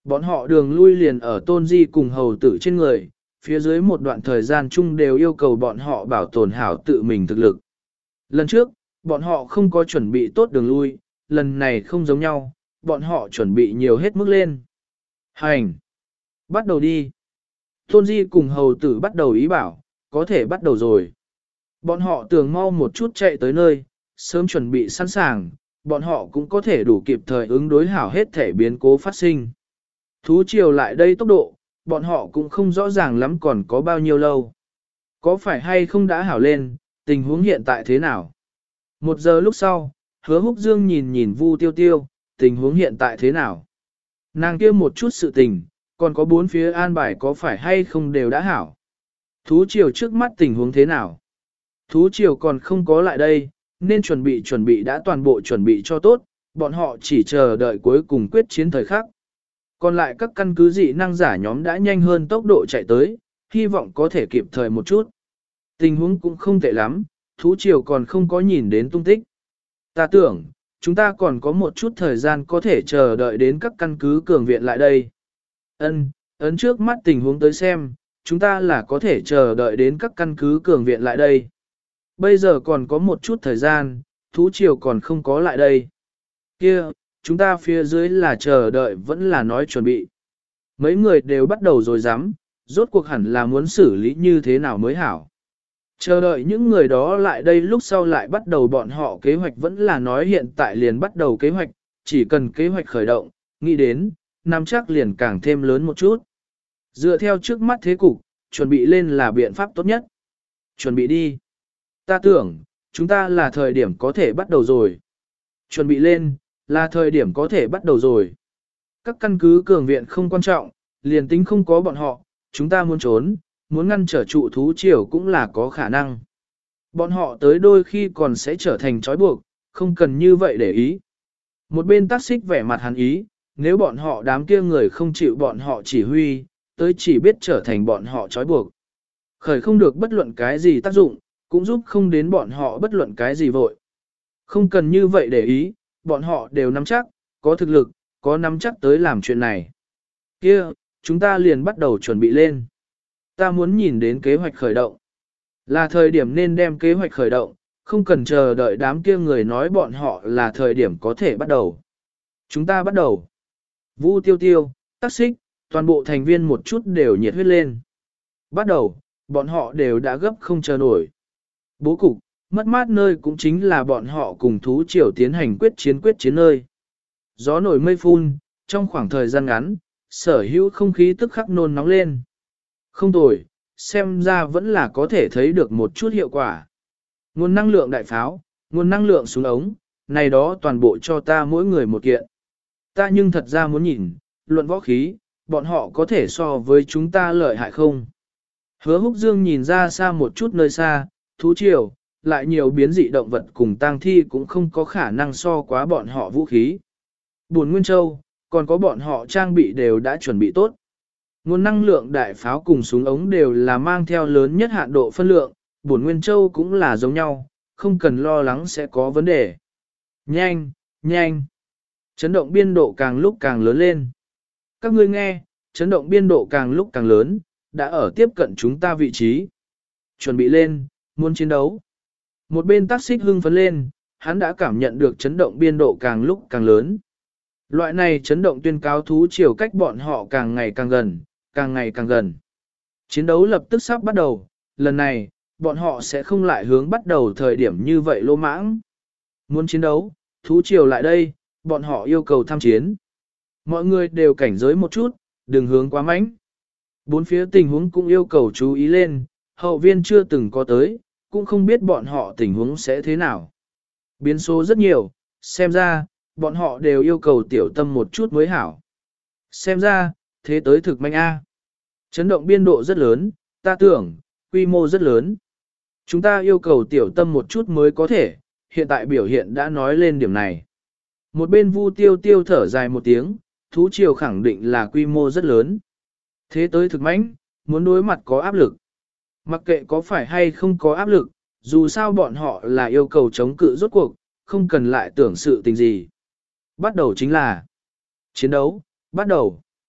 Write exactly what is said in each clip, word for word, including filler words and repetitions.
Bọn họ đường lui liền ở tôn di cùng hầu tử trên người, phía dưới một đoạn thời gian chung đều yêu cầu bọn họ bảo tồn hảo tự mình thực lực. Lần trước, bọn họ không có chuẩn bị tốt đường lui, lần này không giống nhau, bọn họ chuẩn bị nhiều hết mức lên. Hành! Bắt đầu đi! Tôn di cùng hầu tử bắt đầu ý bảo, có thể bắt đầu rồi. Bọn họ tưởng mau một chút chạy tới nơi, sớm chuẩn bị sẵn sàng, bọn họ cũng có thể đủ kịp thời ứng đối hảo hết thể biến cố phát sinh. Thú triều lại đây tốc độ, bọn họ cũng không rõ ràng lắm còn có bao nhiêu lâu. Có phải hay không đã hảo lên, tình huống hiện tại thế nào? Một giờ lúc sau, hứa húc dương nhìn nhìn Vu Tiêu Tiêu, tình huống hiện tại thế nào? Nàng kia một chút sự tình, còn có bốn phía an bài có phải hay không đều đã hảo. Thú triều trước mắt tình huống thế nào? Thú triều còn không có lại đây, nên chuẩn bị chuẩn bị đã toàn bộ chuẩn bị cho tốt, bọn họ chỉ chờ đợi cuối cùng quyết chiến thời khắc. Còn lại các căn cứ dị năng giả nhóm đã nhanh hơn tốc độ chạy tới, hy vọng có thể kịp thời một chút. Tình huống cũng không tệ lắm, thú triều còn không có nhìn đến tung tích. Ta tưởng, chúng ta còn có một chút thời gian có thể chờ đợi đến các căn cứ cường viện lại đây. Ân, ấn trước mắt tình huống tới xem, chúng ta là có thể chờ đợi đến các căn cứ cường viện lại đây. Bây giờ còn có một chút thời gian, thú triều còn không có lại đây. Kia, chúng ta phía dưới là chờ đợi vẫn là nói chuẩn bị. Mấy người đều bắt đầu rồi dám, rốt cuộc hẳn là muốn xử lý như thế nào mới hảo. Chờ đợi những người đó lại đây lúc sau lại bắt đầu bọn họ kế hoạch vẫn là nói hiện tại liền bắt đầu kế hoạch, chỉ cần kế hoạch khởi động, nghĩ đến, nắm chắc liền càng thêm lớn một chút. Dựa theo trước mắt thế cục, chuẩn bị lên là biện pháp tốt nhất. Chuẩn bị đi. Ta tưởng, chúng ta là thời điểm có thể bắt đầu rồi. Chuẩn bị lên, là thời điểm có thể bắt đầu rồi. Các căn cứ cường viện không quan trọng, liền tính không có bọn họ, chúng ta muốn trốn, muốn ngăn trở trụ thú triều cũng là có khả năng. Bọn họ tới đôi khi còn sẽ trở thành trói buộc, không cần như vậy để ý. Một bên tác xích vẻ mặt hắn ý, nếu bọn họ đám kia người không chịu bọn họ chỉ huy, tới chỉ biết trở thành bọn họ trói buộc. Khởi không được bất luận cái gì tác dụng, cũng giúp không đến bọn họ bất luận cái gì vội. Không cần như vậy để ý, bọn họ đều nắm chắc, có thực lực, có nắm chắc tới làm chuyện này. Kia, chúng ta liền bắt đầu chuẩn bị lên. Ta muốn nhìn đến kế hoạch khởi động. Là thời điểm nên đem kế hoạch khởi động, không cần chờ đợi đám kia người nói bọn họ là thời điểm có thể bắt đầu. Chúng ta bắt đầu. Vu Tiêu Tiêu, Tắc Xích, toàn bộ thành viên một chút đều nhiệt huyết lên. Bắt đầu, bọn họ đều đã gấp không chờ nổi. Bố cục, mất mát nơi cũng chính là bọn họ cùng thú triều tiến hành quyết chiến quyết chiến nơi. Gió nổi mây phun, trong khoảng thời gian ngắn, sở hữu không khí tức khắc nôn nóng lên. Không tồi, xem ra vẫn là có thể thấy được một chút hiệu quả. Nguồn năng lượng đại pháo, nguồn năng lượng súng ống, này đó toàn bộ cho ta mỗi người một kiện. Ta nhưng thật ra muốn nhìn, luận võ khí, bọn họ có thể so với chúng ta lợi hại không? Hứa Húc Dương nhìn ra xa một chút nơi xa, thú triều, lại nhiều biến dị động vật cùng tang thi cũng không có khả năng so quá bọn họ vũ khí. Buồn Nguyên Châu, còn có bọn họ trang bị đều đã chuẩn bị tốt. Nguồn năng lượng đại pháo cùng súng ống đều là mang theo lớn nhất hạn độ phân lượng, Buồn Nguyên Châu cũng là giống nhau, không cần lo lắng sẽ có vấn đề. Nhanh, nhanh. Chấn động biên độ càng lúc càng lớn lên. Các ngươi nghe, chấn động biên độ càng lúc càng lớn, đã ở tiếp cận chúng ta vị trí. Chuẩn bị lên, muốn chiến đấu. Một bên tác xích hưng phấn lên, hắn đã cảm nhận được chấn động biên độ càng lúc càng lớn. Loại này chấn động tuyên cáo thú chiều cách bọn họ càng ngày càng gần, càng ngày càng gần. Chiến đấu lập tức sắp bắt đầu, lần này, bọn họ sẽ không lại hướng bắt đầu thời điểm như vậy lô mãng. Muốn chiến đấu, thú chiều lại đây, bọn họ yêu cầu tham chiến. Mọi người đều cảnh giới một chút, đừng hướng quá mạnh. Bốn phía tình huống cũng yêu cầu chú ý lên, hậu viên chưa từng có tới, cũng không biết bọn họ tình huống sẽ thế nào. Biến số rất nhiều, xem ra, bọn họ đều yêu cầu tiểu tâm một chút mới hảo. Xem ra, thế tới thực mạnh A. Chấn động biên độ rất lớn, ta tưởng, quy mô rất lớn. Chúng ta yêu cầu tiểu tâm một chút mới có thể, hiện tại biểu hiện đã nói lên điểm này. Một bên Vu Tiêu Tiêu thở dài một tiếng, thú triều khẳng định là quy mô rất lớn. Thế tới thực mãnh, muốn đối mặt có áp lực. Mặc kệ có phải hay không có áp lực, dù sao bọn họ là yêu cầu chống cự rốt cuộc, không cần lại tưởng sự tình gì. Bắt đầu chính là chiến đấu, bắt đầu.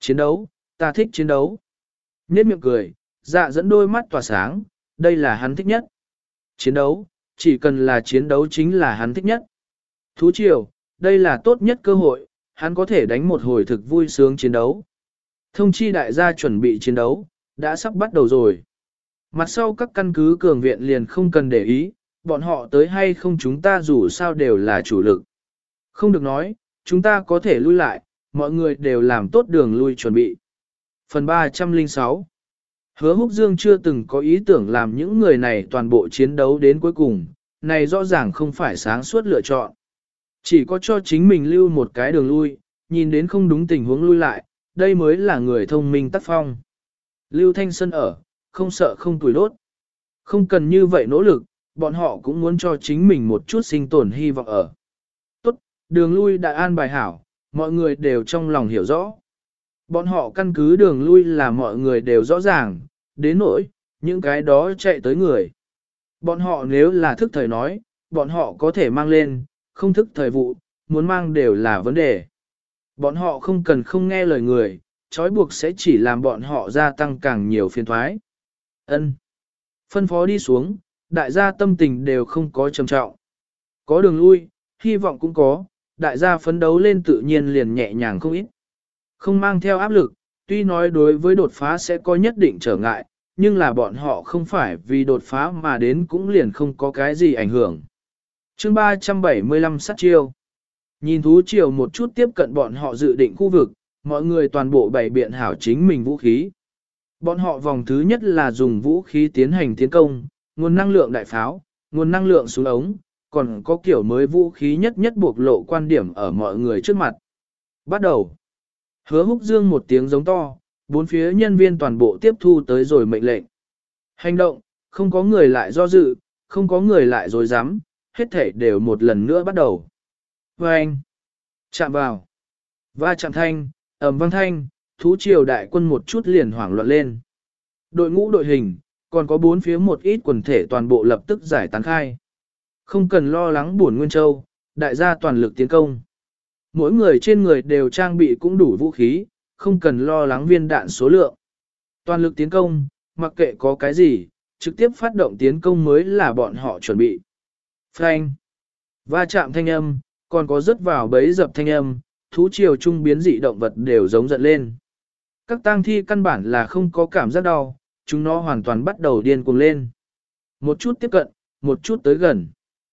Chiến đấu, ta thích chiến đấu. Nét miệng cười, dạ dẫn đôi mắt tỏa sáng, đây là hắn thích nhất. Chiến đấu, chỉ cần là chiến đấu chính là hắn thích nhất. Thú triều, đây là tốt nhất cơ hội, hắn có thể đánh một hồi thực vui sướng chiến đấu. Thông chi đại gia chuẩn bị chiến đấu, đã sắp bắt đầu rồi. Mặt sau các căn cứ cường viện liền không cần để ý, bọn họ tới hay không chúng ta dù sao đều là chủ lực. Không được nói, chúng ta có thể lui lại, mọi người đều làm tốt đường lui chuẩn bị. Phần ba trăm lẻ sáu. Hứa Húc Dương chưa từng có ý tưởng làm những người này toàn bộ chiến đấu đến cuối cùng, này rõ ràng không phải sáng suốt lựa chọn. Chỉ có cho chính mình lưu một cái đường lui, nhìn đến không đúng tình huống lui lại, đây mới là người thông minh tác phong. Lưu Thanh Sơn ở, không sợ không tuổi đốt. Không cần như vậy nỗ lực, bọn họ cũng muốn cho chính mình một chút sinh tồn hy vọng ở. Tốt, đường lui đã an bài hảo, mọi người đều trong lòng hiểu rõ. Bọn họ căn cứ đường lui là mọi người đều rõ ràng, đến nỗi, những cái đó chạy tới người. Bọn họ nếu là thức thời nói, bọn họ có thể mang lên, không thức thời vụ, muốn mang đều là vấn đề. Bọn họ không cần không nghe lời người, trói buộc sẽ chỉ làm bọn họ gia tăng càng nhiều phiền thoái. Ân. Phân phó đi xuống, đại gia tâm tình đều không có trầm trọng. Có đường lui, hy vọng cũng có, đại gia phấn đấu lên tự nhiên liền nhẹ nhàng không ít. Không mang theo áp lực, tuy nói đối với đột phá sẽ có nhất định trở ngại, nhưng là bọn họ không phải vì đột phá mà đến cũng liền không có cái gì ảnh hưởng. Chương ba trăm bảy mươi lăm sát chiêu. Nhìn thú triều một chút tiếp cận bọn họ dự định khu vực, mọi người toàn bộ bày biện hảo chính mình vũ khí. Bọn họ vòng thứ nhất là dùng vũ khí tiến hành tiến công, nguồn năng lượng đại pháo, nguồn năng lượng súng ống, còn có kiểu mới vũ khí nhất nhất bộc lộ quan điểm ở mọi người trước mặt. Bắt đầu. Hứa Húc Dương một tiếng giống to, bốn phía nhân viên toàn bộ tiếp thu tới rồi mệnh lệnh. Hành động, không có người lại do dự, không có người lại dối dám, hết thể đều một lần nữa bắt đầu. Và anh, chạm vào, va chạm thanh, ầm vang thanh, thú triều đại quân một chút liền hoảng loạn lên. Đội ngũ đội hình, còn có bốn phía một ít quần thể toàn bộ lập tức giải tán khai. Không cần lo lắng buồn Nguyên Châu, đại gia toàn lực tiến công. Mỗi người trên người đều trang bị cũng đủ vũ khí, không cần lo lắng viên đạn số lượng. Toàn lực tiến công, mặc kệ có cái gì, trực tiếp phát động tiến công mới là bọn họ chuẩn bị. Phanh, va chạm thanh âm, còn có rớt vào bẫy dập thanh âm, thú triều trung biến dị động vật đều giống giận lên. Các tang thi căn bản là không có cảm giác đau, chúng nó hoàn toàn bắt đầu điên cuồng lên. Một chút tiếp cận, một chút tới gần.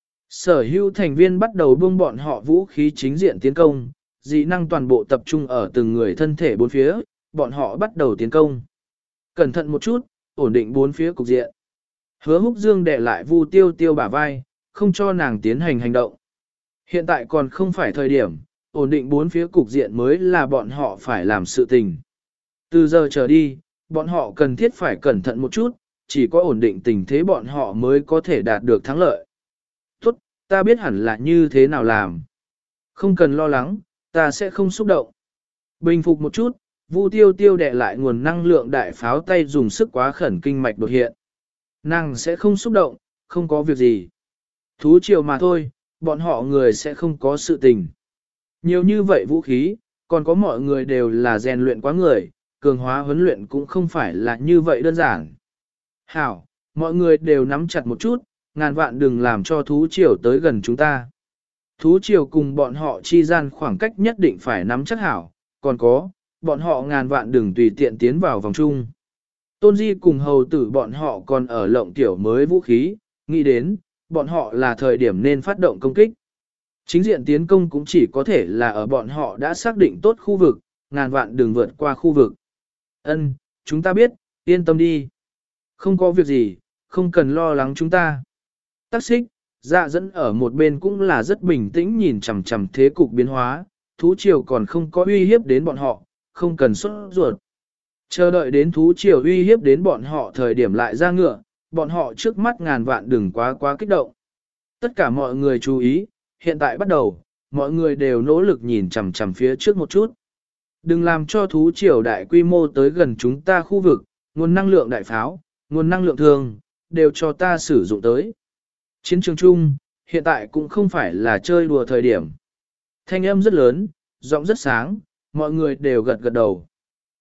Sở hữu thành viên bắt đầu buông bọn họ vũ khí chính diện tiến công, dị năng toàn bộ tập trung ở từng người thân thể bốn phía, bọn họ bắt đầu tiến công. Cẩn thận một chút, ổn định bốn phía cục diện. Hứa Húc Dương đè lại Vu Tiêu Tiêu bả vai, không cho nàng tiến hành hành động. Hiện tại còn không phải thời điểm, ổn định bốn phía cục diện mới là bọn họ phải làm sự tình. Từ giờ trở đi, bọn họ cần thiết phải cẩn thận một chút, chỉ có ổn định tình thế bọn họ mới có thể đạt được thắng lợi. Tốt, ta biết hẳn là như thế nào làm. Không cần lo lắng, ta sẽ không xúc động. Bình phục một chút, Vu Tiêu Tiêu đè lại nguồn năng lượng đại pháo tay dùng sức quá khẩn kinh mạch đột hiện. Nàng sẽ không xúc động, không có việc gì. Thú triều mà thôi, bọn họ người sẽ không có sự tình. Nhiều như vậy vũ khí, còn có mọi người đều là rèn luyện quá người, cường hóa huấn luyện cũng không phải là như vậy đơn giản. Hảo, mọi người đều nắm chặt một chút, ngàn vạn đừng làm cho thú triều tới gần chúng ta. Thú triều cùng bọn họ chi gian khoảng cách nhất định phải nắm chắc hảo, còn có, bọn họ ngàn vạn đừng tùy tiện tiến vào vòng chung. Tôn Di cùng hầu tử bọn họ còn ở lộng tiểu mới vũ khí, nghĩ đến, bọn họ là thời điểm nên phát động công kích. Chính diện tiến công cũng chỉ có thể là ở bọn họ đã xác định tốt khu vực, ngàn vạn đừng vượt qua khu vực. Ân, chúng ta biết, yên tâm đi. Không có việc gì, không cần lo lắng chúng ta. Tắc xích, dạ dẫn ở một bên cũng là rất bình tĩnh nhìn chằm chằm thế cục biến hóa, thú triều còn không có uy hiếp đến bọn họ, không cần sốt ruột. Chờ đợi đến thú triều uy hiếp đến bọn họ thời điểm lại ra ngựa, bọn họ trước mắt ngàn vạn đừng quá quá kích động. Tất cả mọi người chú ý, hiện tại bắt đầu, mọi người đều nỗ lực nhìn chằm chằm phía trước một chút. Đừng làm cho thú triều đại quy mô tới gần chúng ta khu vực, nguồn năng lượng đại pháo, nguồn năng lượng thường, đều cho ta sử dụng tới. Chiến trường chung, hiện tại cũng không phải là chơi đùa thời điểm. Thanh âm rất lớn, giọng rất sáng, mọi người đều gật gật đầu.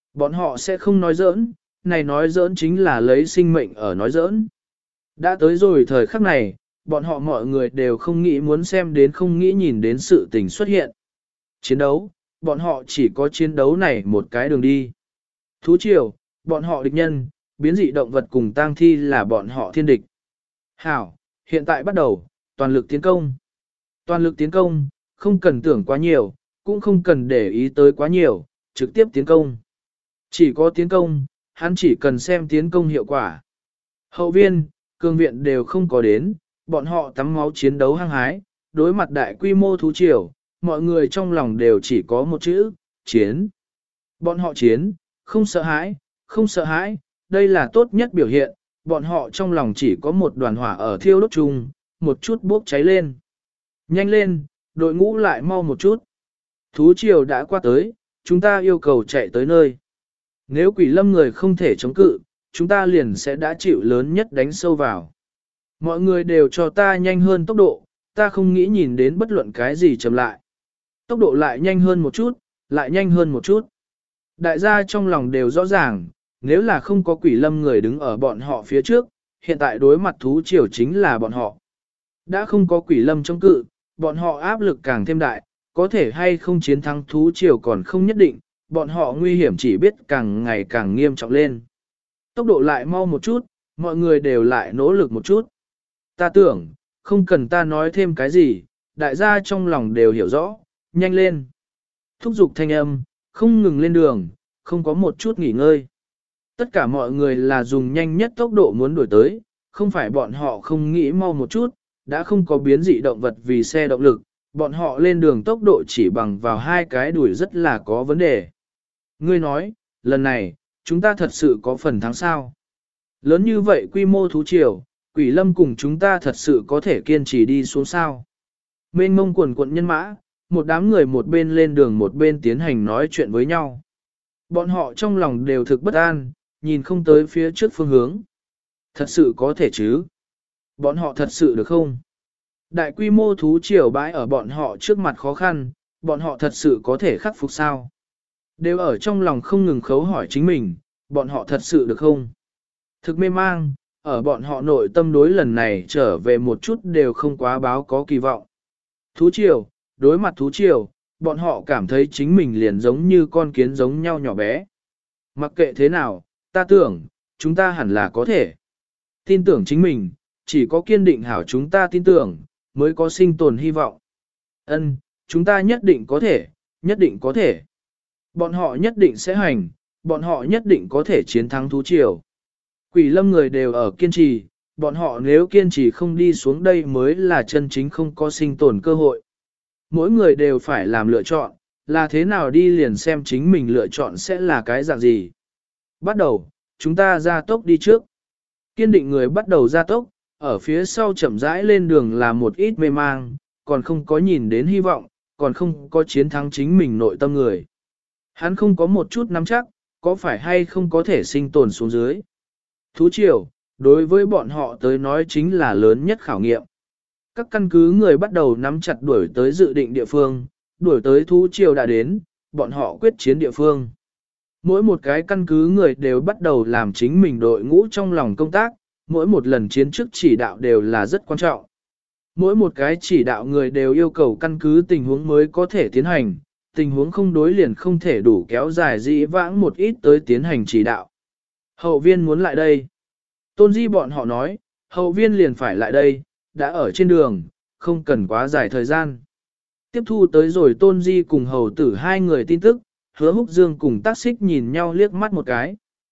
Bọn họ sẽ không nói giỡn, này nói giỡn chính là lấy sinh mệnh ở nói giỡn. Đã tới rồi thời khắc này, bọn họ mọi người đều không nghĩ muốn xem đến không nghĩ nhìn đến sự tình xuất hiện. Chiến đấu, bọn họ chỉ có chiến đấu này một cái đường đi. Thú triều, bọn họ địch nhân, biến dị động vật cùng tang thi là bọn họ thiên địch. Hảo, hiện tại bắt đầu, toàn lực tiến công. Toàn lực tiến công, không cần tưởng quá nhiều, cũng không cần để ý tới quá nhiều, trực tiếp tiến công. Chỉ có tiến công, hắn chỉ cần xem tiến công hiệu quả. Hậu viên, cương viện đều không có đến, bọn họ tắm máu chiến đấu hăng hái, đối mặt đại quy mô thú triều, mọi người trong lòng đều chỉ có một chữ, chiến. Bọn họ chiến, không sợ hãi, không sợ hãi, đây là tốt nhất biểu hiện, bọn họ trong lòng chỉ có một đoàn hỏa ở thiêu đốt chung, một chút bốc cháy lên. Nhanh lên, đội ngũ lại mau một chút. Thú triều đã qua tới, chúng ta yêu cầu chạy tới nơi. Nếu quỷ lâm người không thể chống cự, chúng ta liền sẽ đã chịu lớn nhất đánh sâu vào. Mọi người đều cho ta nhanh hơn tốc độ, ta không nghĩ nhìn đến bất luận cái gì chậm lại. Tốc độ lại nhanh hơn một chút, lại nhanh hơn một chút. Đại gia trong lòng đều rõ ràng, nếu là không có quỷ lâm người đứng ở bọn họ phía trước, hiện tại đối mặt thú triều chính là bọn họ. Đã không có quỷ lâm chống cự, bọn họ áp lực càng thêm đại, có thể hay không chiến thắng thú triều còn không nhất định, bọn họ nguy hiểm chỉ biết càng ngày càng nghiêm trọng lên. Tốc độ lại mau một chút, mọi người đều lại nỗ lực một chút. Ta tưởng, không cần ta nói thêm cái gì, đại gia trong lòng đều hiểu rõ, nhanh lên. Thúc giục thanh âm, không ngừng lên đường, không có một chút nghỉ ngơi. Tất cả mọi người là dùng nhanh nhất tốc độ muốn đuổi tới, không phải bọn họ không nghĩ mau một chút, đã không có biến dị động vật vì xe động lực, bọn họ lên đường tốc độ chỉ bằng vào hai cái đuổi rất là có vấn đề. Ngươi nói, lần này, chúng ta thật sự có phần thắng sao? Lớn như vậy quy mô thú triều, quỷ lâm cùng chúng ta thật sự có thể kiên trì đi xuống sao? Mênh mông quần quận nhân mã, một đám người một bên lên đường một bên tiến hành nói chuyện với nhau. Bọn họ trong lòng đều thực bất an, nhìn không tới phía trước phương hướng. Thật sự có thể chứ? Bọn họ thật sự được không? Đại quy mô thú triều bãi ở bọn họ trước mặt khó khăn, bọn họ thật sự có thể khắc phục sao? Đều ở trong lòng không ngừng khấu hỏi chính mình, bọn họ thật sự được không? Thực mê mang, ở bọn họ nội tâm đối lần này trở về một chút đều không quá báo có kỳ vọng. Thú triều, đối mặt thú triều, bọn họ cảm thấy chính mình liền giống như con kiến giống nhau nhỏ bé. Mặc kệ thế nào, ta tưởng, chúng ta hẳn là có thể. Tin tưởng chính mình, chỉ có kiên định hảo chúng ta tin tưởng, mới có sinh tồn hy vọng. Ân, chúng ta nhất định có thể, nhất định có thể. Bọn họ nhất định sẽ hành, bọn họ nhất định có thể chiến thắng thú triều. Quỷ lâm người đều ở kiên trì, bọn họ nếu kiên trì không đi xuống đây mới là chân chính không có sinh tồn cơ hội. Mỗi người đều phải làm lựa chọn, là thế nào đi liền xem chính mình lựa chọn sẽ là cái dạng gì. Bắt đầu, chúng ta ra tốc đi trước. Kiên định người bắt đầu ra tốc, ở phía sau chậm rãi lên đường là một ít mê mang, còn không có nhìn đến hy vọng, còn không có chiến thắng chính mình nội tâm người. Hắn không có một chút nắm chắc, có phải hay không có thể sinh tồn xuống dưới. Thú triều, đối với bọn họ tới nói chính là lớn nhất khảo nghiệm. Các căn cứ người bắt đầu nắm chặt đuổi tới dự định địa phương, đuổi tới thú triều đã đến, bọn họ quyết chiến địa phương. Mỗi một cái căn cứ người đều bắt đầu làm chính mình đội ngũ trong lòng công tác, mỗi một lần chiến trước chỉ đạo đều là rất quan trọng. Mỗi một cái chỉ đạo người đều yêu cầu căn cứ tình huống mới có thể tiến hành, tình huống không đối liền không thể đủ kéo dài dĩ vãng một ít tới tiến hành chỉ đạo. Hậu viên muốn lại đây. Tôn Di bọn họ nói, hậu viên liền phải lại đây, đã ở trên đường, không cần quá dài thời gian. Tiếp thu tới rồi Tôn Di cùng hầu tử hai người tin tức, Hứa Húc Dương cùng tác xích nhìn nhau liếc mắt một cái.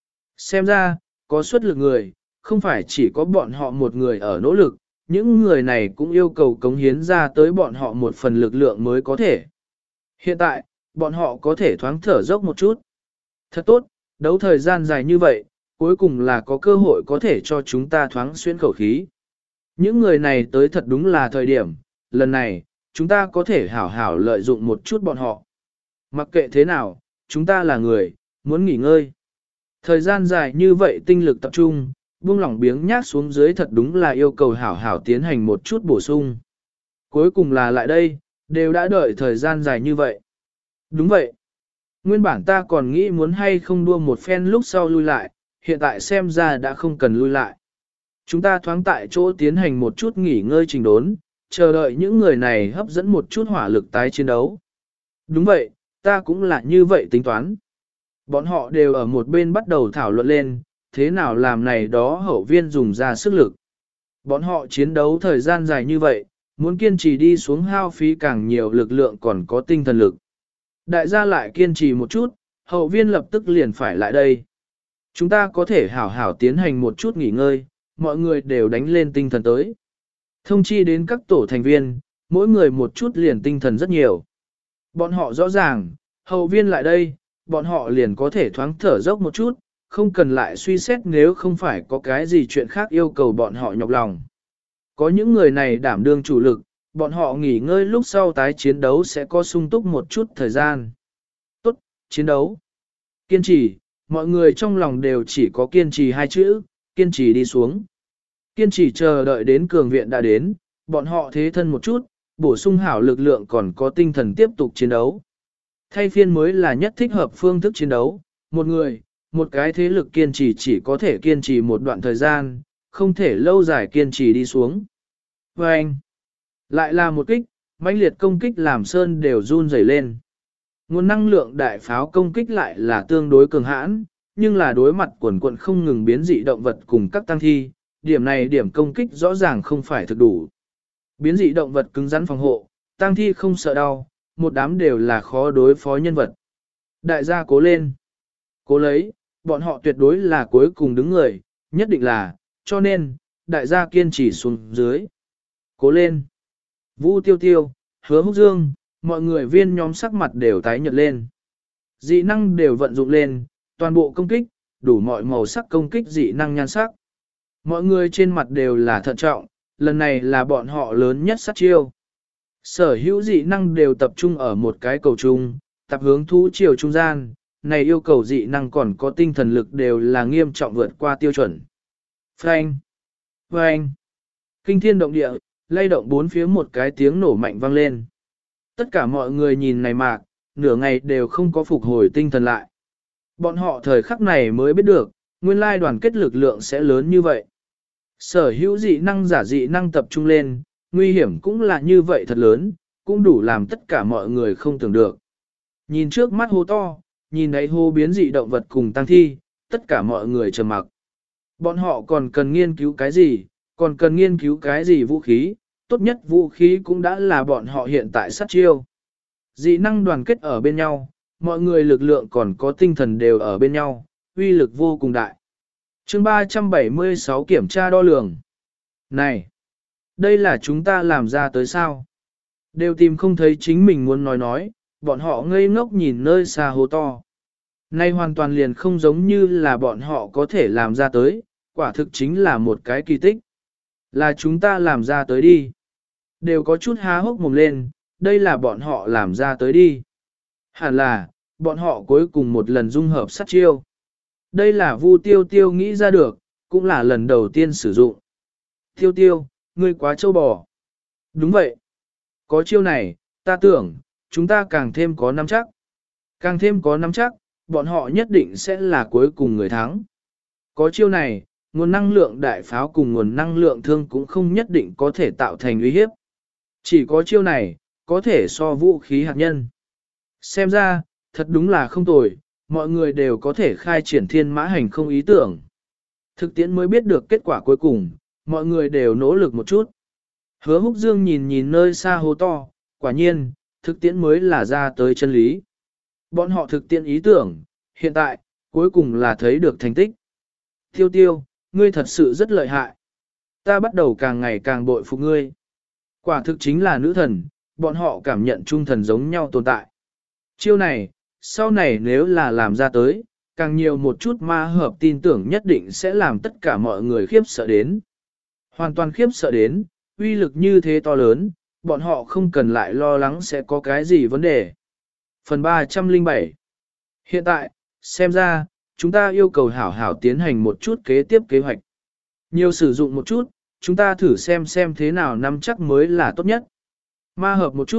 Xem ra, có suất lực người, không phải chỉ có bọn họ một người ở nỗ lực, những người này cũng yêu cầu cống hiến ra tới bọn họ một phần lực lượng mới có thể. Hiện tại, bọn họ có thể thoáng thở dốc một chút. Thật tốt, đấu thời gian dài như vậy, cuối cùng là có cơ hội có thể cho chúng ta thoáng xuyên khẩu khí. Những người này tới thật đúng là thời điểm, lần này, chúng ta có thể hảo hảo lợi dụng một chút bọn họ. Mặc kệ thế nào, chúng ta là người, muốn nghỉ ngơi. Thời gian dài như vậy tinh lực tập trung, buông lỏng biếng nhác xuống dưới thật đúng là yêu cầu hảo hảo tiến hành một chút bổ sung. Cuối cùng là lại đây, đều đã đợi thời gian dài như vậy. Đúng vậy. Nguyên bản ta còn nghĩ muốn hay không đua một phen lúc sau lui lại, hiện tại xem ra đã không cần lui lại. Chúng ta thoáng tại chỗ tiến hành một chút nghỉ ngơi trình đốn, chờ đợi những người này hấp dẫn một chút hỏa lực tái chiến đấu. Đúng vậy, ta cũng là như vậy tính toán. Bọn họ đều ở một bên bắt đầu thảo luận lên, thế nào làm này đó hậu viên dùng ra sức lực. Bọn họ chiến đấu thời gian dài như vậy, muốn kiên trì đi xuống hao phí càng nhiều lực lượng còn có tinh thần lực. Đại gia lại kiên trì một chút, hậu viên lập tức liền phải lại đây. Chúng ta có thể hảo hảo tiến hành một chút nghỉ ngơi, mọi người đều đánh lên tinh thần tới. Thông chi đến các tổ thành viên, mỗi người một chút liền tinh thần rất nhiều. Bọn họ rõ ràng, hậu viên lại đây, bọn họ liền có thể thoáng thở dốc một chút, không cần lại suy xét nếu không phải có cái gì chuyện khác yêu cầu bọn họ nhọc lòng. Có những người này đảm đương chủ lực, bọn họ nghỉ ngơi lúc sau tái chiến đấu sẽ có sung túc một chút thời gian. Tốt, chiến đấu. Kiên trì, mọi người trong lòng đều chỉ có kiên trì hai chữ, kiên trì đi xuống. Kiên trì chờ đợi đến cường viện đã đến, bọn họ thế thân một chút, bổ sung hảo lực lượng còn có tinh thần tiếp tục chiến đấu. Thay phiên mới là nhất thích hợp phương thức chiến đấu, một người, một cái thế lực kiên trì chỉ có thể kiên trì một đoạn thời gian, không thể lâu dài kiên trì đi xuống. Và anh, lại là một kích, mãnh liệt công kích làm sơn đều run rẩy lên. Nguồn năng lượng đại pháo công kích lại là tương đối cường hãn, nhưng là đối mặt quần quận không ngừng biến dị động vật cùng các tăng thi, điểm này điểm công kích rõ ràng không phải thực đủ. Biến dị động vật cứng rắn phòng hộ, tăng thi không sợ đau, một đám đều là khó đối phó nhân vật. Đại gia cố lên. Cố lấy, bọn họ tuyệt đối là cuối cùng đứng người, nhất định là, cho nên, đại gia kiên trì xuống dưới. Cố lên. Vũ Tiêu Tiêu, Hứa Húc Dương, mọi người viên nhóm sắc mặt đều tái nhợt lên. Dị năng đều vận dụng lên, toàn bộ công kích, đủ mọi màu sắc công kích dị năng nhan sắc. Mọi người trên mặt đều là thận trọng, lần này là bọn họ lớn nhất sát chiêu. Sở hữu dị năng đều tập trung ở một cái cầu trung, tập hướng thú chiều trung gian, này yêu cầu dị năng còn có tinh thần lực đều là nghiêm trọng vượt qua tiêu chuẩn. Phanh! Phanh! Kinh thiên động địa, lay động bốn phía một cái tiếng nổ mạnh vang lên. Tất cả mọi người nhìn này mạc, nửa ngày đều không có phục hồi tinh thần lại. Bọn họ thời khắc này mới biết được, nguyên lai đoàn kết lực lượng sẽ lớn như vậy. Sở hữu dị năng giả dị năng tập trung lên, nguy hiểm cũng là như vậy thật lớn, cũng đủ làm tất cả mọi người không tưởng được. Nhìn trước mắt hô to, nhìn thấy hô biến dị động vật cùng tăng thi, tất cả mọi người trầm mặc. Bọn họ còn cần nghiên cứu cái gì, còn cần nghiên cứu cái gì vũ khí, tốt nhất vũ khí cũng đã là bọn họ hiện tại sát chiêu. Dị năng đoàn kết ở bên nhau, mọi người lực lượng còn có tinh thần đều ở bên nhau, uy lực vô cùng đại. Chương ba trăm bảy mươi sáu kiểm tra đo lường. Này, đây là chúng ta làm ra tới sao? Đều tìm không thấy chính mình muốn nói nói, bọn họ ngây ngốc nhìn nơi xa hố to. Nay hoàn toàn liền không giống như là bọn họ có thể làm ra tới, quả thực chính là một cái kỳ tích. Là chúng ta làm ra tới đi. Đều có chút há hốc mồm lên, đây là bọn họ làm ra tới đi. Hẳn là, bọn họ cuối cùng một lần dung hợp sát chiêu. Đây là Vu Tiêu Tiêu nghĩ ra được, cũng là lần đầu tiên sử dụng. Tiêu Tiêu, ngươi quá trâu bò. Đúng vậy. Có chiêu này, ta tưởng, chúng ta càng thêm có nắm chắc. Càng thêm có nắm chắc, bọn họ nhất định sẽ là cuối cùng người thắng. Có chiêu này, nguồn năng lượng đại pháo cùng nguồn năng lượng thương cũng không nhất định có thể tạo thành uy hiếp. Chỉ có chiêu này, có thể so vũ khí hạt nhân. Xem ra, thật đúng là không tồi, mọi người đều có thể khai triển thiên mã hành không ý tưởng. Thực tiễn mới biết được kết quả cuối cùng, mọi người đều nỗ lực một chút. Hứa Húc Dương nhìn nhìn nơi xa hố to, quả nhiên, thực tiễn mới là ra tới chân lý. Bọn họ thực tiễn ý tưởng, hiện tại, cuối cùng là thấy được thành tích. Tiêu Tiêu, ngươi thật sự rất lợi hại. Ta bắt đầu càng ngày càng bội phục ngươi. Quả thực chính là nữ thần, bọn họ cảm nhận trung thần giống nhau tồn tại. Chiêu này, sau này nếu là làm ra tới, càng nhiều một chút ma hợp tin tưởng nhất định sẽ làm tất cả mọi người khiếp sợ đến. Hoàn toàn khiếp sợ đến, uy lực như thế to lớn, bọn họ không cần lại lo lắng sẽ có cái gì vấn đề. Phần ba trăm lẻ bảy. Hiện tại, xem ra, chúng ta yêu cầu hảo hảo tiến hành một chút kế tiếp kế hoạch. Nhiều sử dụng một chút, chúng ta thử xem xem thế nào nắm chắc mới là tốt nhất. Ma hợp một chút,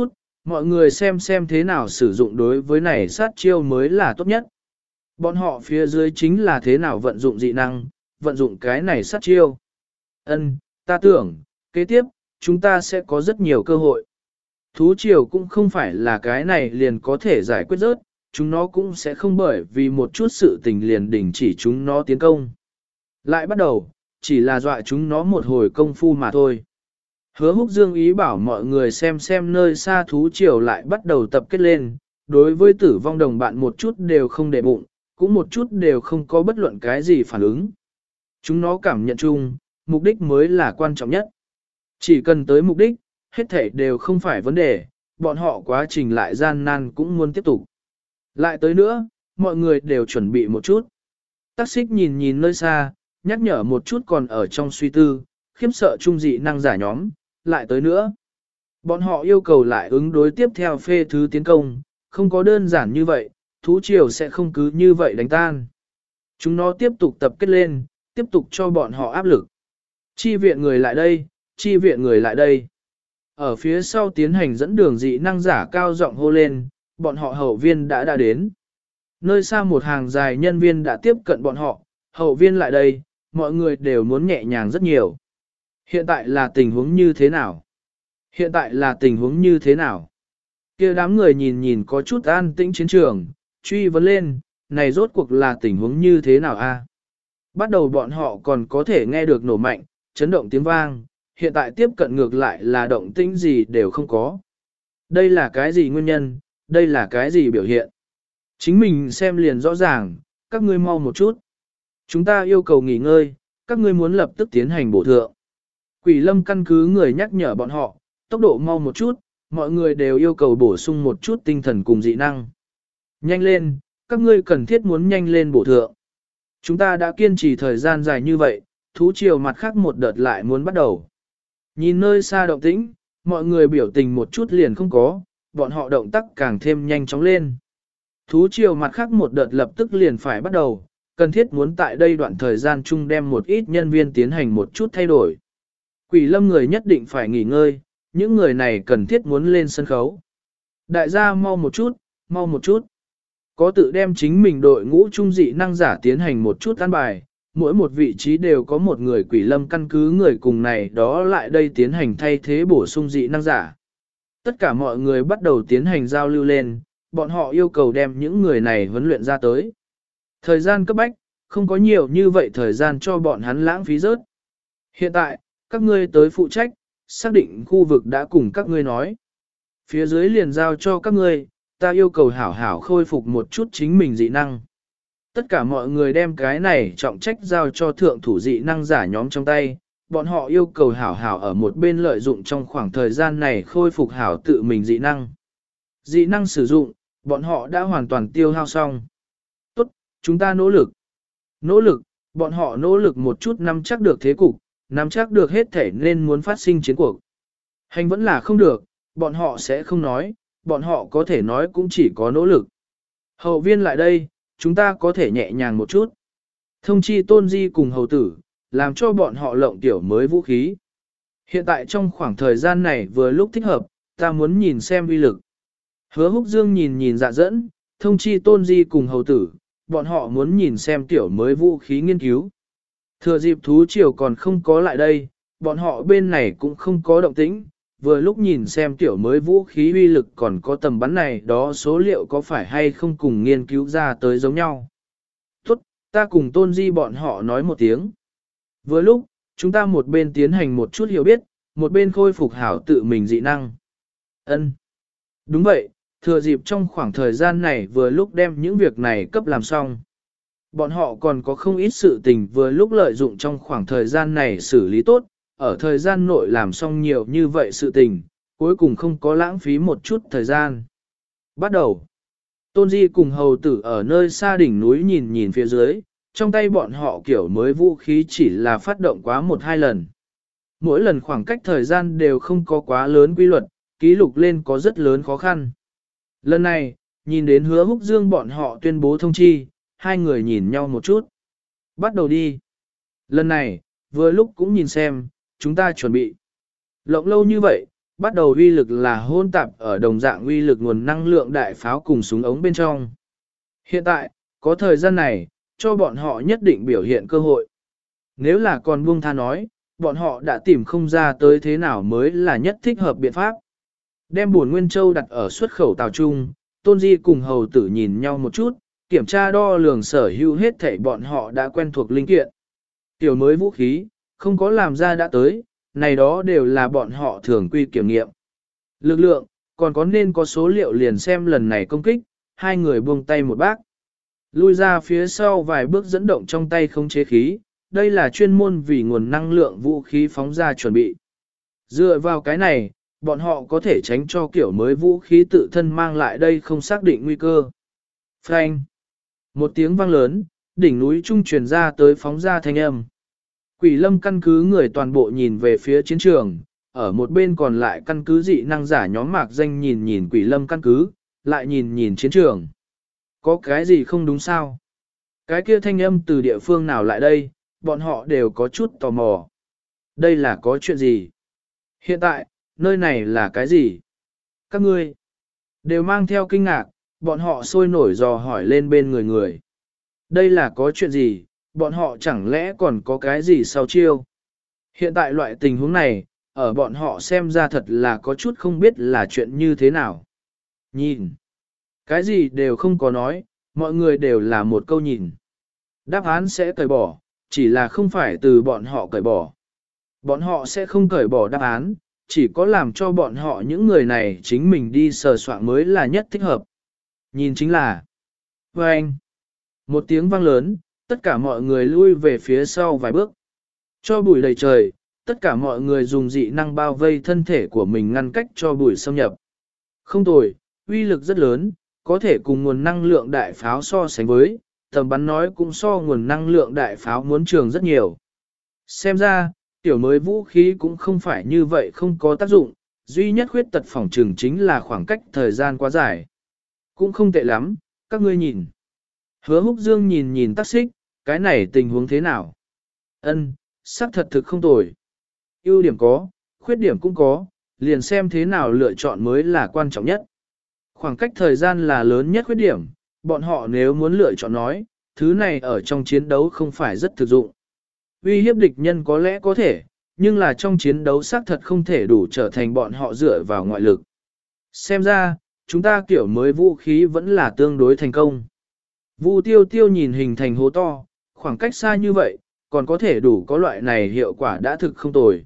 Mọi người xem xem thế nào sử dụng đối với này sát chiêu mới là tốt nhất. Bọn họ phía dưới chính là thế nào vận dụng dị năng, vận dụng cái này sát chiêu. Ân, ta tưởng, kế tiếp, chúng ta sẽ có rất nhiều cơ hội. Thú triều cũng không phải là cái này liền có thể giải quyết rớt, chúng nó cũng sẽ không bởi vì một chút sự tình liền đình chỉ chúng nó tiến công. Lại bắt đầu, chỉ là dọa chúng nó một hồi công phu mà thôi. Hứa Húc Dương ý bảo mọi người xem xem nơi xa thú triều lại bắt đầu tập kết lên, đối với tử vong đồng bạn một chút đều không để bụng, cũng một chút đều không có bất luận cái gì phản ứng. Chúng nó cảm nhận chung, mục đích mới là quan trọng nhất. Chỉ cần tới mục đích, hết thảy đều không phải vấn đề, bọn họ quá trình lại gian nan cũng muốn tiếp tục. Lại tới nữa, mọi người đều chuẩn bị một chút. Tắc xích nhìn nhìn nơi xa, nhắc nhở một chút còn ở trong suy tư, khiếm sợ trung dị năng giả nhóm, lại tới nữa. Bọn họ yêu cầu lại ứng đối tiếp theo phê thứ tiến công, không có đơn giản như vậy, thú triều sẽ không cứ như vậy đánh tan. Chúng nó tiếp tục tập kết lên, tiếp tục cho bọn họ áp lực. Chi viện người lại đây, chi viện người lại đây. Ở phía sau tiến hành dẫn đường dị năng giả cao giọng hô lên, bọn họ hậu viên đã đã đến. Nơi xa một hàng dài nhân viên đã tiếp cận bọn họ, hậu viên lại đây, mọi người đều muốn nhẹ nhàng rất nhiều. Hiện tại là tình huống như thế nào? Hiện tại là tình huống như thế nào? Kia đám người nhìn nhìn có chút an tĩnh chiến trường, truy vấn lên, này rốt cuộc là tình huống như thế nào a? Bắt đầu bọn họ còn có thể nghe được nổ mạnh, chấn động tiếng vang, hiện tại tiếp cận ngược lại là động tĩnh gì đều không có. Đây là cái gì nguyên nhân, đây là cái gì biểu hiện? Chính mình xem liền rõ ràng, các ngươi mau một chút. Chúng ta yêu cầu nghỉ ngơi, các ngươi muốn lập tức tiến hành bổ thượng. Quỷ lâm căn cứ người nhắc nhở bọn họ, tốc độ mau một chút, mọi người đều yêu cầu bổ sung một chút tinh thần cùng dị năng. Nhanh lên, các ngươi cần thiết muốn nhanh lên bổ thượng. Chúng ta đã kiên trì thời gian dài như vậy, thú triều mặt khác một đợt lại muốn bắt đầu. Nhìn nơi xa động tĩnh, mọi người biểu tình một chút liền không có, bọn họ động tác càng thêm nhanh chóng lên. Thú triều mặt khác một đợt lập tức liền phải bắt đầu, cần thiết muốn tại đây đoạn thời gian chung đem một ít nhân viên tiến hành một chút thay đổi. Quỷ lâm người nhất định phải nghỉ ngơi, những người này cần thiết muốn lên sân khấu. Đại gia mau một chút, mau một chút. Có tự đem chính mình đội ngũ trung dị năng giả tiến hành một chút an bài, mỗi một vị trí đều có một người quỷ lâm căn cứ người cùng này đó lại đây tiến hành thay thế bổ sung dị năng giả. Tất cả mọi người bắt đầu tiến hành giao lưu lên, bọn họ yêu cầu đem những người này huấn luyện ra tới. Thời gian cấp bách, không có nhiều như vậy thời gian cho bọn hắn lãng phí rớt. Hiện tại, các ngươi tới phụ trách, xác định khu vực đã cùng các ngươi nói. Phía dưới liền giao cho các ngươi, ta yêu cầu hảo hảo khôi phục một chút chính mình dị năng. Tất cả mọi người đem cái này trọng trách giao cho thượng thủ dị năng giả nhóm trong tay, bọn họ yêu cầu hảo hảo ở một bên lợi dụng trong khoảng thời gian này khôi phục hảo tự mình dị năng. Dị năng sử dụng, bọn họ đã hoàn toàn tiêu hao xong. Tốt, chúng ta nỗ lực. Nỗ lực, bọn họ nỗ lực một chút nắm chắc được thế cục, nắm chắc được hết thể nên muốn phát sinh chiến cuộc. Hành vẫn là không được, bọn họ sẽ không nói, bọn họ có thể nói cũng chỉ có nỗ lực. Hậu viên lại đây, chúng ta có thể nhẹ nhàng một chút. Thông chi tôn di cùng hầu tử, làm cho bọn họ lộng tiểu mới vũ khí. Hiện tại trong khoảng thời gian này vừa lúc thích hợp, ta muốn nhìn xem uy lực. Hứa Húc Dương nhìn nhìn dạ dẫn, thông chi tôn di cùng hầu tử, bọn họ muốn nhìn xem tiểu mới vũ khí nghiên cứu. Thừa dịp thú triều còn không có lại đây, bọn họ bên này cũng không có động tĩnh, vừa lúc nhìn xem tiểu mới vũ khí uy lực còn có tầm bắn này đó số liệu có phải hay không cùng nghiên cứu ra tới giống nhau. Tốt, ta cùng tôn di bọn họ nói một tiếng. Vừa lúc, chúng ta một bên tiến hành một chút hiểu biết, một bên khôi phục hảo tự mình dị năng. Ân, đúng vậy, thừa dịp trong khoảng thời gian này vừa lúc đem những việc này cấp làm xong. Bọn họ còn có không ít sự tình vừa lúc lợi dụng trong khoảng thời gian này xử lý tốt, ở thời gian nội làm xong nhiều như vậy sự tình, cuối cùng không có lãng phí một chút thời gian. Bắt đầu, Tôn Di cùng hầu tử ở nơi xa đỉnh núi nhìn nhìn phía dưới, trong tay bọn họ kiểu mới vũ khí chỉ là phát động quá một hai lần. Mỗi lần khoảng cách thời gian đều không có quá lớn quy luật, ký lục lên có rất lớn khó khăn. Lần này, nhìn đến Hứa Húc Dương bọn họ tuyên bố thông chi, hai người nhìn nhau một chút. Bắt đầu đi. Lần này, vừa lúc cũng nhìn xem, chúng ta chuẩn bị. Lộng lâu như vậy, bắt đầu uy lực là hôn tạp ở đồng dạng uy lực nguồn năng lượng đại pháo cùng súng ống bên trong. Hiện tại, có thời gian này, cho bọn họ nhất định biểu hiện cơ hội. Nếu là còn buông tha nói, bọn họ đã tìm không ra tới thế nào mới là nhất thích hợp biện pháp. Đem buồn Nguyên Châu đặt ở xuất khẩu tàu trung, Tôn Di cùng hầu tử nhìn nhau một chút, kiểm tra đo lường sở hữu hết thảy bọn họ đã quen thuộc linh kiện. Tiểu mới vũ khí, không có làm ra đã tới, này đó đều là bọn họ thường quy kiểm nghiệm. Lực lượng, còn có nên có số liệu liền xem lần này công kích, hai người buông tay một bác. Lui ra phía sau vài bước dẫn động trong tay không chế khí, đây là chuyên môn vì nguồn năng lượng vũ khí phóng ra chuẩn bị. Dựa vào cái này, bọn họ có thể tránh cho kiểu mới vũ khí tự thân mang lại đây không xác định nguy cơ. Phanh. Một tiếng vang lớn, đỉnh núi trung truyền ra tới phóng ra thanh âm. Quỷ lâm căn cứ người toàn bộ nhìn về phía chiến trường, ở một bên còn lại căn cứ dị năng giả nhóm mạc danh nhìn nhìn quỷ lâm căn cứ, lại nhìn nhìn chiến trường. Có cái gì không đúng sao? Cái kia thanh âm từ địa phương nào lại đây, bọn họ đều có chút tò mò. Đây là có chuyện gì? Hiện tại, nơi này là cái gì? Các ngươi đều mang theo kinh ngạc, bọn họ sôi nổi dò hỏi lên bên người người. Đây là có chuyện gì? Bọn họ chẳng lẽ còn có cái gì sau chiêu? Hiện tại loại tình huống này, ở bọn họ xem ra thật là có chút không biết là chuyện như thế nào. Nhìn. Cái gì đều không có nói, mọi người đều là một câu nhìn. Đáp án sẽ cởi bỏ, chỉ là không phải từ bọn họ cởi bỏ. Bọn họ sẽ không cởi bỏ đáp án, chỉ có làm cho bọn họ những người này chính mình đi sờ soạn mới là nhất thích hợp. Nhìn chính là với anh. Một tiếng vang lớn, tất cả mọi người lui về phía sau vài bước. Cho bụi đầy trời, tất cả mọi người dùng dị năng bao vây thân thể của mình ngăn cách cho bụi xâm nhập. Không tồi, uy lực rất lớn, có thể cùng nguồn năng lượng đại pháo so sánh với, tầm bắn nói cũng so nguồn năng lượng đại pháo muốn trường rất nhiều. Xem ra, tiểu mới vũ khí cũng không phải như vậy không có tác dụng, duy nhất khuyết tật phòng trường chính là khoảng cách thời gian quá dài. Cũng không tệ lắm, các ngươi nhìn. Hứa Húc Dương nhìn nhìn Tắc Xích, cái này tình huống thế nào? Ân, xác thật thực không tồi. Ưu điểm có, khuyết điểm cũng có, liền xem thế nào lựa chọn mới là quan trọng nhất. Khoảng cách thời gian là lớn nhất khuyết điểm, bọn họ nếu muốn lựa chọn nói, thứ này ở trong chiến đấu không phải rất thực dụng. Uy hiếp địch nhân có lẽ có thể, nhưng là trong chiến đấu xác thật không thể đủ trở thành bọn họ dựa vào ngoại lực. Xem ra, chúng ta kiểu mới vũ khí vẫn là tương đối thành công. Vu tiêu tiêu nhìn hình thành hố to, khoảng cách xa như vậy, còn có thể đủ có loại này hiệu quả đã thực không tồi.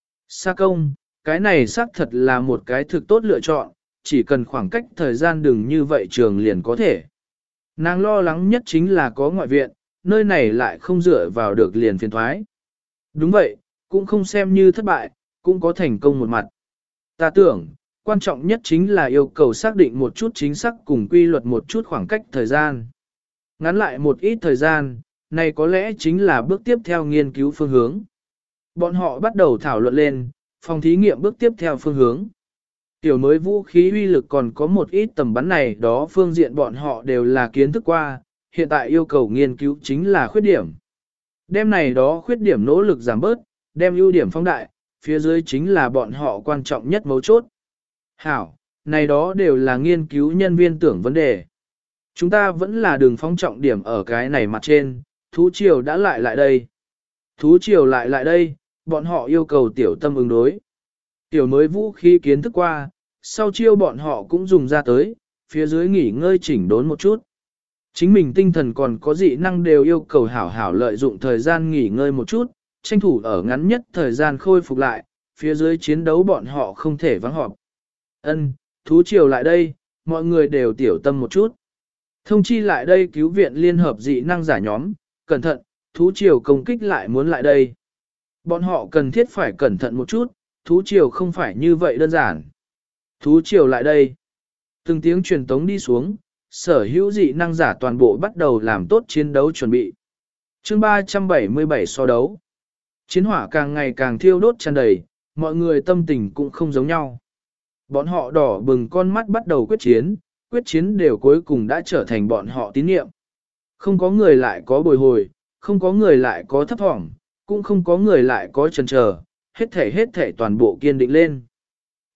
Sa công, cái này xác thật là một cái thực tốt lựa chọn, chỉ cần khoảng cách thời gian đừng như vậy trường liền có thể. Nàng lo lắng nhất chính là có ngoại viện, nơi này lại không dựa vào được liền phiền thoái. Đúng vậy, cũng không xem như thất bại, cũng có thành công một mặt. Ta tưởng, quan trọng nhất chính là yêu cầu xác định một chút chính xác cùng quy luật một chút khoảng cách thời gian. Ngắn lại một ít thời gian, này có lẽ chính là bước tiếp theo nghiên cứu phương hướng. Bọn họ bắt đầu thảo luận lên, phòng thí nghiệm bước tiếp theo phương hướng. Tiểu mới vũ khí uy lực còn có một ít tầm bắn này đó phương diện bọn họ đều là kiến thức qua, hiện tại yêu cầu nghiên cứu chính là khuyết điểm. Đem này đó khuyết điểm nỗ lực giảm bớt, đem ưu điểm phóng đại, phía dưới chính là bọn họ quan trọng nhất mấu chốt. Hảo, này đó đều là nghiên cứu nhân viên tưởng vấn đề. Chúng ta vẫn là đường phóng trọng điểm ở cái này mặt trên, thú triều đã lại lại đây. Thú triều lại lại đây, bọn họ yêu cầu tiểu tâm ứng đối. Tiểu mới vũ khí kiến thức qua, sau chiêu bọn họ cũng dùng ra tới, phía dưới nghỉ ngơi chỉnh đốn một chút. Chính mình tinh thần còn có dị năng đều yêu cầu hảo hảo lợi dụng thời gian nghỉ ngơi một chút, tranh thủ ở ngắn nhất thời gian khôi phục lại, phía dưới chiến đấu bọn họ không thể vắng họp. Ân, thú triều lại đây, mọi người đều tiểu tâm một chút. Thông chi lại đây cứu viện liên hợp dị năng giả nhóm, cẩn thận, thú triều công kích lại muốn lại đây. Bọn họ cần thiết phải cẩn thận một chút, thú triều không phải như vậy đơn giản. Thú triều lại đây. Từng tiếng truyền tống đi xuống, sở hữu dị năng giả toàn bộ bắt đầu làm tốt chiến đấu chuẩn bị. Chương ba trăm bảy mươi bảy so đấu. Chiến hỏa càng ngày càng thiêu đốt tràn đầy, mọi người tâm tình cũng không giống nhau. Bọn họ đỏ bừng con mắt bắt đầu quyết chiến, quyết chiến đều cuối cùng đã trở thành bọn họ tín nhiệm. Không có người lại có bồi hồi, không có người lại có thấp thỏm, cũng không có người lại có chần chờ, hết thể hết thể toàn bộ kiên định lên.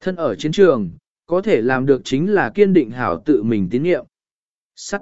Thân ở chiến trường, có thể làm được chính là kiên định hảo tự mình tín nhiệm. Sắt.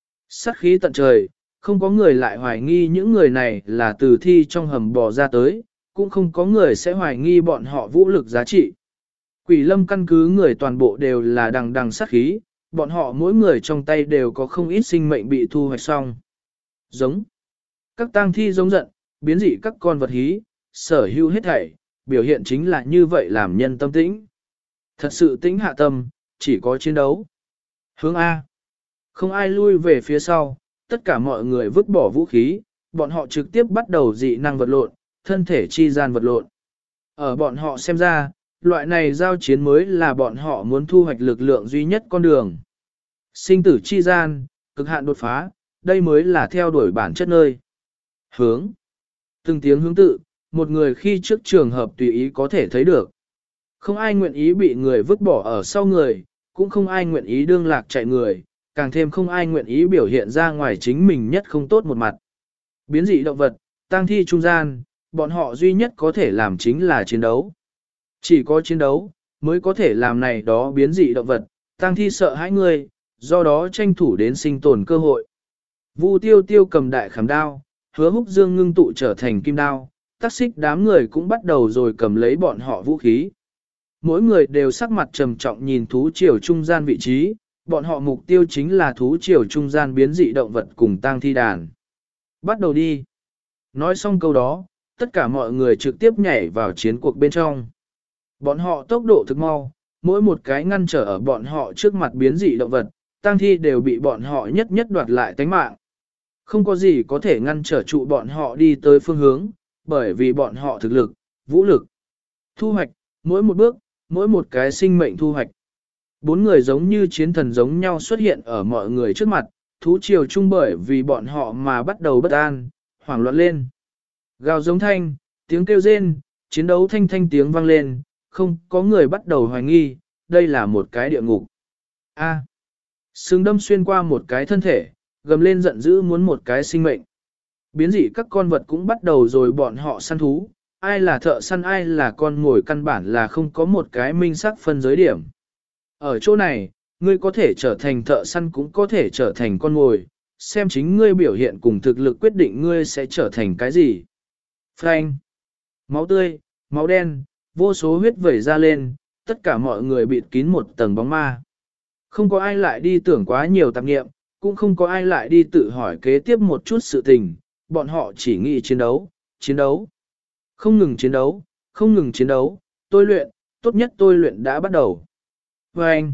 Sắt khí tận trời, không có người lại hoài nghi những người này là từ thi trong hầm bò ra tới, cũng không có người sẽ hoài nghi bọn họ vũ lực giá trị. Quỷ lâm căn cứ người toàn bộ đều là đằng đằng sát khí, bọn họ mỗi người trong tay đều có không ít sinh mệnh bị thu hoạch xong. Giống. Các tang thi giống giận, biến dị các con vật hí, sở hữu hết thảy, biểu hiện chính là như vậy làm nhân tâm tĩnh. Thật sự tĩnh hạ tâm, chỉ có chiến đấu. Hướng A. Không ai lui về phía sau, tất cả mọi người vứt bỏ vũ khí, bọn họ trực tiếp bắt đầu dị năng vật lộn, thân thể chi gian vật lộn. Ở bọn họ xem ra, loại này giao chiến mới là bọn họ muốn thu hoạch lực lượng duy nhất con đường. Sinh tử chi gian, cực hạn đột phá, đây mới là theo đuổi bản chất nơi. Hướng. Từng tiếng hướng tự, một người khi trước trường hợp tùy ý có thể thấy được. Không ai nguyện ý bị người vứt bỏ ở sau người, cũng không ai nguyện ý đương lạc chạy người, càng thêm không ai nguyện ý biểu hiện ra ngoài chính mình nhất không tốt một mặt. Biến dị động vật, tang thi trung gian, bọn họ duy nhất có thể làm chính là chiến đấu. Chỉ có chiến đấu, mới có thể làm này đó biến dị động vật, tang thi sợ hãi người, do đó tranh thủ đến sinh tồn cơ hội. Vu tiêu tiêu cầm đại khảm đao, hứa húc dương ngưng tụ trở thành kim đao, tác xích đám người cũng bắt đầu rồi cầm lấy bọn họ vũ khí. Mỗi người đều sắc mặt trầm trọng nhìn thú triều trung gian vị trí, bọn họ mục tiêu chính là thú triều trung gian biến dị động vật cùng tang thi đàn. Bắt đầu đi. Nói xong câu đó, tất cả mọi người trực tiếp nhảy vào chiến cuộc bên trong. Bọn họ tốc độ thực mau, mỗi một cái ngăn trở ở bọn họ trước mặt biến dị động vật, tang thi đều bị bọn họ nhất nhất đoạt lại tánh mạng. Không có gì có thể ngăn trở trụ bọn họ đi tới phương hướng, bởi vì bọn họ thực lực, vũ lực, thu hoạch, mỗi một bước, mỗi một cái sinh mệnh thu hoạch. Bốn người giống như chiến thần giống nhau xuất hiện ở mọi người trước mặt, thú triều chung bởi vì bọn họ mà bắt đầu bất an, hoảng loạn lên. Gào giống thanh, tiếng kêu rên, chiến đấu thanh thanh tiếng vang lên, không có người bắt đầu hoài nghi, đây là một cái địa ngục. A. Sừng đâm xuyên qua một cái thân thể, gầm lên giận dữ muốn một cái sinh mệnh. Biến dị các con vật cũng bắt đầu rồi bọn họ săn thú, ai là thợ săn ai là con ngồi căn bản là không có một cái minh sắc phân giới điểm. Ở chỗ này, ngươi có thể trở thành thợ săn cũng có thể trở thành con ngồi, xem chính ngươi biểu hiện cùng thực lực quyết định ngươi sẽ trở thành cái gì. Phanh. Máu tươi, máu đen, vô số huyết vẩy ra lên, tất cả mọi người bịt kín một tầng bóng ma. Không có ai lại đi tưởng quá nhiều tạp nghiệm, cũng không có ai lại đi tự hỏi kế tiếp một chút sự tình, bọn họ chỉ nghĩ chiến đấu, chiến đấu. Không ngừng chiến đấu, không ngừng chiến đấu, tôi luyện, tốt nhất tôi luyện đã bắt đầu. Và anh,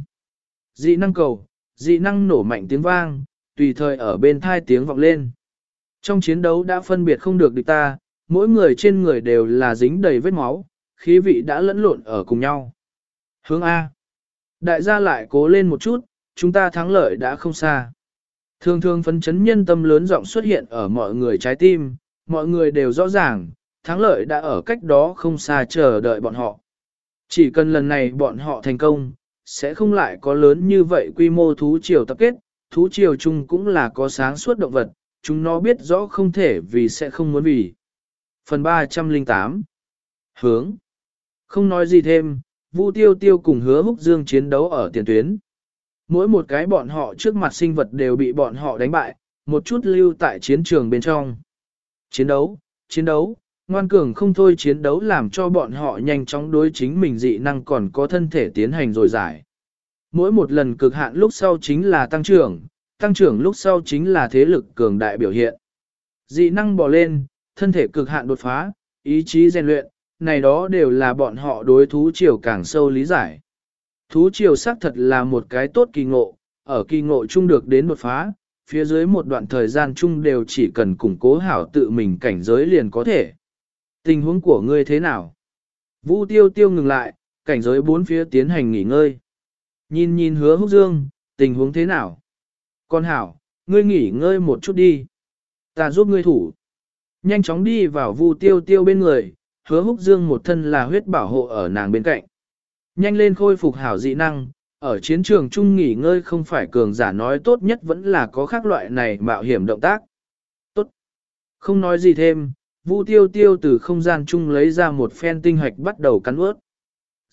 dị năng cầu, dị năng nổ mạnh tiếng vang, tùy thời ở bên thai tiếng vọng lên. Trong chiến đấu đã phân biệt không được địch ta, mỗi người trên người đều là dính đầy vết máu, khí vị đã lẫn lộn ở cùng nhau. Hướng A. Đại gia lại cố lên một chút, chúng ta thắng lợi đã không xa. Thường thường phấn chấn nhân tâm lớn giọng xuất hiện ở mọi người trái tim, mọi người đều rõ ràng, thắng lợi đã ở cách đó không xa chờ đợi bọn họ. Chỉ cần lần này bọn họ thành công, sẽ không lại có lớn như vậy quy mô thú triều tập kết, thú triều chung cũng là có sáng suốt động vật, chúng nó biết rõ không thể vì sẽ không muốn vì. Phần ba trăm lẻ tám. Hướng. Không nói gì thêm, Vu Tiêu Tiêu cùng Hứa Húc Dương chiến đấu ở tiền tuyến. Mỗi một cái bọn họ trước mặt sinh vật đều bị bọn họ đánh bại, một chút lưu tại chiến trường bên trong. Chiến đấu, chiến đấu, ngoan cường không thôi chiến đấu làm cho bọn họ nhanh chóng đối chính mình dị năng còn có thân thể tiến hành rồi giải. Mỗi một lần cực hạn lúc sau chính là tăng trưởng, tăng trưởng lúc sau chính là thế lực cường đại biểu hiện. Dị năng bò lên, thân thể cực hạn đột phá, ý chí rèn luyện, này đó đều là bọn họ đối thú triều càng sâu lý giải. Thú triều xác thật là một cái tốt kỳ ngộ, ở kỳ ngộ chung được đến đột phá, phía dưới một đoạn thời gian chung đều chỉ cần củng cố hảo tự mình cảnh giới liền có thể. Tình huống của ngươi thế nào? Vu Tiêu Tiêu ngừng lại, cảnh giới bốn phía tiến hành nghỉ ngơi. Nhìn nhìn Hứa Húc Dương, tình huống thế nào? Con hảo, ngươi nghỉ ngơi một chút đi. Ta giúp ngươi thủ. Nhanh chóng đi vào Vu Tiêu Tiêu bên người, Hứa Húc Dương một thân là huyết bảo hộ ở nàng bên cạnh. Nhanh lên khôi phục hảo dị năng, ở chiến trường chung nghỉ ngơi không phải cường giả nói tốt nhất vẫn là có khác loại này mạo hiểm động tác. Tốt. Không nói gì thêm, Vu Tiêu Tiêu từ không gian chung lấy ra một phen tinh hạch bắt đầu cắn ướt.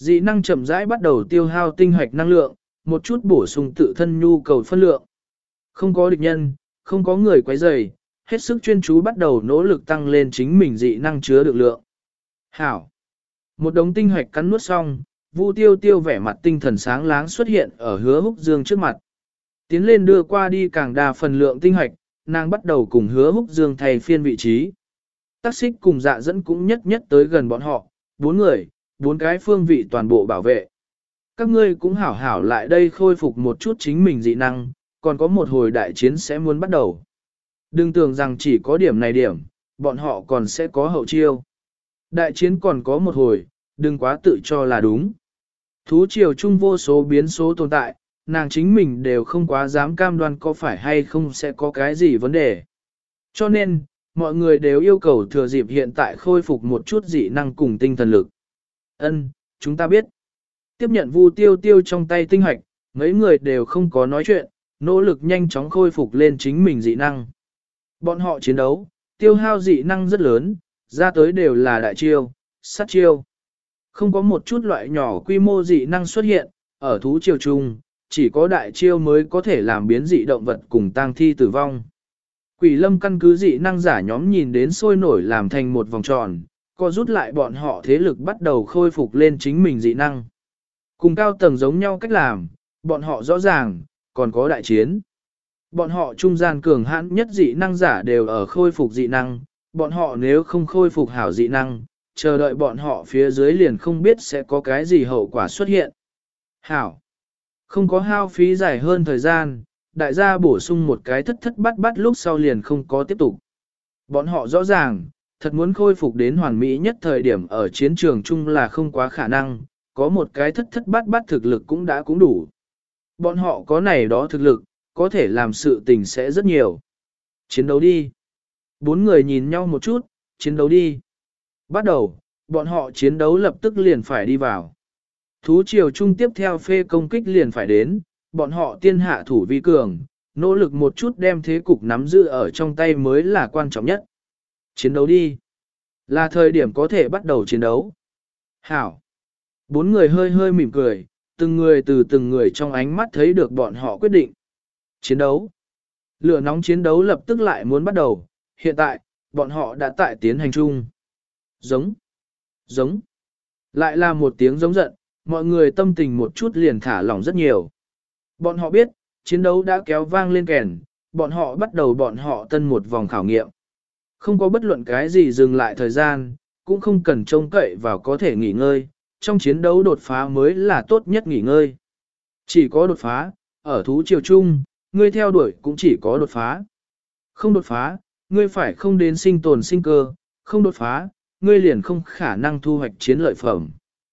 Dị năng chậm rãi bắt đầu tiêu hao tinh hoạch năng lượng, một chút bổ sung tự thân nhu cầu phân lượng. Không có địch nhân, không có người quấy rầy, hết sức chuyên chú bắt đầu nỗ lực tăng lên chính mình dị năng chứa được lượng. Hảo! Một đống tinh hoạch cắn nuốt xong, Vu Tiêu Tiêu vẻ mặt tinh thần sáng láng xuất hiện ở Hứa Húc Dương trước mặt. Tiến lên đưa qua đi càng đa phần lượng tinh hoạch, nàng bắt đầu cùng Hứa Húc Dương thay phiên vị trí. Tác xích cùng dạ dẫn cũng nhất nhất tới gần bọn họ, bốn người, bốn cái phương vị toàn bộ bảo vệ. Các ngươi cũng hảo hảo lại đây khôi phục một chút chính mình dị năng, còn có một hồi đại chiến sẽ muốn bắt đầu. Đừng tưởng rằng chỉ có điểm này điểm, bọn họ còn sẽ có hậu chiêu. Đại chiến còn có một hồi, đừng quá tự cho là đúng. Thú triều chung vô số biến số tồn tại, nàng chính mình đều không quá dám cam đoan có phải hay không sẽ có cái gì vấn đề. Cho nên, mọi người đều yêu cầu thừa dịp hiện tại khôi phục một chút dị năng cùng tinh thần lực. Ân, chúng ta biết. Tiếp nhận Vu Tiêu Tiêu trong tay tinh hoạch, mấy người đều không có nói chuyện, nỗ lực nhanh chóng khôi phục lên chính mình dị năng. Bọn họ chiến đấu, tiêu hao dị năng rất lớn, ra tới đều là đại chiêu, sát chiêu. Không có một chút loại nhỏ quy mô dị năng xuất hiện, ở thú triều chung, chỉ có đại chiêu mới có thể làm biến dị động vật cùng tang thi tử vong. Quỷ lâm căn cứ dị năng giả nhóm nhìn đến sôi nổi làm thành một vòng tròn, co rút lại bọn họ thế lực bắt đầu khôi phục lên chính mình dị năng. Cùng cao tầng giống nhau cách làm, bọn họ rõ ràng, còn có đại chiến. Bọn họ trung gian cường hãn nhất dị năng giả đều ở khôi phục dị năng, bọn họ nếu không khôi phục hảo dị năng, chờ đợi bọn họ phía dưới liền không biết sẽ có cái gì hậu quả xuất hiện. Hảo! Không có hao phí dài hơn thời gian, đại gia bổ sung một cái thất thất bắt bắt lúc sau liền không có tiếp tục. Bọn họ rõ ràng, thật muốn khôi phục đến hoàn mỹ nhất thời điểm ở chiến trường chung là không quá khả năng, có một cái thất thất bát bát thực lực cũng đã cũng đủ. Bọn họ có này đó thực lực, có thể làm sự tình sẽ rất nhiều. Chiến đấu đi. Bốn người nhìn nhau một chút, chiến đấu đi. Bắt đầu, bọn họ chiến đấu lập tức liền phải đi vào. Thú triều chung tiếp theo phê công kích liền phải đến, bọn họ tiên hạ thủ vi cường, nỗ lực một chút đem thế cục nắm giữ ở trong tay mới là quan trọng nhất. Chiến đấu đi. Là thời điểm có thể bắt đầu chiến đấu. Hảo. Bốn người hơi hơi mỉm cười, từng người từ từng người trong ánh mắt thấy được bọn họ quyết định. Chiến đấu. Lửa nóng chiến đấu lập tức lại muốn bắt đầu, hiện tại, bọn họ đã tại tiến hành chung. Giống. Giống. Lại là một tiếng giống giận, mọi người tâm tình một chút liền thả lỏng rất nhiều. Bọn họ biết, chiến đấu đã kéo vang lên kèn, bọn họ bắt đầu bọn họ tân một vòng khảo nghiệm. Không có bất luận cái gì dừng lại thời gian, cũng không cần trông cậy vào có thể nghỉ ngơi, trong chiến đấu đột phá mới là tốt nhất nghỉ ngơi. Chỉ có đột phá, ở thú triều chung, ngươi theo đuổi cũng chỉ có đột phá. Không đột phá, ngươi phải không đến sinh tồn sinh cơ, không đột phá, ngươi liền không khả năng thu hoạch chiến lợi phẩm.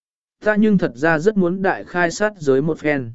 Ta nhưng thật ra rất muốn đại khai sát giới một phen.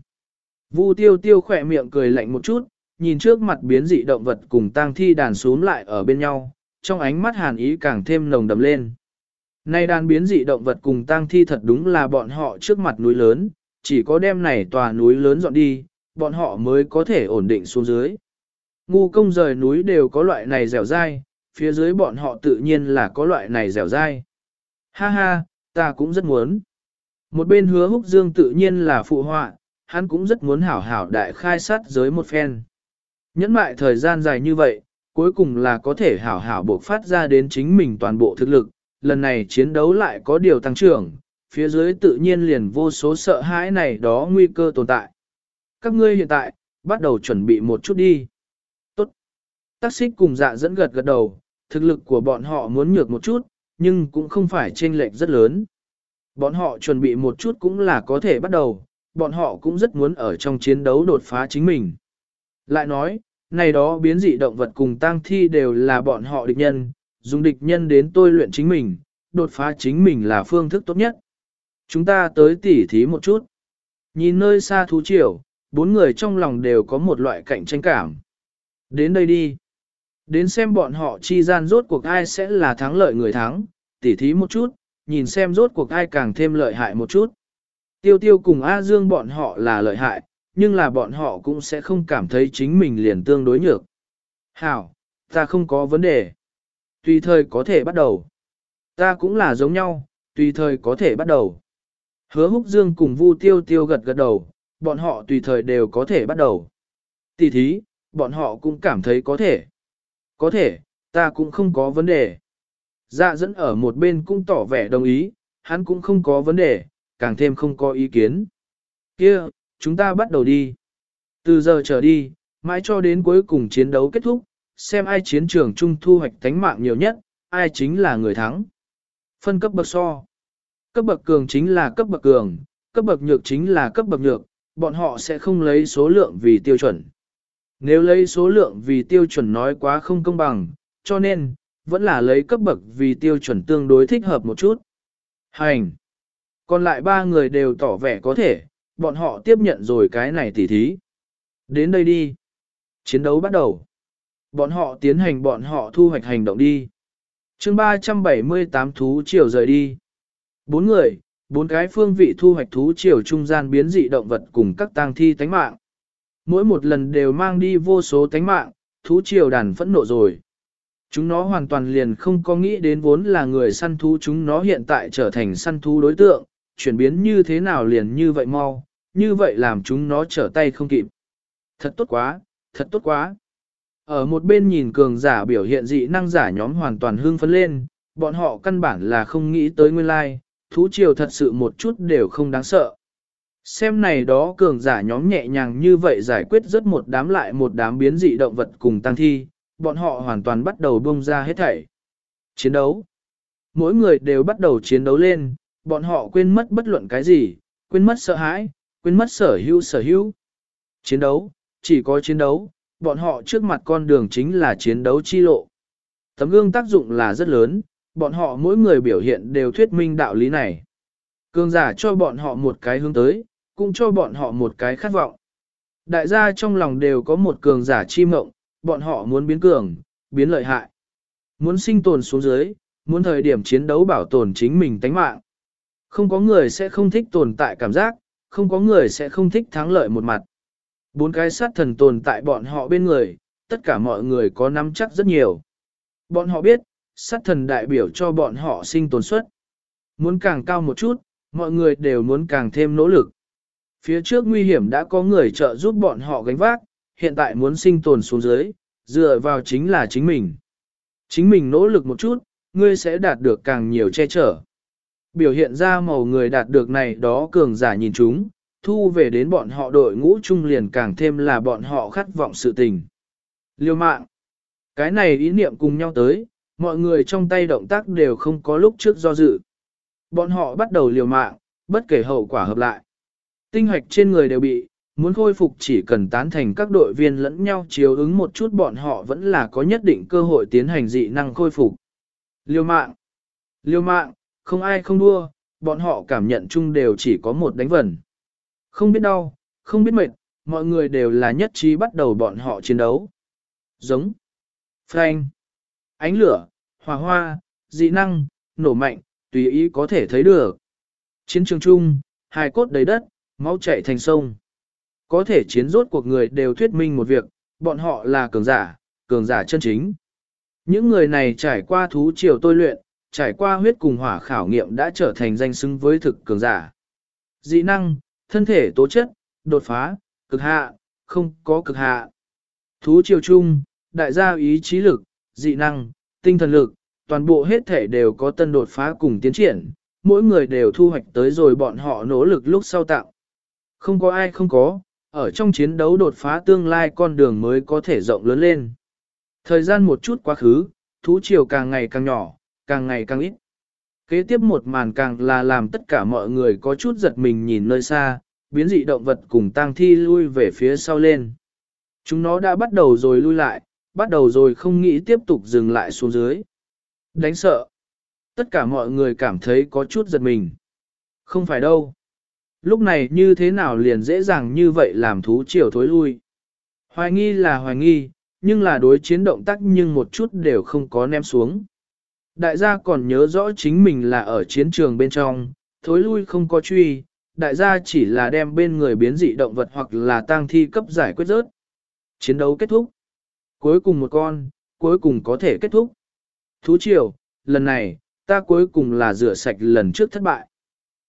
Vu Tiêu Tiêu khỏe miệng cười lạnh một chút, nhìn trước mặt biến dị động vật cùng tang thi đàn xuống lại ở bên nhau, trong ánh mắt hàn ý càng thêm nồng đậm lên. Nay đàn biến dị động vật cùng tang thi thật đúng là bọn họ trước mặt núi lớn, chỉ có đem này tòa núi lớn dọn đi, bọn họ mới có thể ổn định xuống dưới. Ngu công rời núi đều có loại này dẻo dai, phía dưới bọn họ tự nhiên là có loại này dẻo dai. Ha ha, ta cũng rất muốn. Một bên Hứa Húc Dương tự nhiên là phụ họa, hắn cũng rất muốn hảo hảo đại khai sát giới một phen. Nhẫn mại thời gian dài như vậy, cuối cùng là có thể hảo hảo buộc phát ra đến chính mình toàn bộ thực lực, lần này chiến đấu lại có điều tăng trưởng, phía dưới tự nhiên liền vô số sợ hãi này đó nguy cơ tồn tại. Các ngươi hiện tại, bắt đầu chuẩn bị một chút đi. Tốt. Tác xích cùng dạ dẫn gật gật đầu, thực lực của bọn họ muốn nhược một chút, nhưng cũng không phải chênh lệch rất lớn. Bọn họ chuẩn bị một chút cũng là có thể bắt đầu, bọn họ cũng rất muốn ở trong chiến đấu đột phá chính mình. Lại nói, này đó biến dị động vật cùng tang thi đều là bọn họ địch nhân, dùng địch nhân đến tôi luyện chính mình, đột phá chính mình là phương thức tốt nhất. Chúng ta tới tỉ thí một chút. Nhìn nơi xa thú triều, bốn người trong lòng đều có một loại cạnh tranh cảm. Đến đây đi. Đến xem bọn họ chi gian rốt cuộc ai sẽ là thắng lợi người thắng, tỉ thí một chút, nhìn xem rốt cuộc ai càng thêm lợi hại một chút. Tiêu Tiêu cùng A Dương bọn họ là lợi hại, nhưng là bọn họ cũng sẽ không cảm thấy chính mình liền tương đối nhược. Hảo, ta không có vấn đề. Tùy thời có thể bắt đầu. Ta cũng là giống nhau, tùy thời có thể bắt đầu. Hứa Húc Dương cùng Vu Tiêu Tiêu gật gật đầu, bọn họ tùy thời đều có thể bắt đầu. Tỷ thí, bọn họ cũng cảm thấy có thể. Có thể, ta cũng không có vấn đề. Dạ dẫn ở một bên cũng tỏ vẻ đồng ý, hắn cũng không có vấn đề, càng thêm không có ý kiến. Kia, chúng ta bắt đầu đi. Từ giờ trở đi, mãi cho đến cuối cùng chiến đấu kết thúc, xem ai chiến trường chung thu hoạch tánh mạng nhiều nhất, ai chính là người thắng. Phân cấp bậc so. Cấp bậc cường chính là cấp bậc cường, cấp bậc nhược chính là cấp bậc nhược, bọn họ sẽ không lấy số lượng vì tiêu chuẩn. Nếu lấy số lượng vì tiêu chuẩn nói quá không công bằng, cho nên, vẫn là lấy cấp bậc vì tiêu chuẩn tương đối thích hợp một chút. Hành! Còn lại ba người đều tỏ vẻ có thể, bọn họ tiếp nhận rồi cái này tỉ thí. Đến đây đi! Chiến đấu bắt đầu. Bọn họ tiến hành bọn họ thu hoạch hành động đi. chương ba trăm bảy mươi tám thú triều rời đi. Bốn người, bốn cái phương vị thu hoạch thú triều trung gian biến dị động vật cùng các tang thi tánh mạng. Mỗi một lần đều mang đi vô số tánh mạng, thú triều đàn phẫn nộ rồi. Chúng nó hoàn toàn liền không có nghĩ đến vốn là người săn thú, chúng nó hiện tại trở thành săn thú đối tượng, chuyển biến như thế nào liền như vậy mau, như vậy làm chúng nó trở tay không kịp. Thật tốt quá, thật tốt quá. Ở một bên nhìn cường giả biểu hiện dị năng giả nhóm hoàn toàn hưng phấn lên, bọn họ căn bản là không nghĩ tới nguyên lai, thú triều thật sự một chút đều không đáng sợ. Xem này đó cường giả nhóm nhẹ nhàng như vậy giải quyết rất một đám lại một đám biến dị động vật cùng tăng thi, bọn họ hoàn toàn bắt đầu bung ra hết thảy. Chiến đấu. Mỗi người đều bắt đầu chiến đấu lên, bọn họ quên mất bất luận cái gì, quên mất sợ hãi, quên mất sở hữu sở hữu. Chiến đấu, chỉ có chiến đấu, bọn họ trước mặt con đường chính là chiến đấu chi lộ. Tấm gương tác dụng là rất lớn, bọn họ mỗi người biểu hiện đều thuyết minh đạo lý này. Cường giả cho bọn họ một cái hướng tới, cũng cho bọn họ một cái khát vọng. Đại gia trong lòng đều có một cường giả chi mộng, bọn họ muốn biến cường, biến lợi hại. Muốn sinh tồn xuống dưới, muốn thời điểm chiến đấu bảo tồn chính mình tánh mạng. Không có người sẽ không thích tồn tại cảm giác, không có người sẽ không thích thắng lợi một mặt. Bốn cái sát thần tồn tại bọn họ bên người, tất cả mọi người có nắm chắc rất nhiều. Bọn họ biết, sát thần đại biểu cho bọn họ sinh tồn suất. Muốn càng cao một chút, mọi người đều muốn càng thêm nỗ lực. Phía trước nguy hiểm đã có người trợ giúp bọn họ gánh vác, hiện tại muốn sinh tồn xuống dưới, dựa vào chính là chính mình. Chính mình nỗ lực một chút, ngươi sẽ đạt được càng nhiều che chở. Biểu hiện ra màu người đạt được này đó cường giả nhìn chúng, thu về đến bọn họ đội ngũ trung liền càng thêm là bọn họ khát vọng sự tình. Liêu mạng. Cái này ý niệm cùng nhau tới, mọi người trong tay động tác đều không có lúc trước do dự. Bọn họ bắt đầu liều mạng, bất kể hậu quả hợp lại. Tinh hoạch trên người đều bị, muốn khôi phục chỉ cần tán thành các đội viên lẫn nhau chiếu ứng một chút, bọn họ vẫn là có nhất định cơ hội tiến hành dị năng khôi phục. Liều mạng. Liều mạng, không ai không đua, bọn họ cảm nhận chung đều chỉ có một đánh vần. Không biết đau, không biết mệt, mọi người đều là nhất trí bắt đầu bọn họ chiến đấu. Giống. Phanh. Ánh lửa, hỏa hoa, dị năng, nổ mạnh, tùy ý có thể thấy được. Chiến trường chung, hài cốt đầy đất, máu chảy thành sông. Có thể chiến rốt cuộc người đều thuyết minh một việc, bọn họ là cường giả, cường giả chân chính. Những người này trải qua thú triều tôi luyện, trải qua huyết cùng hỏa khảo nghiệm đã trở thành danh xứng với thực cường giả. Dị năng, thân thể tố chất, đột phá, cực hạ, không có cực hạ. Thú triều chung, đại gia ý chí lực, dị năng, tinh thần lực, toàn bộ hết thể đều có tân đột phá cùng tiến triển, mỗi người đều thu hoạch tới rồi bọn họ nỗ lực lúc sau tạo. Không có ai không có, ở trong chiến đấu đột phá tương lai con đường mới có thể rộng lớn lên. Thời gian một chút quá khứ, thú triều càng ngày càng nhỏ, càng ngày càng ít. Kế tiếp một màn càng là làm tất cả mọi người có chút giật mình nhìn nơi xa, biến dị động vật cùng tang thi lui về phía sau lên. Chúng nó đã bắt đầu rồi lui lại, bắt đầu rồi không nghĩ tiếp tục dừng lại xuống dưới. Đánh sợ. Tất cả mọi người cảm thấy có chút giật mình. Không phải đâu. Lúc này như thế nào liền dễ dàng như vậy làm thú triều thối lui. Hoài nghi là hoài nghi, nhưng là đối chiến động tác nhưng một chút đều không có ném xuống. Đại gia còn nhớ rõ chính mình là ở chiến trường bên trong, thối lui không có truy, đại gia chỉ là đem bên người biến dị động vật hoặc là tang thi cấp giải quyết rớt. Chiến đấu kết thúc. Cuối cùng một con, cuối cùng có thể kết thúc. Thú triều, lần này, ta cuối cùng là rửa sạch lần trước thất bại.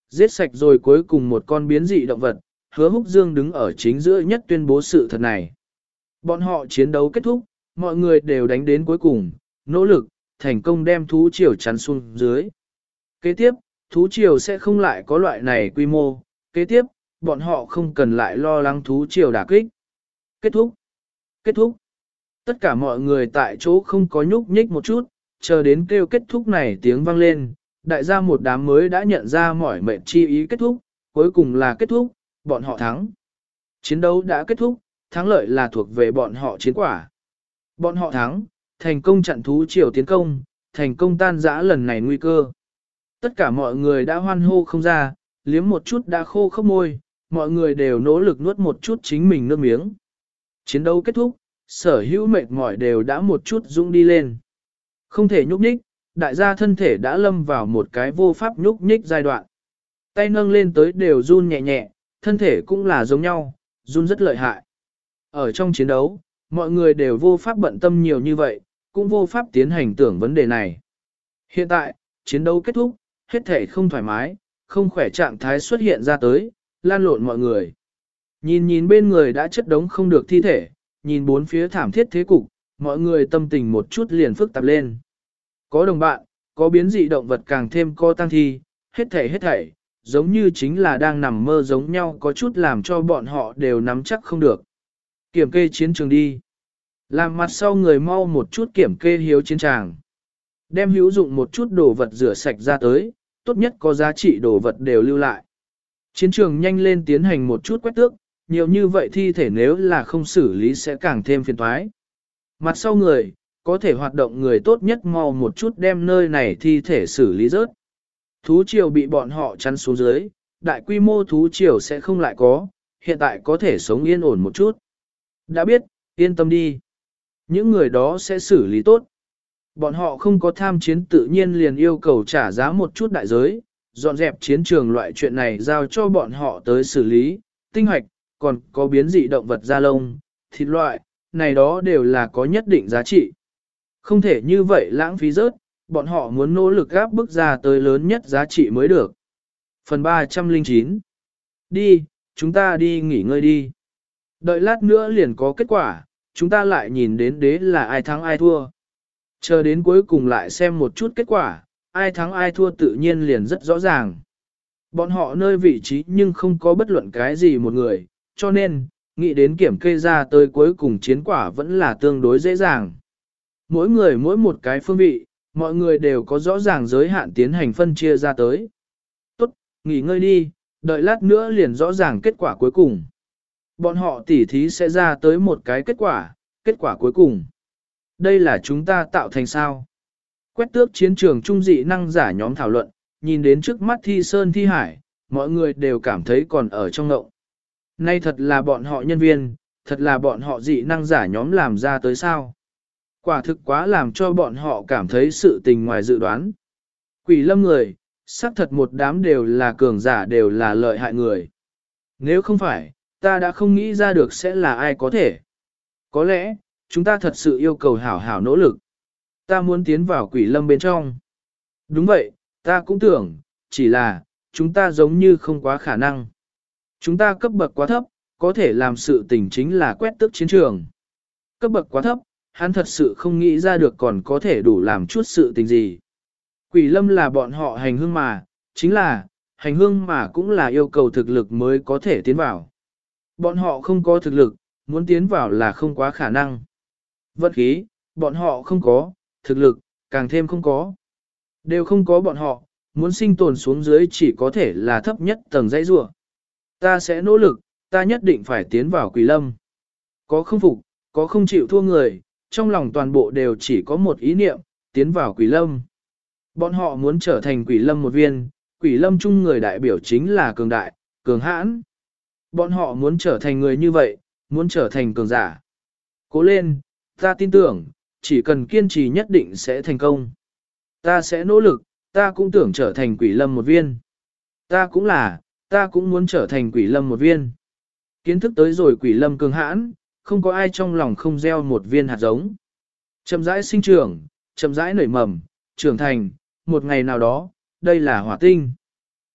Giết sạch rồi cuối cùng một con biến dị động vật, Hứa Húc Dương đứng ở chính giữa nhất tuyên bố sự thật này. Bọn họ chiến đấu kết thúc, mọi người đều đánh đến cuối cùng, nỗ lực, thành công đem thú triều chắn xuống dưới. Kế tiếp, thú triều sẽ không lại có loại này quy mô, kế tiếp, bọn họ không cần lại lo lắng thú triều đả kích. Kết thúc, kết thúc. Tất cả mọi người tại chỗ không có nhúc nhích một chút, chờ đến kêu kết thúc này tiếng vang lên, đại gia một đám mới đã nhận ra mỏi mệt chi ý kết thúc, cuối cùng là kết thúc, bọn họ thắng. Chiến đấu đã kết thúc, thắng lợi là thuộc về bọn họ chiến quả. Bọn họ thắng, thành công chặn thú triều tiến công, thành công tan rã lần này nguy cơ. Tất cả mọi người đã hoan hô không ra, liếm một chút đã khô khốc môi, mọi người đều nỗ lực nuốt một chút chính mình nước miếng. Chiến đấu kết thúc, sở hữu mệt mỏi đều đã một chút dũng đi lên. Không thể nhúc nhích, đại gia thân thể đã lâm vào một cái vô pháp nhúc nhích giai đoạn. Tay nâng lên tới đều run nhẹ nhẹ, thân thể cũng là giống nhau, run rất lợi hại. Ở trong chiến đấu, mọi người đều vô pháp bận tâm nhiều như vậy, cũng vô pháp tiến hành tưởng vấn đề này. Hiện tại, chiến đấu kết thúc, hết thể không thoải mái, không khỏe trạng thái xuất hiện ra tới, lan lộn mọi người. Nhìn nhìn bên người đã chất đống không được thi thể, nhìn bốn phía thảm thiết thế cục, mọi người tâm tình một chút liền phức tạp lên. Có đồng bạn, có biến dị động vật càng thêm co tăng thi, hết thảy hết thảy, giống như chính là đang nằm mơ giống nhau, có chút làm cho bọn họ đều nắm chắc không được. Kiểm kê chiến trường đi. Làm mặt sau người mau một chút kiểm kê hiếu chiến tràng. Đem hữu dụng một chút đồ vật rửa sạch ra tới, tốt nhất có giá trị đồ vật đều lưu lại. Chiến trường nhanh lên tiến hành một chút quét tước, nhiều như vậy thi thể nếu là không xử lý sẽ càng thêm phiền toái. Mặt sau người, có thể hoạt động người tốt nhất mau một chút đem nơi này thi thể xử lý rớt. Thú triều bị bọn họ chắn xuống dưới, đại quy mô thú triều sẽ không lại có, hiện tại có thể sống yên ổn một chút. Đã biết, yên tâm đi. Những người đó sẽ xử lý tốt. Bọn họ không có tham chiến tự nhiên liền yêu cầu trả giá một chút đại giới, dọn dẹp chiến trường loại chuyện này giao cho bọn họ tới xử lý, tinh hoạch, còn có biến dị động vật da lông, thịt loại, này đó đều là có nhất định giá trị. Không thể như vậy lãng phí rớt, bọn họ muốn nỗ lực gáp bức ra tới lớn nhất giá trị mới được. Phần ba trăm lẻ chín. Đi, chúng ta đi nghỉ ngơi đi. Đợi lát nữa liền có kết quả, chúng ta lại nhìn đến đế là ai thắng ai thua. Chờ đến cuối cùng lại xem một chút kết quả, ai thắng ai thua tự nhiên liền rất rõ ràng. Bọn họ nơi vị trí nhưng không có bất luận cái gì một người, cho nên, nghĩ đến kiểm kê ra tới cuối cùng chiến quả vẫn là tương đối dễ dàng. Mỗi người mỗi một cái phương vị, mọi người đều có rõ ràng giới hạn tiến hành phân chia ra tới. Tốt, nghỉ ngơi đi, đợi lát nữa liền rõ ràng kết quả cuối cùng. Bọn họ tỉ thí sẽ ra tới một cái kết quả, kết quả cuối cùng. Đây là chúng ta tạo thành sao? Quét tước chiến trường trung dị năng giả nhóm thảo luận, nhìn đến trước mắt thi sơn thi hải, mọi người đều cảm thấy còn ở trong ngộng. Nay thật là bọn họ nhân viên, thật là bọn họ dị năng giả nhóm làm ra tới sao? Quả thực quá làm cho bọn họ cảm thấy sự tình ngoài dự đoán. Quỷ lâm người, xác thật một đám đều là cường giả đều là lợi hại người. Nếu không phải, ta đã không nghĩ ra được sẽ là ai có thể. Có lẽ, chúng ta thật sự yêu cầu hảo hảo nỗ lực. Ta muốn tiến vào quỷ lâm bên trong. Đúng vậy, ta cũng tưởng, chỉ là, chúng ta giống như không quá khả năng. Chúng ta cấp bậc quá thấp, có thể làm sự tình chính là quét tước chiến trường. Cấp bậc quá thấp, hắn thật sự không nghĩ ra được còn có thể đủ làm chút sự tình gì. Quỷ lâm là bọn họ hành hương mà, chính là, hành hương mà cũng là yêu cầu thực lực mới có thể tiến vào. Bọn họ không có thực lực, muốn tiến vào là không quá khả năng. Vận khí, bọn họ không có, thực lực, càng thêm không có. Đều không có bọn họ, muốn sinh tồn xuống dưới chỉ có thể là thấp nhất tầng dãy rùa. Ta sẽ nỗ lực, ta nhất định phải tiến vào quỷ lâm. Có không phục, có không chịu thua người, trong lòng toàn bộ đều chỉ có một ý niệm, tiến vào quỷ lâm. Bọn họ muốn trở thành quỷ lâm một viên, quỷ lâm chung người đại biểu chính là cường đại, cường hãn. Bọn họ muốn trở thành người như vậy, muốn trở thành cường giả. Cố lên, ta tin tưởng, chỉ cần kiên trì nhất định sẽ thành công. Ta sẽ nỗ lực, ta cũng tưởng trở thành quỷ lâm một viên. Ta cũng là, ta cũng muốn trở thành quỷ lâm một viên. Kiến thức tới rồi quỷ lâm cường hãn, không có ai trong lòng không gieo một viên hạt giống. Chậm rãi sinh trưởng, chậm rãi nảy mầm, trưởng thành, một ngày nào đó, đây là hỏa tinh.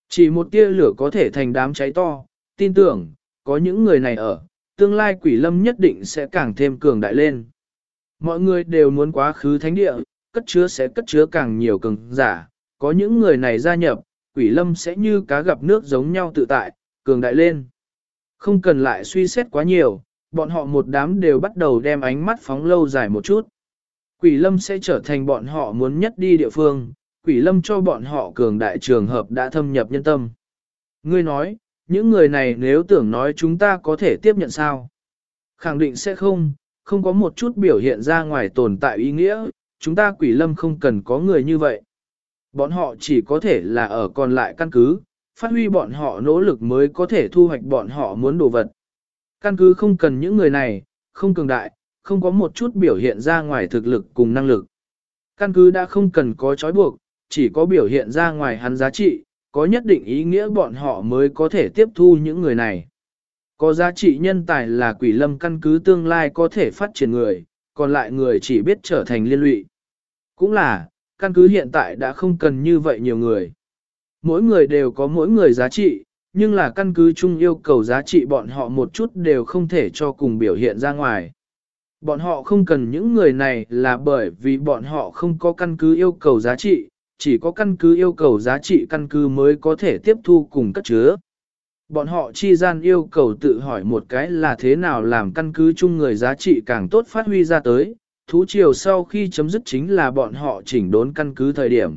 Chỉ một tia lửa có thể thành đám cháy to, tin tưởng, có những người này ở, tương lai quỷ lâm nhất định sẽ càng thêm cường đại lên. Mọi người đều muốn quá khứ thánh địa, cất chứa sẽ cất chứa càng nhiều cường giả, có những người này gia nhập, quỷ lâm sẽ như cá gặp nước giống nhau tự tại, cường đại lên. Không cần lại suy xét quá nhiều, bọn họ một đám đều bắt đầu đem ánh mắt phóng lâu dài một chút. Quỷ lâm sẽ trở thành bọn họ muốn nhất đi địa phương, quỷ lâm cho bọn họ cường đại trường hợp đã thâm nhập nhân tâm. Ngươi nói, những người này nếu tưởng nói chúng ta có thể tiếp nhận sao? Khẳng định sẽ không, không có một chút biểu hiện ra ngoài tồn tại ý nghĩa, chúng ta quỷ lâm không cần có người như vậy. Bọn họ chỉ có thể là ở còn lại căn cứ, phát huy bọn họ nỗ lực mới có thể thu hoạch bọn họ muốn đồ vật. Căn cứ không cần những người này, không cường đại, không có một chút biểu hiện ra ngoài thực lực cùng năng lực. Căn cứ đã không cần có trói buộc, chỉ có biểu hiện ra ngoài hắn giá trị, có nhất định ý nghĩa bọn họ mới có thể tiếp thu những người này. Có giá trị nhân tài là quỷ lâm căn cứ tương lai có thể phát triển người, còn lại người chỉ biết trở thành liên lụy. Cũng là, căn cứ hiện tại đã không cần như vậy nhiều người. Mỗi người đều có mỗi người giá trị, nhưng là căn cứ chung yêu cầu giá trị bọn họ một chút đều không thể cho cùng biểu hiện ra ngoài. Bọn họ không cần những người này là bởi vì bọn họ không có căn cứ yêu cầu giá trị, chỉ có căn cứ yêu cầu giá trị căn cứ mới có thể tiếp thu cùng cất chứa. Bọn họ chi gian yêu cầu tự hỏi một cái là thế nào làm căn cứ chung người giá trị càng tốt phát huy ra tới, thú triều sau khi chấm dứt chính là bọn họ chỉnh đốn căn cứ thời điểm.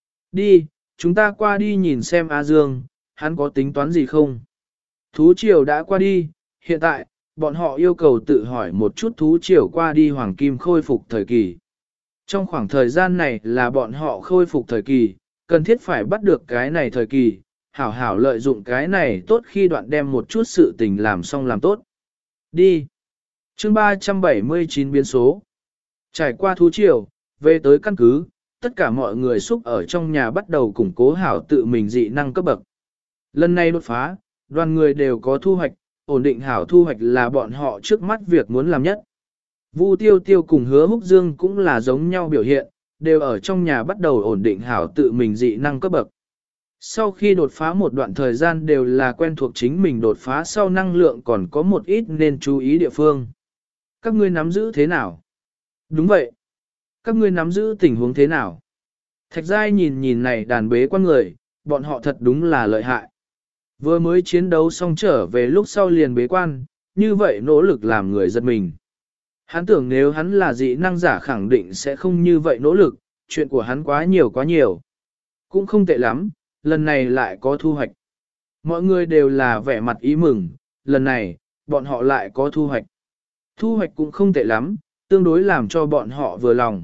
Đi, chúng ta qua đi nhìn xem A Dương, hắn có tính toán gì không? Thú triều đã qua đi, hiện tại, bọn họ yêu cầu tự hỏi một chút thú triều qua đi hoàng kim khôi phục thời kỳ. Trong khoảng thời gian này là bọn họ khôi phục thời kỳ, cần thiết phải bắt được cái này thời kỳ, hảo hảo lợi dụng cái này tốt khi đoạn đem một chút sự tình làm xong làm tốt. Đi. Chương ba trăm bảy mươi chín biến số. Trải qua thú triều, về tới căn cứ, tất cả mọi người xúc ở trong nhà bắt đầu củng cố hảo tự mình dị năng cấp bậc. Lần này đột phá, đoàn người đều có thu hoạch, ổn định hảo thu hoạch là bọn họ trước mắt việc muốn làm nhất. Vu Tiêu Tiêu cùng Hứa Húc Dương cũng là giống nhau biểu hiện, đều ở trong nhà bắt đầu ổn định hảo tự mình dị năng cấp bậc. Sau khi đột phá một đoạn thời gian đều là quen thuộc chính mình đột phá sau năng lượng còn có một ít nên chú ý địa phương. Các ngươi nắm giữ thế nào? Đúng vậy. Các ngươi nắm giữ tình huống thế nào? Thạch Giai nhìn nhìn này đàn bế quan người, bọn họ thật đúng là lợi hại. Vừa mới chiến đấu xong trở về lúc sau liền bế quan, như vậy nỗ lực làm người giật mình. Hắn tưởng nếu hắn là dị năng giả khẳng định sẽ không như vậy nỗ lực, chuyện của hắn quá nhiều quá nhiều. Cũng không tệ lắm, lần này lại có thu hoạch. Mọi người đều là vẻ mặt ý mừng, lần này, bọn họ lại có thu hoạch. Thu hoạch cũng không tệ lắm, tương đối làm cho bọn họ vừa lòng.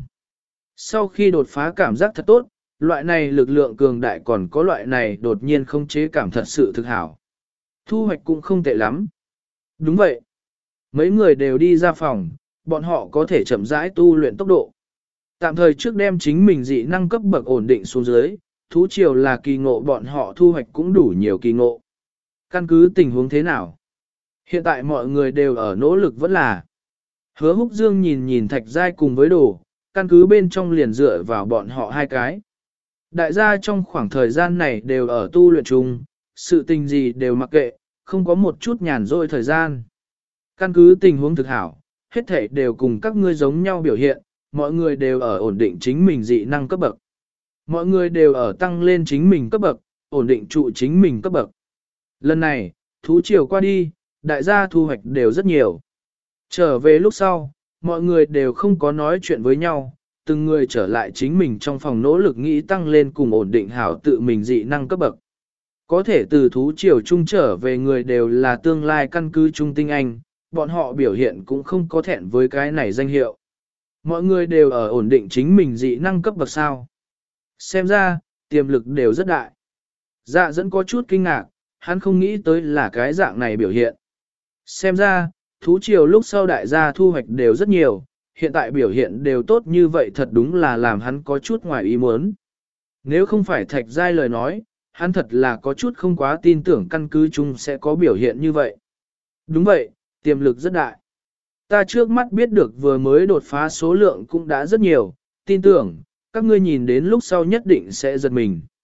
Sau khi đột phá cảm giác thật tốt, loại này lực lượng cường đại còn có loại này đột nhiên không chế cảm thật sự thực hảo. Thu hoạch cũng không tệ lắm. Đúng vậy. Mấy người đều đi ra phòng, bọn họ có thể chậm rãi tu luyện tốc độ. Tạm thời trước đem chính mình dị năng cấp bậc ổn định xuống dưới, thú triều là kỳ ngộ bọn họ thu hoạch cũng đủ nhiều kỳ ngộ. Căn cứ tình huống thế nào? Hiện tại mọi người đều ở nỗ lực vẫn là. Hứa Húc Dương nhìn nhìn Thạch Giai cùng với đồ, căn cứ bên trong liền dựa vào bọn họ hai cái. Đại gia trong khoảng thời gian này đều ở tu luyện chung, sự tình gì đều mặc kệ, không có một chút nhàn rỗi thời gian. Căn cứ tình huống thực hảo, hết thảy đều cùng các ngươi giống nhau biểu hiện, mọi người đều ở ổn định chính mình dị năng cấp bậc. Mọi người đều ở tăng lên chính mình cấp bậc, ổn định trụ chính mình cấp bậc. Lần này, thú triều qua đi, đại gia thu hoạch đều rất nhiều. Trở về lúc sau, mọi người đều không có nói chuyện với nhau, từng người trở lại chính mình trong phòng nỗ lực nghĩ tăng lên cùng ổn định hảo tự mình dị năng cấp bậc. Có thể từ thú triều trung trở về người đều là tương lai căn cứ trung tinh anh, bọn họ biểu hiện cũng không có thẹn với cái này danh hiệu. Mọi người đều ở ổn định chính mình dị năng cấp bậc sao. Xem ra, tiềm lực đều rất đại. Dạ dẫn có chút kinh ngạc, hắn không nghĩ tới là cái dạng này biểu hiện. Xem ra, thú triều lúc sau đại gia thu hoạch đều rất nhiều, hiện tại biểu hiện đều tốt như vậy thật đúng là làm hắn có chút ngoài ý muốn. Nếu không phải Thạch Giai lời nói, hắn thật là có chút không quá tin tưởng căn cứ chung sẽ có biểu hiện như vậy. Đúng vậy, tiềm lực rất đại. Ta trước mắt biết được vừa mới đột phá số lượng cũng đã rất nhiều, tin tưởng, các ngươi nhìn đến lúc sau nhất định sẽ giật mình.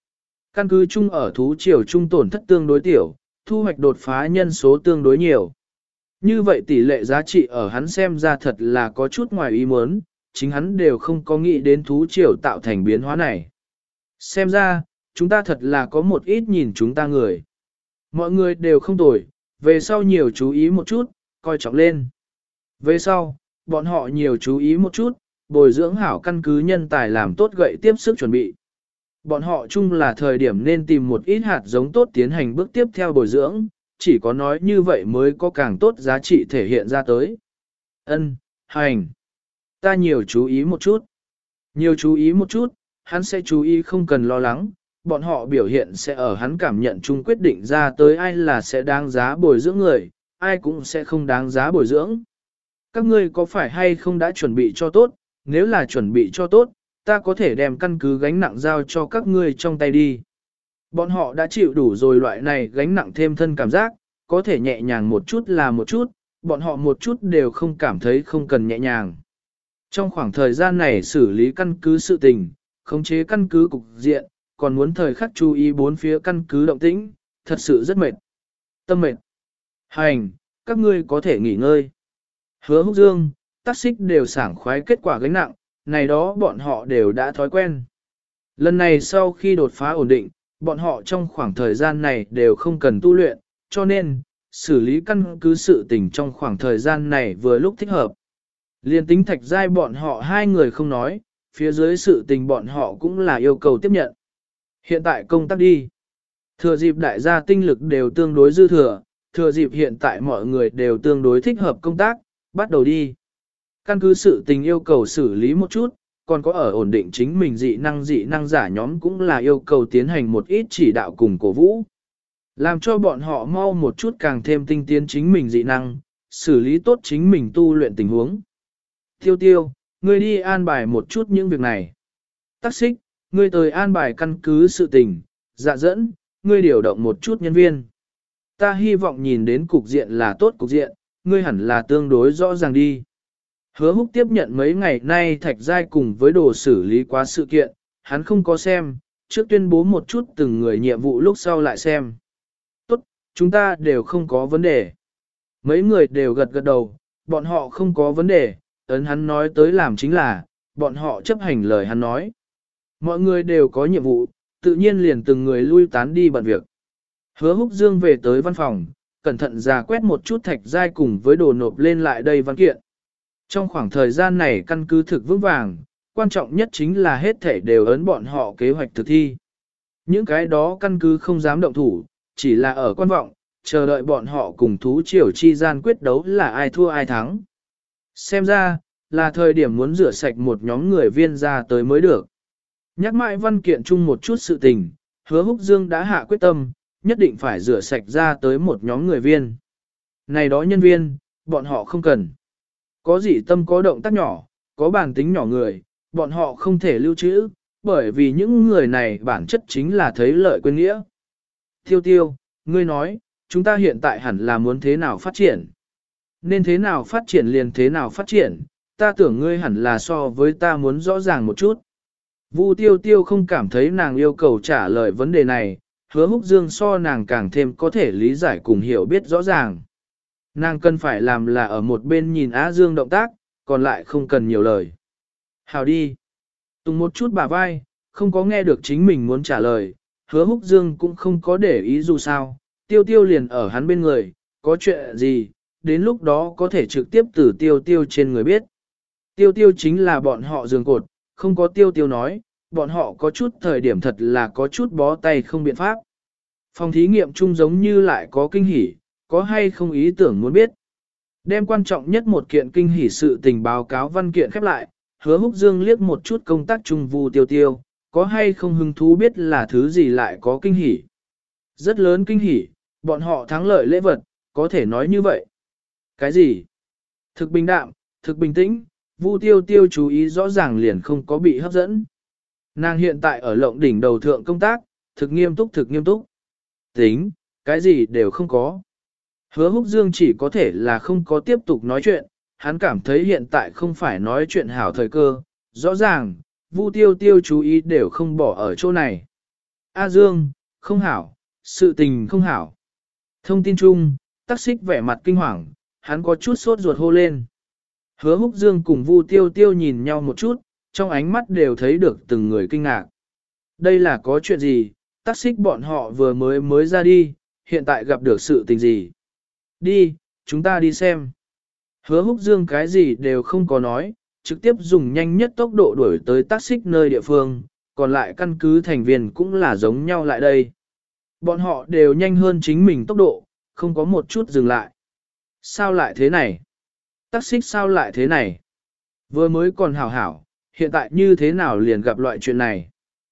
Căn cứ chung ở thú triều trung tổn thất tương đối tiểu, thu hoạch đột phá nhân số tương đối nhiều. Như vậy tỷ lệ giá trị ở hắn xem ra thật là có chút ngoài ý muốn, chính hắn đều không có nghĩ đến thú triều tạo thành biến hóa này. Xem ra, chúng ta thật là có một ít nhìn chúng ta người. Mọi người đều không tồi, về sau nhiều chú ý một chút, coi trọng lên. Về sau, bọn họ nhiều chú ý một chút, bồi dưỡng hảo căn cứ nhân tài làm tốt gậy tiếp sức chuẩn bị. Bọn họ chung là thời điểm nên tìm một ít hạt giống tốt tiến hành bước tiếp theo bồi dưỡng, chỉ có nói như vậy mới có càng tốt giá trị thể hiện ra tới. Ân, hành. Ta nhiều chú ý một chút. Nhiều chú ý một chút, hắn sẽ chú ý không cần lo lắng, bọn họ biểu hiện sẽ ở hắn cảm nhận chung quyết định ra tới ai là sẽ đáng giá bồi dưỡng người, ai cũng sẽ không đáng giá bồi dưỡng. Các ngươi có phải hay không đã chuẩn bị cho tốt, nếu là chuẩn bị cho tốt, ta có thể đem căn cứ gánh nặng giao cho các ngươi trong tay đi. Bọn họ đã chịu đủ rồi loại này gánh nặng thêm thân cảm giác, có thể nhẹ nhàng một chút là một chút, bọn họ một chút đều không cảm thấy không cần nhẹ nhàng. Trong khoảng thời gian này xử lý căn cứ sự tình, khống chế căn cứ cục diện, còn muốn thời khắc chú ý bốn phía căn cứ động tĩnh, thật sự rất mệt. Tâm mệt. Hành, các ngươi có thể nghỉ ngơi. Hứa Húc Dương, Tắc Xích đều sảng khoái kết quả gánh nặng, này đó bọn họ đều đã thói quen. Lần này sau khi đột phá ổn định, bọn họ trong khoảng thời gian này đều không cần tu luyện, cho nên, xử lý căn cứ sự tình trong khoảng thời gian này vừa lúc thích hợp. Liên tính Thạch Giai bọn họ hai người không nói, phía dưới sự tình bọn họ cũng là yêu cầu tiếp nhận. Hiện tại công tác đi. Thừa dịp đại gia tinh lực đều tương đối dư thừa, thừa dịp hiện tại mọi người đều tương đối thích hợp công tác, bắt đầu đi. Căn cứ sự tình yêu cầu xử lý một chút, còn có ở ổn định chính mình dị năng dị năng giả nhóm cũng là yêu cầu tiến hành một ít chỉ đạo cùng cổ vũ. Làm cho bọn họ mau một chút càng thêm tinh tiến chính mình dị năng, xử lý tốt chính mình tu luyện tình huống. Tiêu tiêu, ngươi đi an bài một chút những việc này. Tắc Xích, ngươi tới an bài căn cứ sự tình, dạ dẫn, ngươi điều động một chút nhân viên. Ta hy vọng nhìn đến cục diện là tốt cục diện, ngươi hẳn là tương đối rõ ràng đi. Hứa Húc tiếp nhận mấy ngày nay Thạch Giai cùng với đồ xử lý quá sự kiện, hắn không có xem, trước tuyên bố một chút từng người nhiệm vụ lúc sau lại xem. Tốt, chúng ta đều không có vấn đề. Mấy người đều gật gật đầu, bọn họ không có vấn đề, ấn hắn nói tới làm chính là, bọn họ chấp hành lời hắn nói. Mọi người đều có nhiệm vụ, tự nhiên liền từng người lui tán đi bận việc. Hứa Húc Dương về tới văn phòng, cẩn thận ra quét một chút Thạch Giai cùng với đồ nộp lên lại đây văn kiện. Trong khoảng thời gian này căn cứ thực vững vàng, quan trọng nhất chính là hết thể đều ấn bọn họ kế hoạch thực thi. Những cái đó căn cứ không dám động thủ, chỉ là ở quan vọng, chờ đợi bọn họ cùng thú triều chi gian quyết đấu là ai thua ai thắng. Xem ra, là thời điểm muốn rửa sạch một nhóm người viên ra tới mới được. Nhắc mãi văn kiện chung một chút sự tình, Hứa Húc Dương đã hạ quyết tâm, nhất định phải rửa sạch ra tới một nhóm người viên. Này đó nhân viên, bọn họ không cần. Có dị tâm có động tác nhỏ, có bản tính nhỏ người, bọn họ không thể lưu trữ, bởi vì những người này bản chất chính là thấy lợi quên nghĩa. Tiêu tiêu, ngươi nói, chúng ta hiện tại hẳn là muốn thế nào phát triển? Nên thế nào phát triển liền thế nào phát triển, ta tưởng ngươi hẳn là so với ta muốn rõ ràng một chút. Vu tiêu tiêu không cảm thấy nàng yêu cầu trả lời vấn đề này, Hứa Húc Dương so nàng càng thêm có thể lý giải cùng hiểu biết rõ ràng. Nàng cần phải làm là ở một bên nhìn Á Dương động tác, còn lại không cần nhiều lời. Hào đi. Tùng một chút bả vai, không có nghe được chính mình muốn trả lời, Hứa Húc Dương cũng không có để ý dù sao, tiêu tiêu liền ở hắn bên người, có chuyện gì, đến lúc đó có thể trực tiếp từ tiêu tiêu trên người biết. Tiêu tiêu chính là bọn họ giường cột, không có tiêu tiêu nói, bọn họ có chút thời điểm thật là có chút bó tay không biện pháp. Phòng thí nghiệm chung giống như lại có kinh hỉ, có hay không ý tưởng muốn biết. Đem quan trọng nhất một kiện kinh hỉ sự tình báo cáo văn kiện khép lại, Hứa Húc Dương liếc một chút công tác chung Vu tiêu tiêu, có hay không hứng thú biết là thứ gì lại có kinh hỉ. Rất lớn kinh hỉ, bọn họ thắng lợi lễ vật, có thể nói như vậy. Cái gì? Thực bình đạm, thực bình tĩnh, Vu tiêu tiêu chú ý rõ ràng liền không có bị hấp dẫn. Nàng hiện tại ở lộng đỉnh đầu thượng công tác, thực nghiêm túc thực nghiêm túc. Tính, cái gì đều không có. Hứa Húc Dương chỉ có thể là không có tiếp tục nói chuyện, hắn cảm thấy hiện tại không phải nói chuyện hảo thời cơ, rõ ràng, Vu tiêu tiêu chú ý đều không bỏ ở chỗ này. A Dương, không hảo, sự tình không hảo. Thông tin chung, Tắc Xích vẻ mặt kinh hoàng, hắn có chút sốt ruột hô lên. Hứa Húc Dương cùng Vu Tiêu Tiêu nhìn nhau một chút, trong ánh mắt đều thấy được từng người kinh ngạc. Đây là có chuyện gì, Tắc Xích bọn họ vừa mới mới ra đi, hiện tại gặp được sự tình gì. Đi, chúng ta đi xem. Hứa Húc Dương cái gì đều không có nói, trực tiếp dùng nhanh nhất tốc độ đuổi tới Tắc Xích nơi địa phương, còn lại căn cứ thành viên cũng là giống nhau lại đây. Bọn họ đều nhanh hơn chính mình tốc độ, không có một chút dừng lại. Sao lại thế này? Tắc Xích sao lại thế này? Vừa mới còn hảo hảo, hiện tại như thế nào liền gặp loại chuyện này?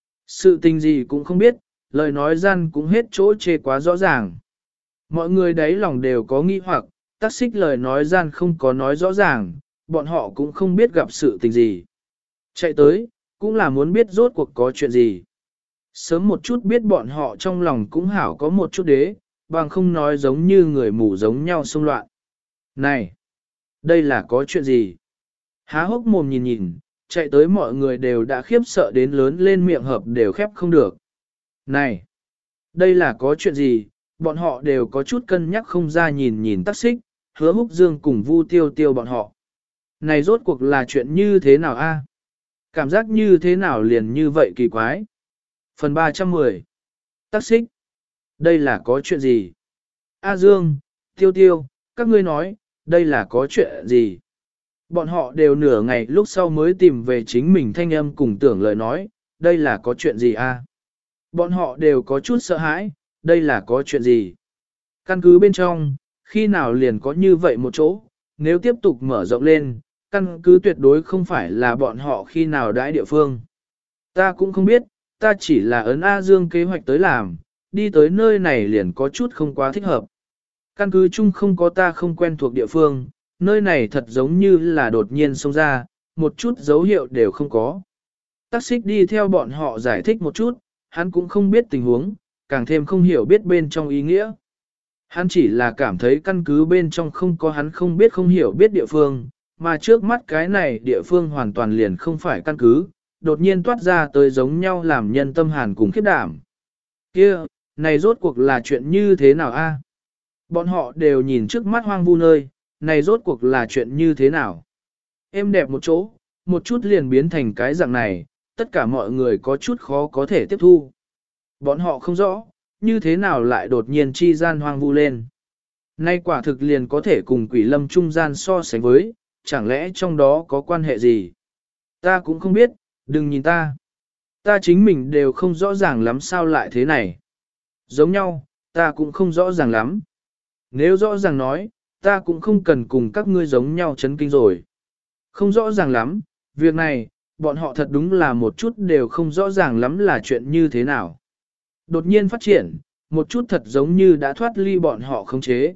Sự tình gì cũng không biết, lời nói gian cũng hết chỗ chê quá rõ ràng. Mọi người đấy lòng đều có nghi hoặc, Tắc Xích lời nói gian không có nói rõ ràng, bọn họ cũng không biết gặp sự tình gì. Chạy tới, cũng là muốn biết rốt cuộc có chuyện gì. Sớm một chút biết bọn họ trong lòng cũng hảo có một chút đế, bằng không nói giống như người mù giống nhau xung loạn. Này, đây là có chuyện gì? Há hốc mồm nhìn nhìn, chạy tới mọi người đều đã khiếp sợ đến lớn lên miệng hợp đều khép không được. Này, đây là có chuyện gì? Bọn họ đều có chút cân nhắc không ra nhìn nhìn Tắc Xích, Hứa Húc Dương cùng Vu Tiêu Tiêu bọn họ. Này rốt cuộc là chuyện như thế nào a? Cảm giác như thế nào liền như vậy kỳ quái? Phần ba trăm mười. Tắc Xích. Đây là có chuyện gì? A Dương, Tiêu Tiêu, các ngươi nói, đây là có chuyện gì? Bọn họ đều nửa ngày lúc sau mới tìm về chính mình thanh âm cùng tưởng lời nói, đây là có chuyện gì a? Bọn họ đều có chút sợ hãi, đây là có chuyện gì? Căn cứ bên trong, khi nào liền có như vậy một chỗ, nếu tiếp tục mở rộng lên, căn cứ tuyệt đối không phải là bọn họ khi nào đãi địa phương. Ta cũng không biết, ta chỉ là ấn A Dương kế hoạch tới làm, đi tới nơi này liền có chút không quá thích hợp. Căn cứ chung không có ta không quen thuộc địa phương, nơi này thật giống như là đột nhiên xông ra, một chút dấu hiệu đều không có. Tắc Xích đi theo bọn họ giải thích một chút, hắn cũng không biết tình huống, càng thêm không hiểu biết bên trong ý nghĩa. Hắn chỉ là cảm thấy căn cứ bên trong không có hắn không biết không hiểu biết địa phương, mà trước mắt cái này địa phương hoàn toàn liền không phải căn cứ, đột nhiên toát ra tới giống nhau làm nhân tâm hàn cùng khiếp đảm. Kia, này rốt cuộc là chuyện như thế nào a? Bọn họ đều nhìn trước mắt hoang vu nơi, này rốt cuộc là chuyện như thế nào? Em đẹp một chỗ, một chút liền biến thành cái dạng này, tất cả mọi người có chút khó có thể tiếp thu. Bọn họ không rõ, như thế nào lại đột nhiên chi gian hoang vu lên. Nay quả thực liền có thể cùng quỷ lâm trung gian so sánh với, chẳng lẽ trong đó có quan hệ gì? Ta cũng không biết, đừng nhìn ta. Ta chính mình đều không rõ ràng lắm sao lại thế này. Giống nhau, ta cũng không rõ ràng lắm. Nếu rõ ràng nói, ta cũng không cần cùng các ngươi giống nhau chấn kinh rồi. Không rõ ràng lắm, việc này, bọn họ thật đúng là một chút đều không rõ ràng lắm là chuyện như thế nào. Đột nhiên phát triển, một chút thật giống như đã thoát ly bọn họ khống chế.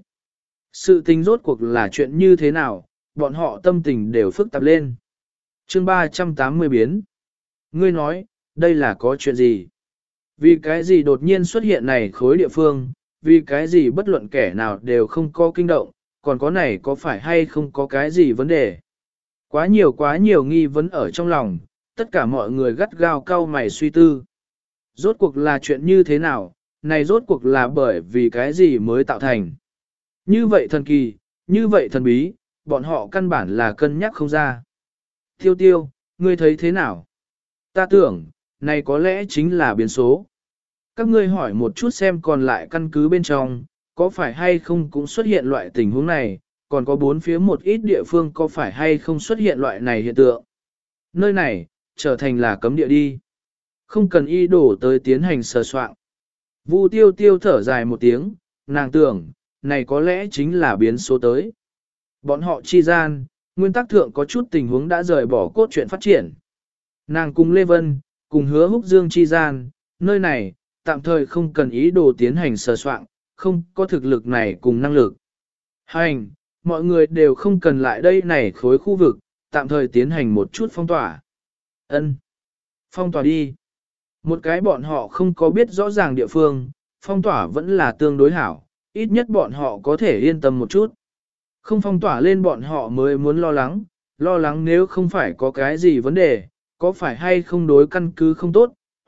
Sự tình rốt cuộc là chuyện như thế nào, bọn họ tâm tình đều phức tạp lên. Chương ba trăm tám mươi biến. Ngươi nói, đây là có chuyện gì? Vì cái gì đột nhiên xuất hiện này khối địa phương, vì cái gì bất luận kẻ nào đều không có kinh động, còn có này có phải hay không có cái gì vấn đề? Quá nhiều quá nhiều nghi vấn ở trong lòng, tất cả mọi người gắt gao cau mày suy tư. Rốt cuộc là chuyện như thế nào, này rốt cuộc là bởi vì cái gì mới tạo thành? Như vậy thần kỳ, như vậy thần bí, bọn họ căn bản là cân nhắc không ra. Tiêu tiêu, ngươi thấy thế nào? Ta tưởng, này có lẽ chính là biến số. Các ngươi hỏi một chút xem còn lại căn cứ bên trong, có phải hay không cũng xuất hiện loại tình huống này, còn có bốn phía một ít địa phương có phải hay không xuất hiện loại này hiện tượng. Nơi này, trở thành là cấm địa đi. Không cần y đổ tới tiến hành sờ soạn. Vu tiêu tiêu thở dài một tiếng, nàng tưởng, này có lẽ chính là biến số tới. Bọn họ chi gian, nguyên tắc thượng có chút tình huống đã rời bỏ cốt truyện phát triển. Nàng cùng Lê Vân, cùng Hứa Húc Dương chi gian, nơi này, tạm thời không cần ý đồ tiến hành sờ soạn, không có thực lực này cùng năng lực. Hành, mọi người đều không cần lại đây này khối khu vực, tạm thời tiến hành một chút phong tỏa. Ân, phong tỏa đi. Một cái bọn họ không có biết rõ ràng địa phương, phong tỏa vẫn là tương đối hảo, ít nhất bọn họ có thể yên tâm một chút. Không phong tỏa lên bọn họ mới muốn lo lắng, lo lắng nếu không phải có cái gì vấn đề, có phải hay không đối căn cứ không tốt,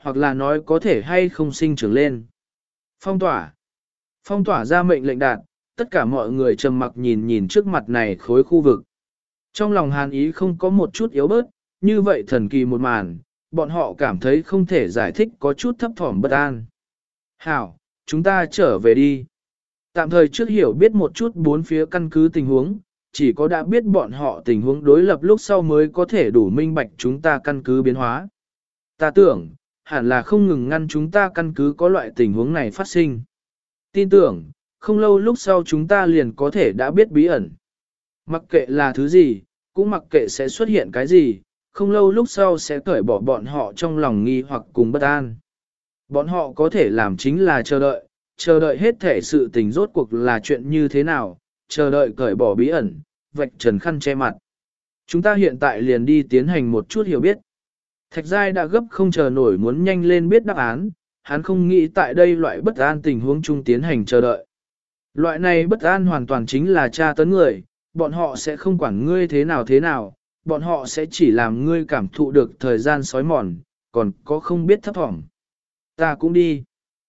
hoặc là nói có thể hay không sinh trưởng lên. Phong tỏa. Phong tỏa ra mệnh lệnh đạt, tất cả mọi người trầm mặc nhìn nhìn trước mặt này khối khu vực. Trong lòng hàn ý không có một chút yếu bớt, như vậy thần kỳ một màn, bọn họ cảm thấy không thể giải thích có chút thấp thỏm bất an. Hảo, chúng ta trở về đi. Tạm thời trước hiểu biết một chút bốn phía căn cứ tình huống, chỉ có đã biết bọn họ tình huống đối lập lúc sau mới có thể đủ minh bạch chúng ta căn cứ biến hóa. Ta tưởng, hẳn là không ngừng ngăn chúng ta căn cứ có loại tình huống này phát sinh. Tin tưởng, không lâu lúc sau chúng ta liền có thể đã biết bí ẩn. Mặc kệ là thứ gì, cũng mặc kệ sẽ xuất hiện cái gì, không lâu lúc sau sẽ cởi bỏ bọn họ trong lòng nghi hoặc cùng bất an. Bọn họ có thể làm chính là chờ đợi, chờ đợi hết thể sự tình rốt cuộc là chuyện như thế nào, chờ đợi cởi bỏ bí ẩn, vạch trần khăn che mặt. Chúng ta hiện tại liền đi tiến hành một chút hiểu biết. Thạch Giai đã gấp không chờ nổi muốn nhanh lên biết đáp án, hắn không nghĩ tại đây loại bất an tình huống chung tiến hành chờ đợi. Loại này bất an hoàn toàn chính là tra tấn người, bọn họ sẽ không quản ngươi thế nào thế nào, bọn họ sẽ chỉ làm ngươi cảm thụ được thời gian sói mòn, còn có không biết thấp thỏm. Ta cũng đi.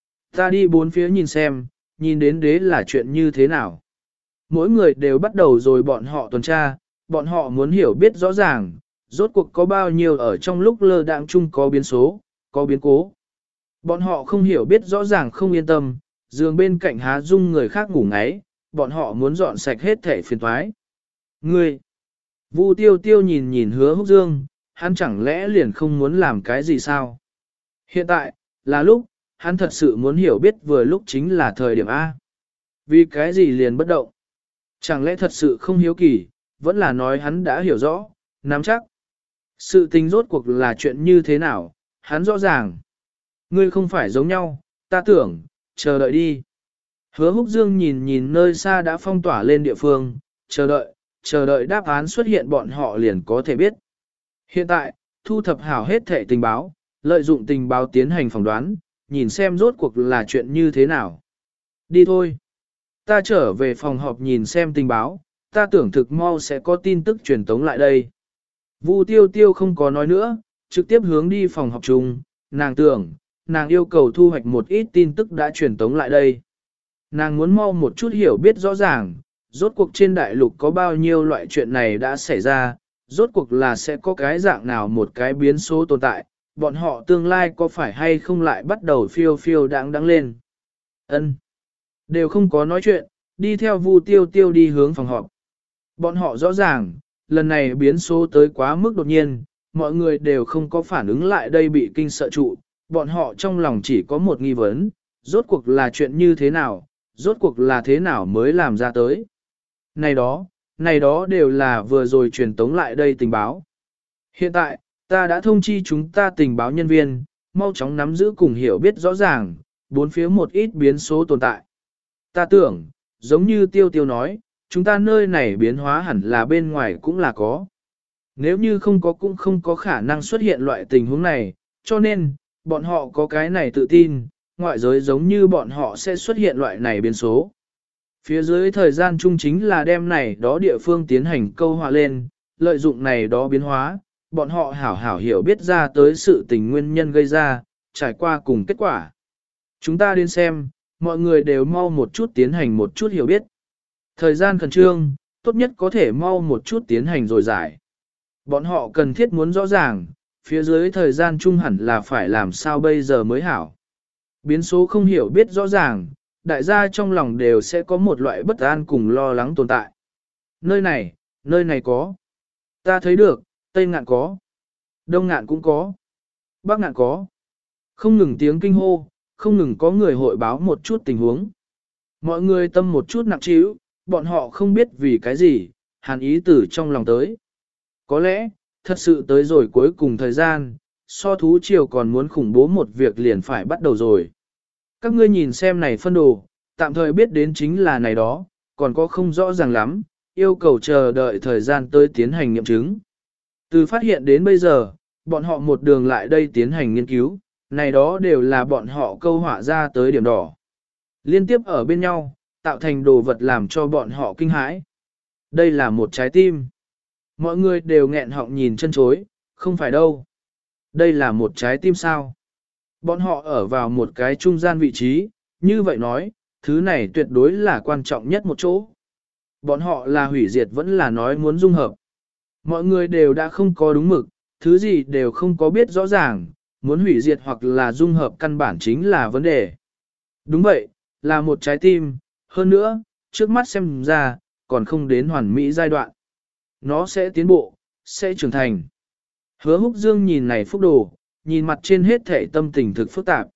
Ta đi bốn phía nhìn xem, nhìn đến đế là chuyện như thế nào. Mỗi người đều bắt đầu rồi bọn họ tuần tra, bọn họ muốn hiểu biết rõ ràng, rốt cuộc có bao nhiêu ở trong lúc lơ đãng chung có biến số, có biến cố. Bọn họ không hiểu biết rõ ràng không yên tâm, giường bên cạnh há dung người khác ngủ ngáy, bọn họ muốn dọn sạch hết thể phiền toái. Ngươi! Vu tiêu tiêu nhìn nhìn hứa húc dương, hắn chẳng lẽ liền không muốn làm cái gì sao? Hiện tại, là lúc, hắn thật sự muốn hiểu biết vừa lúc chính là thời điểm A. Vì cái gì liền bất động? Chẳng lẽ thật sự không hiếu kỳ, vẫn là nói hắn đã hiểu rõ, nắm chắc. Sự tình rốt cuộc là chuyện như thế nào, hắn rõ ràng. Ngươi không phải giống nhau, ta tưởng, chờ đợi đi. Hứa húc dương nhìn nhìn nơi xa đã phong tỏa lên địa phương, chờ đợi, chờ đợi đáp án xuất hiện bọn họ liền có thể biết. Hiện tại, thu thập hảo hết thể tình báo, lợi dụng tình báo tiến hành phỏng đoán, nhìn xem rốt cuộc là chuyện như thế nào. Đi thôi. Ta trở về phòng họp nhìn xem tình báo, ta tưởng thực mau sẽ có tin tức truyền tống lại đây. Vu tiêu tiêu không có nói nữa, trực tiếp hướng đi phòng họp chung, nàng tưởng, nàng yêu cầu thu hoạch một ít tin tức đã truyền tống lại đây. Nàng muốn mau một chút hiểu biết rõ ràng, rốt cuộc trên đại lục có bao nhiêu loại chuyện này đã xảy ra, rốt cuộc là sẽ có cái dạng nào một cái biến số tồn tại, bọn họ tương lai có phải hay không lại bắt đầu phiêu phiêu đáng đáng lên. Ân, đều không có nói chuyện, đi theo Vu tiêu tiêu đi hướng phòng họp. Bọn họ rõ ràng, lần này biến số tới quá mức đột nhiên, mọi người đều không có phản ứng lại đây bị kinh sợ trụ, bọn họ trong lòng chỉ có một nghi vấn, rốt cuộc là chuyện như thế nào, rốt cuộc là thế nào mới làm ra tới. Này đó, này đó đều là vừa rồi truyền tống lại đây tình báo. Hiện tại, ta đã thông chi chúng ta tình báo nhân viên, mau chóng nắm giữ cùng hiểu biết rõ ràng, bốn phía một ít biến số tồn tại. Ta tưởng, giống như tiêu tiêu nói, chúng ta nơi này biến hóa hẳn là bên ngoài cũng là có. Nếu như không có cũng không có khả năng xuất hiện loại tình huống này, cho nên, bọn họ có cái này tự tin, ngoại giới giống như bọn họ sẽ xuất hiện loại này biến số. Phía dưới thời gian chung chính là đem này đó địa phương tiến hành câu họa lên, lợi dụng này đó biến hóa, bọn họ hảo hảo hiểu biết ra tới sự tình nguyên nhân gây ra, trải qua cùng kết quả. Chúng ta đến xem, mọi người đều mau một chút tiến hành một chút hiểu biết. Thời gian khẩn trương, tốt nhất có thể mau một chút tiến hành rồi giải. Bọn họ cần thiết muốn rõ ràng, phía dưới thời gian chung hẳn là phải làm sao bây giờ mới hảo. Biến số không hiểu biết rõ ràng, đại gia trong lòng đều sẽ có một loại bất an cùng lo lắng tồn tại. Nơi này, nơi này có. Ta thấy được, Tây Ngạn có. Đông Ngạn cũng có. Bắc Ngạn có. Không ngừng tiếng kinh hô, không ngừng có người hội báo một chút tình huống. Mọi người tâm một chút nặng trĩu, bọn họ không biết vì cái gì, hàn ý tử trong lòng tới. Có lẽ, thật sự tới rồi cuối cùng thời gian, so thú triều còn muốn khủng bố một việc liền phải bắt đầu rồi. Các ngươi nhìn xem này phân đồ, tạm thời biết đến chính là này đó, còn có không rõ ràng lắm, yêu cầu chờ đợi thời gian tới tiến hành nghiệm chứng. Từ phát hiện đến bây giờ, bọn họ một đường lại đây tiến hành nghiên cứu, này đó đều là bọn họ câu họa ra tới điểm đỏ. Liên tiếp ở bên nhau, tạo thành đồ vật làm cho bọn họ kinh hãi. Đây là một trái tim. Mọi người đều nghẹn họng nhìn chân chối, không phải đâu. Đây là một trái tim sao? Bọn họ ở vào một cái trung gian vị trí, như vậy nói, thứ này tuyệt đối là quan trọng nhất một chỗ. Bọn họ là hủy diệt vẫn là nói muốn dung hợp. Mọi người đều đã không có đúng mực, thứ gì đều không có biết rõ ràng, muốn hủy diệt hoặc là dung hợp căn bản chính là vấn đề. Đúng vậy, là một trái tim, hơn nữa, trước mắt xem ra, còn không đến hoàn mỹ giai đoạn. Nó sẽ tiến bộ, sẽ trưởng thành. Hứa Húc Dương nhìn này phúc đồ, nhìn mặt trên hết thể tâm tình thực phức tạp.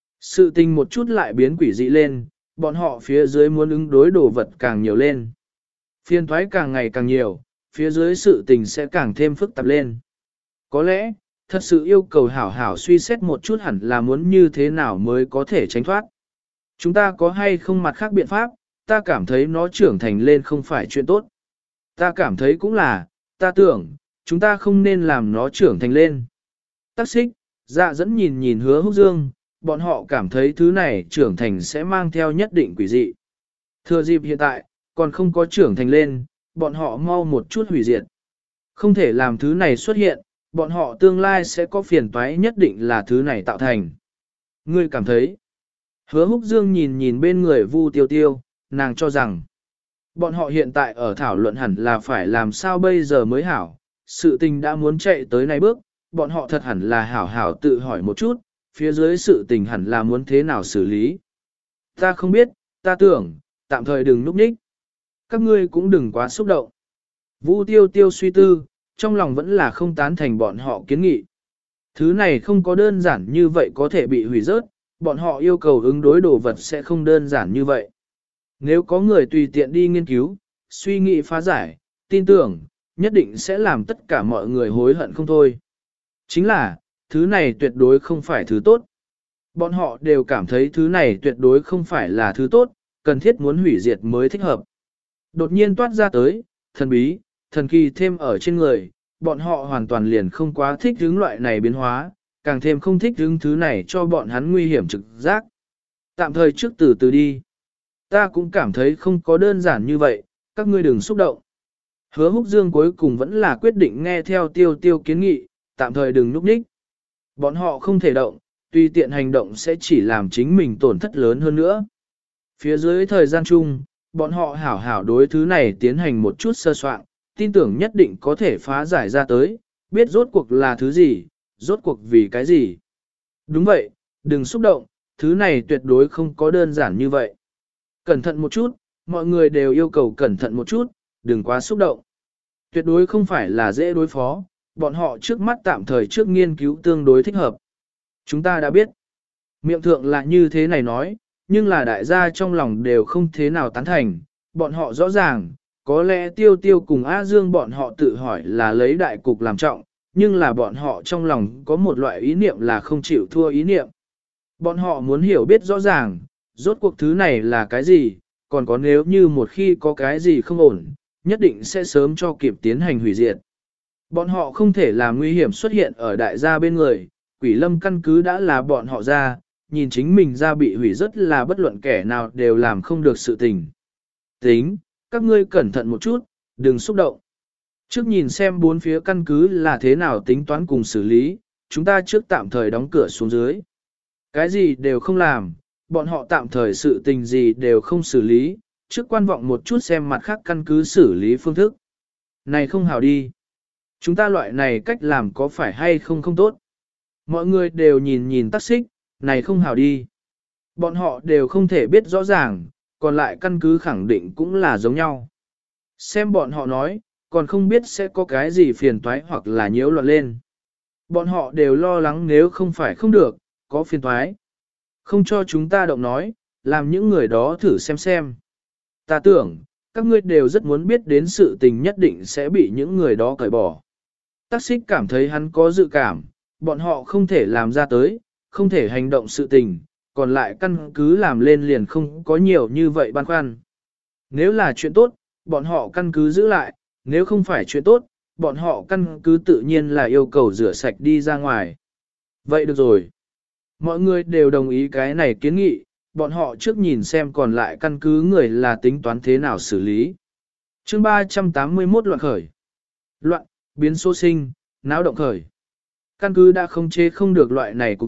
Sự tình một chút lại biến quỷ dị lên, bọn họ phía dưới muốn ứng đối đồ vật càng nhiều lên. Phiên thoái càng ngày càng nhiều, phía dưới sự tình sẽ càng thêm phức tạp lên. Có lẽ, thật sự yêu cầu hảo hảo suy xét một chút hẳn là muốn như thế nào mới có thể tránh thoát. Chúng ta có hay không mặt khác biện pháp, ta cảm thấy nó trưởng thành lên không phải chuyện tốt. Ta cảm thấy cũng là, ta tưởng, chúng ta không nên làm nó trưởng thành lên. Tắc xích, dạ dẫn nhìn nhìn Hứa Húc Dương, bọn họ cảm thấy thứ này trưởng thành sẽ mang theo nhất định quỷ dị. Thừa dịp hiện tại, còn không có trưởng thành lên, bọn họ mau một chút hủy diệt. Không thể làm thứ này xuất hiện, bọn họ tương lai sẽ có phiền toái nhất định là thứ này tạo thành. Ngươi cảm thấy, Hứa Húc Dương nhìn nhìn bên người Vu Tiêu Tiêu, nàng cho rằng, bọn họ hiện tại ở thảo luận hẳn là phải làm sao bây giờ mới hảo, sự tình đã muốn chạy tới này bước, bọn họ thật hẳn là hảo hảo tự hỏi một chút, phía dưới sự tình hẳn là muốn thế nào xử lý. Ta không biết, ta tưởng, tạm thời đừng núp ních. Các ngươi cũng đừng quá xúc động. Vu Tiêu Tiêu suy tư, trong lòng vẫn là không tán thành bọn họ kiến nghị. Thứ này không có đơn giản như vậy có thể bị hủy rớt, bọn họ yêu cầu ứng đối đồ vật sẽ không đơn giản như vậy. Nếu có người tùy tiện đi nghiên cứu, suy nghĩ phá giải, tin tưởng, nhất định sẽ làm tất cả mọi người hối hận không thôi. Chính là, thứ này tuyệt đối không phải thứ tốt. Bọn họ đều cảm thấy thứ này tuyệt đối không phải là thứ tốt, cần thiết muốn hủy diệt mới thích hợp. Đột nhiên toát ra tới, thần bí, thần kỳ thêm ở trên người, bọn họ hoàn toàn liền không quá thích hướng loại này biến hóa, càng thêm không thích hướng thứ này cho bọn hắn nguy hiểm trực giác. Tạm thời trước từ từ đi. Ta cũng cảm thấy không có đơn giản như vậy, các ngươi đừng xúc động. Hứa Húc Dương cuối cùng vẫn là quyết định nghe theo tiêu tiêu kiến nghị, tạm thời đừng núp ních. Bọn họ không thể động, tùy tiện hành động sẽ chỉ làm chính mình tổn thất lớn hơn nữa. Phía dưới thời gian chung, bọn họ hảo hảo đối thứ này tiến hành một chút sơ soạn, tin tưởng nhất định có thể phá giải ra tới, biết rốt cuộc là thứ gì, rốt cuộc vì cái gì. Đúng vậy, đừng xúc động, thứ này tuyệt đối không có đơn giản như vậy. Cẩn thận một chút, mọi người đều yêu cầu cẩn thận một chút, đừng quá xúc động. Tuyệt đối không phải là dễ đối phó, bọn họ trước mắt tạm thời trước nghiên cứu tương đối thích hợp. Chúng ta đã biết, miệng thượng là như thế này nói, nhưng là đại gia trong lòng đều không thế nào tán thành, bọn họ rõ ràng, có lẽ tiêu tiêu cùng A Dương bọn họ tự hỏi là lấy đại cục làm trọng, nhưng là bọn họ trong lòng có một loại ý niệm là không chịu thua ý niệm. Bọn họ muốn hiểu biết rõ ràng, rốt cuộc thứ này là cái gì, còn có nếu như một khi có cái gì không ổn, nhất định sẽ sớm cho kịp tiến hành hủy diệt. Bọn họ không thể làm nguy hiểm xuất hiện ở đại gia bên người, quỷ lâm căn cứ đã là bọn họ ra, nhìn chính mình ra bị hủy rất là bất luận kẻ nào đều làm không được sự tình. Tính, các ngươi cẩn thận một chút, đừng xúc động. Trước nhìn xem bốn phía căn cứ là thế nào tính toán cùng xử lý, chúng ta trước tạm thời đóng cửa xuống dưới. Cái gì đều không làm, bọn họ tạm thời sự tình gì đều không xử lý, trước quan vọng một chút xem mặt khác căn cứ xử lý phương thức. Này không hào đi. Chúng ta loại này cách làm có phải hay không không tốt. Mọi người đều nhìn nhìn Tắc Xích, này không hào đi. Bọn họ đều không thể biết rõ ràng, còn lại căn cứ khẳng định cũng là giống nhau. Xem bọn họ nói, còn không biết sẽ có cái gì phiền toái hoặc là nhiễu loạn lên. Bọn họ đều lo lắng nếu không phải không được, có phiền toái. Không cho chúng ta động nói, làm những người đó thử xem xem. Ta tưởng, các ngươi đều rất muốn biết đến sự tình nhất định sẽ bị những người đó cởi bỏ. Tắc Xích cảm thấy hắn có dự cảm, bọn họ không thể làm ra tới, không thể hành động sự tình, còn lại căn cứ làm lên liền không có nhiều như vậy băn khoăn. Nếu là chuyện tốt, bọn họ căn cứ giữ lại, nếu không phải chuyện tốt, bọn họ căn cứ tự nhiên là yêu cầu rửa sạch đi ra ngoài. Vậy được rồi. Mọi người đều đồng ý cái này kiến nghị, bọn họ trước nhìn xem còn lại căn cứ người là tính toán thế nào xử lý. Chương ba trăm tám mươi mốt loạn khởi. Loạn, biến số sinh, náo động khởi. Căn cứ đã không chế không được loại này cục diện,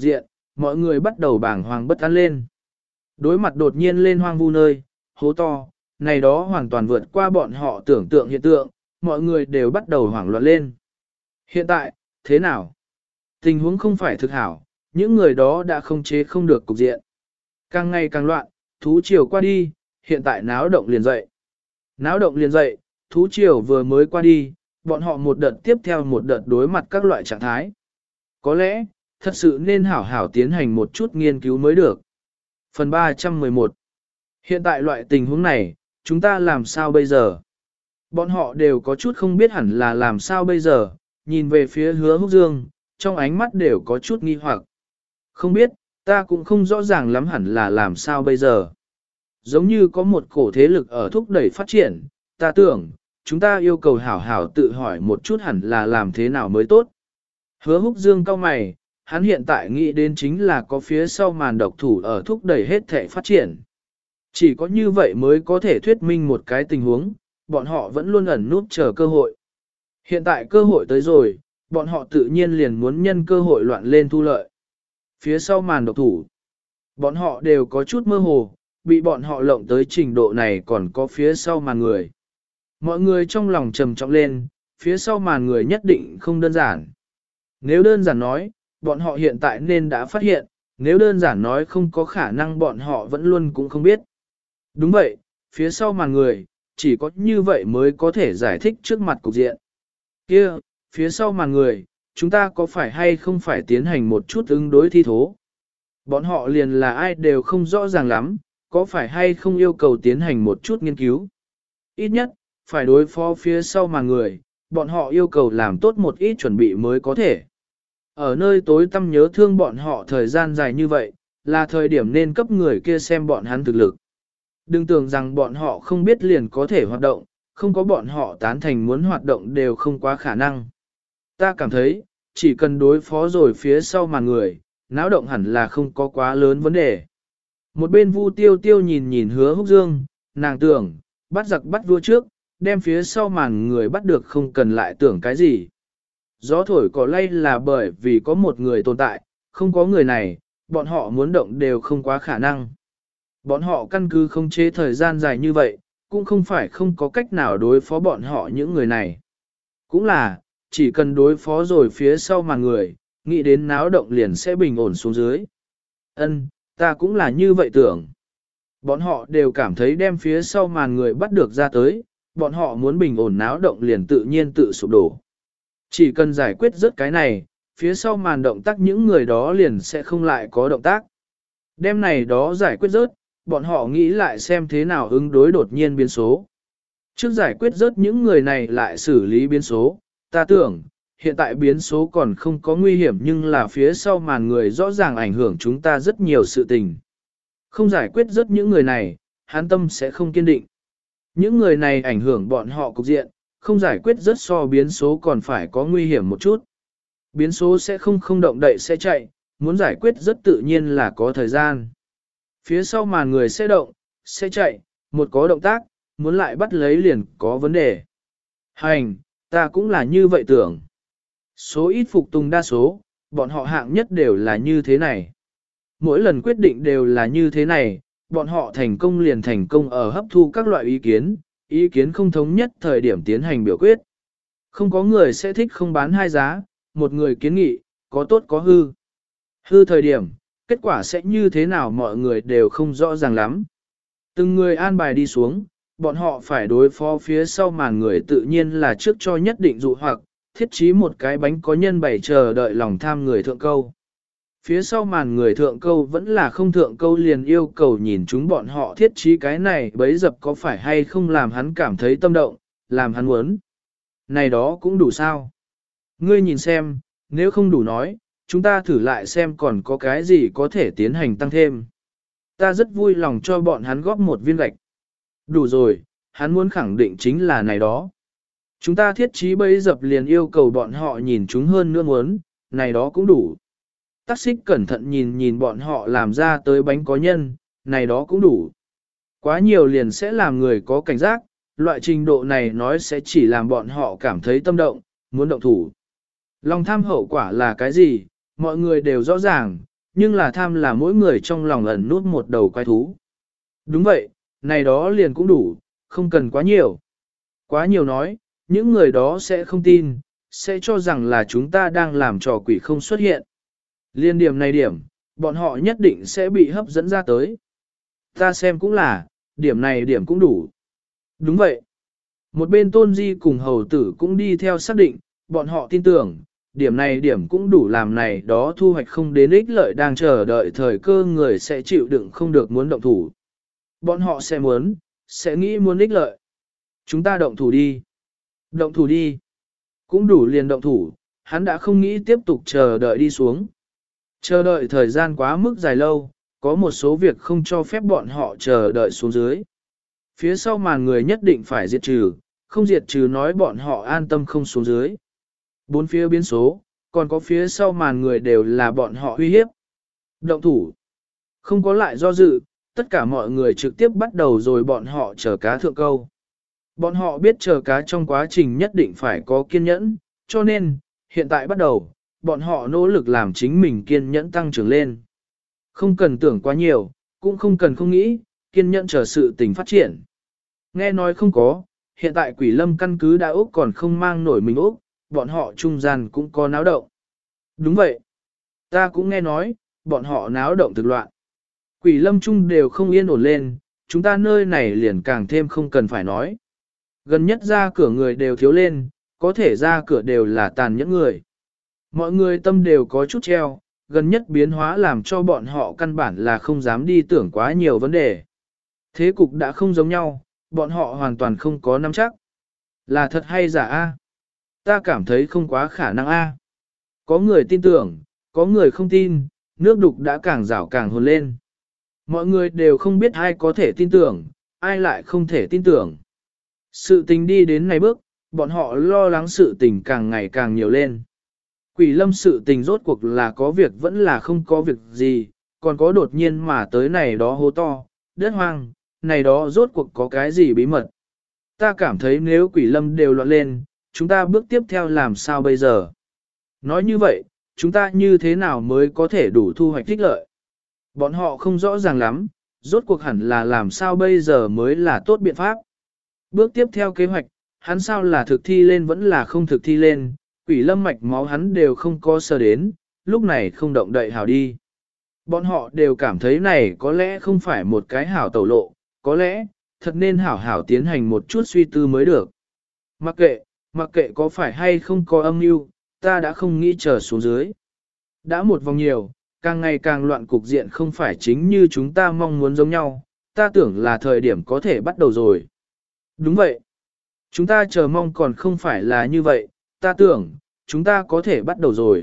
mọi người bắt đầu bàng hoàng bất an lên. Đối mặt đột nhiên lên hoang vu nơi, hố to, này đó hoàn toàn vượt qua bọn họ tưởng tượng hiện tượng, mọi người đều bắt đầu hoảng loạn lên. Hiện tại, thế nào? Tình huống không phải thực hảo, những người đó đã không chế không được cục diện. Càng ngày càng loạn, thú triều qua đi, hiện tại náo động liền dậy. Náo động liền dậy, thú triều vừa mới qua đi, bọn họ một đợt tiếp theo một đợt đối mặt các loại trạng thái. Có lẽ, thật sự nên hảo hảo tiến hành một chút nghiên cứu mới được. Phần ba trăm mười một. Hiện tại loại tình huống này, chúng ta làm sao bây giờ? Bọn họ đều có chút không biết hẳn là làm sao bây giờ, nhìn về phía Hứa Húc Dương, trong ánh mắt đều có chút nghi hoặc. Không biết, ta cũng không rõ ràng lắm hẳn là làm sao bây giờ. Giống như có một cổ thế lực ở thúc đẩy phát triển, ta tưởng, chúng ta yêu cầu hảo hảo tự hỏi một chút hẳn là làm thế nào mới tốt. Hứa Húc Dương cau mày, hắn hiện tại nghĩ đến chính là có phía sau màn độc thủ ở thúc đẩy hết thể phát triển. Chỉ có như vậy mới có thể thuyết minh một cái tình huống, bọn họ vẫn luôn ẩn núp chờ cơ hội. Hiện tại cơ hội tới rồi, bọn họ tự nhiên liền muốn nhân cơ hội loạn lên thu lợi. Phía sau màn độc thủ, bọn họ đều có chút mơ hồ, bị bọn họ lộng tới trình độ này còn có phía sau màn người. Mọi người trong lòng trầm trọng lên, phía sau màn người nhất định không đơn giản. Nếu đơn giản nói, bọn họ hiện tại nên đã phát hiện, nếu đơn giản nói không có khả năng bọn họ vẫn luôn cũng không biết. Đúng vậy, phía sau màn người, chỉ có như vậy mới có thể giải thích trước mặt cục diện. Kia, phía sau màn người, chúng ta có phải hay không phải tiến hành một chút ứng đối thi thố? Bọn họ liền là ai đều không rõ ràng lắm, có phải hay không yêu cầu tiến hành một chút nghiên cứu? Ít nhất, phải đối phó phía sau màn người, bọn họ yêu cầu làm tốt một ít chuẩn bị mới có thể. Ở nơi tối tăm nhớ thương bọn họ thời gian dài như vậy, là thời điểm nên cấp người kia xem bọn hắn thực lực. Đừng tưởng rằng bọn họ không biết liền có thể hoạt động, không có bọn họ tán thành muốn hoạt động đều không quá khả năng. Ta cảm thấy, chỉ cần đối phó rồi phía sau màn người, náo động hẳn là không có quá lớn vấn đề. Một bên Vu Tiêu Tiêu nhìn nhìn Hứa Húc Dương, nàng tưởng, bắt giặc bắt vua trước, đem phía sau màn người bắt được không cần lại tưởng cái gì. Gió thổi cỏ lay là bởi vì có một người tồn tại, không có người này, bọn họ muốn động đều không quá khả năng. Bọn họ căn cứ không chế thời gian dài như vậy, cũng không phải không có cách nào đối phó bọn họ những người này. Cũng là, chỉ cần đối phó rồi phía sau màn người, nghĩ đến náo động liền sẽ bình ổn xuống dưới. Ân, ta cũng là như vậy tưởng. Bọn họ đều cảm thấy đem phía sau màn người bắt được ra tới, bọn họ muốn bình ổn náo động liền tự nhiên tự sụp đổ. Chỉ cần giải quyết rất cái này, phía sau màn động tác những người đó liền sẽ không lại có động tác. Đem này đó giải quyết rớt, bọn họ nghĩ lại xem thế nào ứng đối đột nhiên biến số. Trước giải quyết rớt những người này lại xử lý biến số, ta tưởng, hiện tại biến số còn không có nguy hiểm nhưng là phía sau màn người rõ ràng ảnh hưởng chúng ta rất nhiều sự tình. Không giải quyết rớt những người này, hắn tâm sẽ không kiên định. Những người này ảnh hưởng bọn họ cục diện, không giải quyết rớt so biến số còn phải có nguy hiểm một chút. Biến số sẽ không không động đậy sẽ chạy, muốn giải quyết rất tự nhiên là có thời gian. Phía sau màn người sẽ động, sẽ chạy, một có động tác, muốn lại bắt lấy liền có vấn đề. Hành, ta cũng là như vậy tưởng. Số ít phục tùng đa số, bọn họ hạng nhất đều là như thế này. Mỗi lần quyết định đều là như thế này, bọn họ thành công liền thành công ở hấp thu các loại ý kiến, ý kiến không thống nhất thời điểm tiến hành biểu quyết. Không có người sẽ thích không bán hai giá, một người kiến nghị, có tốt có hư. Hư thời điểm, kết quả sẽ như thế nào mọi người đều không rõ ràng lắm. Từng người an bài đi xuống, bọn họ phải đối phó phía sau màn người tự nhiên là trước cho nhất định dụ hoặc, thiết trí một cái bánh có nhân bày chờ đợi lòng tham người thượng câu. Phía sau màn người thượng câu vẫn là không thượng câu liền yêu cầu nhìn chúng bọn họ thiết trí cái này bấy dập có phải hay không làm hắn cảm thấy tâm động, làm hắn muốn. Này đó cũng đủ sao? Ngươi nhìn xem, nếu không đủ nói, chúng ta thử lại xem còn có cái gì có thể tiến hành tăng thêm. Ta rất vui lòng cho bọn hắn góp một viên gạch. Đủ rồi, hắn muốn khẳng định chính là này đó. Chúng ta thiết trí bấy dập liền yêu cầu bọn họ nhìn chúng hơn nữa muốn, này đó cũng đủ. Tắc xích cẩn thận nhìn nhìn bọn họ làm ra tới bánh có nhân, này đó cũng đủ. Quá nhiều liền sẽ làm người có cảnh giác, loại trình độ này nói sẽ chỉ làm bọn họ cảm thấy tâm động, muốn động thủ. Lòng tham hậu quả là cái gì, mọi người đều rõ ràng, nhưng là tham là mỗi người trong lòng ẩn nút một đầu quái thú. Đúng vậy, này đó liền cũng đủ, không cần quá nhiều. Quá nhiều nói, những người đó sẽ không tin, sẽ cho rằng là chúng ta đang làm trò quỷ không xuất hiện. Liên điểm này điểm, bọn họ nhất định sẽ bị hấp dẫn ra tới. Ta xem cũng là, điểm này điểm cũng đủ. Đúng vậy. Một bên tôn di cùng hầu tử cũng đi theo xác định, bọn họ tin tưởng, điểm này điểm cũng đủ làm này đó thu hoạch không đến ích lợi đang chờ đợi thời cơ người sẽ chịu đựng không được muốn động thủ. Bọn họ sẽ muốn, sẽ nghĩ muốn ích lợi. Chúng ta động thủ đi. Động thủ đi. Cũng đủ liền động thủ, hắn đã không nghĩ tiếp tục chờ đợi đi xuống. Chờ đợi thời gian quá mức dài lâu, có một số việc không cho phép bọn họ chờ đợi xuống dưới. Phía sau màn người nhất định phải diệt trừ, không diệt trừ nói bọn họ an tâm không xuống dưới. Bốn phía biến số, còn có phía sau màn người đều là bọn họ uy hiếp. Động thủ. Không có lại do dự, tất cả mọi người trực tiếp bắt đầu rồi bọn họ chờ cá thượng câu. Bọn họ biết chờ cá trong quá trình nhất định phải có kiên nhẫn, cho nên, hiện tại bắt đầu, bọn họ nỗ lực làm chính mình kiên nhẫn tăng trưởng lên. Không cần tưởng quá nhiều, cũng không cần không nghĩ, kiên nhẫn chờ sự tình phát triển. Nghe nói không có, hiện tại quỷ lâm căn cứ đã Úc còn không mang nổi mình Úc, bọn họ trung gian cũng có náo động. Đúng vậy. Ta cũng nghe nói, bọn họ náo động thực loạn. Quỷ lâm trung đều không yên ổn lên, chúng ta nơi này liền càng thêm không cần phải nói. Gần nhất ra cửa người đều thiếu lên, có thể ra cửa đều là tàn nhẫn người. Mọi người tâm đều có chút treo, gần nhất biến hóa làm cho bọn họ căn bản là không dám đi tưởng quá nhiều vấn đề. Thế cục đã không giống nhau, bọn họ hoàn toàn không có nắm chắc. Là thật hay giả a? Ta cảm thấy không quá khả năng a. Có người tin tưởng, có người không tin, nước đục đã càng rảo càng hồn lên. Mọi người đều không biết ai có thể tin tưởng, ai lại không thể tin tưởng. Sự tình đi đến này bước, bọn họ lo lắng sự tình càng ngày càng nhiều lên. Quỷ lâm sự tình rốt cuộc là có việc vẫn là không có việc gì, còn có đột nhiên mà tới này đó hố to, đất hoang, này đó rốt cuộc có cái gì bí mật. Ta cảm thấy nếu quỷ lâm đều loạn lên, chúng ta bước tiếp theo làm sao bây giờ? Nói như vậy, chúng ta như thế nào mới có thể đủ thu hoạch thích lợi? Bọn họ không rõ ràng lắm, rốt cuộc hẳn là làm sao bây giờ mới là tốt biện pháp. Bước tiếp theo kế hoạch, hắn sao là thực thi lên vẫn là không thực thi lên, quỷ lâm mạch máu hắn đều không có sơ đến, lúc này không động đậy hảo đi. Bọn họ đều cảm thấy này có lẽ không phải một cái hảo tẩu lộ, có lẽ, thật nên hảo hảo tiến hành một chút suy tư mới được. Mặc kệ, mặc kệ có phải hay không có âm mưu, ta đã không nghĩ chờ xuống dưới. Đã một vòng nhiều, càng ngày càng loạn cục diện không phải chính như chúng ta mong muốn giống nhau, ta tưởng là thời điểm có thể bắt đầu rồi. Đúng vậy. Chúng ta chờ mong còn không phải là như vậy, ta tưởng, chúng ta có thể bắt đầu rồi.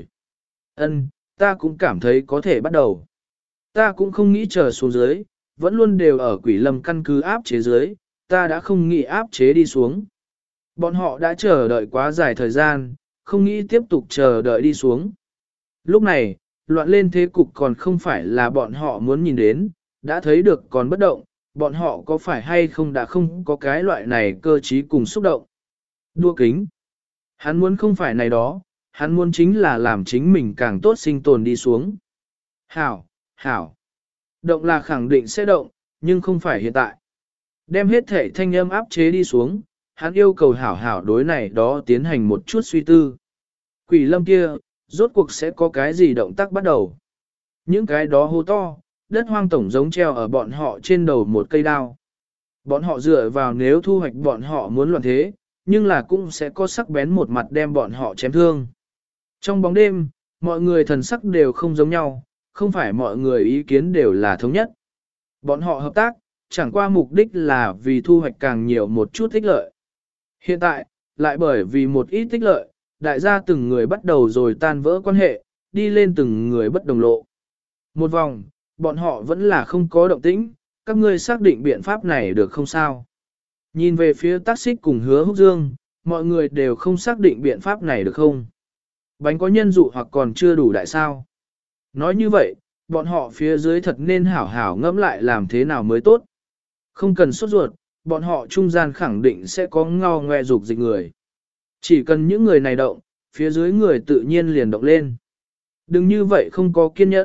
Ân, ta cũng cảm thấy có thể bắt đầu. Ta cũng không nghĩ chờ xuống dưới, vẫn luôn đều ở quỷ lâm căn cứ áp chế dưới, ta đã không nghĩ áp chế đi xuống. Bọn họ đã chờ đợi quá dài thời gian, không nghĩ tiếp tục chờ đợi đi xuống. Lúc này, loạn lên thế cục còn không phải là bọn họ muốn nhìn đến, đã thấy được còn bất động, bọn họ có phải hay không đã không có cái loại này cơ trí cùng xúc động. Đua kính. Hắn muốn không phải này đó, hắn muốn chính là làm chính mình càng tốt sinh tồn đi xuống. Hảo, hảo. Động là khẳng định sẽ động, nhưng không phải hiện tại. Đem hết thể thanh âm áp chế đi xuống, hắn yêu cầu hảo hảo đối này đó tiến hành một chút suy tư. Quỷ lâm kia, rốt cuộc sẽ có cái gì động tác bắt đầu. Những cái đó hô to, đất hoang tổng giống treo ở bọn họ trên đầu một cây đao. Bọn họ dựa vào nếu thu hoạch bọn họ muốn loạn thế, nhưng là cũng sẽ có sắc bén một mặt đem bọn họ chém thương. Trong bóng đêm, mọi người thần sắc đều không giống nhau, không phải mọi người ý kiến đều là thống nhất. Bọn họ hợp tác, chẳng qua mục đích là vì thu hoạch càng nhiều một chút tích lợi. Hiện tại, lại bởi vì một ít tích lợi, đại gia từng người bắt đầu rồi tan vỡ quan hệ, đi lên từng người bất đồng lộ. Một vòng, bọn họ vẫn là không có động tĩnh, các ngươi xác định biện pháp này được không sao? Nhìn về phía tác xích cùng hứa húc dương, mọi người đều không xác định biện pháp này được không? Bánh có nhân dụ hoặc còn chưa đủ đại sao? Nói như vậy, bọn họ phía dưới thật nên hảo hảo ngẫm lại làm thế nào mới tốt. Không cần sốt ruột, bọn họ trung gian khẳng định sẽ có ngao ngoe dục dịch người. Chỉ cần những người này động, phía dưới người tự nhiên liền động lên. Đừng như vậy không có kiên nhẫn,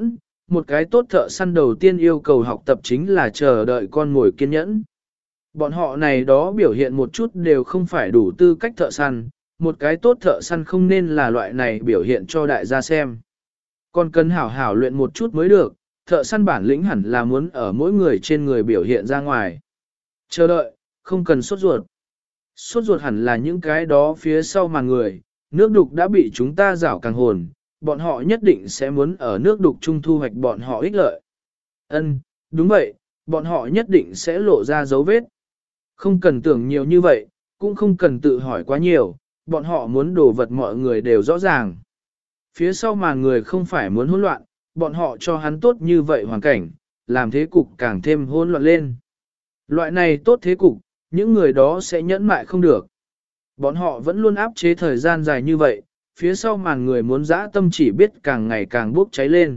một cái tốt thợ săn đầu tiên yêu cầu học tập chính là chờ đợi con mồi kiên nhẫn. Bọn họ này đó biểu hiện một chút đều không phải đủ tư cách thợ săn, một cái tốt thợ săn không nên là loại này biểu hiện cho đại gia xem. Còn cần hảo hảo luyện một chút mới được, thợ săn bản lĩnh hẳn là muốn ở mỗi người trên người biểu hiện ra ngoài. Chờ đợi, không cần sốt ruột. Sốt ruột hẳn là những cái đó phía sau màn người, nước đục đã bị chúng ta rảo càng hồn, bọn họ nhất định sẽ muốn ở nước đục chung thu hoạch bọn họ ích lợi. Ân, đúng vậy, bọn họ nhất định sẽ lộ ra dấu vết. Không cần tưởng nhiều như vậy, cũng không cần tự hỏi quá nhiều, bọn họ muốn đồ vật mọi người đều rõ ràng. Phía sau màn người không phải muốn hỗn loạn, bọn họ cho hắn tốt như vậy hoàn cảnh, làm thế cục càng thêm hỗn loạn lên. Loại này tốt thế cục, những người đó sẽ nhẫn mại không được. Bọn họ vẫn luôn áp chế thời gian dài như vậy, phía sau màn người muốn dã tâm chỉ biết càng ngày càng bốc cháy lên.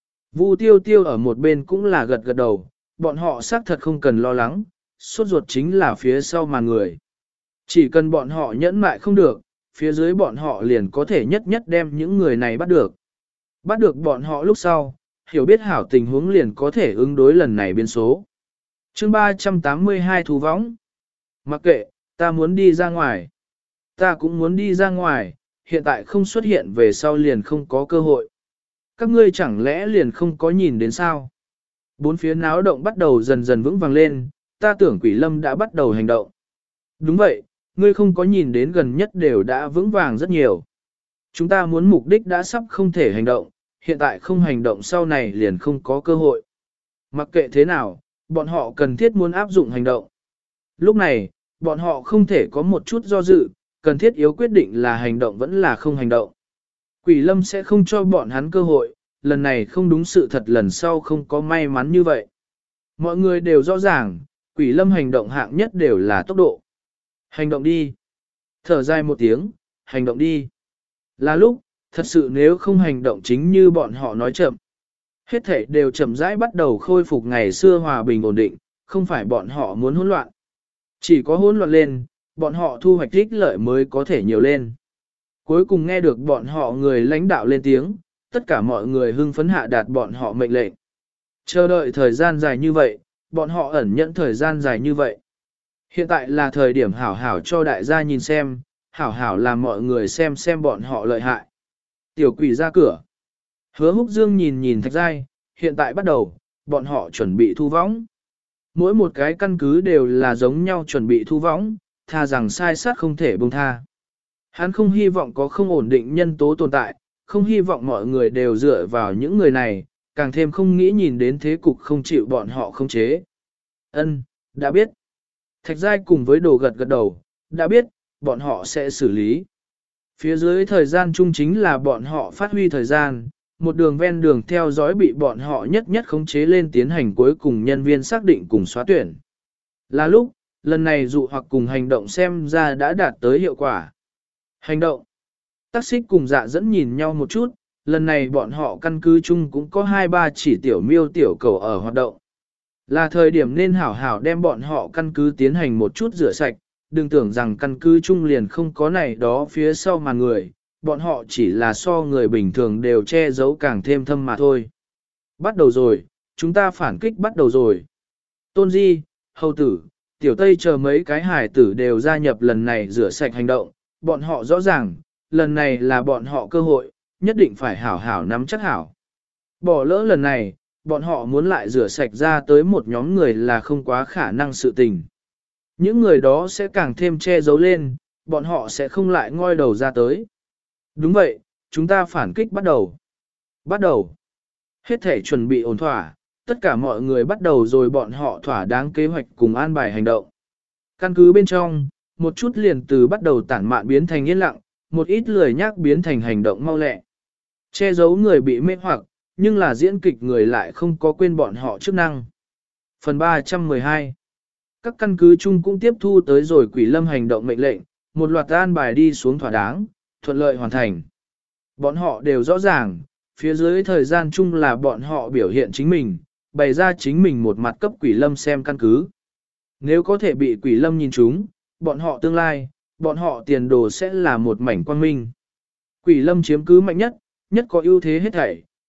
Vu tiêu tiêu ở một bên cũng là gật gật đầu, bọn họ xác thật không cần lo lắng, sốt ruột chính là phía sau màn người. Chỉ cần bọn họ nhẫn mại không được, phía dưới bọn họ liền có thể nhất nhất đem những người này bắt được. Bắt được bọn họ lúc sau, hiểu biết hảo tình huống liền có thể ứng đối lần này biến số. Chương ba trăm tám mươi hai thú võng. Mặc kệ, ta muốn đi ra ngoài. Ta cũng muốn đi ra ngoài, hiện tại không xuất hiện về sau liền không có cơ hội. Các ngươi chẳng lẽ liền không có nhìn đến sao? Bốn phía náo động bắt đầu dần dần vững vàng lên, ta tưởng Quỷ Lâm đã bắt đầu hành động. Đúng vậy, ngươi không có nhìn đến gần nhất đều đã vững vàng rất nhiều. Chúng ta muốn mục đích đã sắp không thể hành động, hiện tại không hành động sau này liền không có cơ hội. Mặc kệ thế nào, bọn họ cần thiết muốn áp dụng hành động. Lúc này, bọn họ không thể có một chút do dự, cần thiết yếu quyết định là hành động vẫn là không hành động. Quỷ Lâm sẽ không cho bọn hắn cơ hội, lần này không đúng sự thật lần sau không có may mắn như vậy. Mọi người đều rõ ràng, Quỷ Lâm hành động hạng nhất đều là tốc độ. Hành động đi. Thở dài một tiếng, hành động đi. Là lúc, thật sự nếu không hành động chính như bọn họ nói chậm. Hết thể đều chậm rãi bắt đầu khôi phục ngày xưa hòa bình ổn định, không phải bọn họ muốn hỗn loạn. Chỉ có hỗn loạn lên, bọn họ thu hoạch ích lợi mới có thể nhiều lên. Cuối cùng nghe được bọn họ người lãnh đạo lên tiếng, tất cả mọi người hưng phấn hạ đạt bọn họ mệnh lệnh. Chờ đợi thời gian dài như vậy, bọn họ ẩn nhẫn thời gian dài như vậy. Hiện tại là thời điểm hảo hảo cho đại gia nhìn xem, hảo hảo làm mọi người xem xem bọn họ lợi hại. Tiểu quỷ ra cửa. Hứa Húc Dương nhìn nhìn Thạch Giai, hiện tại bắt đầu, bọn họ chuẩn bị thu võng. Mỗi một cái căn cứ đều là giống nhau chuẩn bị thu võng, tha rằng sai sát không thể buông tha. Hắn không hy vọng có không ổn định nhân tố tồn tại, không hy vọng mọi người đều dựa vào những người này, càng thêm không nghĩ nhìn đến thế cục không chịu bọn họ không chế. Ân, đã biết. Thạch Giai cùng với đồ gật gật đầu, đã biết, bọn họ sẽ xử lý. Phía dưới thời gian chung chính là bọn họ phát huy thời gian, một đường ven đường theo dõi bị bọn họ nhất nhất khống chế lên tiến hành cuối cùng nhân viên xác định cùng xóa tuyển. Là lúc, lần này dụ hoặc cùng hành động xem ra đã đạt tới hiệu quả. Hành động. Tác xích cùng dạ dẫn nhìn nhau một chút, lần này bọn họ căn cứ chung cũng có hai ba chỉ tiểu miêu tiểu cầu ở hoạt động. Là thời điểm nên hảo hảo đem bọn họ căn cứ tiến hành một chút rửa sạch, đừng tưởng rằng căn cứ chung liền không có này đó phía sau mà người, bọn họ chỉ là so người bình thường đều che giấu càng thêm thâm mà thôi. Bắt đầu rồi, chúng ta phản kích bắt đầu rồi. Tôn Di, Hầu Tử, Tiểu Tây chờ mấy cái hải tử đều gia nhập lần này rửa sạch hành động, bọn họ rõ ràng, lần này là bọn họ cơ hội, nhất định phải hảo hảo nắm chắc hảo. Bỏ lỡ lần này, bọn họ muốn lại rửa sạch ra tới một nhóm người là không quá khả năng sự tình. Những người đó sẽ càng thêm che giấu lên, bọn họ sẽ không lại ngoi đầu ra tới. Đúng vậy, chúng ta phản kích bắt đầu. Bắt đầu. Hết thể chuẩn bị ổn thỏa, tất cả mọi người bắt đầu rồi bọn họ thỏa đáng kế hoạch cùng an bài hành động. Căn cứ bên trong, một chút liền từ bắt đầu tản mạn biến thành yên lặng, một ít lười nhác biến thành hành động mau lẹ. Che giấu người bị mê hoặc, nhưng là diễn kịch người lại không có quên bọn họ chức năng. Phần ba trăm mười hai. Các căn cứ chung cũng tiếp thu tới rồi Quỷ Lâm hành động mệnh lệnh, một loạt an bài đi xuống thỏa đáng, thuận lợi hoàn thành. Bọn họ đều rõ ràng, phía dưới thời gian chung là bọn họ biểu hiện chính mình, bày ra chính mình một mặt cấp Quỷ Lâm xem căn cứ. Nếu có thể bị Quỷ Lâm nhìn trúng, bọn họ tương lai, bọn họ tiền đồ sẽ là một mảnh quang minh. Quỷ Lâm chiếm cứ mạnh nhất, nhất có ưu thế hết thảy,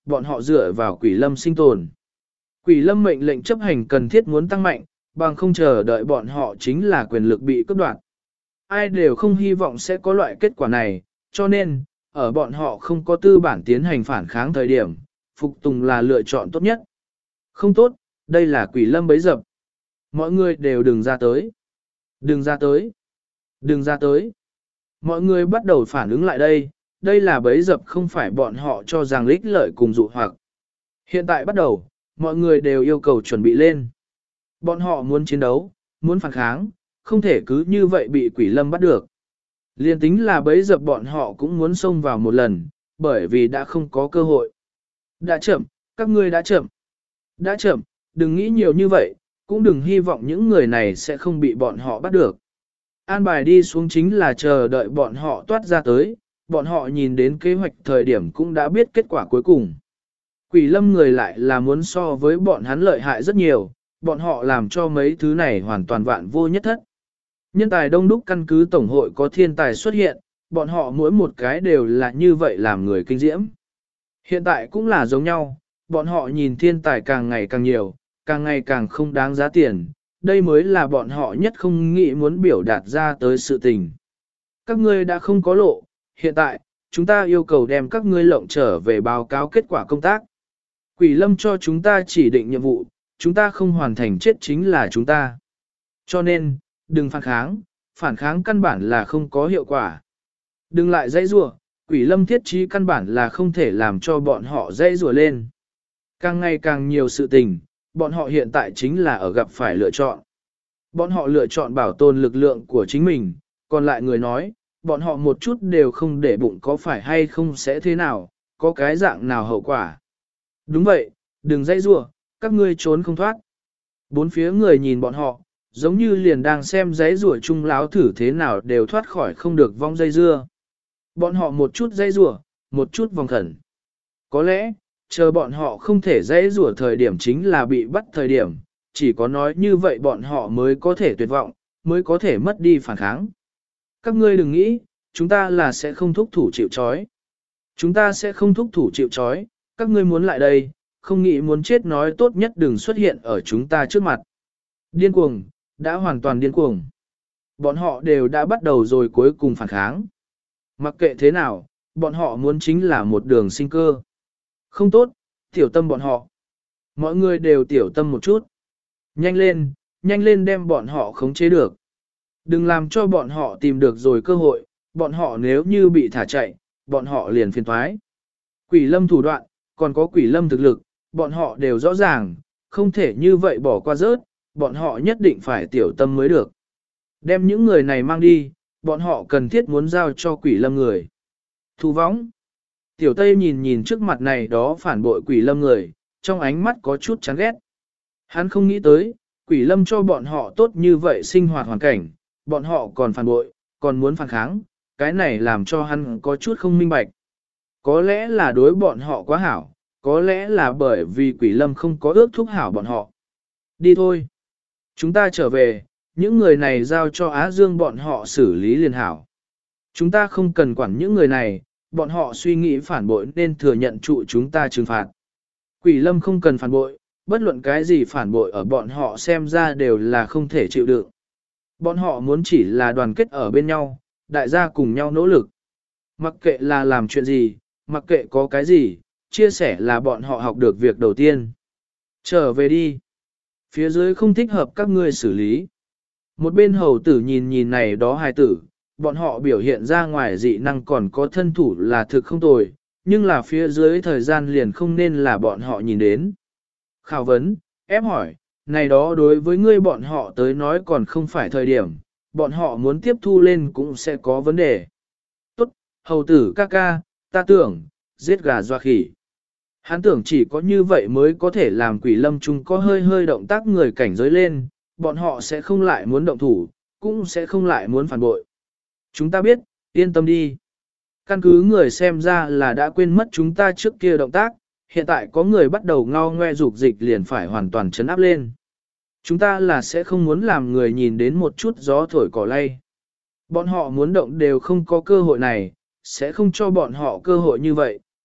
bọn họ dựa vào quỷ lâm sinh tồn. Quỷ lâm mệnh lệnh chấp hành cần thiết muốn tăng mạnh, bằng không chờ đợi bọn họ chính là quyền lực bị cướp đoạt. Ai đều không hy vọng sẽ có loại kết quả này, cho nên, ở bọn họ không có tư bản tiến hành phản kháng thời điểm, phục tùng là lựa chọn tốt nhất. Không tốt, đây là quỷ lâm bấy dập. Mọi người đều đừng ra tới. Đừng ra tới. Đừng ra tới. Mọi người bắt đầu phản ứng lại đây, đây là bấy dập không phải bọn họ cho rằng lích lợi cùng dụ hoặc. Hiện tại bắt đầu, mọi người đều yêu cầu chuẩn bị lên. Bọn họ muốn chiến đấu, muốn phản kháng, không thể cứ như vậy bị quỷ lâm bắt được. Liên tính là bấy dập bọn họ cũng muốn xông vào một lần, bởi vì đã không có cơ hội. Đã chậm, các ngươi đã chậm. Đã chậm, đừng nghĩ nhiều như vậy, cũng đừng hy vọng những người này sẽ không bị bọn họ bắt được. An bài đi xuống chính là chờ đợi bọn họ toát ra tới, bọn họ nhìn đến kế hoạch thời điểm cũng đã biết kết quả cuối cùng. Quỷ lâm người lại là muốn so với bọn hắn lợi hại rất nhiều, bọn họ làm cho mấy thứ này hoàn toàn vạn vô nhất thất. Nhân tài đông đúc căn cứ tổng hội có thiên tài xuất hiện, bọn họ mỗi một cái đều là như vậy làm người kinh diễm. Hiện tại cũng là giống nhau, bọn họ nhìn thiên tài càng ngày càng nhiều, càng ngày càng không đáng giá tiền, đây mới là bọn họ nhất không nghĩ muốn biểu đạt ra tới sự tình. Các ngươi đã không có lộ, hiện tại, chúng ta yêu cầu đem các ngươi lộng trở về báo cáo kết quả công tác. Quỷ lâm cho chúng ta chỉ định nhiệm vụ, chúng ta không hoàn thành chết chính là chúng ta. Cho nên, đừng phản kháng, phản kháng căn bản là không có hiệu quả. Đừng lại dãy rủa, quỷ lâm thiết trí căn bản là không thể làm cho bọn họ dãy rủa lên. Càng ngày càng nhiều sự tình, bọn họ hiện tại chính là ở gặp phải lựa chọn. Bọn họ lựa chọn bảo tồn lực lượng của chính mình, còn lại người nói, bọn họ một chút đều không để bụng có phải hay không sẽ thế nào, có cái dạng nào hậu quả. Đúng vậy, đừng dãy rủa, các ngươi trốn không thoát. Bốn phía người nhìn bọn họ, giống như liền đang xem dãy rủa chung láo thử thế nào đều thoát khỏi không được vong dây dưa. Bọn họ một chút dãy rủa, một chút vòng khẩn. Có lẽ, chờ bọn họ không thể dãy rủa thời điểm chính là bị bắt thời điểm, chỉ có nói như vậy bọn họ mới có thể tuyệt vọng, mới có thể mất đi phản kháng. Các ngươi đừng nghĩ, chúng ta là sẽ không thúc thủ chịu trói. Chúng ta sẽ không thúc thủ chịu trói, các ngươi muốn lại đây, không nghĩ muốn chết nói tốt nhất đừng xuất hiện ở chúng ta trước mặt. Điên cuồng, đã hoàn toàn điên cuồng. Bọn họ đều đã bắt đầu rồi cuối cùng phản kháng. Mặc kệ thế nào, bọn họ muốn chính là một đường sinh cơ. Không tốt, tiểu tâm bọn họ. Mọi người đều tiểu tâm một chút. Nhanh lên, nhanh lên đem bọn họ khống chế được. Đừng làm cho bọn họ tìm được rồi cơ hội, bọn họ nếu như bị thả chạy, bọn họ liền phiền toái. Quỷ lâm thủ đoạn, còn có quỷ lâm thực lực, bọn họ đều rõ ràng, không thể như vậy bỏ qua rớt, bọn họ nhất định phải tiểu tâm mới được. Đem những người này mang đi, bọn họ cần thiết muốn giao cho quỷ lâm người. Thu võng. Tiểu Tây nhìn nhìn trước mặt này đó phản bội quỷ lâm người, trong ánh mắt có chút chán ghét. Hắn không nghĩ tới, quỷ lâm cho bọn họ tốt như vậy sinh hoạt hoàn cảnh, bọn họ còn phản bội, còn muốn phản kháng, cái này làm cho hắn có chút không minh bạch. Có lẽ là đối bọn họ quá hảo, có lẽ là bởi vì quỷ lâm không có ước thúc hảo bọn họ. Đi thôi. Chúng ta trở về, những người này giao cho Á Dương bọn họ xử lý liền hảo. Chúng ta không cần quản những người này, bọn họ suy nghĩ phản bội nên thừa nhận trụ chúng ta trừng phạt. Quỷ lâm không cần phản bội, bất luận cái gì phản bội ở bọn họ xem ra đều là không thể chịu đựng. Bọn họ muốn chỉ là đoàn kết ở bên nhau, đại gia cùng nhau nỗ lực. Mặc kệ là làm chuyện gì, mặc kệ có cái gì, chia sẻ là bọn họ học được việc đầu tiên. Trở về đi. Phía dưới không thích hợp các ngươi xử lý. Một bên hầu tử nhìn nhìn này đó hài tử, bọn họ biểu hiện ra ngoài dị năng còn có thân thủ là thực không tồi, nhưng là phía dưới thời gian liền không nên là bọn họ nhìn đến. Khảo vấn, ép hỏi, này đó đối với ngươi bọn họ tới nói còn không phải thời điểm, bọn họ muốn tiếp thu lên cũng sẽ có vấn đề. Tốt, hầu tử ca ca, ta tưởng, giết gà doa khỉ. Hắn tưởng chỉ có như vậy mới có thể làm quỷ lâm trung có hơi hơi động tác người cảnh giới lên, bọn họ sẽ không lại muốn động thủ, cũng sẽ không lại muốn phản bội. Chúng ta biết, yên tâm đi. Căn cứ người xem ra là đã quên mất chúng ta trước kia động tác, hiện tại có người bắt đầu ngao ngoe dục dịch liền phải hoàn toàn chấn áp lên. Chúng ta là sẽ không muốn làm người nhìn đến một chút gió thổi cỏ lay. Bọn họ muốn động đều không có cơ hội này, sẽ không cho bọn họ cơ hội như vậy,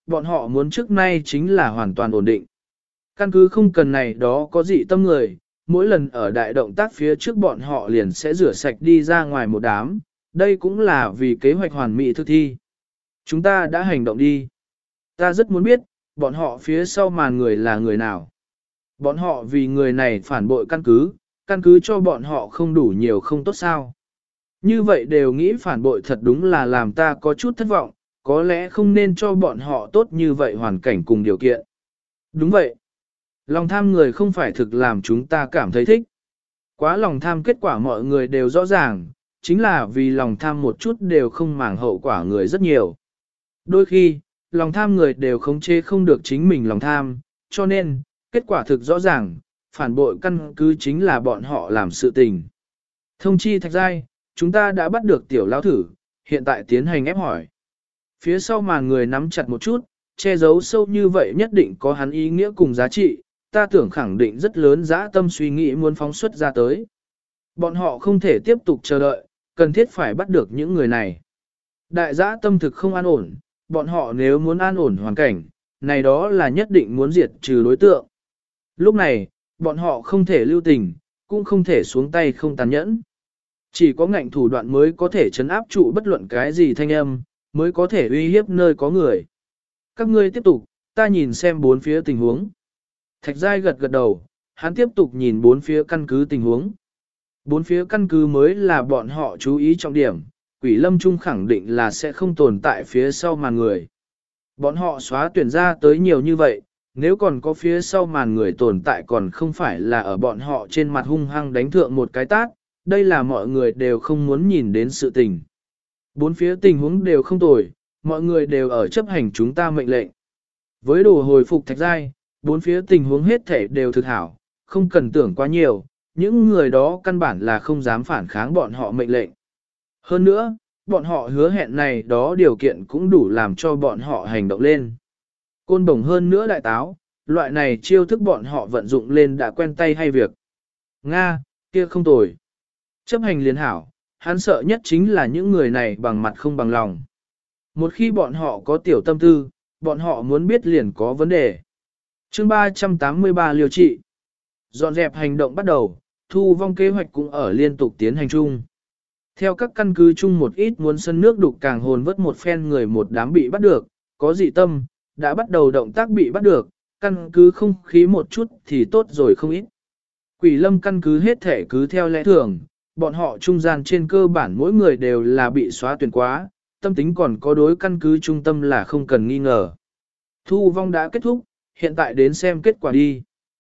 bọn họ muốn trước nay chính là hoàn toàn ổn định. Căn cứ không cần này đó có dị tâm người, mỗi lần ở đại động tác phía trước bọn họ liền sẽ rửa sạch đi ra ngoài một đám, đây cũng là vì kế hoạch hoàn mỹ thực thi. Chúng ta đã hành động đi. Ta rất muốn biết, bọn họ phía sau màn người là người nào. Bọn họ vì người này phản bội căn cứ, căn cứ cho bọn họ không đủ nhiều không tốt sao. Như vậy đều nghĩ phản bội thật đúng là làm ta có chút thất vọng, có lẽ không nên cho bọn họ tốt như vậy hoàn cảnh cùng điều kiện. Đúng vậy. Lòng tham người không phải thực làm chúng ta cảm thấy thích. Quá lòng tham kết quả mọi người đều rõ ràng, chính là vì lòng tham một chút đều không màng hậu quả người rất nhiều. Đôi khi, lòng tham người đều khống chế không được chính mình lòng tham, cho nên, kết quả thực rõ ràng, phản bội căn cứ chính là bọn họ làm sự tình. Thông chi Thạch Giai, chúng ta đã bắt được tiểu lão thử, hiện tại tiến hành ép hỏi. Phía sau màn người nắm chặt một chút, che giấu sâu như vậy nhất định có hắn ý nghĩa cùng giá trị, ta tưởng khẳng định rất lớn dã tâm suy nghĩ muốn phóng xuất ra tới. Bọn họ không thể tiếp tục chờ đợi, cần thiết phải bắt được những người này. Đại dã tâm thực không an ổn, bọn họ nếu muốn an ổn hoàn cảnh, này đó là nhất định muốn diệt trừ đối tượng. Lúc này, bọn họ không thể lưu tình, cũng không thể xuống tay không tàn nhẫn. Chỉ có ngạnh thủ đoạn mới có thể chấn áp trụ bất luận cái gì thanh âm, mới có thể uy hiếp nơi có người. Các ngươi tiếp tục, ta nhìn xem bốn phía tình huống. Thạch Giai gật gật đầu, hắn tiếp tục nhìn bốn phía căn cứ tình huống. Bốn phía căn cứ mới là bọn họ chú ý trọng điểm, Quỷ Lâm Trung khẳng định là sẽ không tồn tại phía sau màn người. Bọn họ xóa tuyển ra tới nhiều như vậy, nếu còn có phía sau màn người tồn tại còn không phải là ở bọn họ trên mặt hung hăng đánh thượng một cái tát, đây là mọi người đều không muốn nhìn đến sự tình. Bốn phía tình huống đều không tồi, mọi người đều ở chấp hành chúng ta mệnh lệnh. Với đồ hồi phục Thạch Giai, bốn phía tình huống hết thể đều thực hảo, không cần tưởng quá nhiều, những người đó căn bản là không dám phản kháng bọn họ mệnh lệnh. Hơn nữa, bọn họ hứa hẹn này đó điều kiện cũng đủ làm cho bọn họ hành động lên. Côn bổng hơn nữa đại táo, loại này chiêu thức bọn họ vận dụng lên đã quen tay hay việc. Nga, kia không tồi. Chấp hành liên hảo, hắn sợ nhất chính là những người này bằng mặt không bằng lòng. Một khi bọn họ có tiểu tâm tư, bọn họ muốn biết liền có vấn đề. Chương ba trăm tám mươi ba liều trị. Dọn dẹp hành động bắt đầu, thu vong kế hoạch cũng ở liên tục tiến hành chung. Theo các căn cứ chung một ít muốn sân nước đục càng hồn vớt một phen người một đám bị bắt được, có dị tâm, đã bắt đầu động tác bị bắt được, căn cứ không khí một chút thì tốt rồi không ít. Quỷ Lâm căn cứ hết thể cứ theo lẽ thường, bọn họ trung gian trên cơ bản mỗi người đều là bị xóa tuyển quá, tâm tính còn có đối căn cứ trung tâm là không cần nghi ngờ. Thu vong đã kết thúc, hiện tại đến xem kết quả đi.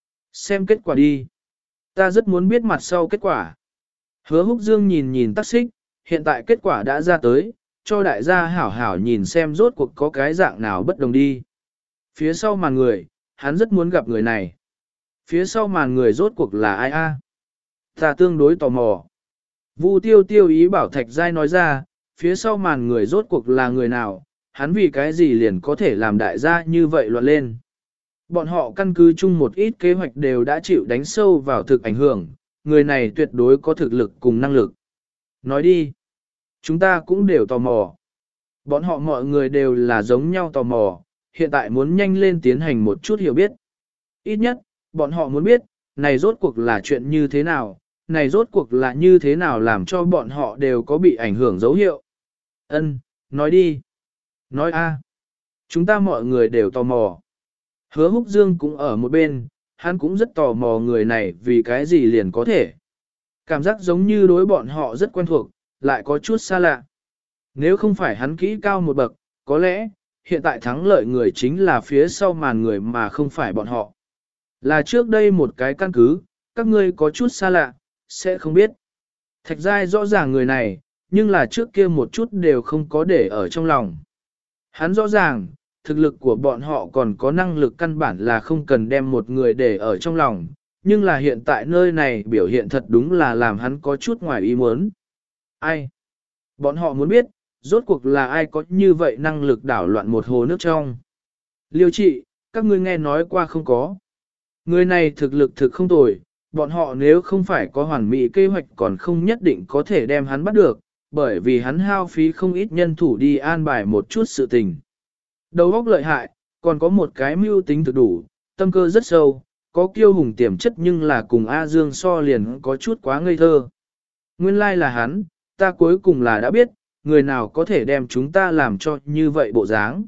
Xem kết quả đi. Ta rất muốn biết mặt sau kết quả. Hứa Húc Dương nhìn nhìn Tắc Xích, hiện tại kết quả đã ra tới, cho đại gia hảo hảo nhìn xem rốt cuộc có cái dạng nào bất đồng đi. Phía sau màn người, hắn rất muốn gặp người này. Phía sau màn người rốt cuộc là ai a? Ta tương đối tò mò. Vu Tiêu Tiêu ý bảo Thạch Giai nói ra, phía sau màn người rốt cuộc là người nào, hắn vì cái gì liền có thể làm đại gia như vậy loạn lên. Bọn họ căn cứ chung một ít kế hoạch đều đã chịu đánh sâu vào thực ảnh hưởng, người này tuyệt đối có thực lực cùng năng lực. Nói đi, chúng ta cũng đều tò mò. Bọn họ mọi người đều là giống nhau tò mò, hiện tại muốn nhanh lên tiến hành một chút hiểu biết. Ít nhất, bọn họ muốn biết, này rốt cuộc là chuyện như thế nào, này rốt cuộc là như thế nào làm cho bọn họ đều có bị ảnh hưởng dấu hiệu. Ân, nói đi. Nói a, chúng ta mọi người đều tò mò. Hứa Húc Dương cũng ở một bên, hắn cũng rất tò mò người này vì cái gì liền có thể. Cảm giác giống như đối bọn họ rất quen thuộc, lại có chút xa lạ. Nếu không phải hắn kỹ cao một bậc, có lẽ, hiện tại thắng lợi người chính là phía sau màn người mà không phải bọn họ. Là trước đây một cái căn cứ, các ngươi có chút xa lạ, sẽ không biết. Thạch Giai rõ ràng người này, nhưng là trước kia một chút đều không có để ở trong lòng. Hắn rõ ràng, thực lực của bọn họ còn có năng lực căn bản là không cần đem một người để ở trong lòng, nhưng là hiện tại nơi này biểu hiện thật đúng là làm hắn có chút ngoài ý muốn. Ai? Bọn họ muốn biết, rốt cuộc là ai có như vậy năng lực đảo loạn một hồ nước trong. Liêu trị, các ngươi nghe nói qua không có. Người này thực lực thực không tồi, bọn họ nếu không phải có hoàn mỹ kế hoạch còn không nhất định có thể đem hắn bắt được, bởi vì hắn hao phí không ít nhân thủ đi an bài một chút sự tình. Đầu óc lợi hại, Còn có một cái mưu tính thực đủ, tâm cơ rất sâu, có kiêu hùng tiềm chất nhưng là cùng A Dương so liền có chút quá ngây thơ. Nguyên lai là hắn, ta cuối cùng là đã biết, người nào có thể đem chúng ta làm cho như vậy bộ dáng.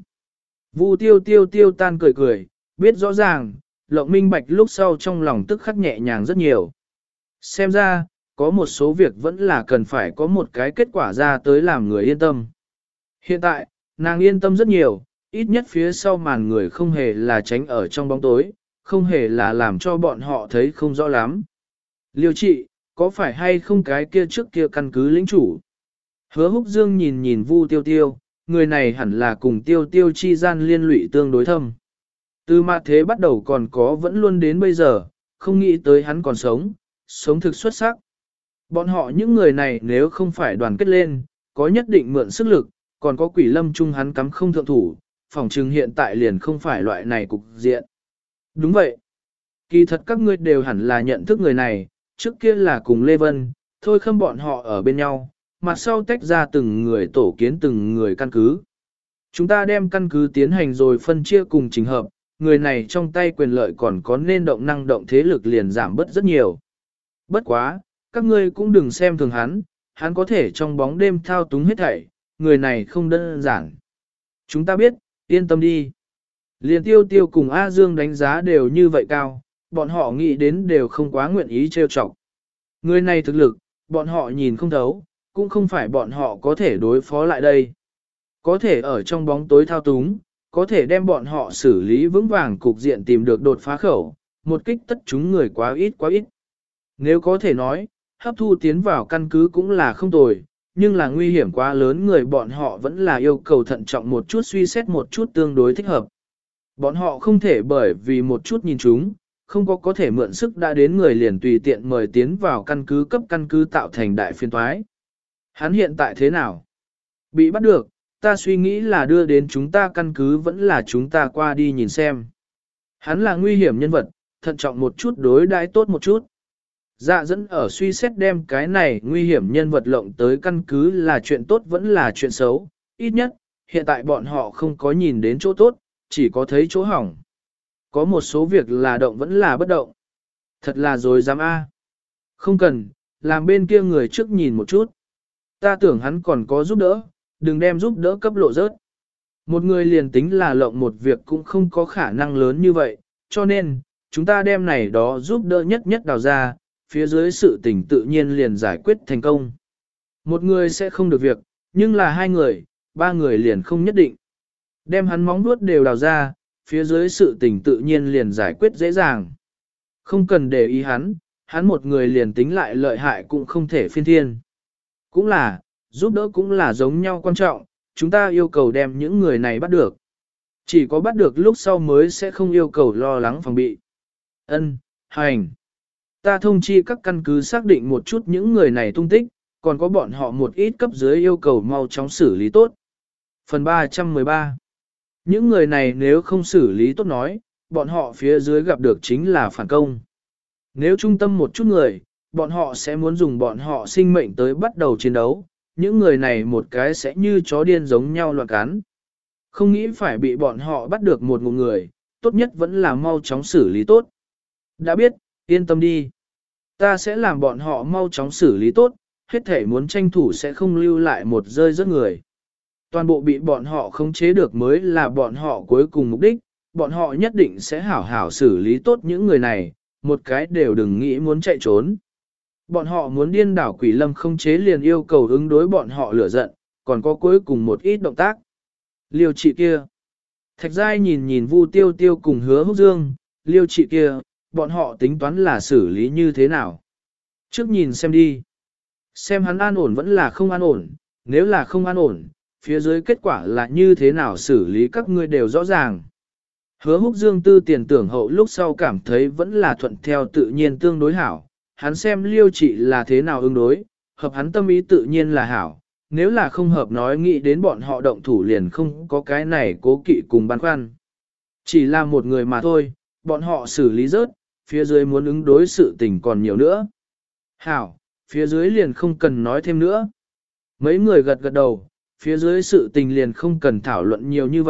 Vu tiêu tiêu tiêu tan cười cười, biết rõ ràng, lộng minh bạch lúc sau trong lòng tức khắc nhẹ nhàng rất nhiều. Xem ra, có một số việc vẫn là cần phải có một cái kết quả ra tới làm người yên tâm. Hiện tại, nàng yên tâm rất nhiều, ít nhất phía sau màn người không hề là tránh ở trong bóng tối, không hề là làm cho bọn họ thấy không rõ lắm. Liêu trị, có phải hay không cái kia trước kia căn cứ lĩnh chủ? Hứa Húc Dương nhìn nhìn Vu Tiêu Tiêu, người này hẳn là cùng Tiêu Tiêu chi gian liên lụy tương đối thâm. Từ mà thế bắt đầu còn có vẫn luôn đến bây giờ, không nghĩ tới hắn còn sống, sống thực xuất sắc. Bọn họ những người này nếu không phải đoàn kết lên, có nhất định mượn sức lực, còn có quỷ lâm chung hắn cắm không thượng thủ, phòng trừng hiện tại liền không phải loại này cục diện. Đúng vậy. Kỳ thật các ngươi đều hẳn là nhận thức người này, trước kia là cùng Lê Vân, thôi khâm bọn họ ở bên nhau, mặt sau tách ra từng người tổ kiến từng người căn cứ. Chúng ta đem căn cứ tiến hành rồi phân chia cùng trình hợp, người này trong tay quyền lợi còn có nên động năng động thế lực liền giảm bớt rất nhiều. Bất quá, các ngươi cũng đừng xem thường hắn, hắn có thể trong bóng đêm thao túng hết thảy, người này không đơn giản. Chúng ta biết, yên tâm đi. Liên tiêu tiêu cùng A Dương đánh giá đều như vậy cao, bọn họ nghĩ đến đều không quá nguyện ý trêu chọc. Người này thực lực, bọn họ nhìn không thấu, cũng không phải bọn họ có thể đối phó lại đây. Có thể ở trong bóng tối thao túng, có thể đem bọn họ xử lý vững vàng cục diện tìm được đột phá khẩu, một kích tất chúng người quá ít quá ít. Nếu có thể nói, hấp thu tiến vào căn cứ cũng là không tồi, nhưng là nguy hiểm quá lớn người bọn họ vẫn là yêu cầu thận trọng một chút suy xét một chút tương đối thích hợp. Bọn họ không thể bởi vì một chút nhìn chúng, không có có thể mượn sức đã đến người liền tùy tiện mời tiến vào căn cứ cấp căn cứ tạo thành đại phiên toái. Hắn hiện tại thế nào? Bị bắt được, ta suy nghĩ là đưa đến chúng ta căn cứ vẫn là chúng ta qua đi nhìn xem. Hắn là nguy hiểm nhân vật, thận trọng một chút đối đãi tốt một chút. Dạ dẫn ở suy xét đem cái này nguy hiểm nhân vật lộng tới căn cứ là chuyện tốt vẫn là chuyện xấu, ít nhất, hiện tại bọn họ không có nhìn đến chỗ tốt, chỉ có thấy chỗ hỏng. Có một số việc là động vẫn là bất động. Thật là dối dám a. Không cần, làm bên kia người trước nhìn một chút. Ta tưởng hắn còn có giúp đỡ, đừng đem giúp đỡ cấp lộ rớt. Một người liền tính là lộng một việc cũng không có khả năng lớn như vậy, cho nên, chúng ta đem này đó giúp đỡ nhất nhất đào ra, phía dưới sự tình tự nhiên liền giải quyết thành công. Một người sẽ không được việc, nhưng là hai người, ba người liền không nhất định. Đem hắn móng vuốt đều đào ra, phía dưới sự tình tự nhiên liền giải quyết dễ dàng. Không cần để ý hắn, hắn một người liền tính lại lợi hại cũng không thể phiên thiên. Cũng là, giúp đỡ cũng là giống nhau quan trọng, chúng ta yêu cầu đem những người này bắt được. Chỉ có bắt được lúc sau mới sẽ không yêu cầu lo lắng phòng bị. Ân, hành. Ta thông chi các căn cứ xác định một chút những người này tung tích, còn có bọn họ một ít cấp dưới yêu cầu mau chóng xử lý tốt. Phần ba trăm mười ba. Những người này nếu không xử lý tốt nói, bọn họ phía dưới gặp được chính là phản công. Nếu trung tâm một chút người, bọn họ sẽ muốn dùng bọn họ sinh mệnh tới bắt đầu chiến đấu, những người này một cái sẽ như chó điên giống nhau loạn cắn. Không nghĩ phải bị bọn họ bắt được một ngụ người, tốt nhất vẫn là mau chóng xử lý tốt. Đã biết, yên tâm đi. Ta sẽ làm bọn họ mau chóng xử lý tốt, hết thể muốn tranh thủ sẽ không lưu lại một rơi rớt người. Toàn bộ bị bọn họ khống chế được mới là bọn họ cuối cùng mục đích, bọn họ nhất định sẽ hảo hảo xử lý tốt những người này, một cái đều đừng nghĩ muốn chạy trốn. Bọn họ muốn điên đảo quỷ lâm không chế liền yêu cầu ứng đối bọn họ lửa giận, còn có cuối cùng một ít động tác. Liêu trị kia. Thạch giai nhìn nhìn Vu Tiêu Tiêu cùng Hứa Húc Dương, liêu trị kia, bọn họ tính toán là xử lý như thế nào. Trước nhìn xem đi. Xem hắn an ổn vẫn là không an ổn, nếu là không an ổn, phía dưới kết quả là như thế nào xử lý các ngươi đều rõ ràng. Hứa Húc Dương tư tiền tưởng hậu lúc sau cảm thấy vẫn là thuận theo tự nhiên tương đối hảo, hắn xem liêu trị là thế nào ứng đối, hợp hắn tâm ý tự nhiên là hảo, nếu là không hợp nói nghĩ đến bọn họ động thủ liền không có cái này cố kỵ cùng băn khoăn. Chỉ là một người mà thôi, bọn họ xử lý rớt, phía dưới muốn ứng đối sự tình còn nhiều nữa. Hảo, phía dưới liền không cần nói thêm nữa. Mấy người gật gật đầu, phía dưới sự tình liền không cần thảo luận nhiều như vậy,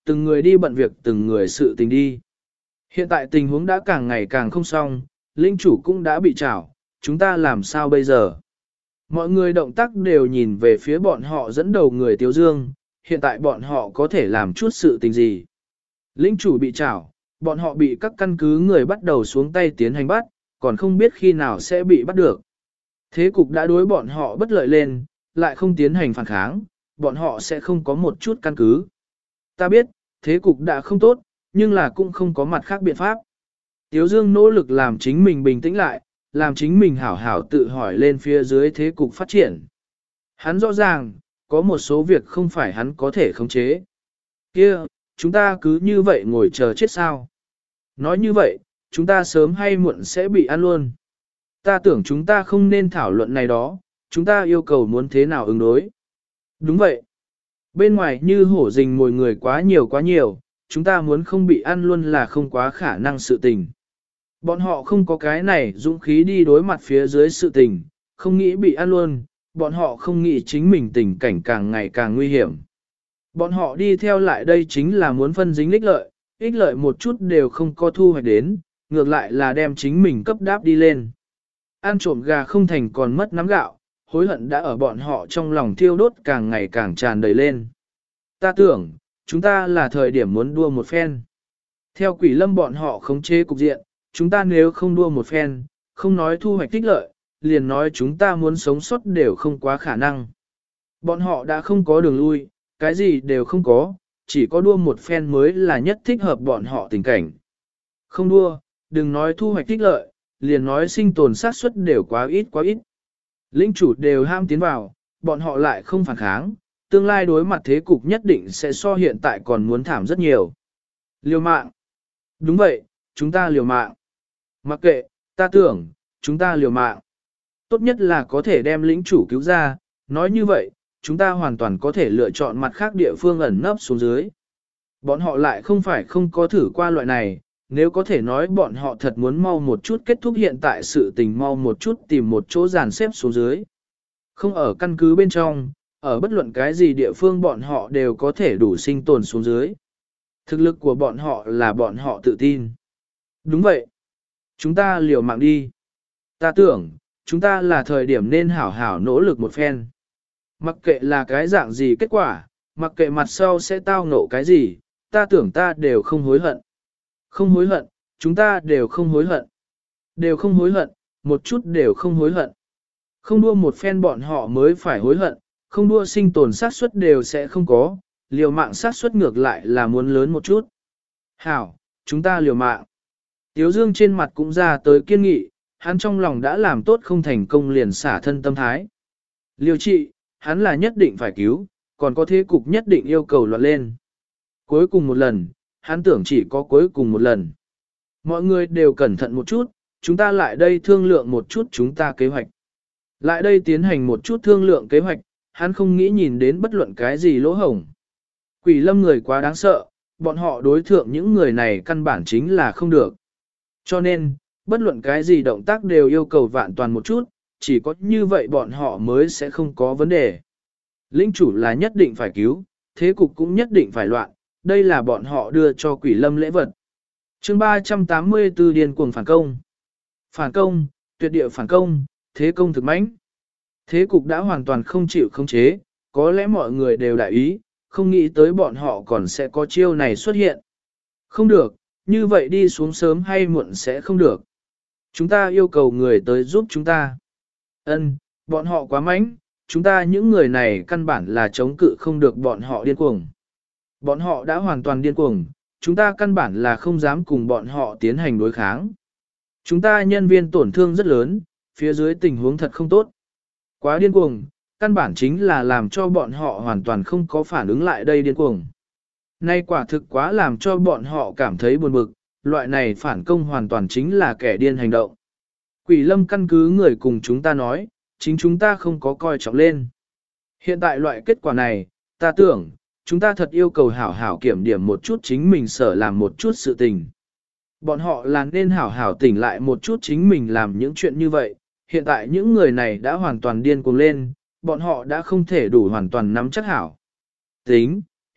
từng người đi bận việc từng người sự tình đi. Hiện tại tình huống đã càng ngày càng không xong, linh chủ cũng đã bị trảo, chúng ta làm sao bây giờ? Mọi người động tác đều nhìn về phía bọn họ dẫn đầu người Tiếu Dương, hiện tại bọn họ có thể làm chút sự tình gì? Linh chủ bị trảo, bọn họ bị các căn cứ người bắt đầu xuống tay tiến hành bắt, còn không biết khi nào sẽ bị bắt được. Thế cục đã đối bọn họ bất lợi lên, lại không tiến hành phản kháng, bọn họ sẽ không có một chút căn cứ. Ta biết, thế cục đã không tốt, nhưng là cũng không có mặt khác biện pháp. Tiếu Dương nỗ lực làm chính mình bình tĩnh lại, làm chính mình hảo hảo tự hỏi lên phía dưới thế cục phát triển. Hắn rõ ràng, có một số việc không phải hắn có thể khống chế. Kia, chúng ta cứ như vậy ngồi chờ chết sao? Nói như vậy, chúng ta sớm hay muộn sẽ bị ăn luôn. Ta tưởng chúng ta không nên thảo luận này đó, chúng ta yêu cầu muốn thế nào ứng đối. Đúng vậy. Bên ngoài như hổ rình mồi người quá nhiều quá nhiều, chúng ta muốn không bị ăn luôn là không quá khả năng sự tình. Bọn họ không có cái này dũng khí đi đối mặt phía dưới sự tình, không nghĩ bị ăn luôn, bọn họ không nghĩ chính mình tình cảnh càng ngày càng nguy hiểm. Bọn họ đi theo lại đây chính là muốn phân dính ích lợi, ích lợi một chút đều không có thu hoạch đến, ngược lại là đem chính mình cấp đáp đi lên. Ăn trộm gà không thành còn mất nắm gạo, hối hận đã ở bọn họ trong lòng thiêu đốt càng ngày càng tràn đầy lên. Ta tưởng, chúng ta là thời điểm muốn đua một phen. Theo quỷ lâm bọn họ khống chế cục diện, chúng ta nếu không đua một phen, không nói thu hoạch tích lợi, liền nói chúng ta muốn sống sót đều không quá khả năng. Bọn họ đã không có đường lui, cái gì đều không có, chỉ có đua một phen mới là nhất thích hợp bọn họ tình cảnh. Không đua, đừng nói thu hoạch tích lợi, liền nói sinh tồn sát suất đều quá ít quá ít. Lĩnh chủ đều ham tiến vào, bọn họ lại không phản kháng, tương lai đối mặt thế cục nhất định sẽ so hiện tại còn muốn thảm rất nhiều. Liều mạng. Đúng vậy, chúng ta liều mạng. Mặc kệ, ta tưởng, chúng ta liều mạng. Tốt nhất là có thể đem lĩnh chủ cứu ra, nói như vậy, chúng ta hoàn toàn có thể lựa chọn mặt khác địa phương ẩn nấp xuống dưới. Bọn họ lại không phải không có thử qua loại này, nếu có thể nói bọn họ thật muốn mau một chút kết thúc hiện tại sự tình mau một chút tìm một chỗ dàn xếp xuống dưới. Không ở căn cứ bên trong, ở bất luận cái gì địa phương bọn họ đều có thể đủ sinh tồn xuống dưới. Thực lực của bọn họ là bọn họ tự tin. Đúng vậy. Chúng ta liều mạng đi. Ta tưởng, chúng ta là thời điểm nên hảo hảo nỗ lực một phen. Mặc kệ là cái dạng gì kết quả, mặc kệ mặt sau sẽ tao ngộ cái gì, ta tưởng ta đều không hối hận. Không hối hận, chúng ta đều không hối hận. Đều không hối hận, một chút đều không hối hận. Không đua một phen bọn họ mới phải hối hận, không đua sinh tồn sát suất đều sẽ không có, liều mạng sát suất ngược lại là muốn lớn một chút. Hảo, chúng ta liều mạng. Tiếu Dương trên mặt cũng ra tới kiên nghị, hắn trong lòng đã làm tốt không thành công liền xả thân tâm thái. Liều trị, hắn là nhất định phải cứu, còn có thế cục nhất định yêu cầu loạn lên. Cuối cùng một lần, hắn tưởng chỉ có cuối cùng một lần. Mọi người đều cẩn thận một chút, chúng ta lại đây thương lượng một chút chúng ta kế hoạch. Lại đây tiến hành một chút thương lượng kế hoạch, hắn không nghĩ nhìn đến bất luận cái gì lỗ hổng. Quỷ lâm người quá đáng sợ, bọn họ đối thượng những người này căn bản chính là không được. Cho nên, bất luận cái gì động tác đều yêu cầu vạn toàn một chút, chỉ có như vậy bọn họ mới sẽ không có vấn đề. Lĩnh chủ là nhất định phải cứu, thế cục cũng nhất định phải loạn, đây là bọn họ đưa cho quỷ lâm lễ vật. chương ba trăm tám mươi tư điên cuồng phản công. Phản công, tuyệt địa phản công, thế công thực mãnh. Thế cục đã hoàn toàn không chịu khống chế, có lẽ mọi người đều đại ý, không nghĩ tới bọn họ còn sẽ có chiêu này xuất hiện. Không được, như vậy đi xuống sớm hay muộn sẽ không được. Chúng ta yêu cầu người tới giúp chúng ta. Ân, bọn họ quá mãnh, chúng ta những người này căn bản là chống cự không được bọn họ điên cuồng. Bọn họ đã hoàn toàn điên cuồng, chúng ta căn bản là không dám cùng bọn họ tiến hành đối kháng. Chúng ta nhân viên tổn thương rất lớn, phía dưới tình huống thật không tốt. Quá điên cuồng, căn bản chính là làm cho bọn họ hoàn toàn không có phản ứng lại đây điên cuồng. Nay quả thực quá làm cho bọn họ cảm thấy buồn bực, loại này phản công hoàn toàn chính là kẻ điên hành động. Quỷ lâm căn cứ người cùng chúng ta nói, chính chúng ta không có coi trọng lên. Hiện tại loại kết quả này, ta tưởng, chúng ta thật yêu cầu hảo hảo kiểm điểm một chút chính mình sở làm một chút sự tình. Bọn họ là nên hảo hảo tỉnh lại một chút chính mình làm những chuyện như vậy. Hiện tại những người này đã hoàn toàn điên cuồng lên, bọn họ đã không thể đủ hoàn toàn nắm chắc hảo. Tính,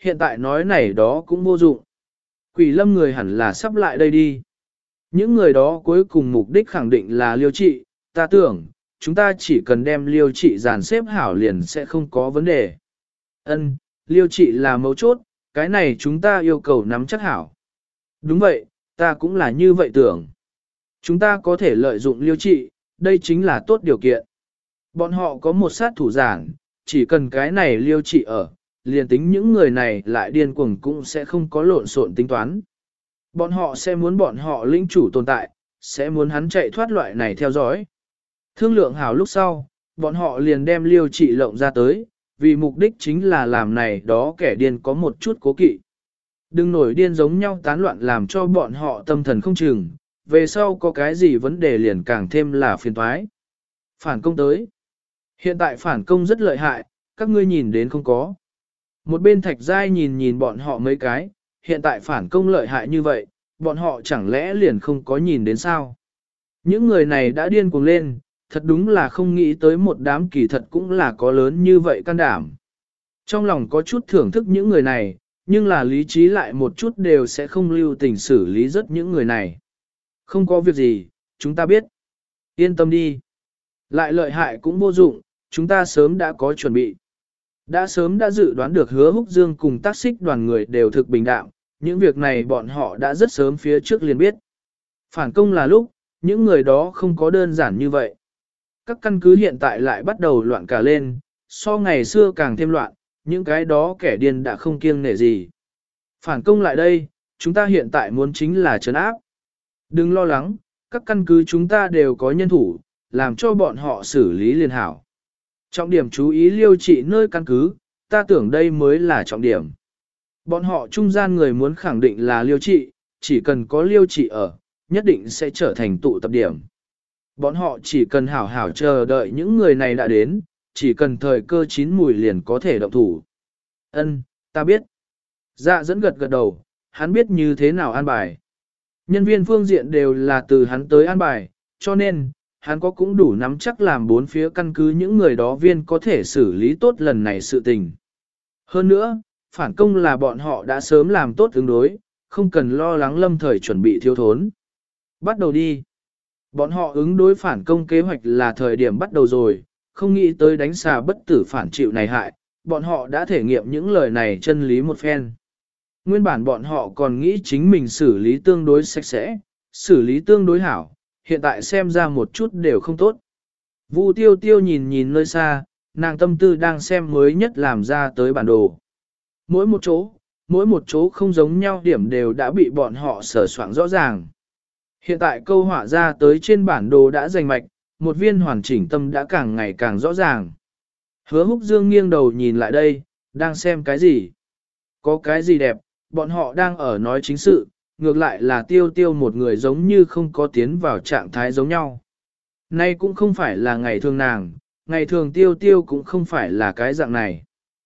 hiện tại nói này đó cũng vô dụng. Quỷ lâm người hẳn là sắp lại đây đi. Những người đó cuối cùng mục đích khẳng định là liêu trị, ta tưởng, chúng ta chỉ cần đem liêu trị dàn xếp hảo liền sẽ không có vấn đề. Ân, liêu trị là mấu chốt, cái này chúng ta yêu cầu nắm chắc hảo. Đúng vậy, ta cũng là như vậy tưởng. Chúng ta có thể lợi dụng liêu trị, đây chính là tốt điều kiện. Bọn họ có một sát thủ giản, chỉ cần cái này liêu trị ở, liền tính những người này lại điên cuồng cũng sẽ không có lộn xộn tính toán. Bọn họ sẽ muốn bọn họ lĩnh chủ tồn tại, sẽ muốn hắn chạy thoát loại này theo dõi. Thương lượng hảo lúc sau, bọn họ liền đem liêu trị lộng ra tới, vì mục đích chính là làm này đó kẻ điên có một chút cố kỵ. Đừng nổi điên giống nhau tán loạn làm cho bọn họ tâm thần không chừng, về sau có cái gì vấn đề liền càng thêm là phiền toái. Phản công tới. Hiện tại phản công rất lợi hại, các ngươi nhìn đến không có. Một bên thạch giai nhìn nhìn bọn họ mấy cái, hiện tại phản công lợi hại như vậy, bọn họ chẳng lẽ liền không có nhìn đến sao? Những người này đã điên cuồng lên, thật đúng là không nghĩ tới một đám kỳ thật cũng là có lớn như vậy can đảm. Trong lòng có chút thưởng thức những người này, nhưng là lý trí lại một chút đều sẽ không lưu tình xử lý rất những người này. Không có việc gì, chúng ta biết. Yên tâm đi. Lại lợi hại cũng vô dụng, chúng ta sớm đã có chuẩn bị. Đã sớm đã dự đoán được Hứa Húc Dương cùng tác xích đoàn người đều thực bình đạm, những việc này bọn họ đã rất sớm phía trước liền biết. Phản công là lúc, những người đó không có đơn giản như vậy. Các căn cứ hiện tại lại bắt đầu loạn cả lên, so ngày xưa càng thêm loạn, những cái đó kẻ điên đã không kiêng nể gì. Phản công lại đây, chúng ta hiện tại muốn chính là trấn áp. Đừng lo lắng, các căn cứ chúng ta đều có nhân thủ, làm cho bọn họ xử lý liền hảo. Trọng điểm chú ý liêu trị nơi căn cứ, ta tưởng đây mới là trọng điểm. Bọn họ trung gian người muốn khẳng định là liêu trị, chỉ cần có liêu trị ở, nhất định sẽ trở thành tụ tập điểm. Bọn họ chỉ cần hảo hảo chờ đợi những người này đã đến, chỉ cần thời cơ chín mùi liền có thể động thủ. Ân, ta biết. Dạ dẫn gật gật đầu, hắn biết như thế nào an bài. Nhân viên phương diện đều là từ hắn tới an bài, cho nên, hắn có cũng đủ nắm chắc làm bốn phía căn cứ những người đó viên có thể xử lý tốt lần này sự tình. Hơn nữa, phản công là bọn họ đã sớm làm tốt ứng đối, không cần lo lắng lâm thời chuẩn bị thiếu thốn. Bắt đầu đi. Bọn họ ứng đối phản công kế hoạch là thời điểm bắt đầu rồi, không nghĩ tới đánh xà bất tử phản chịu này hại, bọn họ đã thể nghiệm những lời này chân lý một phen. Nguyên bản bọn họ còn nghĩ chính mình xử lý tương đối sạch sẽ, xử lý tương đối hảo, hiện tại xem ra một chút đều không tốt. Vu tiêu tiêu nhìn nhìn nơi xa, nàng tâm tư đang xem mới nhất làm ra tới bản đồ. Mỗi một chỗ, mỗi một chỗ không giống nhau điểm đều đã bị bọn họ sở soạn rõ ràng. Hiện tại câu họa ra tới trên bản đồ đã rành mạch, một viên hoàn chỉnh tâm đã càng ngày càng rõ ràng. Hứa Húc Dương nghiêng đầu nhìn lại đây, đang xem cái gì? Có cái gì đẹp, bọn họ đang ở nói chính sự, ngược lại là tiêu tiêu một người giống như không có tiến vào trạng thái giống nhau. Nay cũng không phải là ngày thường nàng, ngày thường tiêu tiêu cũng không phải là cái dạng này.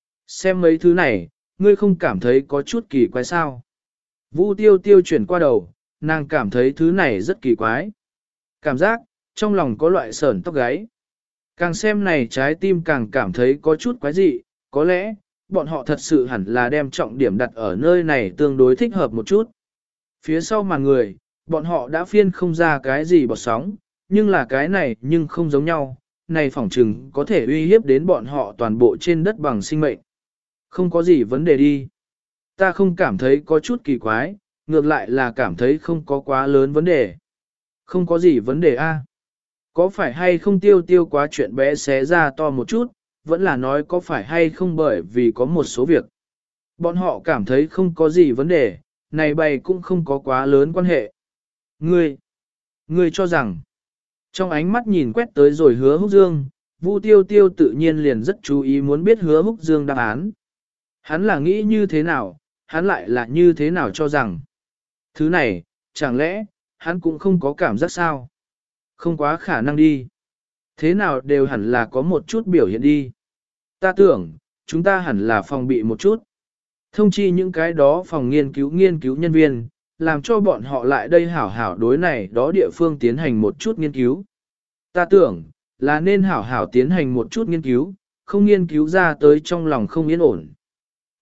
Xem mấy thứ này, ngươi không cảm thấy có chút kỳ quái sao? Vu tiêu tiêu chuyển qua đầu, nàng cảm thấy thứ này rất kỳ quái. Cảm giác, trong lòng có loại sởn tóc gáy. Càng xem này trái tim càng cảm thấy có chút quái dị, có lẽ, bọn họ thật sự hẳn là đem trọng điểm đặt ở nơi này tương đối thích hợp một chút. Phía sau màn người, bọn họ đã phiên không ra cái gì bọt sóng, nhưng là cái này nhưng không giống nhau, này phỏng chừng có thể uy hiếp đến bọn họ toàn bộ trên đất bằng sinh mệnh. Không có gì vấn đề đi. Ta không cảm thấy có chút kỳ quái, ngược lại là cảm thấy không có quá lớn vấn đề. Không có gì vấn đề a. Có phải hay không tiêu tiêu quá chuyện bé xé ra to một chút, vẫn là nói có phải hay không bởi vì có một số việc. Bọn họ cảm thấy không có gì vấn đề, này bày cũng không có quá lớn quan hệ. Ngươi, ngươi cho rằng, trong ánh mắt nhìn quét tới rồi Hứa Húc Dương, Vu Tiêu Tiêu tự nhiên liền rất chú ý muốn biết Hứa Húc Dương đáp án. Hắn là nghĩ như thế nào, hắn lại là như thế nào cho rằng. Thứ này, chẳng lẽ, hắn cũng không có cảm giác sao? Không quá khả năng đi. Thế nào đều hẳn là có một chút biểu hiện đi. Ta tưởng, chúng ta hẳn là phòng bị một chút. Thông chi những cái đó phòng nghiên cứu nghiên cứu nhân viên, làm cho bọn họ lại đây hảo hảo đối này đó địa phương tiến hành một chút nghiên cứu. Ta tưởng, là nên hảo hảo tiến hành một chút nghiên cứu, không nghiên cứu ra tới trong lòng không yên ổn.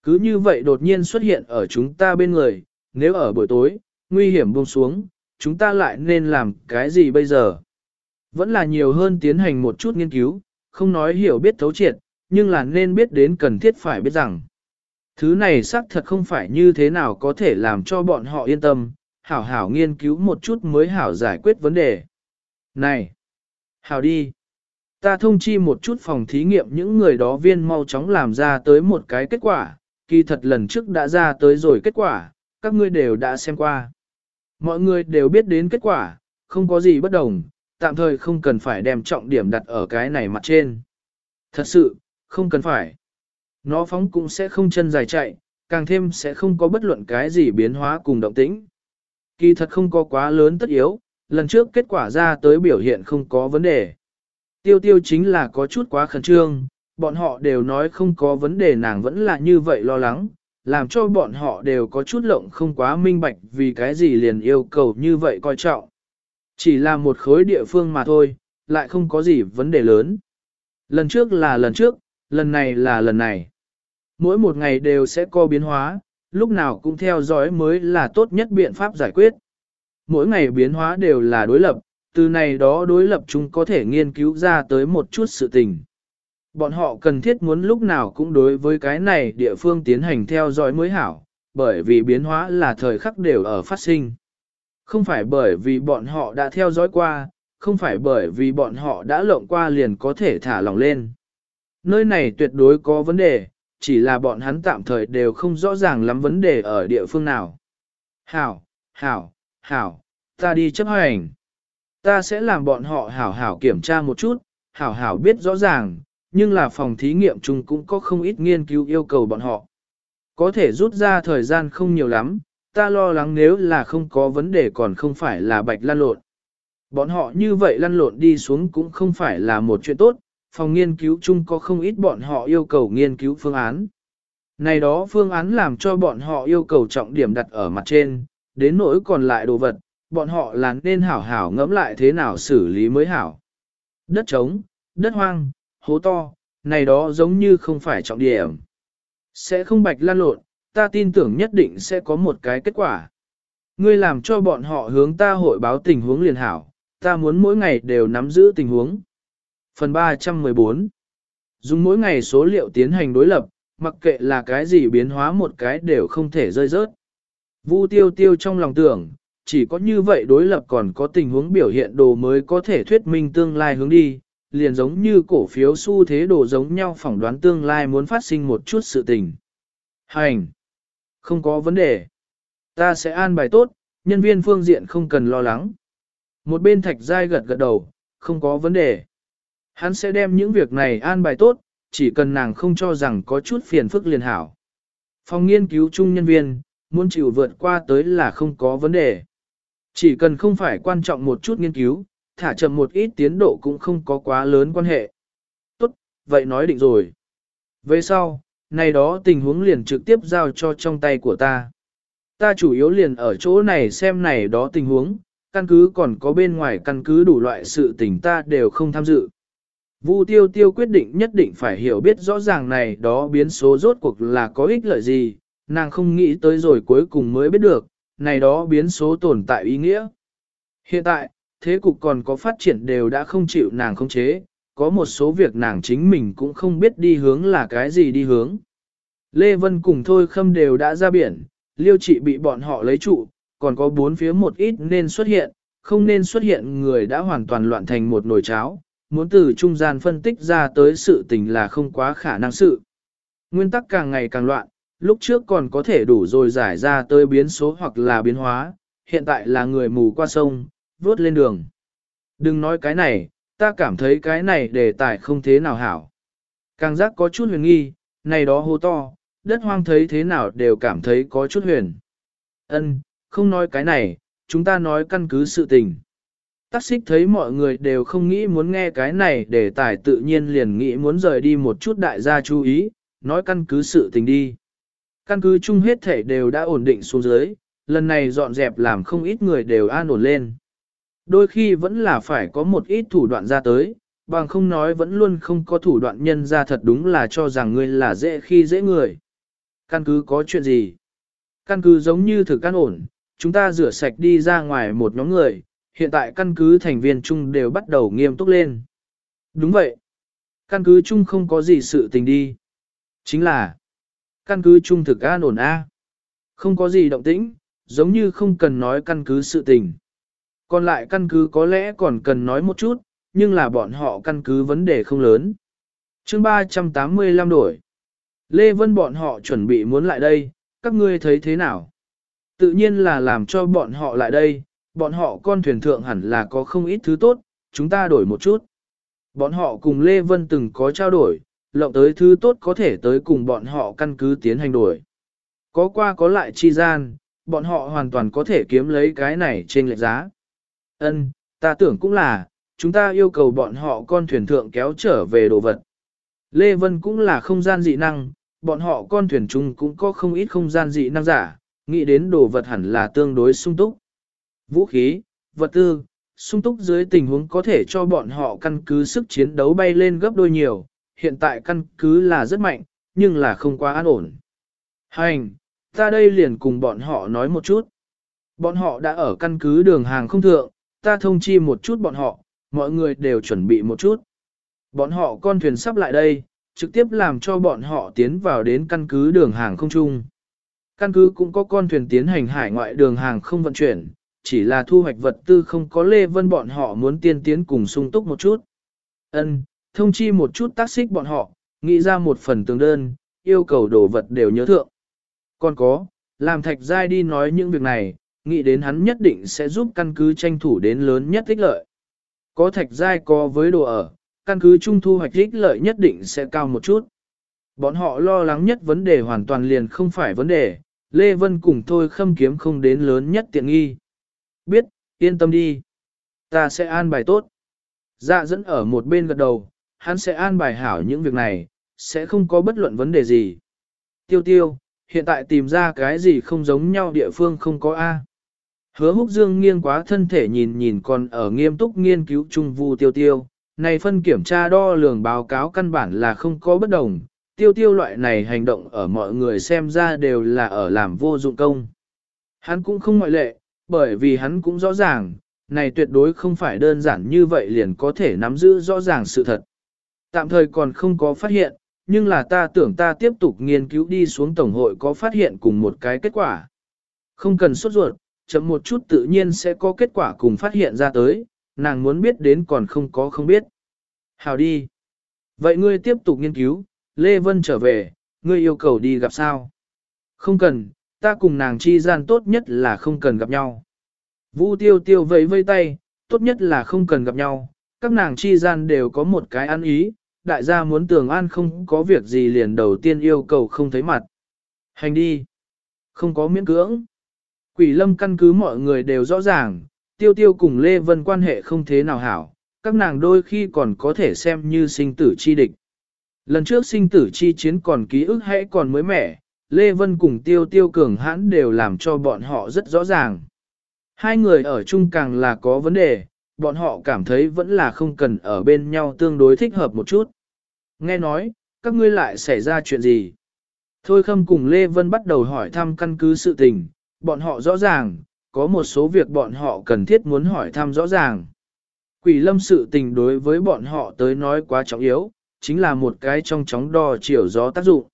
Cứ như vậy đột nhiên xuất hiện ở chúng ta bên người, nếu ở buổi tối, nguy hiểm buông xuống, chúng ta lại nên làm cái gì bây giờ? Vẫn là nhiều hơn tiến hành một chút nghiên cứu, không nói hiểu biết thấu triệt, nhưng là nên biết đến cần thiết phải biết rằng. Thứ này xác thật không phải như thế nào có thể làm cho bọn họ yên tâm, hảo hảo nghiên cứu một chút mới hảo giải quyết vấn đề. Này! Hảo đi! Ta thông chi một chút phòng thí nghiệm những người đó viên mau chóng làm ra tới một cái kết quả, kỳ thật lần trước đã ra tới rồi kết quả, các ngươi đều đã xem qua. Mọi người đều biết đến kết quả, không có gì bất đồng, tạm thời không cần phải đem trọng điểm đặt ở cái này mặt trên. Thật sự, không cần phải. Nó phóng cũng sẽ không chân dài chạy, càng thêm sẽ không có bất luận cái gì biến hóa cùng động tĩnh. Kỳ thật không có quá lớn tất yếu, lần trước kết quả ra tới biểu hiện không có vấn đề. Tiêu tiêu chính là có chút quá khẩn trương, bọn họ đều nói không có vấn đề nàng vẫn là như vậy lo lắng, làm cho bọn họ đều có chút lộng không quá minh bạch vì cái gì liền yêu cầu như vậy coi trọng. Chỉ là một khối địa phương mà thôi, lại không có gì vấn đề lớn. Lần trước là lần trước, lần này là lần này. Mỗi một ngày đều sẽ có biến hóa, lúc nào cũng theo dõi mới là tốt nhất biện pháp giải quyết. Mỗi ngày biến hóa đều là đối lập, từ này đó đối lập chúng có thể nghiên cứu ra tới một chút sự tình. Bọn họ cần thiết muốn lúc nào cũng đối với cái này địa phương tiến hành theo dõi mới hảo, bởi vì biến hóa là thời khắc đều ở phát sinh. Không phải bởi vì bọn họ đã theo dõi qua, không phải bởi vì bọn họ đã lộng qua liền có thể thả lỏng lên. Nơi này tuyệt đối có vấn đề, chỉ là bọn hắn tạm thời đều không rõ ràng lắm vấn đề ở địa phương nào. Hảo, hảo, hảo, ta đi chấp hành. Ta sẽ làm bọn họ hảo hảo kiểm tra một chút, hảo hảo biết rõ ràng, nhưng là phòng thí nghiệm chung cũng có không ít nghiên cứu yêu cầu bọn họ. Có thể rút ra thời gian không nhiều lắm, ta lo lắng nếu là không có vấn đề còn không phải là bạch lăn lộn. Bọn họ như vậy lăn lộn đi xuống cũng không phải là một chuyện tốt, phòng nghiên cứu chung có không ít bọn họ yêu cầu nghiên cứu phương án. Này đó phương án làm cho bọn họ yêu cầu trọng điểm đặt ở mặt trên, đến nỗi còn lại đồ vật, bọn họ là nên hảo hảo ngẫm lại thế nào xử lý mới hảo. Đất trống, đất hoang, hố to, này đó giống như không phải trọng điểm. Sẽ không bạch lan lộn, ta tin tưởng nhất định sẽ có một cái kết quả. Ngươi làm cho bọn họ hướng ta hội báo tình huống liền hảo, ta muốn mỗi ngày đều nắm giữ tình huống. Phần ba trăm mười bốn. Dùng mỗi ngày số liệu tiến hành đối lập, mặc kệ là cái gì biến hóa một cái đều không thể rơi rớt. Vu tiêu tiêu trong lòng tưởng, chỉ có như vậy đối lập còn có tình huống biểu hiện đồ mới có thể thuyết minh tương lai hướng đi, liền giống như cổ phiếu xu thế đồ giống nhau phỏng đoán tương lai muốn phát sinh một chút sự tình. Hành! Không có vấn đề. Ta sẽ an bài tốt, nhân viên phương diện không cần lo lắng. Một bên thạch giai gật gật đầu, không có vấn đề. Hắn sẽ đem những việc này an bài tốt, chỉ cần nàng không cho rằng có chút phiền phức liền hảo. Phòng nghiên cứu chung nhân viên, muốn chịu vượt qua tới là không có vấn đề. Chỉ cần không phải quan trọng một chút nghiên cứu, thả chậm một ít tiến độ cũng không có quá lớn quan hệ. Tốt, vậy nói định rồi. Về sau, này đó tình huống liền trực tiếp giao cho trong tay của ta. Ta chủ yếu liền ở chỗ này xem này đó tình huống, căn cứ còn có bên ngoài căn cứ đủ loại sự tình ta đều không tham dự. Vu tiêu tiêu quyết định nhất định phải hiểu biết rõ ràng này đó biến số rốt cuộc là có ích lợi gì, nàng không nghĩ tới rồi cuối cùng mới biết được, này đó biến số tồn tại ý nghĩa. Hiện tại, thế cục còn có phát triển đều đã không chịu nàng khống chế, có một số việc nàng chính mình cũng không biết đi hướng là cái gì đi hướng. Lê Vân cùng Thôi Khâm đều đã ra biển, Liêu Trị bị bọn họ lấy trụ, còn có bốn phía một ít nên xuất hiện, không nên xuất hiện người đã hoàn toàn loạn thành một nồi cháo, muốn từ trung gian phân tích ra tới sự tình là không quá khả năng sự. Nguyên tắc càng ngày càng loạn, lúc trước còn có thể đủ rồi giải ra tới biến số hoặc là biến hóa, hiện tại là người mù qua sông, vớt lên đường. Đừng nói cái này, ta cảm thấy cái này đề tài không thế nào hảo. Càng giác có chút huyền nghi, này đó hô to, đất hoang thấy thế nào đều cảm thấy có chút huyền. Ân, không nói cái này, chúng ta nói căn cứ sự tình. Tắc xích thấy mọi người đều không nghĩ muốn nghe cái này đề tài tự nhiên liền nghĩ muốn rời đi một chút đại gia chú ý, nói căn cứ sự tình đi. Căn cứ chung hết thể đều đã ổn định xuống dưới, lần này dọn dẹp làm không ít người đều an ổn lên. Đôi khi vẫn là phải có một ít thủ đoạn ra tới, bằng không nói vẫn luôn không có thủ đoạn nhân ra thật đúng là cho rằng ngươi là dễ khi dễ người. Căn cứ có chuyện gì? Căn cứ giống như thực căn ổn, chúng ta rửa sạch đi ra ngoài một nhóm người, hiện tại căn cứ thành viên chung đều bắt đầu nghiêm túc lên. Đúng vậy. Căn cứ chung không có gì sự tình đi. Chính là, căn cứ chung thực an ổn A. Không có gì động tĩnh, giống như không cần nói căn cứ sự tình. Còn lại căn cứ có lẽ còn cần nói một chút, nhưng là bọn họ căn cứ vấn đề không lớn. chương ba trăm tám mươi lăm đổi. Lê Vân bọn họ chuẩn bị muốn lại đây, các ngươi thấy thế nào? Tự nhiên là làm cho bọn họ lại đây, bọn họ con thuyền thượng hẳn là có không ít thứ tốt, chúng ta đổi một chút. Bọn họ cùng Lê Vân từng có trao đổi, lộng tới thứ tốt có thể tới cùng bọn họ căn cứ tiến hành đổi. Có qua có lại chi gian, bọn họ hoàn toàn có thể kiếm lấy cái này trên lệch giá. Ân, ta tưởng cũng là, chúng ta yêu cầu bọn họ con thuyền thượng kéo trở về đồ vật. Lê Vân cũng là không gian dị năng, bọn họ con thuyền chung cũng có không ít không gian dị năng giả, nghĩ đến đồ vật hẳn là tương đối sung túc. Vũ khí, vật tư, sung túc dưới tình huống có thể cho bọn họ căn cứ sức chiến đấu bay lên gấp đôi nhiều, hiện tại căn cứ là rất mạnh, nhưng là không quá an ổn. Hành, ta đây liền cùng bọn họ nói một chút. Bọn họ đã ở căn cứ đường hàng không thượng, ta thông chi một chút bọn họ, mọi người đều chuẩn bị một chút. Bọn họ con thuyền sắp lại đây, trực tiếp làm cho bọn họ tiến vào đến căn cứ đường hàng không chung. Căn cứ cũng có con thuyền tiến hành hải ngoại đường hàng không vận chuyển, chỉ là thu hoạch vật tư không có Lê Vân bọn họ muốn tiên tiến cùng sung túc một chút. Ân, thông chi một chút tác xích bọn họ, nghĩ ra một phần tường đơn, yêu cầu đồ vật đều nhớ thượng. Còn có, làm Thạch Giai đi nói những việc này, nghĩ đến hắn nhất định sẽ giúp căn cứ tranh thủ đến lớn nhất ích lợi. Có Thạch Giai có với đồ ở, căn cứ chung thu hoạch ích lợi nhất định sẽ cao một chút. Bọn họ lo lắng nhất vấn đề hoàn toàn liền không phải vấn đề, Lê Vân cùng Thôi Khâm kiếm không đến lớn nhất tiện nghi. Biết, yên tâm đi. Ta sẽ an bài tốt. Dạ dẫn ở một bên gật đầu, hắn sẽ an bài hảo những việc này, sẽ không có bất luận vấn đề gì. Tiêu tiêu, hiện tại tìm ra cái gì không giống nhau địa phương không có A. Hứa Húc Dương nghiêng quá thân thể nhìn nhìn còn ở nghiêm túc nghiên cứu trung Vu tiêu tiêu. Này phân kiểm tra đo lường báo cáo căn bản là không có bất đồng, tiêu tiêu loại này hành động ở mọi người xem ra đều là ở làm vô dụng công. Hắn cũng không ngoại lệ, bởi vì hắn cũng rõ ràng, này tuyệt đối không phải đơn giản như vậy liền có thể nắm giữ rõ ràng sự thật. Tạm thời còn không có phát hiện, nhưng là ta tưởng ta tiếp tục nghiên cứu đi xuống tổng hội có phát hiện cùng một cái kết quả. Không cần sốt ruột, chậm một chút tự nhiên sẽ có kết quả cùng phát hiện ra tới, nàng muốn biết đến còn không có không biết. Hào đi. Vậy ngươi tiếp tục nghiên cứu, Lê Vân trở về, ngươi yêu cầu đi gặp sao? Không cần, ta cùng nàng chi gian tốt nhất là không cần gặp nhau. Vu tiêu tiêu vẫy vây tay, tốt nhất là không cần gặp nhau, các nàng chi gian đều có một cái ăn ý, đại gia muốn tường an không có việc gì liền đầu tiên yêu cầu không thấy mặt. Hành đi. Không có miễn cưỡng. Quỷ lâm căn cứ mọi người đều rõ ràng, tiêu tiêu cùng Lê Vân quan hệ không thế nào hảo, các nàng đôi khi còn có thể xem như sinh tử chi địch. Lần trước sinh tử chi chiến còn ký ức hãy còn mới mẻ, Lê Vân cùng tiêu tiêu cường hãn đều làm cho bọn họ rất rõ ràng. Hai người ở chung càng là có vấn đề, bọn họ cảm thấy vẫn là không cần ở bên nhau tương đối thích hợp một chút. Nghe nói, các ngươi lại xảy ra chuyện gì? Thôi Khâm cùng Lê Vân bắt đầu hỏi thăm căn cứ sự tình, bọn họ rõ ràng, có một số việc bọn họ cần thiết muốn hỏi thăm rõ ràng. Quỷ lâm sự tình đối với bọn họ tới nói quá trọng yếu, chính là một cái trong chóng đo chiều gió tác dụng.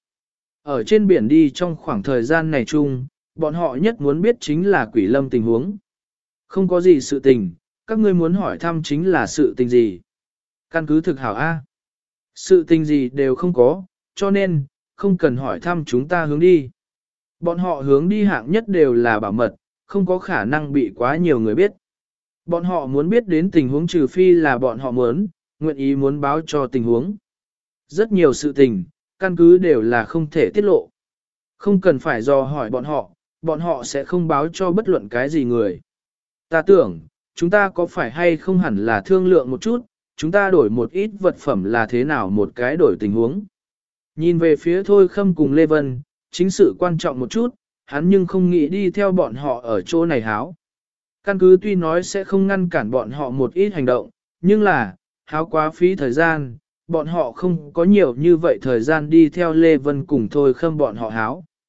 Ở trên biển đi trong khoảng thời gian này chung, bọn họ nhất muốn biết chính là quỷ lâm tình huống. Không có gì sự tình, các ngươi muốn hỏi thăm chính là sự tình gì. Căn cứ thực hảo A. Sự tình gì đều không có, cho nên, không cần hỏi thăm chúng ta hướng đi. Bọn họ hướng đi hạng nhất đều là bảo mật, không có khả năng bị quá nhiều người biết. Bọn họ muốn biết đến tình huống trừ phi là bọn họ muốn, nguyện ý muốn báo cho tình huống. Rất nhiều sự tình, căn cứ đều là không thể tiết lộ. Không cần phải dò hỏi bọn họ, bọn họ sẽ không báo cho bất luận cái gì người. Ta tưởng, chúng ta có phải hay không hẳn là thương lượng một chút, chúng ta đổi một ít vật phẩm là thế nào một cái đổi tình huống. Nhìn về phía Thôi Khâm cùng Lê Vân, chính sự quan trọng một chút, hắn nhưng không nghĩ đi theo bọn họ ở chỗ này háo. Căn cứ tuy nói sẽ không ngăn cản bọn họ một ít hành động, nhưng là, háo quá phí thời gian, bọn họ không có nhiều như vậy thời gian đi theo Lê Vân cùng Thôi Khâm bọn họ háo.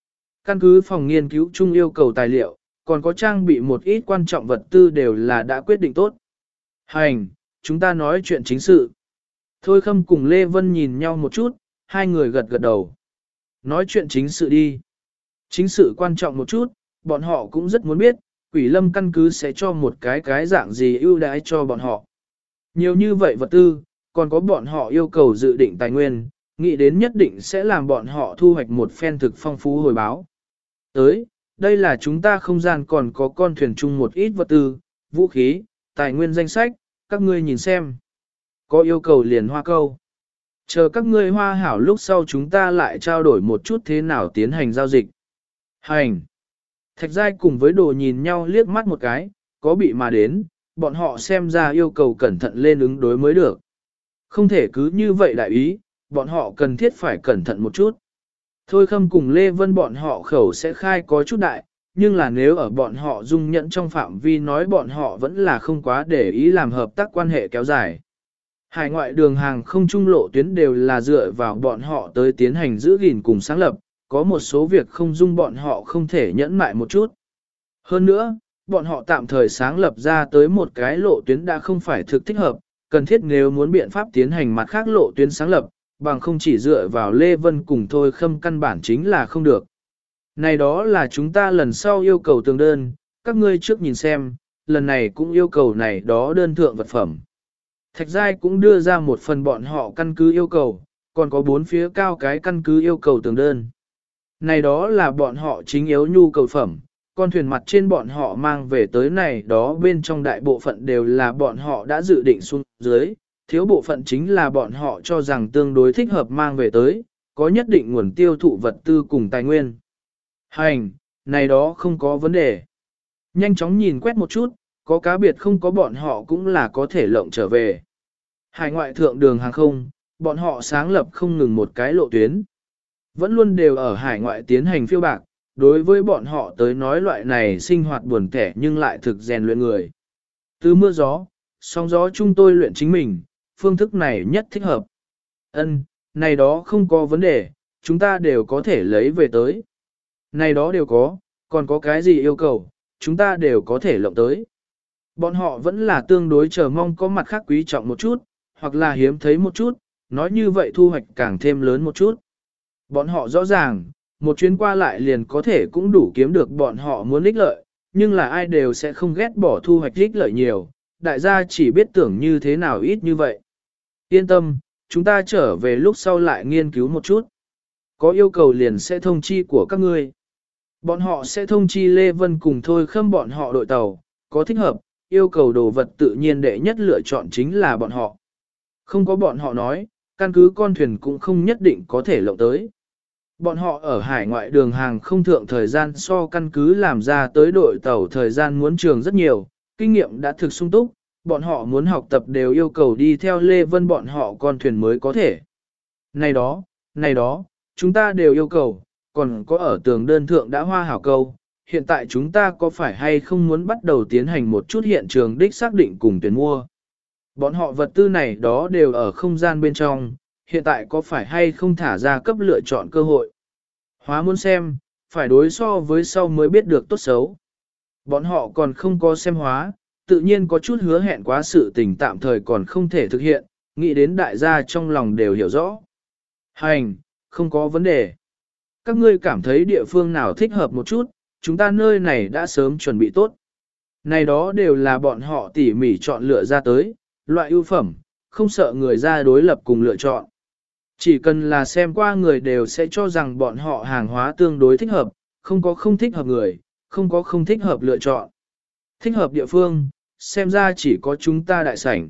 Căn cứ phòng nghiên cứu chung yêu cầu tài liệu, còn có trang bị một ít quan trọng vật tư đều là đã quyết định tốt. Hành, chúng ta nói chuyện chính sự. Thôi Khâm cùng Lê Vân nhìn nhau một chút, hai người gật gật đầu. Nói chuyện chính sự đi. Chính sự quan trọng một chút, bọn họ cũng rất muốn biết, Quỷ Lâm căn cứ sẽ cho một cái cái dạng gì ưu đãi cho bọn họ. Nhiều như vậy vật tư, còn có bọn họ yêu cầu dự định tài nguyên, nghĩ đến nhất định sẽ làm bọn họ thu hoạch một phen thực phong phú hồi báo. Tới, đây là chúng ta không gian còn có con thuyền chung một ít vật tư, vũ khí, tài nguyên danh sách, các ngươi nhìn xem. Có yêu cầu liền hoa câu. Chờ các ngươi hoa hảo lúc sau chúng ta lại trao đổi một chút thế nào tiến hành giao dịch. Hành. Thạch Giai cùng với đồ nhìn nhau liếc mắt một cái, có bị mà đến, bọn họ xem ra yêu cầu cẩn thận lên ứng đối mới được. Không thể cứ như vậy đại ý, bọn họ cần thiết phải cẩn thận một chút. Thôi Khâm cùng Lê Vân bọn họ khẩu sẽ khai có chút đại, nhưng là nếu ở bọn họ dung nhẫn trong phạm vi nói bọn họ vẫn là không quá để ý làm hợp tác quan hệ kéo dài. Hải ngoại đường hàng không trung lộ tuyến đều là dựa vào bọn họ tới tiến hành giữ gìn cùng sáng lập, có một số việc không dung bọn họ không thể nhẫn mại một chút. Hơn nữa, bọn họ tạm thời sáng lập ra tới một cái lộ tuyến đã không phải thực thích hợp, cần thiết nếu muốn biện pháp tiến hành mặt khác lộ tuyến sáng lập, bằng không chỉ dựa vào Lê Vân cùng Thôi Khâm căn bản chính là không được. Này đó là chúng ta lần sau yêu cầu tường đơn, các ngươi trước nhìn xem, lần này cũng yêu cầu này đó đơn thượng vật phẩm. Thạch Giai cũng đưa ra một phần bọn họ căn cứ yêu cầu, còn có bốn phía cao cái căn cứ yêu cầu tường đơn. Này đó là bọn họ chính yếu nhu cầu phẩm, con thuyền mặt trên bọn họ mang về tới này đó bên trong đại bộ phận đều là bọn họ đã dự định xuống dưới, thiếu bộ phận chính là bọn họ cho rằng tương đối thích hợp mang về tới, có nhất định nguồn tiêu thụ vật tư cùng tài nguyên. Hành, này đó không có vấn đề. Nhanh chóng nhìn quét một chút, có cá biệt không có bọn họ cũng là có thể lộng trở về. Hải ngoại thượng đường hàng không, bọn họ sáng lập không ngừng một cái lộ tuyến. Vẫn luôn đều ở hải ngoại tiến hành phiêu bạc, đối với bọn họ tới nói loại này sinh hoạt buồn kẻ nhưng lại thực rèn luyện người. Từ mưa gió, sóng gió chung tôi luyện chính mình, phương thức này nhất thích hợp. Ân, này đó không có vấn đề, chúng ta đều có thể lấy về tới. Này đó đều có, còn có cái gì yêu cầu, chúng ta đều có thể lộng tới. Bọn họ vẫn là tương đối chờ mong có mặt khác quý trọng một chút, hoặc là hiếm thấy một chút, nói như vậy thu hoạch càng thêm lớn một chút. Bọn họ rõ ràng, một chuyến qua lại liền có thể cũng đủ kiếm được bọn họ muốn ích lợi, nhưng là ai đều sẽ không ghét bỏ thu hoạch ích lợi nhiều, đại gia chỉ biết tưởng như thế nào ít như vậy. Yên tâm, chúng ta trở về lúc sau lại nghiên cứu một chút. Có yêu cầu liền sẽ thông chi của các ngươi. Bọn họ sẽ thông chi Lê Vân cùng Thôi Khâm bọn họ đội tàu, có thích hợp, yêu cầu đồ vật tự nhiên đệ nhất lựa chọn chính là bọn họ. Không có bọn họ nói, căn cứ con thuyền cũng không nhất định có thể lộng tới. Bọn họ ở hải ngoại đường hàng không thượng thời gian so căn cứ làm ra tới đội tàu thời gian muốn trường rất nhiều, kinh nghiệm đã thực sung túc, bọn họ muốn học tập đều yêu cầu đi theo Lê Vân bọn họ con thuyền mới có thể. Này đó, này đó, chúng ta đều yêu cầu, còn có ở tường đơn thượng đã hoa hảo câu, hiện tại chúng ta có phải hay không muốn bắt đầu tiến hành một chút hiện trường đích xác định cùng tuyển mua. Bọn họ vật tư này đó đều ở không gian bên trong, hiện tại có phải hay không thả ra cấp lựa chọn cơ hội. Hóa muốn xem, phải đối so với sau mới biết được tốt xấu. Bọn họ còn không có xem hóa, tự nhiên có chút hứa hẹn quá sự tình tạm thời còn không thể thực hiện, nghĩ đến đại gia trong lòng đều hiểu rõ. Hành, không có vấn đề. Các ngươi cảm thấy địa phương nào thích hợp một chút, chúng ta nơi này đã sớm chuẩn bị tốt. Này đó đều là bọn họ tỉ mỉ chọn lựa ra tới, loại ưu phẩm, không sợ người ra đối lập cùng lựa chọn. Chỉ cần là xem qua người đều sẽ cho rằng bọn họ hàng hóa tương đối thích hợp, không có không thích hợp người, không có không thích hợp lựa chọn. Thích hợp địa phương, xem ra chỉ có chúng ta đại sảnh.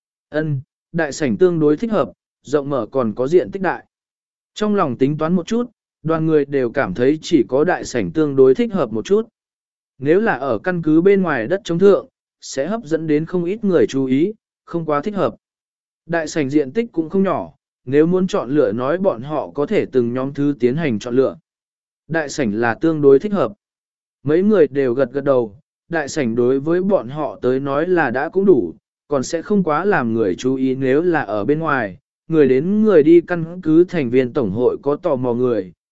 Ân, đại sảnh tương đối thích hợp, rộng mở còn có diện tích đại. Trong lòng tính toán một chút, đoàn người đều cảm thấy chỉ có đại sảnh tương đối thích hợp một chút. Nếu là ở căn cứ bên ngoài đất chống thượng, sẽ hấp dẫn đến không ít người chú ý, không quá thích hợp. Đại sảnh diện tích cũng không nhỏ, nếu muốn chọn lựa nói bọn họ có thể từng nhóm thứ tiến hành chọn lựa. Đại sảnh là tương đối thích hợp. Mấy người đều gật gật đầu, đại sảnh đối với bọn họ tới nói là đã cũng đủ, còn sẽ không quá làm người chú ý nếu là ở bên ngoài, người đến người đi căn cứ thành viên tổng hội có tò mò người,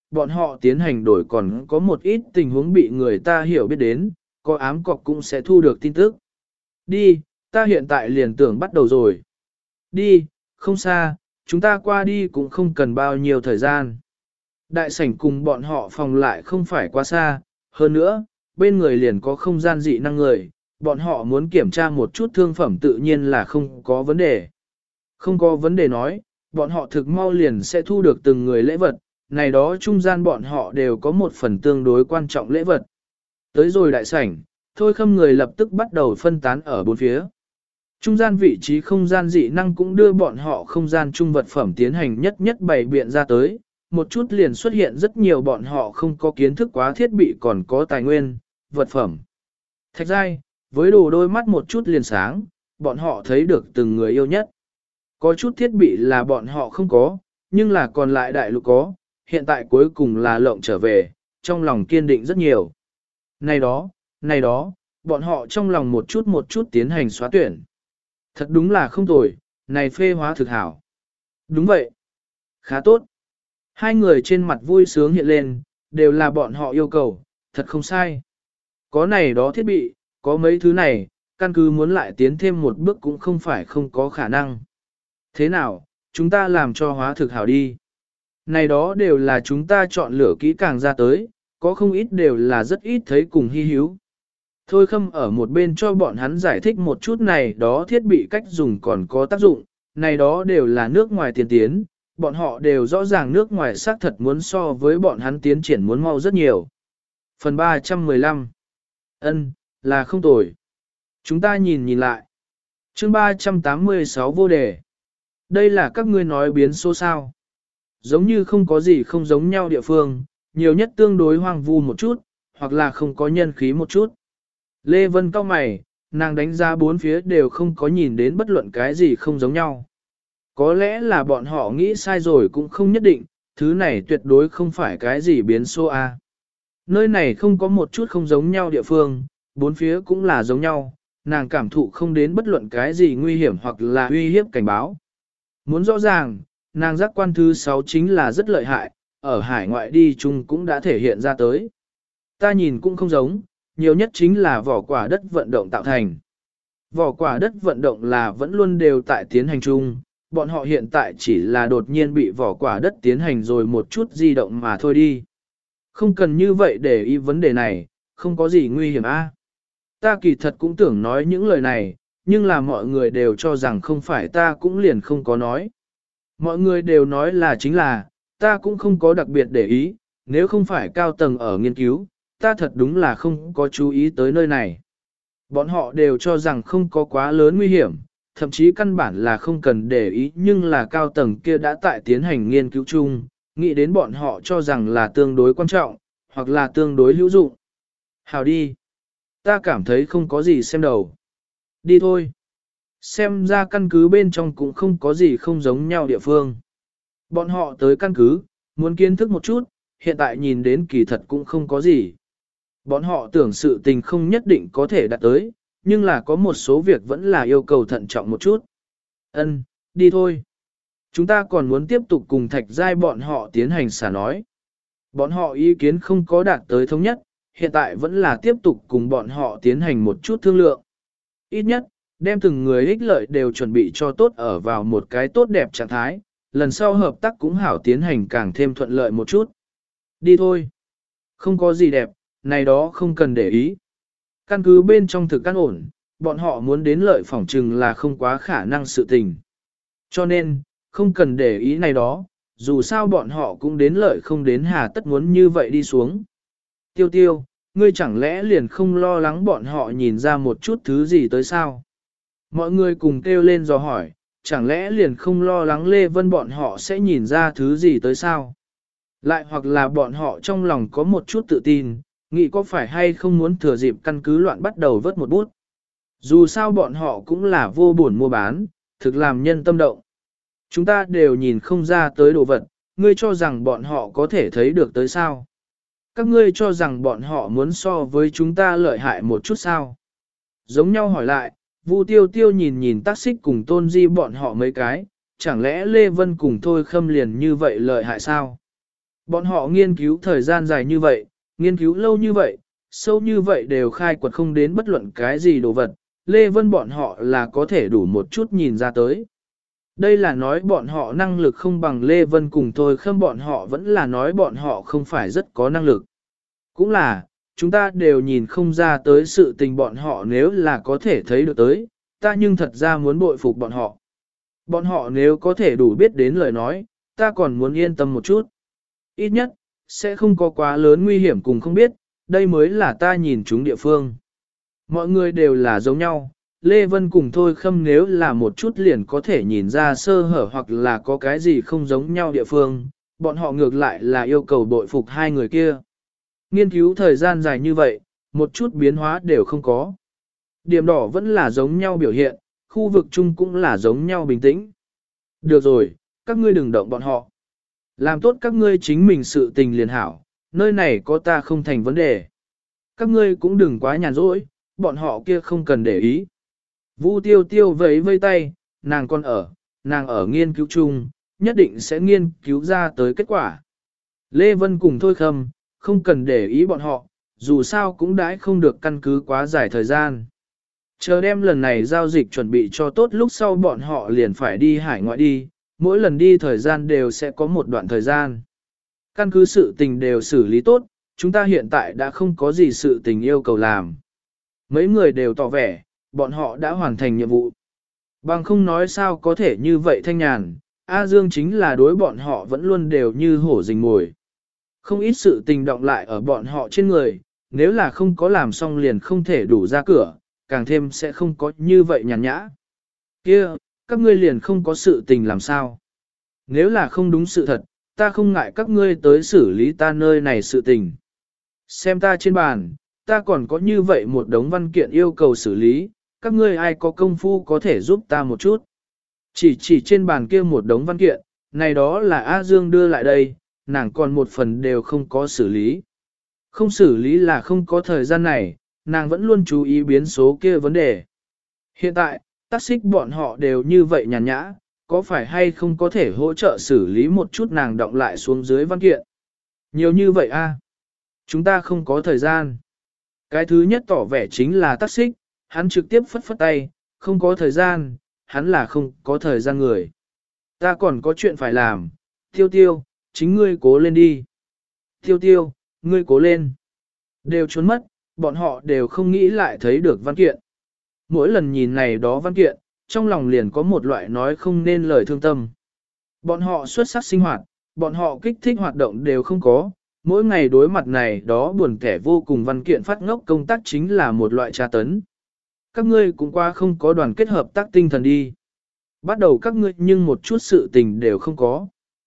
bọn họ tiến hành đổi còn có một ít tình huống bị người ta hiểu biết đến, có ám cọc cũng sẽ thu được tin tức. Đi, ta hiện tại liền tưởng bắt đầu rồi. Đi, không xa, chúng ta qua đi cũng không cần bao nhiêu thời gian. Đại sảnh cùng bọn họ phòng lại không phải quá xa, hơn nữa, bên người liền có không gian dị năng người, bọn họ muốn kiểm tra một chút thương phẩm tự nhiên là không có vấn đề. Không có vấn đề nói, bọn họ thực mau liền sẽ thu được từng người lễ vật, này đó trung gian bọn họ đều có một phần tương đối quan trọng lễ vật. Tới rồi đại sảnh, Thôi Khâm người lập tức bắt đầu phân tán ở bốn phía. Trung gian vị trí không gian dị năng cũng đưa bọn họ không gian trung vật phẩm tiến hành nhất nhất bày biện ra tới, một chút liền xuất hiện rất nhiều bọn họ không có kiến thức quá thiết bị còn có tài nguyên, vật phẩm. Thạch giai, với đồ đôi mắt một chút liền sáng, bọn họ thấy được từng người yêu nhất. Có chút thiết bị là bọn họ không có, nhưng là còn lại đại lục có, hiện tại cuối cùng là lộng trở về, trong lòng kiên định rất nhiều. Này đó, này đó, bọn họ trong lòng một chút một chút tiến hành xóa tuyển. Thật đúng là không tồi, này phê hóa thực hảo. Đúng vậy. Khá tốt. Hai người trên mặt vui sướng hiện lên, đều là bọn họ yêu cầu, thật không sai. Có này đó thiết bị, có mấy thứ này, căn cứ muốn lại tiến thêm một bước cũng không phải không có khả năng. Thế nào, chúng ta làm cho hóa thực hảo đi. Này đó đều là chúng ta chọn lựa kỹ càng ra tới, có không ít đều là rất ít thấy cùng hy hữu. Thôi Khâm ở một bên cho bọn hắn giải thích một chút này đó thiết bị cách dùng còn có tác dụng, này đó đều là nước ngoài tiên tiến, bọn họ đều rõ ràng nước ngoài xác thật muốn so với bọn hắn tiến triển muốn mau rất nhiều. Phần ba trăm mười lăm Ân, là không tồi. Chúng ta nhìn nhìn lại. Chương ba trăm tám mươi sáu vô đề. Đây là các ngươi nói biến số sao. Giống như không có gì không giống nhau địa phương, nhiều nhất tương đối hoang vu một chút, hoặc là không có nhân khí một chút. Lê Vân cau mày, nàng đánh giá bốn phía đều không có nhìn đến bất luận cái gì không giống nhau. Có lẽ là bọn họ nghĩ sai rồi cũng không nhất định, thứ này tuyệt đối không phải cái gì biến số A. Nơi này không có một chút không giống nhau địa phương, bốn phía cũng là giống nhau, nàng cảm thụ không đến bất luận cái gì nguy hiểm hoặc là uy hiếp cảnh báo. Muốn rõ ràng, nàng giác quan thứ sáu chính là rất lợi hại, ở hải ngoại đi chung cũng đã thể hiện ra tới. Ta nhìn cũng không giống, nhiều nhất chính là vỏ quả đất vận động tạo thành. Vỏ quả đất vận động là vẫn luôn đều tại tiến hành chung, bọn họ hiện tại chỉ là đột nhiên bị vỏ quả đất tiến hành rồi một chút di động mà thôi đi. Không cần như vậy để ý vấn đề này, không có gì nguy hiểm a. Ta kỳ thật cũng tưởng nói những lời này, nhưng là mọi người đều cho rằng không phải ta cũng liền không có nói. Mọi người đều nói là chính là, ta cũng không có đặc biệt để ý, nếu không phải cao tầng ở nghiên cứu, ta thật đúng là không có chú ý tới nơi này. Bọn họ đều cho rằng không có quá lớn nguy hiểm, thậm chí căn bản là không cần để ý nhưng là cao tầng kia đã tại tiến hành nghiên cứu chung, nghĩ đến bọn họ cho rằng là tương đối quan trọng, hoặc là tương đối hữu dụng. Hào đi. Ta cảm thấy không có gì xem đầu. Đi thôi. Xem ra căn cứ bên trong cũng không có gì không giống nhau địa phương. Bọn họ tới căn cứ, muốn kiến thức một chút, hiện tại nhìn đến kỳ thật cũng không có gì. Bọn họ tưởng sự tình không nhất định có thể đạt tới, nhưng là có một số việc vẫn là yêu cầu thận trọng một chút. Ân, đi thôi. Chúng ta còn muốn tiếp tục cùng Thạch Giai bọn họ tiến hành xả nói. Bọn họ ý kiến không có đạt tới thống nhất, hiện tại vẫn là tiếp tục cùng bọn họ tiến hành một chút thương lượng. Ít nhất, đem từng người ích lợi đều chuẩn bị cho tốt ở vào một cái tốt đẹp trạng thái, lần sau hợp tác cũng hảo tiến hành càng thêm thuận lợi một chút. Đi thôi. Không có gì đẹp, này đó không cần để ý. Căn cứ bên trong thực căn ổn, bọn họ muốn đến lợi phỏng trừng là không quá khả năng sự tình. Cho nên, không cần để ý này đó, dù sao bọn họ cũng đến lợi không đến hà tất muốn như vậy đi xuống. Tiêu tiêu, ngươi chẳng lẽ liền không lo lắng bọn họ nhìn ra một chút thứ gì tới sao? Mọi người cùng kêu lên dò hỏi, chẳng lẽ liền không lo lắng Lê Vân bọn họ sẽ nhìn ra thứ gì tới sao? Lại hoặc là bọn họ trong lòng có một chút tự tin, nghĩ có phải hay không muốn thừa dịp căn cứ loạn bắt đầu vớt một bút. Dù sao bọn họ cũng là vô buồn mua bán, thực làm nhân tâm động. Chúng ta đều nhìn không ra tới đồ vật, ngươi cho rằng bọn họ có thể thấy được tới sao? Các ngươi cho rằng bọn họ muốn so với chúng ta lợi hại một chút sao? Giống nhau hỏi lại, Vu Tiêu Tiêu nhìn nhìn tác xích cùng Tôn Di bọn họ mấy cái, chẳng lẽ Lê Vân cùng Thôi Khâm liền như vậy lợi hại sao? Bọn họ nghiên cứu thời gian dài như vậy, nghiên cứu lâu như vậy, sâu như vậy đều khai quật không đến bất luận cái gì đồ vật, Lê Vân bọn họ là có thể đủ một chút nhìn ra tới. Đây là nói bọn họ năng lực không bằng Lê Vân cùng tôi khâm bọn họ vẫn là nói bọn họ không phải rất có năng lực. Cũng là, chúng ta đều nhìn không ra tới sự tình bọn họ nếu là có thể thấy được tới, ta nhưng thật ra muốn bội phục bọn họ. Bọn họ nếu có thể đủ biết đến lời nói, ta còn muốn yên tâm một chút. Ít nhất, sẽ không có quá lớn nguy hiểm cùng không biết, đây mới là ta nhìn chúng địa phương. Mọi người đều là giống nhau, Lê Vân cùng Thôi Khâm nếu là một chút liền có thể nhìn ra sơ hở hoặc là có cái gì không giống nhau địa phương, bọn họ ngược lại là yêu cầu bội phục hai người kia. Nghiên cứu thời gian dài như vậy, một chút biến hóa đều không có. Điểm đỏ vẫn là giống nhau biểu hiện, khu vực chung cũng là giống nhau bình tĩnh. Được rồi, các ngươi đừng động bọn họ. Làm tốt các ngươi chính mình sự tình liền hảo, nơi này có ta không thành vấn đề. Các ngươi cũng đừng quá nhàn rỗi, bọn họ kia không cần để ý. Vu tiêu tiêu vẫy vây tay, nàng còn ở, nàng ở nghiên cứu chung, nhất định sẽ nghiên cứu ra tới kết quả. Lê Vân cùng Thôi Khâm, không cần để ý bọn họ, dù sao cũng đãi không được căn cứ quá dài thời gian. Chờ đem lần này giao dịch chuẩn bị cho tốt lúc sau bọn họ liền phải đi hải ngoại đi, mỗi lần đi thời gian đều sẽ có một đoạn thời gian. Căn cứ sự tình đều xử lý tốt, chúng ta hiện tại đã không có gì sự tình yêu cầu làm. Mấy người đều tỏ vẻ, bọn họ đã hoàn thành nhiệm vụ. Bằng không nói sao có thể như vậy thanh nhàn, A Dương chính là đối bọn họ vẫn luôn đều như hổ rình mồi. Không ít sự tình động lại ở bọn họ trên người, nếu là không có làm xong liền không thể đủ ra cửa, càng thêm sẽ không có như vậy nhàn nhã. Kia, các ngươi liền không có sự tình làm sao? Nếu là không đúng sự thật, ta không ngại các ngươi tới xử lý ta nơi này sự tình. Xem ta trên bàn, ta còn có như vậy một đống văn kiện yêu cầu xử lý, các ngươi ai có công phu có thể giúp ta một chút. Chỉ chỉ trên bàn kia một đống văn kiện, này đó là A Dương đưa lại đây, nàng còn một phần đều không có xử lý. Không xử lý là không có thời gian này, nàng vẫn luôn chú ý biến số kia vấn đề. Hiện tại, tác xích bọn họ đều như vậy nhàn nhã, có phải hay không có thể hỗ trợ xử lý một chút nàng động lại xuống dưới văn kiện. Nhiều như vậy a, chúng ta không có thời gian. Cái thứ nhất tỏ vẻ chính là tác xích, hắn trực tiếp phất phất tay, không có thời gian, hắn là không có thời gian người. Ta còn có chuyện phải làm, tiêu tiêu, chính ngươi cố lên đi. Tiêu tiêu, ngươi cố lên. Đều trốn mất, bọn họ đều không nghĩ lại thấy được văn kiện. Mỗi lần nhìn này đó văn kiện, trong lòng liền có một loại nói không nên lời thương tâm. Bọn họ xuất sắc sinh hoạt, bọn họ kích thích hoạt động đều không có, mỗi ngày đối mặt này đó buồn kẻ vô cùng văn kiện phát ngốc công tác chính là một loại tra tấn. Các ngươi cũng qua không có đoàn kết hợp tác tinh thần đi. Bắt đầu các ngươi nhưng một chút sự tình đều không có.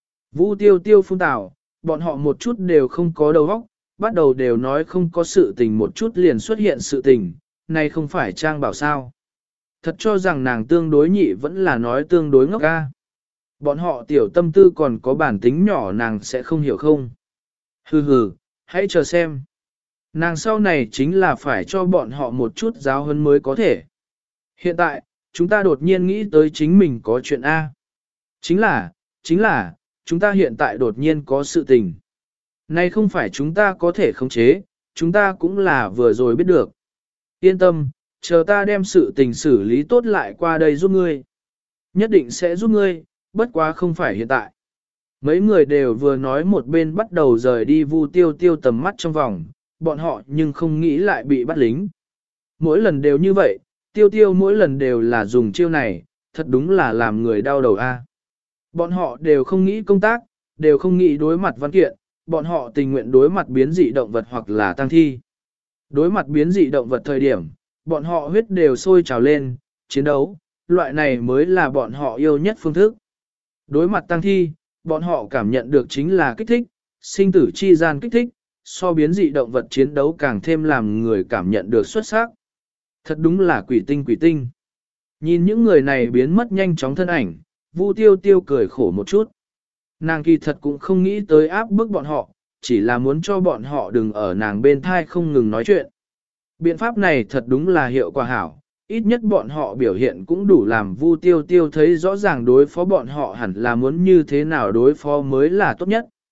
Vũ tiêu tiêu phun tảo, bọn họ một chút đều không có đầu óc, bắt đầu đều nói không có sự tình một chút liền xuất hiện sự tình, này không phải trang bảo sao. Thật cho rằng nàng tương đối nhị vẫn là nói tương đối ngốc ca. Bọn họ tiểu tâm tư còn có bản tính nhỏ nàng sẽ không hiểu không. Hừ hừ, hãy chờ xem. Nàng sau này chính là phải cho bọn họ một chút giáo huấn mới có thể. Hiện tại, chúng ta đột nhiên nghĩ tới chính mình có chuyện A. Chính là, chính là, chúng ta hiện tại đột nhiên có sự tình. Này không phải chúng ta có thể khống chế, chúng ta cũng là vừa rồi biết được. Yên tâm, chờ ta đem sự tình xử lý tốt lại qua đây giúp ngươi. Nhất định sẽ giúp ngươi, bất quá không phải hiện tại. Mấy người đều vừa nói một bên bắt đầu rời đi Vu tiêu tiêu tầm mắt trong vòng, bọn họ nhưng không nghĩ lại bị bắt lính. Mỗi lần đều như vậy, tiêu tiêu mỗi lần đều là dùng chiêu này, thật đúng là làm người đau đầu a. Bọn họ đều không nghĩ công tác, đều không nghĩ đối mặt văn kiện, bọn họ tình nguyện đối mặt biến dị động vật hoặc là tăng thi. Đối mặt biến dị động vật thời điểm, bọn họ huyết đều sôi trào lên, chiến đấu, loại này mới là bọn họ yêu nhất phương thức. Đối mặt tăng thi, bọn họ cảm nhận được chính là kích thích, sinh tử chi gian kích thích, so biến dị động vật chiến đấu càng thêm làm người cảm nhận được xuất sắc. Thật đúng là quỷ tinh quỷ tinh. Nhìn những người này biến mất nhanh chóng thân ảnh, Vu tiêu tiêu cười khổ một chút. Nàng kỳ thật cũng không nghĩ tới áp bức bọn họ, chỉ là muốn cho bọn họ đừng ở nàng bên thai không ngừng nói chuyện. Biện pháp này thật đúng là hiệu quả hảo, ít nhất bọn họ biểu hiện cũng đủ làm Vu tiêu tiêu thấy rõ ràng đối phó bọn họ hẳn là muốn như thế nào đối phó mới là tốt nhất.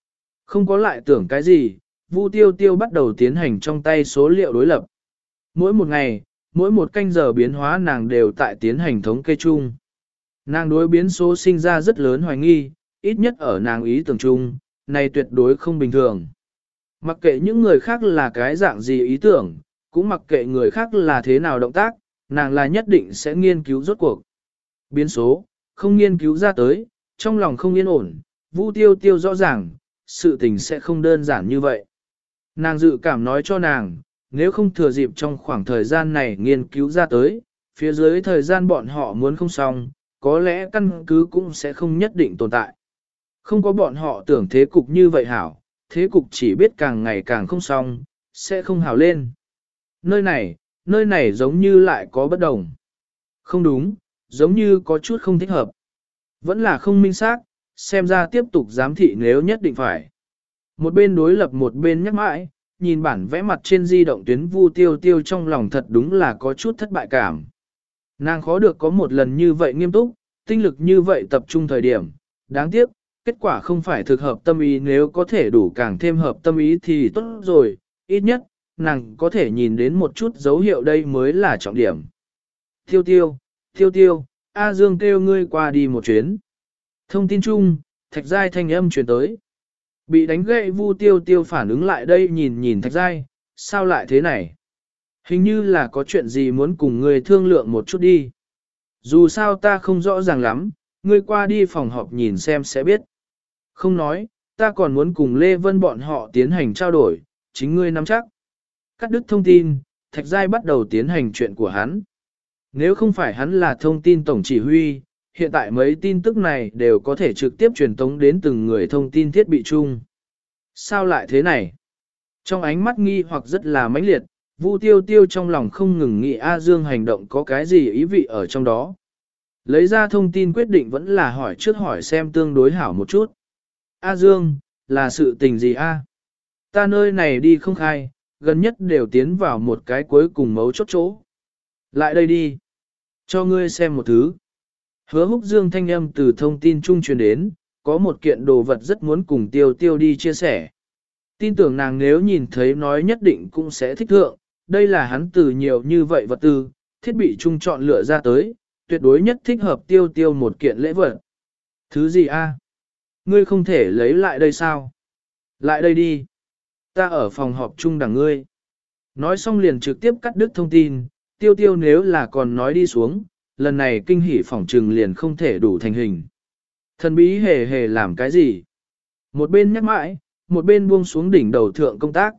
Không có lại tưởng cái gì, Vu Tiêu Tiêu bắt đầu tiến hành trong tay số liệu đối lập. Mỗi một ngày, mỗi một canh giờ biến hóa nàng đều tại tiến hành thống kê chung. Nàng đối biến số sinh ra rất lớn hoài nghi, ít nhất ở nàng ý tưởng chung, này tuyệt đối không bình thường. Mặc kệ những người khác là cái dạng gì ý tưởng, cũng mặc kệ người khác là thế nào động tác, nàng là nhất định sẽ nghiên cứu rốt cuộc. Biến số, không nghiên cứu ra tới, trong lòng không yên ổn, Vu Tiêu Tiêu rõ ràng, sự tình sẽ không đơn giản như vậy. Nàng dự cảm nói cho nàng, nếu không thừa dịp trong khoảng thời gian này nghiên cứu ra tới, phía dưới thời gian bọn họ muốn không xong, có lẽ căn cứ cũng sẽ không nhất định tồn tại. Không có bọn họ tưởng thế cục như vậy hảo, thế cục chỉ biết càng ngày càng không xong, sẽ không hảo lên. Nơi này, nơi này giống như lại có bất đồng. Không đúng, giống như có chút không thích hợp. Vẫn là không minh xác, xem ra tiếp tục giám thị nếu nhất định phải. Một bên đối lập một bên nhắc mãi, nhìn bản vẽ mặt trên di động tuyến Vu Tiêu Tiêu trong lòng thật đúng là có chút thất bại cảm. Nàng khó được có một lần như vậy nghiêm túc, tinh lực như vậy tập trung thời điểm, đáng tiếc, kết quả không phải thực hợp tâm ý, nếu có thể đủ càng thêm hợp tâm ý thì tốt rồi, ít nhất, nàng có thể nhìn đến một chút dấu hiệu đây mới là trọng điểm. Tiêu tiêu, tiêu tiêu, A Dương kêu ngươi qua đi một chuyến. Thông tin chung, Thạch Giai thanh âm truyền tới. Bị đánh gậy Vu Tiêu Tiêu phản ứng lại đây nhìn nhìn Thạch Giai, sao lại thế này? Hình như là có chuyện gì muốn cùng ngươi thương lượng một chút đi. Dù sao ta không rõ ràng lắm, ngươi qua đi phòng họp nhìn xem sẽ biết. Không nói, ta còn muốn cùng Lê Vân bọn họ tiến hành trao đổi, chính ngươi nắm chắc. Cắt đứt thông tin, Thạch Giai bắt đầu tiến hành chuyện của hắn. Nếu không phải hắn là thông tin tổng chỉ huy, hiện tại mấy tin tức này đều có thể trực tiếp truyền tống đến từng người thông tin thiết bị chung. Sao lại thế này? Trong ánh mắt nghi hoặc rất là mãnh liệt, Vu Tiêu Tiêu trong lòng không ngừng nghĩ A Dương hành động có cái gì ý vị ở trong đó. Lấy ra thông tin quyết định vẫn là hỏi trước hỏi xem tương đối hảo một chút. A Dương, là sự tình gì a? Ta nơi này đi không khai, gần nhất đều tiến vào một cái cuối cùng mấu chốt chỗ. Lại đây đi. Cho ngươi xem một thứ. Hứa Húc Dương thanh âm từ thông tin trung truyền đến, có một kiện đồ vật rất muốn cùng Tiêu Tiêu đi chia sẻ. Tin tưởng nàng nếu nhìn thấy nói nhất định cũng sẽ thích thượng, đây là hắn từ nhiều như vậy vật tư, thiết bị trung chọn lựa ra tới, tuyệt đối nhất thích hợp Tiêu Tiêu một kiện lễ vật. Thứ gì a? Ngươi không thể lấy lại đây sao? Lại đây đi. Ta ở phòng họp chung đằng ngươi. Nói xong liền trực tiếp cắt đứt thông tin, Tiêu Tiêu nếu là còn nói đi xuống, lần này kinh hỉ phỏng trừng liền không thể đủ thành hình. Thần bí hề hề làm cái gì? Một bên nhắc mãi, một bên buông xuống đỉnh đầu thượng công tác.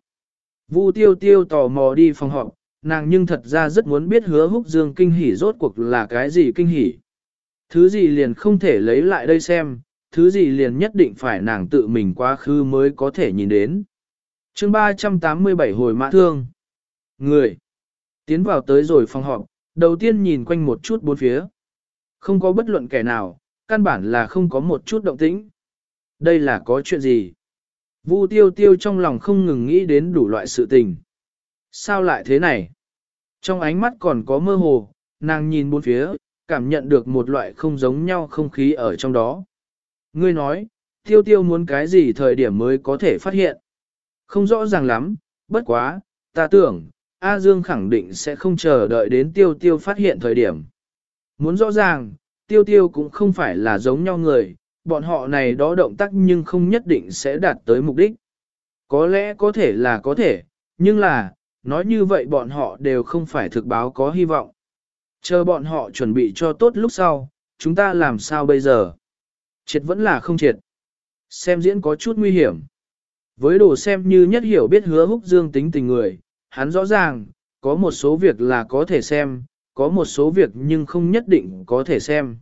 Vu Tiêu Tiêu tò mò đi phòng họp, nàng nhưng thật ra rất muốn biết Hứa Húc Dương kinh hỉ rốt cuộc là cái gì kinh hỉ. Thứ gì liền không thể lấy lại đây xem, thứ gì liền nhất định phải nàng tự mình quá khứ mới có thể nhìn đến. Chương ba trăm tám mươi bảy hồi mã thương. Người tiến vào tới rồi phòng họp, đầu tiên nhìn quanh một chút bốn phía. Không có bất luận kẻ nào, căn bản là không có một chút động tĩnh. Đây là có chuyện gì? Vu Tiêu Tiêu trong lòng không ngừng nghĩ đến đủ loại sự tình. Sao lại thế này? Trong ánh mắt còn có mơ hồ, nàng nhìn bốn phía, cảm nhận được một loại không giống nhau không khí ở trong đó. Ngươi nói, Tiêu Tiêu muốn cái gì thời điểm mới có thể phát hiện? Không rõ ràng lắm, bất quá, ta tưởng, A Dương khẳng định sẽ không chờ đợi đến Tiêu Tiêu phát hiện thời điểm. Muốn rõ ràng, Tiêu Tiêu cũng không phải là giống nhau người, bọn họ này đó động tác nhưng không nhất định sẽ đạt tới mục đích. Có lẽ có thể là có thể, nhưng là, nói như vậy bọn họ đều không phải thực báo có hy vọng. Chờ bọn họ chuẩn bị cho tốt lúc sau, chúng ta làm sao bây giờ? Triệt vẫn là không triệt. Xem diễn có chút nguy hiểm. Với đồ xem như nhất hiểu biết Hứa Húc Dương tính tình người, hắn rõ ràng, có một số việc là có thể xem, có một số việc nhưng không nhất định có thể xem.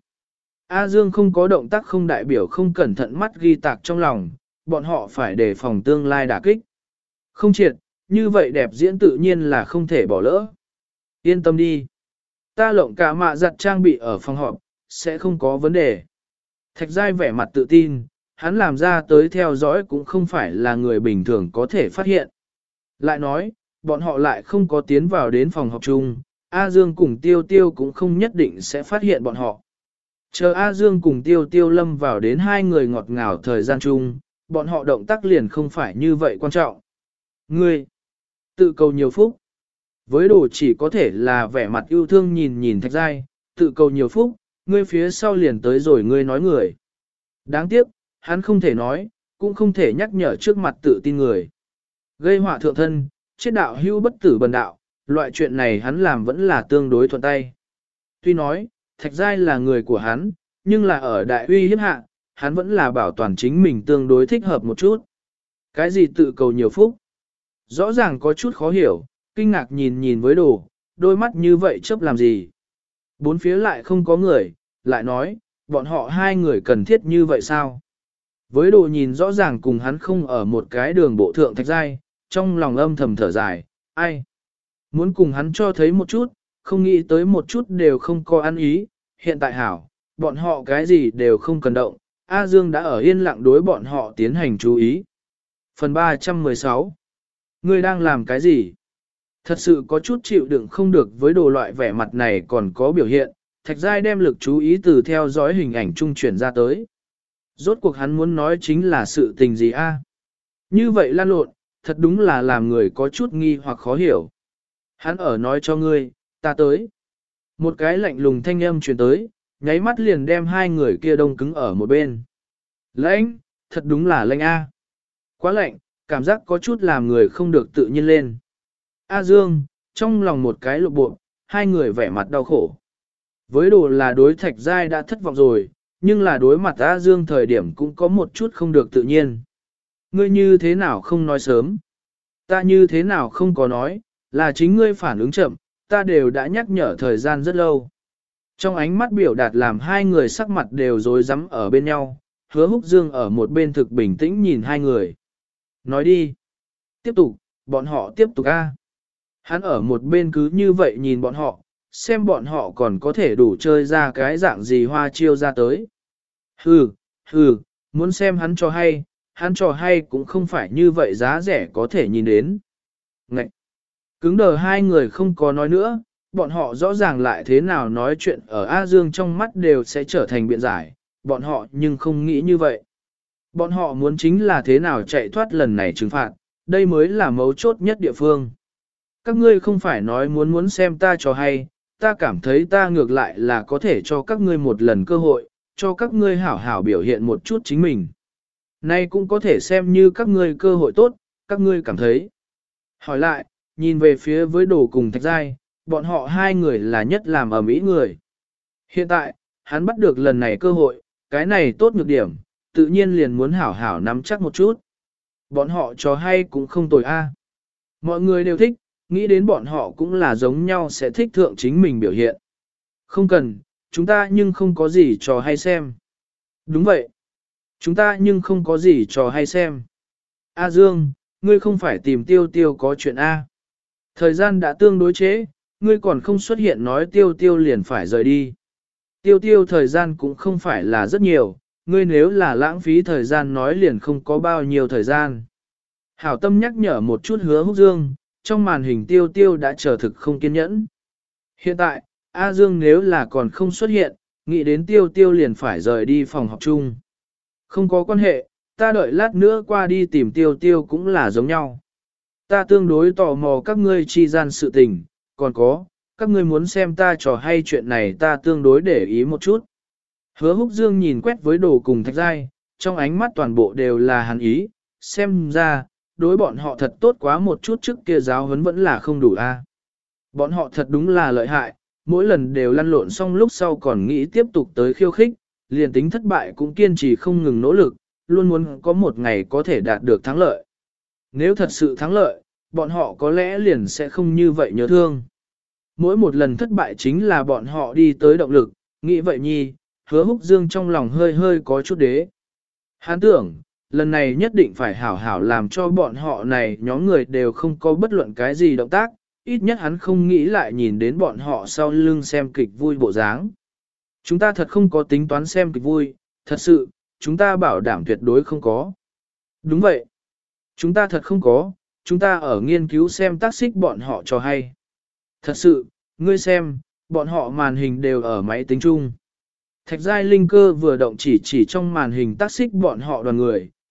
A Dương không có động tác không đại biểu không cẩn thận mắt ghi tạc trong lòng, bọn họ phải đề phòng tương lai đả kích. Không triệt, như vậy đẹp diễn tự nhiên là không thể bỏ lỡ. Yên tâm đi. Ta lộng cả mạ giặt trang bị ở phòng họp, sẽ không có vấn đề. Thạch Giai vẻ mặt tự tin, hắn làm ra tới theo dõi cũng không phải là người bình thường có thể phát hiện. Lại nói, bọn họ lại không có tiến vào đến phòng họp chung, A Dương cùng Tiêu Tiêu cũng không nhất định sẽ phát hiện bọn họ. Chờ A Dương cùng Tiêu Tiêu lâm vào đến hai người ngọt ngào thời gian chung, bọn họ động tác liền không phải như vậy quan trọng. Ngươi, tự cầu nhiều phúc. Với đồ chỉ có thể là vẻ mặt yêu thương nhìn nhìn Thạch Giai, tự cầu nhiều phúc, ngươi phía sau liền tới rồi ngươi nói người. Đáng tiếc, hắn không thể nói, cũng không thể nhắc nhở trước mặt tự tin người. Gây họa thượng thân, chết đạo hưu bất tử bần đạo, loại chuyện này hắn làm vẫn là tương đối thuận tay. Tuy nói, Thạch Giai là người của hắn, nhưng là ở đại uy hiếp hạ, hắn vẫn là bảo toàn chính mình tương đối thích hợp một chút. Cái gì tự cầu nhiều phúc? Rõ ràng có chút khó hiểu, kinh ngạc nhìn nhìn với đồ, đôi mắt như vậy chớp làm gì? Bốn phía lại không có người, lại nói, bọn họ hai người cần thiết như vậy sao? Với đồ nhìn rõ ràng cùng hắn không ở một cái đường bộ thượng Thạch Giai, trong lòng âm thầm thở dài, ai? Muốn cùng hắn cho thấy một chút, không nghĩ tới một chút đều không có ăn ý, hiện tại hảo, bọn họ cái gì đều không cần động, A Dương đã ở yên lặng đối bọn họ tiến hành chú ý. Phần ba trăm mười sáu. Ngươi đang làm cái gì? Thật sự có chút chịu đựng không được với đồ loại vẻ mặt này còn có biểu hiện, Thạch Giai đem lực chú ý từ theo dõi hình ảnh trung chuyển ra tới. Rốt cuộc hắn muốn nói chính là sự tình gì a? Như vậy lan lộn, thật đúng là làm người có chút nghi hoặc khó hiểu. Hắn ở nói cho ngươi, ta tới. Một cái lạnh lùng thanh âm truyền tới, nháy mắt liền đem hai người kia đông cứng ở một bên. Lạnh, thật đúng là lạnh a. Quá lạnh, cảm giác có chút làm người không được tự nhiên lên. A Dương, trong lòng một cái lộ bộ, hai người vẻ mặt đau khổ. Với đồ là đối Thạch Giai đã thất vọng rồi, nhưng là đối mặt A Dương thời điểm cũng có một chút không được tự nhiên. Ngươi như thế nào không nói sớm? Ta như thế nào không có nói, là chính ngươi phản ứng chậm, ta đều đã nhắc nhở thời gian rất lâu. Trong ánh mắt biểu đạt làm hai người sắc mặt đều rối rắm ở bên nhau, Hứa Húc Dương ở một bên thực bình tĩnh nhìn hai người. Nói đi. Tiếp tục, bọn họ tiếp tục a. Hắn ở một bên cứ như vậy nhìn bọn họ, xem bọn họ còn có thể đủ chơi ra cái dạng gì hoa chiêu ra tới. Hừ, hừ, muốn xem hắn cho hay, hắn cho hay cũng không phải như vậy giá rẻ có thể nhìn đến. Ngậy! Cứng đờ hai người không có nói nữa, bọn họ rõ ràng lại thế nào nói chuyện ở A Dương trong mắt đều sẽ trở thành biện giải, bọn họ nhưng không nghĩ như vậy. Bọn họ muốn chính là thế nào chạy thoát lần này trừng phạt, đây mới là mấu chốt nhất địa phương. Các ngươi không phải nói muốn muốn xem ta cho hay, ta cảm thấy ta ngược lại là có thể cho các ngươi một lần cơ hội, cho các ngươi hảo hảo biểu hiện một chút chính mình. Nay cũng có thể xem như các ngươi cơ hội tốt, các ngươi cảm thấy. Hỏi lại, nhìn về phía với đồ cùng Thạch Giai, bọn họ hai người là nhất làm ở mỹ người. Hiện tại, hắn bắt được lần này cơ hội, cái này tốt nhược điểm, tự nhiên liền muốn hảo hảo nắm chắc một chút. Bọn họ cho hay cũng không tồi a. Mọi người đều thích, nghĩ đến bọn họ cũng là giống nhau sẽ thích thượng chính mình biểu hiện. Không cần, chúng ta nhưng không có gì trò hay xem. Đúng vậy. Chúng ta nhưng không có gì trò hay xem. A Dương, ngươi không phải tìm tiêu tiêu có chuyện A. Thời gian đã tương đối chế, ngươi còn không xuất hiện nói tiêu tiêu liền phải rời đi. Tiêu tiêu thời gian cũng không phải là rất nhiều, ngươi nếu là lãng phí thời gian nói liền không có bao nhiêu thời gian. Hảo tâm nhắc nhở một chút Hứa Húc Dương, trong màn hình tiêu tiêu đã trở thực không kiên nhẫn. Hiện tại, A Dương nếu là còn không xuất hiện, nghĩ đến tiêu tiêu liền phải rời đi phòng học chung. Không có quan hệ, ta đợi lát nữa qua đi tìm tiêu tiêu cũng là giống nhau. Ta tương đối tò mò các ngươi chi gian sự tình, còn có, các ngươi muốn xem ta trò hay chuyện này ta tương đối để ý một chút. Hứa Húc Dương nhìn quét với đồ cùng Thạch Giai, trong ánh mắt toàn bộ đều là hàn ý, xem ra, đối bọn họ thật tốt quá một chút trước kia giáo huấn vẫn là không đủ a. Bọn họ thật đúng là lợi hại, mỗi lần đều lăn lộn xong lúc sau còn nghĩ tiếp tục tới khiêu khích, liền tính thất bại cũng kiên trì không ngừng nỗ lực, luôn muốn có một ngày có thể đạt được thắng lợi. Nếu thật sự thắng lợi, bọn họ có lẽ liền sẽ không như vậy nhớ thương. Mỗi một lần thất bại chính là bọn họ đi tới động lực, nghĩ vậy nhi, Hứa Húc Dương trong lòng hơi hơi có chút đế. Hắn tưởng, lần này nhất định phải hảo hảo làm cho bọn họ này nhóm người đều không có bất luận cái gì động tác, ít nhất hắn không nghĩ lại nhìn đến bọn họ sau lưng xem kịch vui bộ dáng. Chúng ta thật không có tính toán xem kịch vui, thật sự, chúng ta bảo đảm tuyệt đối không có. Đúng vậy. Chúng ta thật không có, chúng ta ở nghiên cứu xem tác xích bọn họ cho hay. Thật sự, ngươi xem, bọn họ màn hình đều ở máy tính chung. Thạch Giai Linh Cơ vừa động chỉ chỉ trong màn hình tác xích bọn họ đoàn người,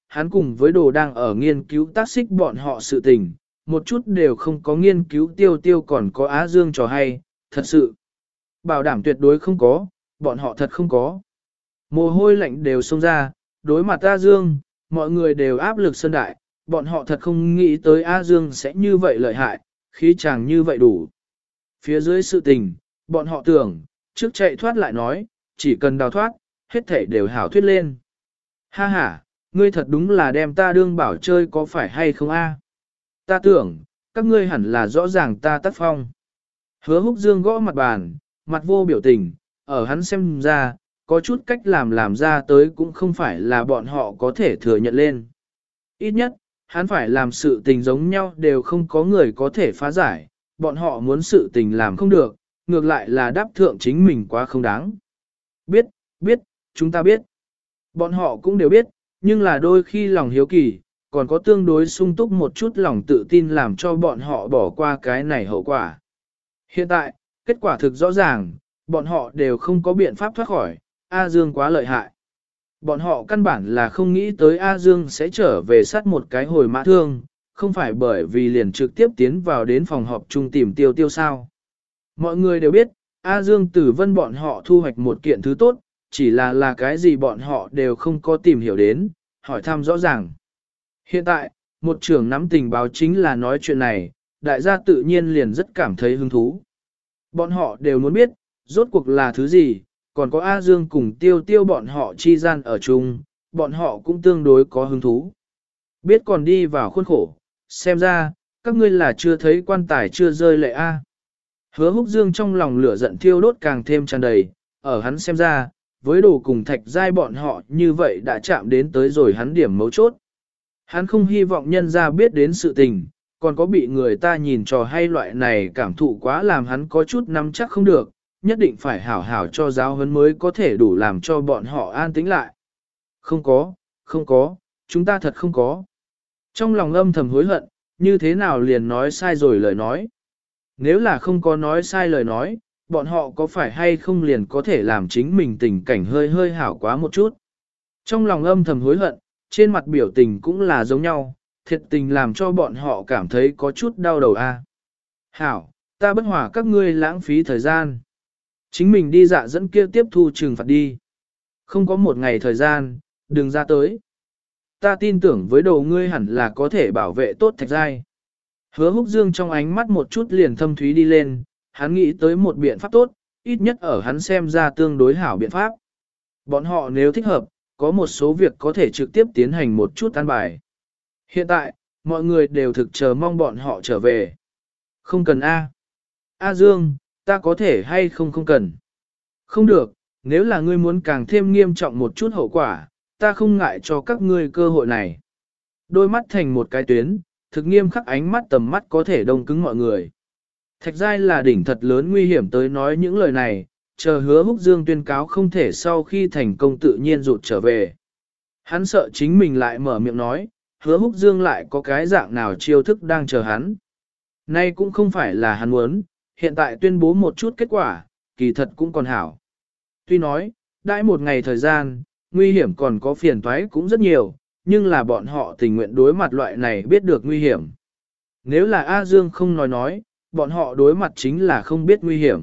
hắn cùng với đồ đang ở nghiên cứu tác xích bọn họ sự tình, một chút đều không có nghiên cứu tiêu tiêu còn có Á Dương trò hay, thật sự. Bảo đảm tuyệt đối không có, bọn họ thật không có. Mồ hôi lạnh đều xông ra, đối mặt A Dương, mọi người đều áp lực sơn đại, bọn họ thật không nghĩ tới A Dương sẽ như vậy lợi hại, khí chàng như vậy đủ. Phía dưới sự tình, bọn họ tưởng, trước chạy thoát lại nói, chỉ cần đào thoát, hết thảy đều hảo thuyết lên. Ha ha, ngươi thật đúng là đem ta đương bảo chơi có phải hay không a? Ta tưởng, các ngươi hẳn là rõ ràng ta tác phong. Hứa Húc Dương gõ mặt bàn, mặt vô biểu tình, ở hắn xem ra, có chút cách làm làm ra tới cũng không phải là bọn họ có thể thừa nhận lên. Ít nhất, hắn phải làm sự tình giống nhau đều không có người có thể phá giải, bọn họ muốn sự tình làm không được, ngược lại là đáp thượng chính mình quá không đáng. Biết, biết, chúng ta biết. Bọn họ cũng đều biết, nhưng là đôi khi lòng hiếu kỳ, còn có tương đối sung túc một chút lòng tự tin làm cho bọn họ bỏ qua cái này hậu quả. Hiện tại, kết quả thực rõ ràng, bọn họ đều không có biện pháp thoát khỏi, A Dương quá lợi hại. Bọn họ căn bản là không nghĩ tới A Dương sẽ trở về sát một cái hồi mã thương, không phải bởi vì liền trực tiếp tiến vào đến phòng họp chung tìm tiêu tiêu sao. Mọi người đều biết, A Dương Tử Vân bọn họ thu hoạch một kiện thứ tốt, chỉ là là cái gì bọn họ đều không có tìm hiểu đến, hỏi thăm rõ ràng. Hiện tại, một trưởng nắm tình báo chính là nói chuyện này, đại gia tự nhiên liền rất cảm thấy hứng thú. Bọn họ đều muốn biết, rốt cuộc là thứ gì, còn có A Dương cùng tiêu tiêu bọn họ chi gian ở chung, bọn họ cũng tương đối có hứng thú. Biết còn đi vào khuôn khổ, xem ra, các ngươi là chưa thấy quan tài chưa rơi lệ A. Hứa Húc Dương trong lòng lửa giận thiêu đốt càng thêm tràn đầy, ở hắn xem ra, với đồ cùng thạch giai bọn họ như vậy đã chạm đến tới rồi hắn điểm mấu chốt. Hắn không hy vọng nhân ra biết đến sự tình, còn có bị người ta nhìn trò hay loại này cảm thụ quá làm hắn có chút nắm chắc không được, nhất định phải hảo hảo cho giáo huấn mới có thể đủ làm cho bọn họ an tĩnh lại. Không có, không có, chúng ta thật không có. Trong lòng âm thầm hối hận, như thế nào liền nói sai rồi lời nói. Nếu là không có nói sai lời nói, bọn họ có phải hay không liền có thể làm chính mình tình cảnh hơi hơi hảo quá một chút. Trong lòng âm thầm hối hận, trên mặt biểu tình cũng là giống nhau, thiệt tình làm cho bọn họ cảm thấy có chút đau đầu a. Hảo, ta bất hòa các ngươi lãng phí thời gian. Chính mình đi dạ dẫn kia tiếp thu trừng phạt đi. Không có một ngày thời gian, đừng ra tới. Ta tin tưởng với đồ ngươi hẳn là có thể bảo vệ tốt thạch giai. Hứa Húc Dương trong ánh mắt một chút liền thâm thúy đi lên, hắn nghĩ tới một biện pháp tốt, ít nhất ở hắn xem ra tương đối hảo biện pháp. Bọn họ nếu thích hợp, có một số việc có thể trực tiếp tiến hành một chút an bài. Hiện tại, mọi người đều thực chờ mong bọn họ trở về. Không cần A. A Dương, ta có thể hay không không cần. Không được, nếu là ngươi muốn càng thêm nghiêm trọng một chút hậu quả, ta không ngại cho các ngươi cơ hội này. Đôi mắt thành một cái tuyến, thực nghiêm khắc ánh mắt tầm mắt có thể đông cứng mọi người. Thạch giai là đỉnh thật lớn nguy hiểm tới nói những lời này, chờ Hứa Húc Dương tuyên cáo không thể sau khi thành công tự nhiên rụt trở về. Hắn sợ chính mình lại mở miệng nói, Hứa Húc Dương lại có cái dạng nào chiêu thức đang chờ hắn. Nay cũng không phải là hắn muốn, hiện tại tuyên bố một chút kết quả, kỳ thật cũng còn hảo. Tuy nói, đãi một ngày thời gian, nguy hiểm còn có phiền toái cũng rất nhiều, nhưng là bọn họ tình nguyện đối mặt loại này biết được nguy hiểm. Nếu là A Dương không nói nói, bọn họ đối mặt chính là không biết nguy hiểm.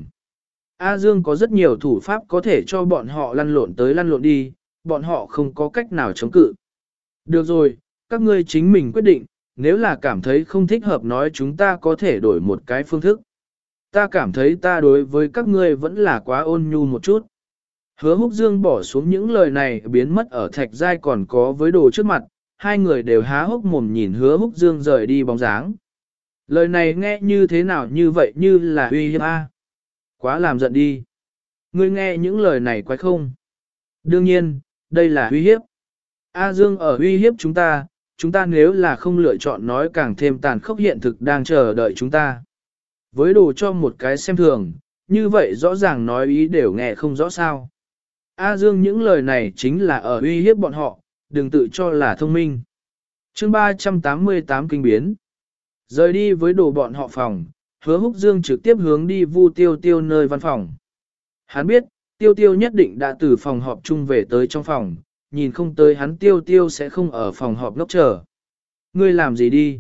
A Dương có rất nhiều thủ pháp có thể cho bọn họ lăn lộn tới lăn lộn đi, bọn họ không có cách nào chống cự. Được rồi, các ngươi chính mình quyết định, nếu là cảm thấy không thích hợp nói chúng ta có thể đổi một cái phương thức. Ta cảm thấy ta đối với các ngươi vẫn là quá ôn nhu một chút. Hứa Húc Dương bỏ xuống những lời này biến mất ở thạch giai còn có với đồ trước mặt, hai người đều há hốc mồm nhìn Hứa Húc Dương rời đi bóng dáng. Lời này nghe như thế nào như vậy như là uy hiếp a. Quá làm giận đi. Ngươi nghe những lời này quái không? Đương nhiên, đây là uy hiếp. A Dương ở uy hiếp chúng ta, chúng ta nếu là không lựa chọn nói càng thêm tàn khốc hiện thực đang chờ đợi chúng ta. Với đồ cho một cái xem thường, như vậy rõ ràng nói ý đều nghe không rõ sao. A Dương những lời này chính là ở uy hiếp bọn họ, đừng tự cho là thông minh. Chương ba trăm tám mươi tám kinh biến. Rời đi với đồ bọn họ phòng, Hứa Húc Dương trực tiếp hướng đi Vu Tiêu Tiêu nơi văn phòng. Hắn biết, Tiêu Tiêu nhất định đã từ phòng họp chung về tới trong phòng, nhìn không tới hắn tiêu tiêu sẽ không ở phòng họp ngốc chờ. Ngươi làm gì đi?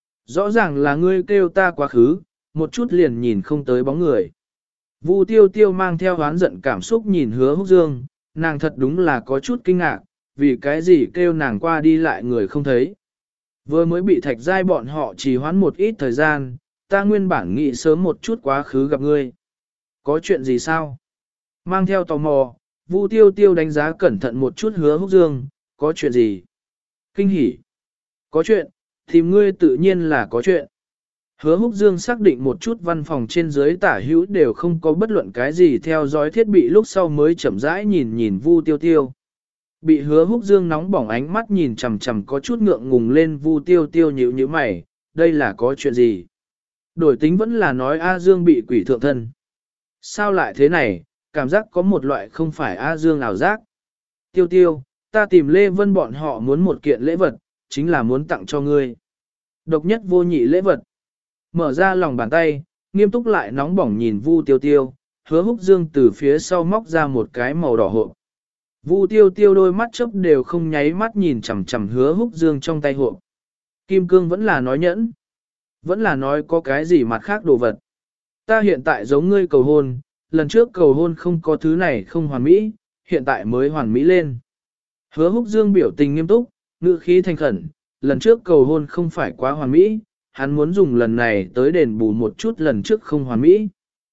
Rõ ràng là ngươi kêu ta quá khứ, một chút liền nhìn không tới bóng người. Vu tiêu tiêu mang theo oán giận cảm xúc nhìn hứa húc dương, nàng thật đúng là có chút kinh ngạc, vì cái gì kêu nàng qua đi lại người không thấy. Vừa mới bị thạch giai bọn họ trì hoãn một ít thời gian, ta nguyên bản nghĩ sớm một chút quá khứ gặp ngươi. Có chuyện gì sao? Mang theo tò mò, Vu tiêu tiêu đánh giá cẩn thận một chút hứa húc dương, có chuyện gì? Kinh hỉ. Có chuyện, tìm ngươi tự nhiên là có chuyện. Hứa húc dương xác định một chút văn phòng trên dưới tả hữu đều không có bất luận cái gì theo dõi thiết bị lúc sau mới chậm rãi nhìn nhìn Vu tiêu tiêu. Bị hứa húc dương nóng bỏng ánh mắt nhìn chằm chằm có chút ngượng ngùng lên Vu tiêu tiêu nhíu nhíu mày, đây là có chuyện gì? Đổi tính vẫn là nói A Dương bị quỷ thượng thân. Sao lại thế này, cảm giác có một loại không phải A Dương ảo giác. Tiêu tiêu, ta tìm Lê Vân bọn họ muốn một kiện lễ vật, chính là muốn tặng cho ngươi. Độc nhất vô nhị lễ vật. Mở ra lòng bàn tay, nghiêm túc lại nóng bỏng nhìn Vu tiêu tiêu, hứa húc dương từ phía sau móc ra một cái màu đỏ hộp. Vu tiêu tiêu đôi mắt chớp đều không nháy mắt nhìn chằm chằm hứa húc dương trong tay hộp. Kim cương vẫn là nói nhẫn. Vẫn là nói có cái gì mặt khác đồ vật. Ta hiện tại giống ngươi cầu hôn, lần trước cầu hôn không có thứ này không hoàn mỹ, hiện tại mới hoàn mỹ lên. Hứa húc dương biểu tình nghiêm túc, ngữ khí thành khẩn, lần trước cầu hôn không phải quá hoàn mỹ, hắn muốn dùng lần này tới đền bù một chút lần trước không hoàn mỹ.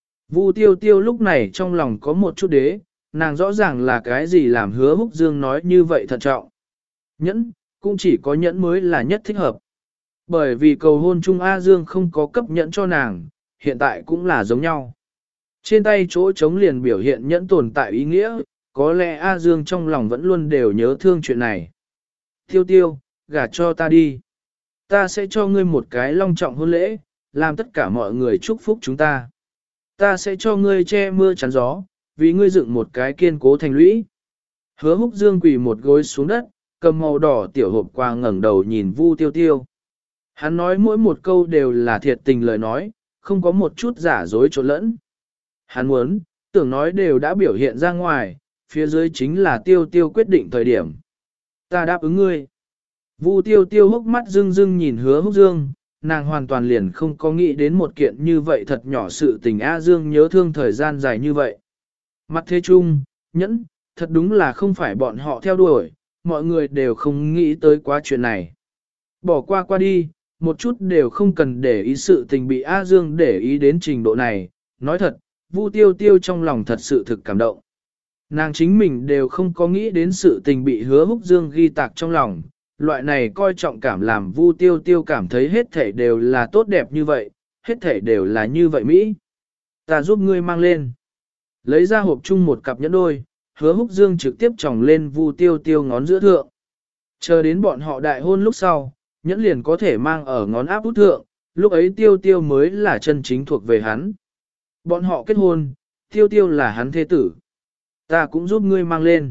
Vu tiêu tiêu lúc này trong lòng có một chút đế, nàng rõ ràng là cái gì làm hứa húc dương nói như vậy thận trọng. Nhẫn, cũng chỉ có nhẫn mới là nhất thích hợp. Bởi vì cầu hôn Trung A Dương không có cấp nhẫn cho nàng, hiện tại cũng là giống nhau. Trên tay chỗ trống liền biểu hiện nhẫn tồn tại ý nghĩa, có lẽ A Dương trong lòng vẫn luôn đều nhớ thương chuyện này. Tiêu tiêu, gả cho ta đi. Ta sẽ cho ngươi một cái long trọng hôn lễ, làm tất cả mọi người chúc phúc chúng ta. Ta sẽ cho ngươi che mưa chắn gió, vì ngươi dựng một cái kiên cố thành lũy. Hứa húc dương quỳ một gối xuống đất, cầm màu đỏ tiểu hộp qua ngẩng đầu nhìn Vu tiêu tiêu. Hắn nói mỗi một câu đều là thiệt tình lời nói, không có một chút giả dối trộn lẫn. Hắn muốn, tưởng nói đều đã biểu hiện ra ngoài, phía dưới chính là tiêu tiêu quyết định thời điểm. Ta đáp ứng ngươi. Vu tiêu tiêu hốc mắt rưng rưng nhìn hứa húc dương, nàng hoàn toàn liền không có nghĩ đến một kiện như vậy thật nhỏ sự tình A Dương nhớ thương thời gian dài như vậy. Mặt thế chung, nhẫn, thật đúng là không phải bọn họ theo đuổi, mọi người đều không nghĩ tới quá chuyện này. Bỏ qua qua đi, một chút đều không cần để ý sự tình bị A Dương để ý đến trình độ này, nói thật, Vu tiêu tiêu trong lòng thật sự thực cảm động. Nàng chính mình đều không có nghĩ đến sự tình bị hứa húc dương ghi tạc trong lòng, loại này coi trọng cảm làm Vu tiêu tiêu cảm thấy hết thể đều là tốt đẹp như vậy, hết thể đều là như vậy Mỹ. Ta giúp ngươi mang lên. Lấy ra hộp chung một cặp nhẫn đôi, hứa húc dương trực tiếp tròng lên Vu tiêu tiêu ngón giữa thượng. Chờ đến bọn họ đại hôn lúc sau, nhẫn liền có thể mang ở ngón áp út thượng, lúc ấy tiêu tiêu mới là chân chính thuộc về hắn. Bọn họ kết hôn, tiêu tiêu là hắn thế tử. Ta cũng giúp ngươi mang lên.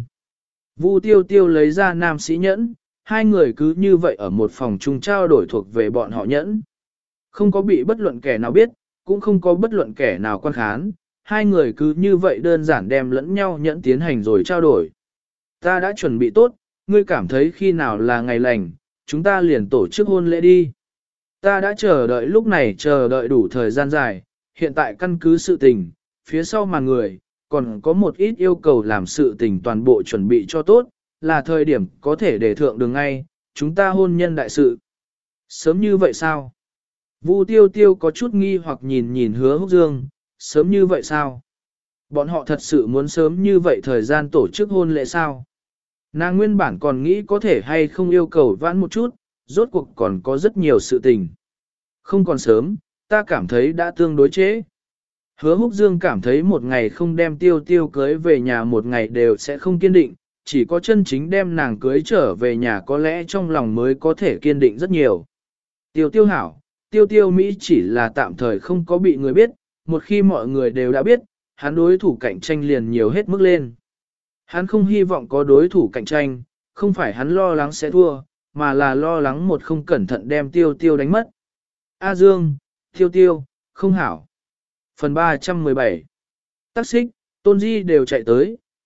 Vu tiêu tiêu lấy ra nam sĩ nhẫn, hai người cứ như vậy ở một phòng chung trao đổi thuộc về bọn họ nhẫn. Không có bị bất luận kẻ nào biết, cũng không có bất luận kẻ nào quan khán, hai người cứ như vậy đơn giản đem lẫn nhau nhẫn tiến hành rồi trao đổi. Ta đã chuẩn bị tốt, ngươi cảm thấy khi nào là ngày lành, chúng ta liền tổ chức hôn lễ đi. Ta đã chờ đợi lúc này chờ đợi đủ thời gian dài, hiện tại căn cứ sự tình, phía sau mà người, còn có một ít yêu cầu làm sự tình toàn bộ chuẩn bị cho tốt, là thời điểm có thể để thượng đường ngay, chúng ta hôn nhân đại sự. Sớm như vậy sao? Vu tiêu tiêu có chút nghi hoặc nhìn nhìn hứa húc dương, sớm như vậy sao? Bọn họ thật sự muốn sớm như vậy thời gian tổ chức hôn lễ sao? Nàng nguyên bản còn nghĩ có thể hay không yêu cầu vãn một chút, rốt cuộc còn có rất nhiều sự tình. Không còn sớm, ta cảm thấy đã tương đối chế. Hứa húc dương cảm thấy một ngày không đem tiêu tiêu cưới về nhà một ngày đều sẽ không kiên định, chỉ có chân chính đem nàng cưới trở về nhà có lẽ trong lòng mới có thể kiên định rất nhiều. Tiêu tiêu hảo, tiêu tiêu Mỹ chỉ là tạm thời không có bị người biết, một khi mọi người đều đã biết, hắn đối thủ cạnh tranh liền nhiều hết mức lên. Hắn không hy vọng có đối thủ cạnh tranh, không phải hắn lo lắng sẽ thua, mà là lo lắng một không cẩn thận đem tiêu tiêu đánh mất. A Dương, tiêu tiêu, không hảo. Phần ba trăm mười bảy. Tác xích, Tôn Di đều chạy tới,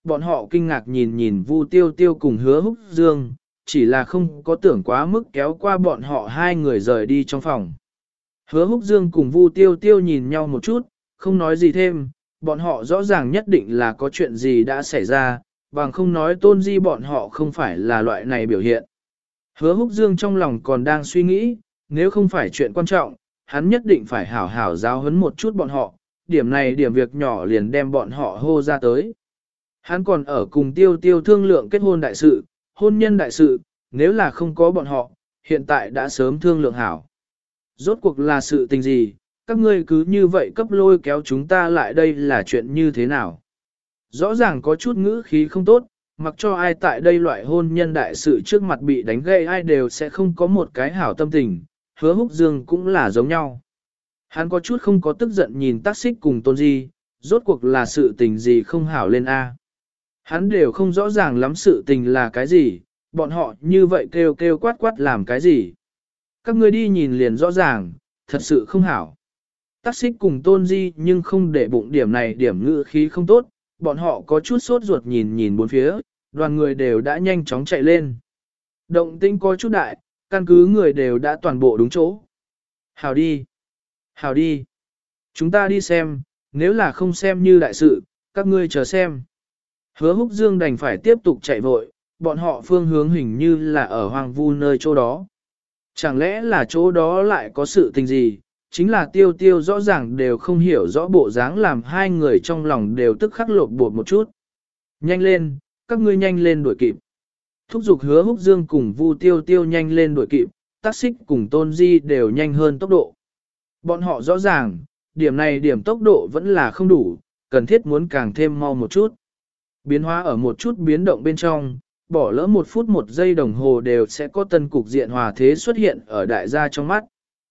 bọn họ kinh ngạc nhìn nhìn Vu Tiêu Tiêu cùng Hứa Húc Dương, chỉ là không có tưởng quá mức kéo qua bọn họ hai người rời đi trong phòng. Hứa Húc Dương cùng Vu Tiêu Tiêu nhìn nhau một chút, không nói gì thêm, bọn họ rõ ràng nhất định là có chuyện gì đã xảy ra, bằng không nói Tôn Di bọn họ không phải là loại này biểu hiện. Hứa Húc Dương trong lòng còn đang suy nghĩ, nếu không phải chuyện quan trọng, hắn nhất định phải hảo hảo giáo huấn một chút bọn họ, điểm này điểm việc nhỏ liền đem bọn họ hô ra tới. Hắn còn ở cùng Tiêu Tiêu thương lượng kết hôn đại sự, hôn nhân đại sự, nếu là không có bọn họ, hiện tại đã sớm thương lượng hảo. Rốt cuộc là sự tình gì, các ngươi cứ như vậy cấp lôi kéo chúng ta lại đây là chuyện như thế nào? Rõ ràng có chút ngữ khí không tốt, mặc cho ai tại đây loại hôn nhân đại sự trước mặt bị đánh gây ai đều sẽ không có một cái hảo tâm tình, Hứa Húc Dương cũng là giống nhau. Hắn có chút không có tức giận nhìn Tắc Xích cùng Tôn Di, rốt cuộc là sự tình gì không hảo lên A. Hắn đều không rõ ràng lắm sự tình là cái gì, bọn họ như vậy kêu kêu quát quát làm cái gì. Các ngươi đi nhìn liền rõ ràng, thật sự không hảo. Tắc Xích cùng Tôn Di nhưng không để bụng điểm này điểm ngữ khí không tốt, bọn họ có chút sốt ruột nhìn nhìn bốn phía, đoàn người đều đã nhanh chóng chạy lên. Động tĩnh có chút đại, căn cứ người đều đã toàn bộ đúng chỗ. Hảo đi, hảo đi, chúng ta đi xem, nếu là không xem như đại sự, các ngươi chờ xem. Hứa Húc Dương đành phải tiếp tục chạy vội, bọn họ phương hướng hình như là ở hoang vu nơi chỗ đó. Chẳng lẽ là chỗ đó lại có sự tình gì, chính là Tiêu Tiêu rõ ràng đều không hiểu rõ bộ dáng làm hai người trong lòng đều tức khắc lột bột một chút. Nhanh lên, các ngươi nhanh lên đuổi kịp. Thúc giục Hứa Húc Dương cùng Vu Tiêu Tiêu nhanh lên đuổi kịp, Tắc Xích cùng Tôn Di đều nhanh hơn tốc độ. Bọn họ rõ ràng, điểm này điểm tốc độ vẫn là không đủ, cần thiết muốn càng thêm mau một chút. Biến hóa ở một chút biến động bên trong, bỏ lỡ một phút một giây đồng hồ đều sẽ có tân cục diện hòa thế xuất hiện ở đại gia trong mắt.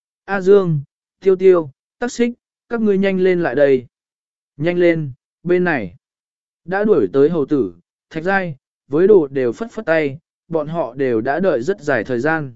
A Dương, Tiêu Tiêu, Tắc Xích, các ngươi nhanh lên lại đây. Nhanh lên, bên này. Đã đuổi tới hầu tử, Thạch Giai, với đồ đều phất phất tay, bọn họ đều đã đợi rất dài thời gian.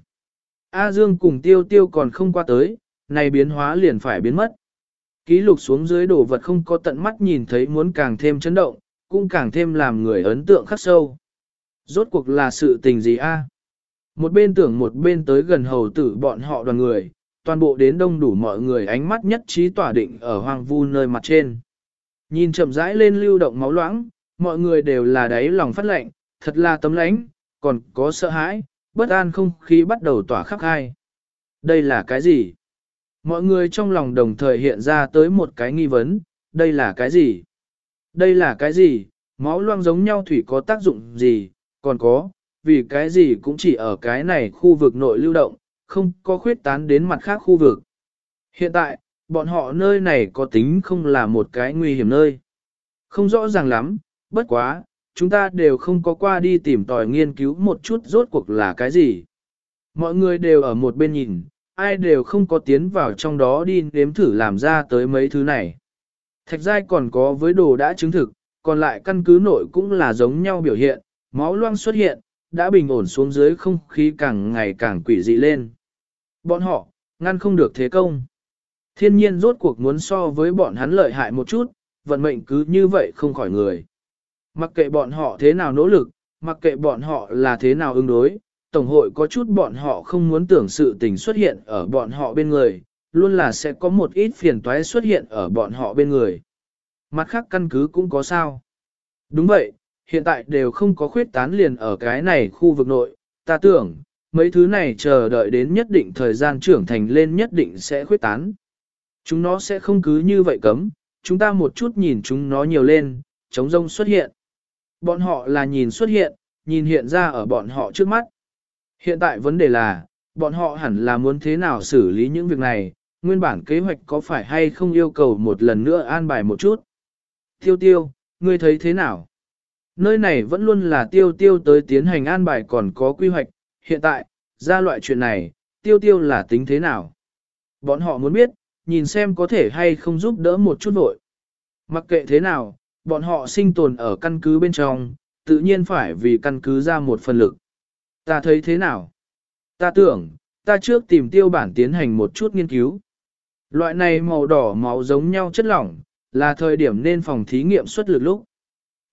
A Dương cùng Tiêu Tiêu còn không qua tới, này biến hóa liền phải biến mất. Ký lục xuống dưới đồ vật không có tận mắt nhìn thấy muốn càng thêm chấn động, cũng càng thêm làm người ấn tượng khắc sâu. Rốt cuộc là sự tình gì a? Một bên tưởng một bên tới gần hầu tử bọn họ đoàn người, toàn bộ đến đông đủ mọi người ánh mắt nhất trí tỏa định ở hoang vu nơi mặt trên. Nhìn chậm rãi lên lưu động máu loãng, mọi người đều là đáy lòng phát lạnh, thật là tấm lãnh, còn có sợ hãi, bất an không khí bắt đầu tỏa khắp hai. Đây là cái gì? Mọi người trong lòng đồng thời hiện ra tới một cái nghi vấn, đây là cái gì? Đây là cái gì? Máu loang giống nhau thủy có tác dụng gì? Còn có, vì cái gì cũng chỉ ở cái này khu vực nội lưu động, không có khuyết tán đến mặt khác khu vực. Hiện tại, bọn họ nơi này có tính không là một cái nguy hiểm nơi. Không rõ ràng lắm, bất quá, chúng ta đều không có qua đi tìm tòi nghiên cứu một chút rốt cuộc là cái gì. Mọi người đều ở một bên nhìn, ai đều không có tiến vào trong đó đi nếm thử làm ra tới mấy thứ này. Thạch Giai còn có với đồ đã chứng thực, còn lại căn cứ nội cũng là giống nhau biểu hiện, máu loang xuất hiện, đã bình ổn xuống dưới không khí càng ngày càng quỷ dị lên. Bọn họ, ngăn không được thế công. Thiên nhiên rốt cuộc muốn so với bọn hắn lợi hại một chút, vận mệnh cứ như vậy không khỏi người. Mặc kệ bọn họ thế nào nỗ lực, mặc kệ bọn họ là thế nào ứng đối, Tổng hội có chút bọn họ không muốn tưởng sự tình xuất hiện ở bọn họ bên người, luôn là sẽ có một ít phiền toái xuất hiện ở bọn họ bên người. Mặt khác căn cứ cũng có sao. Đúng vậy, hiện tại đều không có khuyết tán liền ở cái này khu vực nội, ta tưởng, mấy thứ này chờ đợi đến nhất định thời gian trưởng thành lên nhất định sẽ khuyết tán. Chúng nó sẽ không cứ như vậy cấm, chúng ta một chút nhìn chúng nó nhiều lên, chống rông xuất hiện. Bọn họ là nhìn xuất hiện, nhìn hiện ra ở bọn họ trước mắt. Hiện tại vấn đề là, bọn họ hẳn là muốn thế nào xử lý những việc này, nguyên bản kế hoạch có phải hay không yêu cầu một lần nữa an bài một chút. Tiêu tiêu, ngươi thấy thế nào? Nơi này vẫn luôn là tiêu tiêu tới tiến hành an bài còn có quy hoạch, hiện tại, ra loại chuyện này, tiêu tiêu là tính thế nào? Bọn họ muốn biết, nhìn xem có thể hay không giúp đỡ một chút vội. Mặc kệ thế nào, bọn họ sinh tồn ở căn cứ bên trong, tự nhiên phải vì căn cứ ra một phần lực. Ta thấy thế nào? Ta tưởng, ta trước tìm tiêu bản tiến hành một chút nghiên cứu. Loại này màu đỏ máu giống nhau chất lỏng, là thời điểm nên phòng thí nghiệm xuất lực lúc.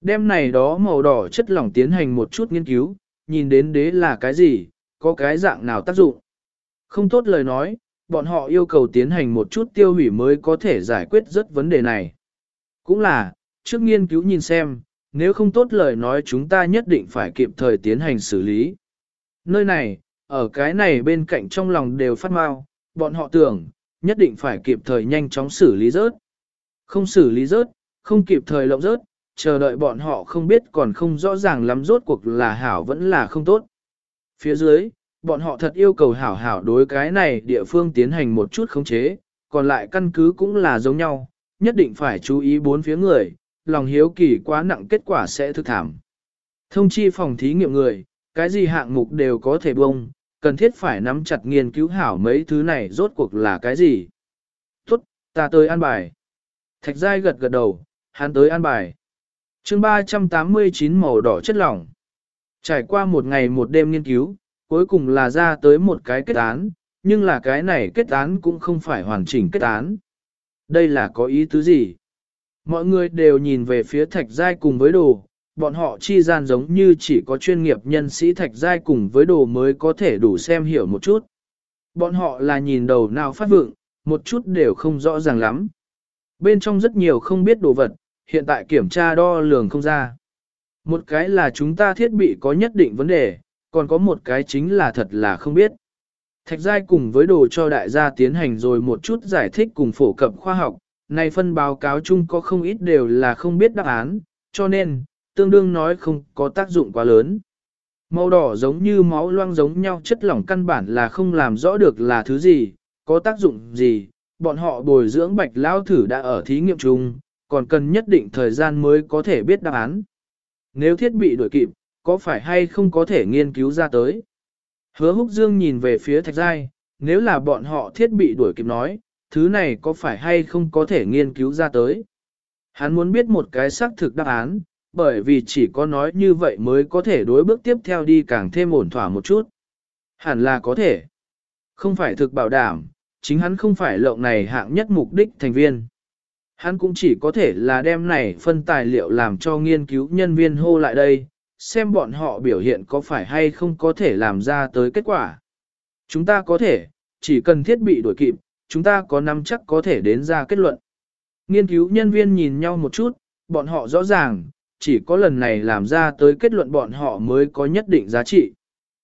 Đêm này đó màu đỏ chất lỏng tiến hành một chút nghiên cứu, nhìn đến đế là cái gì, có cái dạng nào tác dụng. Không tốt lời nói, bọn họ yêu cầu tiến hành một chút tiêu hủy mới có thể giải quyết rất vấn đề này. Cũng là, trước nghiên cứu nhìn xem, nếu không tốt lời nói chúng ta nhất định phải kịp thời tiến hành xử lý. Nơi này, ở cái này bên cạnh trong lòng đều phát mau, bọn họ tưởng, nhất định phải kịp thời nhanh chóng xử lý rớt. Không xử lý rớt, không kịp thời lộng rớt, chờ đợi bọn họ không biết còn không rõ ràng lắm rốt cuộc là hảo vẫn là không tốt. Phía dưới, bọn họ thật yêu cầu hảo hảo đối cái này địa phương tiến hành một chút khống chế, còn lại căn cứ cũng là giống nhau, nhất định phải chú ý bốn phía người, lòng hiếu kỳ quá nặng kết quả sẽ thực thảm. Thông chi phòng thí nghiệm người, cái gì hạng mục đều có thể bông, cần thiết phải nắm chặt nghiên cứu hảo mấy thứ này rốt cuộc là cái gì. Tốt, ta tới an bài. Thạch Giai gật gật đầu, hắn tới an bài. chương ba trăm tám mươi chín màu đỏ chất lỏng. Trải qua một ngày một đêm nghiên cứu, cuối cùng là ra tới một cái kết án, nhưng là cái này kết án cũng không phải hoàn chỉnh kết án. Đây là có ý tứ gì? Mọi người đều nhìn về phía Thạch Giai cùng với đồ, bọn họ chi gian giống như chỉ có chuyên nghiệp nhân sĩ Thạch Giai cùng với đồ mới có thể đủ xem hiểu một chút. Bọn họ là nhìn đầu nào phát vượng, một chút đều không rõ ràng lắm. Bên trong rất nhiều không biết đồ vật, hiện tại kiểm tra đo lường không ra. Một cái là chúng ta thiết bị có nhất định vấn đề, còn có một cái chính là thật là không biết. Thạch Giai cùng với đồ cho đại gia tiến hành rồi một chút giải thích cùng phổ cập khoa học, này phân báo cáo chung có không ít đều là không biết đáp án, cho nên, tương đương nói không có tác dụng quá lớn. Màu đỏ giống như máu loang giống nhau chất lỏng căn bản là không làm rõ được là thứ gì, có tác dụng gì, bọn họ bồi dưỡng bạch lao thử đã ở thí nghiệm chung, còn cần nhất định thời gian mới có thể biết đáp án. Nếu thiết bị đổi kịp, có phải hay không có thể nghiên cứu ra tới? Hứa Húc Dương nhìn về phía Thạch Giai, nếu là bọn họ thiết bị đuổi kịp nói, thứ này có phải hay không có thể nghiên cứu ra tới? Hắn muốn biết một cái xác thực đáp án, bởi vì chỉ có nói như vậy mới có thể đối bước tiếp theo đi càng thêm ổn thỏa một chút. Hẳn là có thể. Không phải thực bảo đảm, chính hắn không phải lộng này hạng nhất mục đích thành viên. Hắn cũng chỉ có thể là đem này phân tài liệu làm cho nghiên cứu nhân viên hô lại đây, xem bọn họ biểu hiện có phải hay không có thể làm ra tới kết quả. Chúng ta có thể, chỉ cần thiết bị đuổi kịp, chúng ta có nắm chắc có thể đến ra kết luận. Nghiên cứu nhân viên nhìn nhau một chút, bọn họ rõ ràng, chỉ có lần này làm ra tới kết luận bọn họ mới có nhất định giá trị.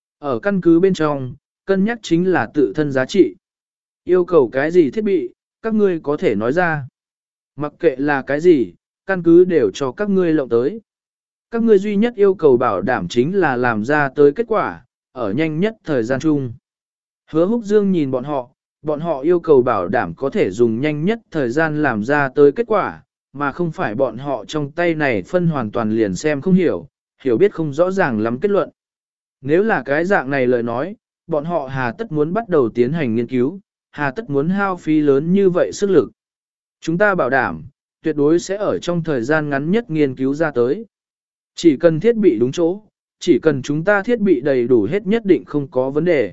Ở căn cứ bên trong, cân nhắc chính là tự thân giá trị. Yêu cầu cái gì thiết bị, các ngươi có thể nói ra. Mặc kệ là cái gì, căn cứ đều cho các ngươi lộng tới. Các ngươi duy nhất yêu cầu bảo đảm chính là làm ra tới kết quả, ở nhanh nhất thời gian chung. Hứa Húc Dương nhìn bọn họ, bọn họ yêu cầu bảo đảm có thể dùng nhanh nhất thời gian làm ra tới kết quả, mà không phải bọn họ trong tay này phân hoàn toàn liền xem không hiểu, hiểu biết không rõ ràng lắm kết luận. Nếu là cái dạng này lời nói, bọn họ hà tất muốn bắt đầu tiến hành nghiên cứu, hà tất muốn hao phí lớn như vậy sức lực. Chúng ta bảo đảm, tuyệt đối sẽ ở trong thời gian ngắn nhất nghiên cứu ra tới. Chỉ cần thiết bị đúng chỗ, chỉ cần chúng ta thiết bị đầy đủ hết nhất định không có vấn đề.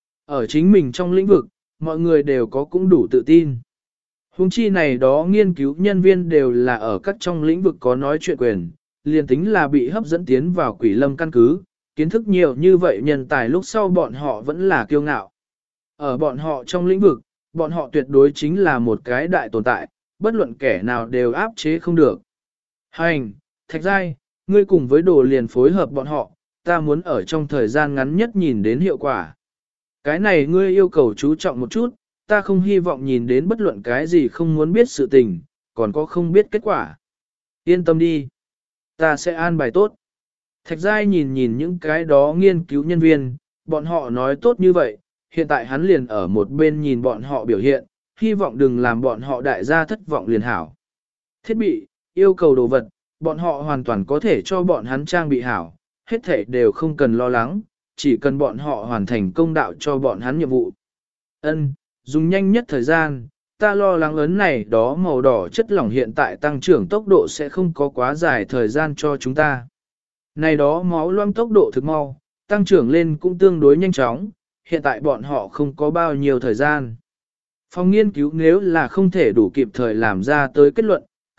Ở chính mình trong lĩnh vực, mọi người đều có cũng đủ tự tin. Hùng chi này đó nghiên cứu nhân viên đều là ở các trong lĩnh vực có nói chuyện quyền, liền tính là bị hấp dẫn tiến vào quỷ lâm căn cứ, kiến thức nhiều như vậy nhân tài lúc sau bọn họ vẫn là kiêu ngạo. Ở bọn họ trong lĩnh vực, bọn họ tuyệt đối chính là một cái đại tồn tại, bất luận kẻ nào đều áp chế không được. Hành, Thạch Giai, ngươi cùng với đồ liền phối hợp bọn họ, ta muốn ở trong thời gian ngắn nhất nhìn đến hiệu quả. Cái này ngươi yêu cầu chú trọng một chút, ta không hy vọng nhìn đến bất luận cái gì không muốn biết sự tình, còn có không biết kết quả. Yên tâm đi, ta sẽ an bài tốt. Thạch Giai nhìn nhìn những cái đó nghiên cứu nhân viên, bọn họ nói tốt như vậy, hiện tại hắn liền ở một bên nhìn bọn họ biểu hiện, hy vọng đừng làm bọn họ đại gia thất vọng liền hảo. Thiết bị, yêu cầu đồ vật, bọn họ hoàn toàn có thể cho bọn hắn trang bị hảo, hết thể đều không cần lo lắng, chỉ cần bọn họ hoàn thành công đạo cho bọn hắn nhiệm vụ. Ân, dùng nhanh nhất thời gian, ta lo lắng ấn này đó màu đỏ chất lỏng hiện tại tăng trưởng tốc độ sẽ không có quá dài thời gian cho chúng ta. Này đó máu loang tốc độ thực mau, tăng trưởng lên cũng tương đối nhanh chóng, hiện tại bọn họ không có bao nhiêu thời gian. Phòng nghiên cứu nếu là không thể đủ kịp thời làm ra tới kết luận,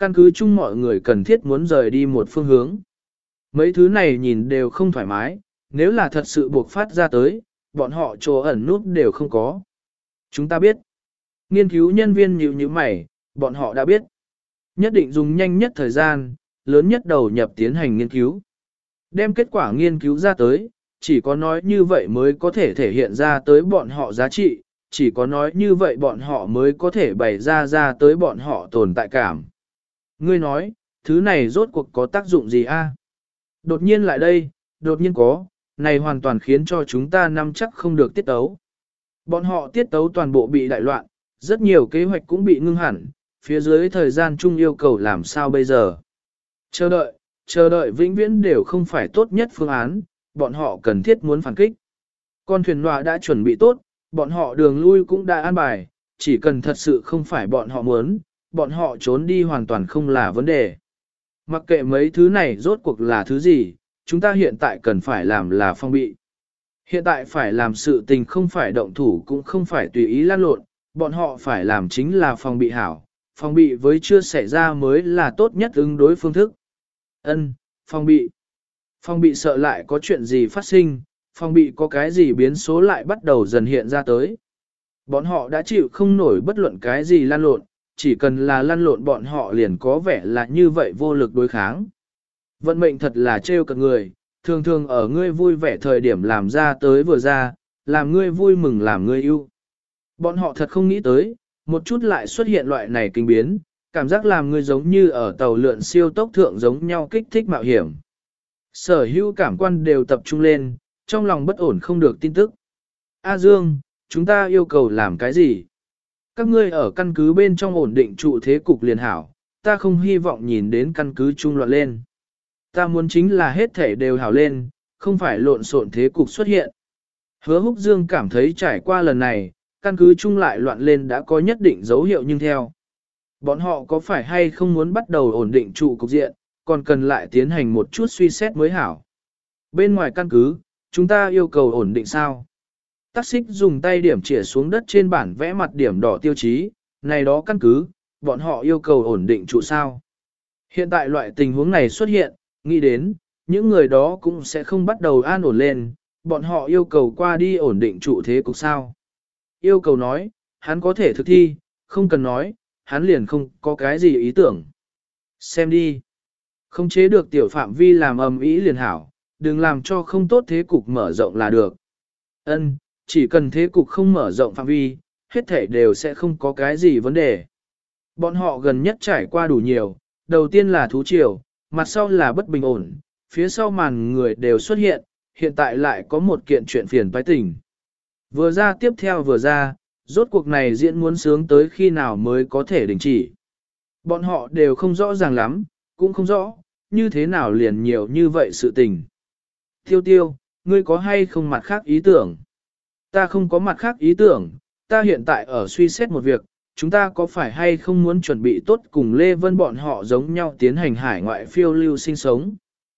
căn cứ chung mọi người cần thiết muốn rời đi một phương hướng. Mấy thứ này nhìn đều không thoải mái, nếu là thật sự buộc phát ra tới, bọn họ chỗ ẩn nút đều không có. Chúng ta biết. Nghiên cứu nhân viên nhíu nhíu mày, bọn họ đã biết. Nhất định dùng nhanh nhất thời gian, lớn nhất đầu nhập tiến hành nghiên cứu. Đem kết quả nghiên cứu ra tới, chỉ có nói như vậy mới có thể thể hiện ra tới bọn họ giá trị, chỉ có nói như vậy bọn họ mới có thể bày ra ra tới bọn họ tồn tại cảm. Ngươi nói, thứ này rốt cuộc có tác dụng gì a? Đột nhiên lại đây, đột nhiên có, này hoàn toàn khiến cho chúng ta nắm chắc không được tiết tấu. Bọn họ tiết tấu toàn bộ bị đại loạn, rất nhiều kế hoạch cũng bị ngưng hẳn, phía dưới thời gian chung yêu cầu làm sao bây giờ. Chờ đợi, chờ đợi vĩnh viễn đều không phải tốt nhất phương án, bọn họ cần thiết muốn phản kích. Con thuyền nọa đã chuẩn bị tốt, bọn họ đường lui cũng đã an bài, chỉ cần thật sự không phải bọn họ muốn, bọn họ trốn đi hoàn toàn không là vấn đề. Mặc kệ mấy thứ này rốt cuộc là thứ gì, chúng ta hiện tại cần phải làm là phong bị. Hiện tại phải làm sự tình không phải động thủ cũng không phải tùy ý lan lộn, bọn họ phải làm chính là phòng bị hảo, phòng bị với chưa xảy ra mới là tốt nhất ứng đối phương thức. Ân, phòng bị. Phòng bị sợ lại có chuyện gì phát sinh, phòng bị có cái gì biến số lại bắt đầu dần hiện ra tới. Bọn họ đã chịu không nổi bất luận cái gì lan lộn, chỉ cần là lăn lộn bọn họ liền có vẻ là như vậy vô lực đối kháng. Vận mệnh thật là trêu cợt người, thường thường ở ngươi vui vẻ thời điểm làm ra tới vừa ra, làm ngươi vui mừng làm ngươi yêu. Bọn họ thật không nghĩ tới, một chút lại xuất hiện loại này kinh biến, cảm giác làm ngươi giống như ở tàu lượn siêu tốc thượng giống nhau kích thích mạo hiểm. Sở hữu cảm quan đều tập trung lên, trong lòng bất ổn không được tin tức. A Dương, chúng ta yêu cầu làm cái gì? Các ngươi ở căn cứ bên trong ổn định trụ thế cục liền hảo, ta không hy vọng nhìn đến căn cứ trung loạn lên. Ta muốn chính là hết thể đều hảo lên, không phải lộn xộn thế cục xuất hiện. Hứa Húc Dương cảm thấy trải qua lần này, căn cứ trung lại loạn lên đã có nhất định dấu hiệu nhưng theo. Bọn họ có phải hay không muốn bắt đầu ổn định trụ cục diện, còn cần lại tiến hành một chút suy xét mới hảo. Bên ngoài căn cứ, chúng ta yêu cầu ổn định sao? Tắc xích dùng tay điểm chỉa xuống đất trên bản vẽ mặt điểm đỏ tiêu chí, này đó căn cứ, bọn họ yêu cầu ổn định trụ sao. Hiện tại loại tình huống này xuất hiện, nghĩ đến, những người đó cũng sẽ không bắt đầu an ổn lên, bọn họ yêu cầu qua đi ổn định trụ thế cục sao. Yêu cầu nói, hắn có thể thực thi, không cần nói, hắn liền không có cái gì ý tưởng. Xem đi. Không chế được tiểu phạm vi làm ầm ĩ liền hảo, đừng làm cho không tốt thế cục mở rộng là được. Ân, chỉ cần thế cục không mở rộng phạm vi, hết thể đều sẽ không có cái gì vấn đề. Bọn họ gần nhất trải qua đủ nhiều, đầu tiên là thú triều, mặt sau là bất bình ổn, phía sau màn người đều xuất hiện, hiện tại lại có một kiện chuyện phiền toái tình. Vừa ra tiếp theo vừa ra, rốt cuộc này diễn muốn sướng tới khi nào mới có thể đình chỉ. Bọn họ đều không rõ ràng lắm, cũng không rõ, như thế nào liền nhiều như vậy sự tình. Tiêu tiêu, ngươi có hay không mặt khác ý tưởng? Ta không có mặt khác ý tưởng, ta hiện tại ở suy xét một việc, chúng ta có phải hay không muốn chuẩn bị tốt cùng Lê Vân bọn họ giống nhau tiến hành hải ngoại phiêu lưu sinh sống.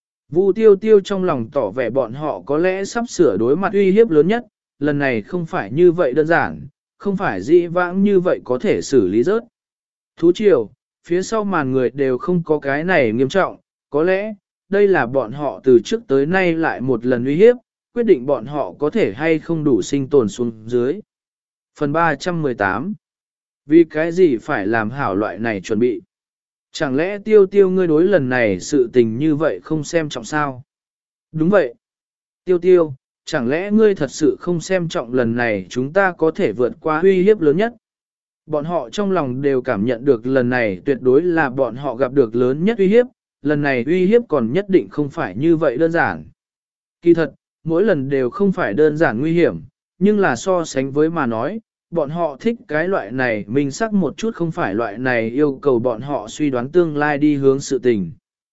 Vu tiêu tiêu trong lòng tỏ vẻ bọn họ có lẽ sắp sửa đối mặt uy hiếp lớn nhất, lần này không phải như vậy đơn giản, không phải dĩ vãng như vậy có thể xử lý rớt. Thú triều, phía sau màn người đều không có cái này nghiêm trọng, có lẽ, đây là bọn họ từ trước tới nay lại một lần uy hiếp, quyết định bọn họ có thể hay không đủ sinh tồn xuống dưới. Phần ba trăm mười tám. Vì cái gì phải làm hảo loại này chuẩn bị? Chẳng lẽ tiêu tiêu ngươi đối lần này sự tình như vậy không xem trọng sao? Đúng vậy. Tiêu tiêu, chẳng lẽ ngươi thật sự không xem trọng lần này chúng ta có thể vượt qua uy hiếp lớn nhất? Bọn họ trong lòng đều cảm nhận được lần này tuyệt đối là bọn họ gặp được lớn nhất uy hiếp, lần này uy hiếp còn nhất định không phải như vậy đơn giản. Kỳ thật, mỗi lần đều không phải đơn giản nguy hiểm, nhưng là so sánh với mà nói, bọn họ thích cái loại này mình sắc một chút không phải loại này yêu cầu bọn họ suy đoán tương lai đi hướng sự tình.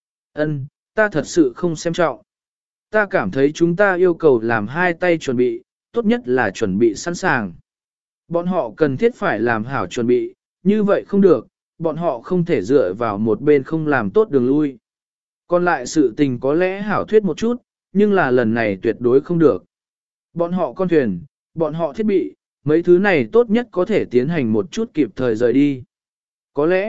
Ân, ta thật sự không xem trọng. Ta cảm thấy chúng ta yêu cầu làm hai tay chuẩn bị, tốt nhất là chuẩn bị sẵn sàng. Bọn họ cần thiết phải làm hảo chuẩn bị, như vậy không được, bọn họ không thể dựa vào một bên không làm tốt đường lui. Còn lại sự tình có lẽ hảo thuyết một chút, nhưng là lần này tuyệt đối không được. Bọn họ con thuyền, bọn họ thiết bị, mấy thứ này tốt nhất có thể tiến hành một chút kịp thời rời đi. Có lẽ,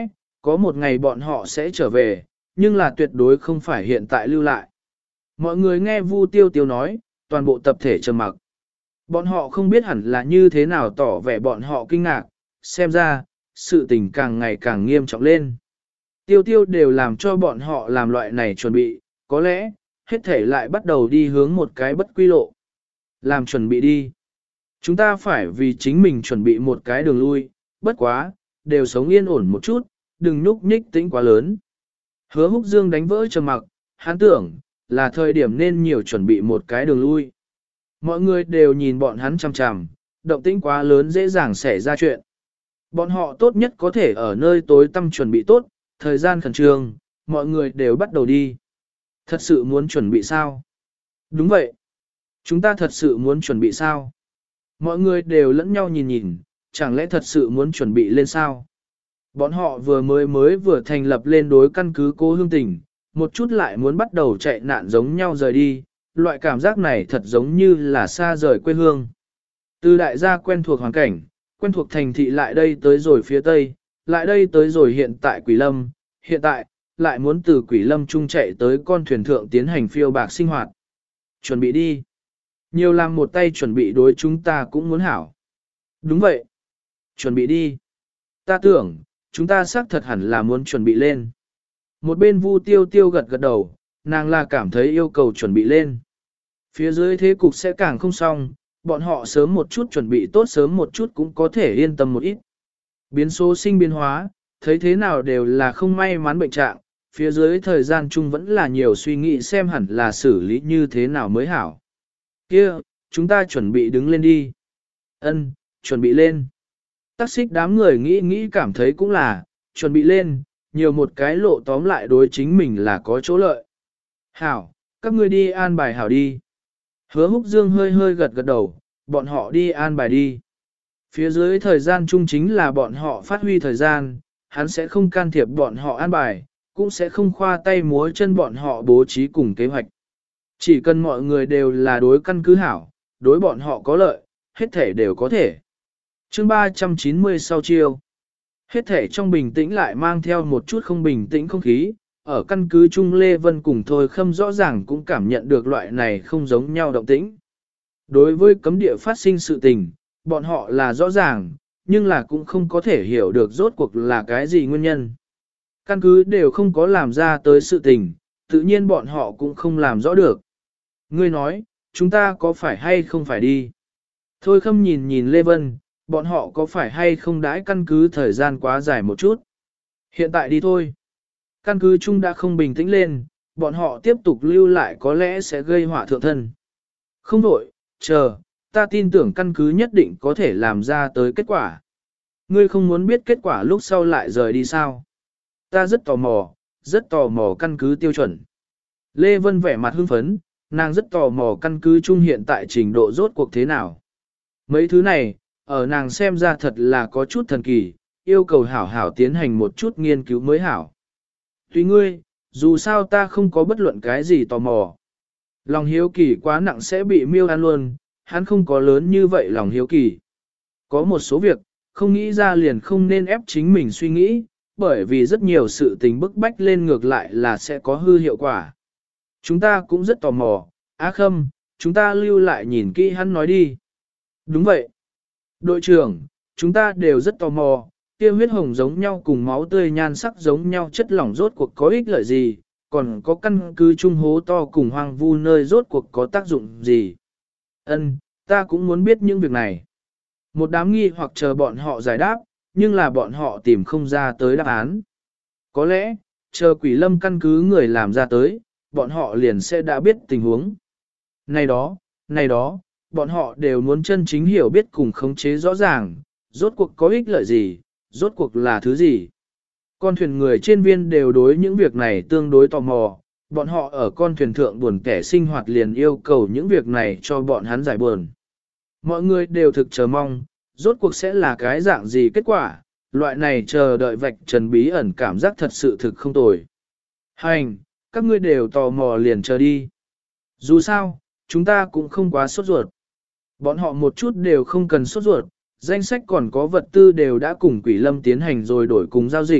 Có một ngày bọn họ sẽ trở về, nhưng là tuyệt đối không phải hiện tại lưu lại. Mọi người nghe Vu Tiêu Tiêu nói, toàn bộ tập thể trầm mặc. Bọn họ không biết hẳn là như thế nào tỏ vẻ bọn họ kinh ngạc, xem ra, sự tình càng ngày càng nghiêm trọng lên. Tiêu Tiêu đều làm cho bọn họ làm loại này chuẩn bị, có lẽ, hết thể lại bắt đầu đi hướng một cái bất quy lộ. Làm chuẩn bị đi. Chúng ta phải vì chính mình chuẩn bị một cái đường lui, bất quá, đều sống yên ổn một chút, đừng nhúc nhích tĩnh quá lớn. Hứa Húc Dương đánh vỡ trầm mặc, hắn tưởng, là thời điểm nên nhiều chuẩn bị một cái đường lui. Mọi người đều nhìn bọn hắn chằm chằm, động tĩnh quá lớn dễ dàng xảy ra chuyện. Bọn họ tốt nhất có thể ở nơi tối tăm chuẩn bị tốt, thời gian khẩn trương, mọi người đều bắt đầu đi. Thật sự muốn chuẩn bị sao? Đúng vậy. Chúng ta thật sự muốn chuẩn bị sao? Mọi người đều lẫn nhau nhìn nhìn, chẳng lẽ thật sự muốn chuẩn bị lên sao? Bọn họ vừa mới mới vừa thành lập lên đối căn cứ Cố Hương Tình, một chút lại muốn bắt đầu chạy nạn giống nhau rời đi, loại cảm giác này thật giống như là xa rời quê hương. Từ đại gia quen thuộc hoàn cảnh, quen thuộc thành thị lại đây tới rồi phía tây, lại đây tới rồi hiện tại Quỷ Lâm, hiện tại, lại muốn từ Quỷ Lâm trung chạy tới con thuyền thượng tiến hành phiêu bạc sinh hoạt. Chuẩn bị đi. Nhiều làm một tay chuẩn bị đối chúng ta cũng muốn hảo. Đúng vậy. Chuẩn bị đi. Ta tưởng, chúng ta xác thật hẳn là muốn chuẩn bị lên. Một bên Vu Tiêu Tiêu gật gật đầu, nàng là cảm thấy yêu cầu chuẩn bị lên. Phía dưới thế cục sẽ càng không xong, bọn họ sớm một chút chuẩn bị tốt sớm một chút cũng có thể yên tâm một ít. Biến số sinh biến hóa, thấy thế nào đều là không may mắn bệnh trạng, phía dưới thời gian chung vẫn là nhiều suy nghĩ xem hẳn là xử lý như thế nào mới hảo. Kia, chúng ta chuẩn bị đứng lên đi. Ân, chuẩn bị lên. Tắc xích đám người nghĩ nghĩ cảm thấy cũng là, chuẩn bị lên, nhiều một cái lộ tóm lại đối chính mình là có chỗ lợi. Hảo, các ngươi đi an bài hảo đi. Hứa Húc Dương hơi hơi gật gật đầu, bọn họ đi an bài đi. Phía dưới thời gian chung chính là bọn họ phát huy thời gian, hắn sẽ không can thiệp bọn họ an bài, cũng sẽ không khoa tay múa chân bọn họ bố trí cùng kế hoạch. Chỉ cần mọi người đều là đối căn cứ hảo, đối bọn họ có lợi, hết thể đều có thể. Chương ba trăm chín mươi sau chiêu. Hết thể trong bình tĩnh lại mang theo một chút không bình tĩnh không khí, ở căn cứ Trung Lê Vân cùng Thôi Khâm rõ ràng cũng cảm nhận được loại này không giống nhau động tĩnh. Đối với cấm địa phát sinh sự tình, bọn họ là rõ ràng, nhưng là cũng không có thể hiểu được rốt cuộc là cái gì nguyên nhân. Căn cứ đều không có làm ra tới sự tình, tự nhiên bọn họ cũng không làm rõ được. Ngươi nói, chúng ta có phải hay không phải đi? Thôi Khâm nhìn nhìn Lê Vân, bọn họ có phải hay không đãi căn cứ thời gian quá dài một chút? Hiện tại đi thôi. Căn cứ chung đã không bình tĩnh lên, bọn họ tiếp tục lưu lại có lẽ sẽ gây họa thượng thân. Không đổi, chờ, ta tin tưởng căn cứ nhất định có thể làm ra tới kết quả. Ngươi không muốn biết kết quả lúc sau lại rời đi sao? Ta rất tò mò, rất tò mò căn cứ tiêu chuẩn. Lê Vân vẻ mặt hưng phấn, nàng rất tò mò căn cứ chung hiện tại trình độ rốt cuộc thế nào. Mấy thứ này, ở nàng xem ra thật là có chút thần kỳ, yêu cầu hảo hảo tiến hành một chút nghiên cứu mới hảo. Tùy ngươi, dù sao ta không có bất luận cái gì tò mò. Lòng hiếu kỳ quá nặng sẽ bị miêu ăn luôn, hắn không có lớn như vậy lòng hiếu kỳ. Có một số việc, không nghĩ ra liền không nên ép chính mình suy nghĩ, bởi vì rất nhiều sự tình bức bách lên ngược lại là sẽ có hư hiệu quả. Chúng ta cũng rất tò mò, Á Khâm, chúng ta lưu lại nhìn kỹ hắn nói đi. Đúng vậy. Đội trưởng, chúng ta đều rất tò mò, kia huyết hồng giống nhau cùng máu tươi nhan sắc giống nhau chất lỏng rốt cuộc có ích lợi gì, còn có căn cứ trung hố to cùng hoang vu nơi rốt cuộc có tác dụng gì. Ân, ta cũng muốn biết những việc này. Một đám nghi hoặc chờ bọn họ giải đáp, nhưng là bọn họ tìm không ra tới đáp án. Có lẽ, chờ Quỷ Lâm căn cứ người làm ra tới, bọn họ liền sẽ đã biết tình huống. Này đó, này đó, bọn họ đều muốn chân chính hiểu biết cùng khống chế rõ ràng, rốt cuộc có ích lợi gì, rốt cuộc là thứ gì. Con thuyền người trên viên đều đối những việc này tương đối tò mò, bọn họ ở con thuyền thượng buồn kẻ sinh hoạt liền yêu cầu những việc này cho bọn hắn giải buồn. Mọi người đều thực chờ mong, rốt cuộc sẽ là cái dạng gì kết quả, loại này chờ đợi vạch trần bí ẩn cảm giác thật sự thực không tồi. Hành, các ngươi đều tò mò liền chờ đi. Dù sao, chúng ta cũng không quá sốt ruột. Bọn họ một chút đều không cần sốt ruột, danh sách còn có vật tư đều đã cùng Quỷ Lâm tiến hành rồi đổi cùng giao dịch,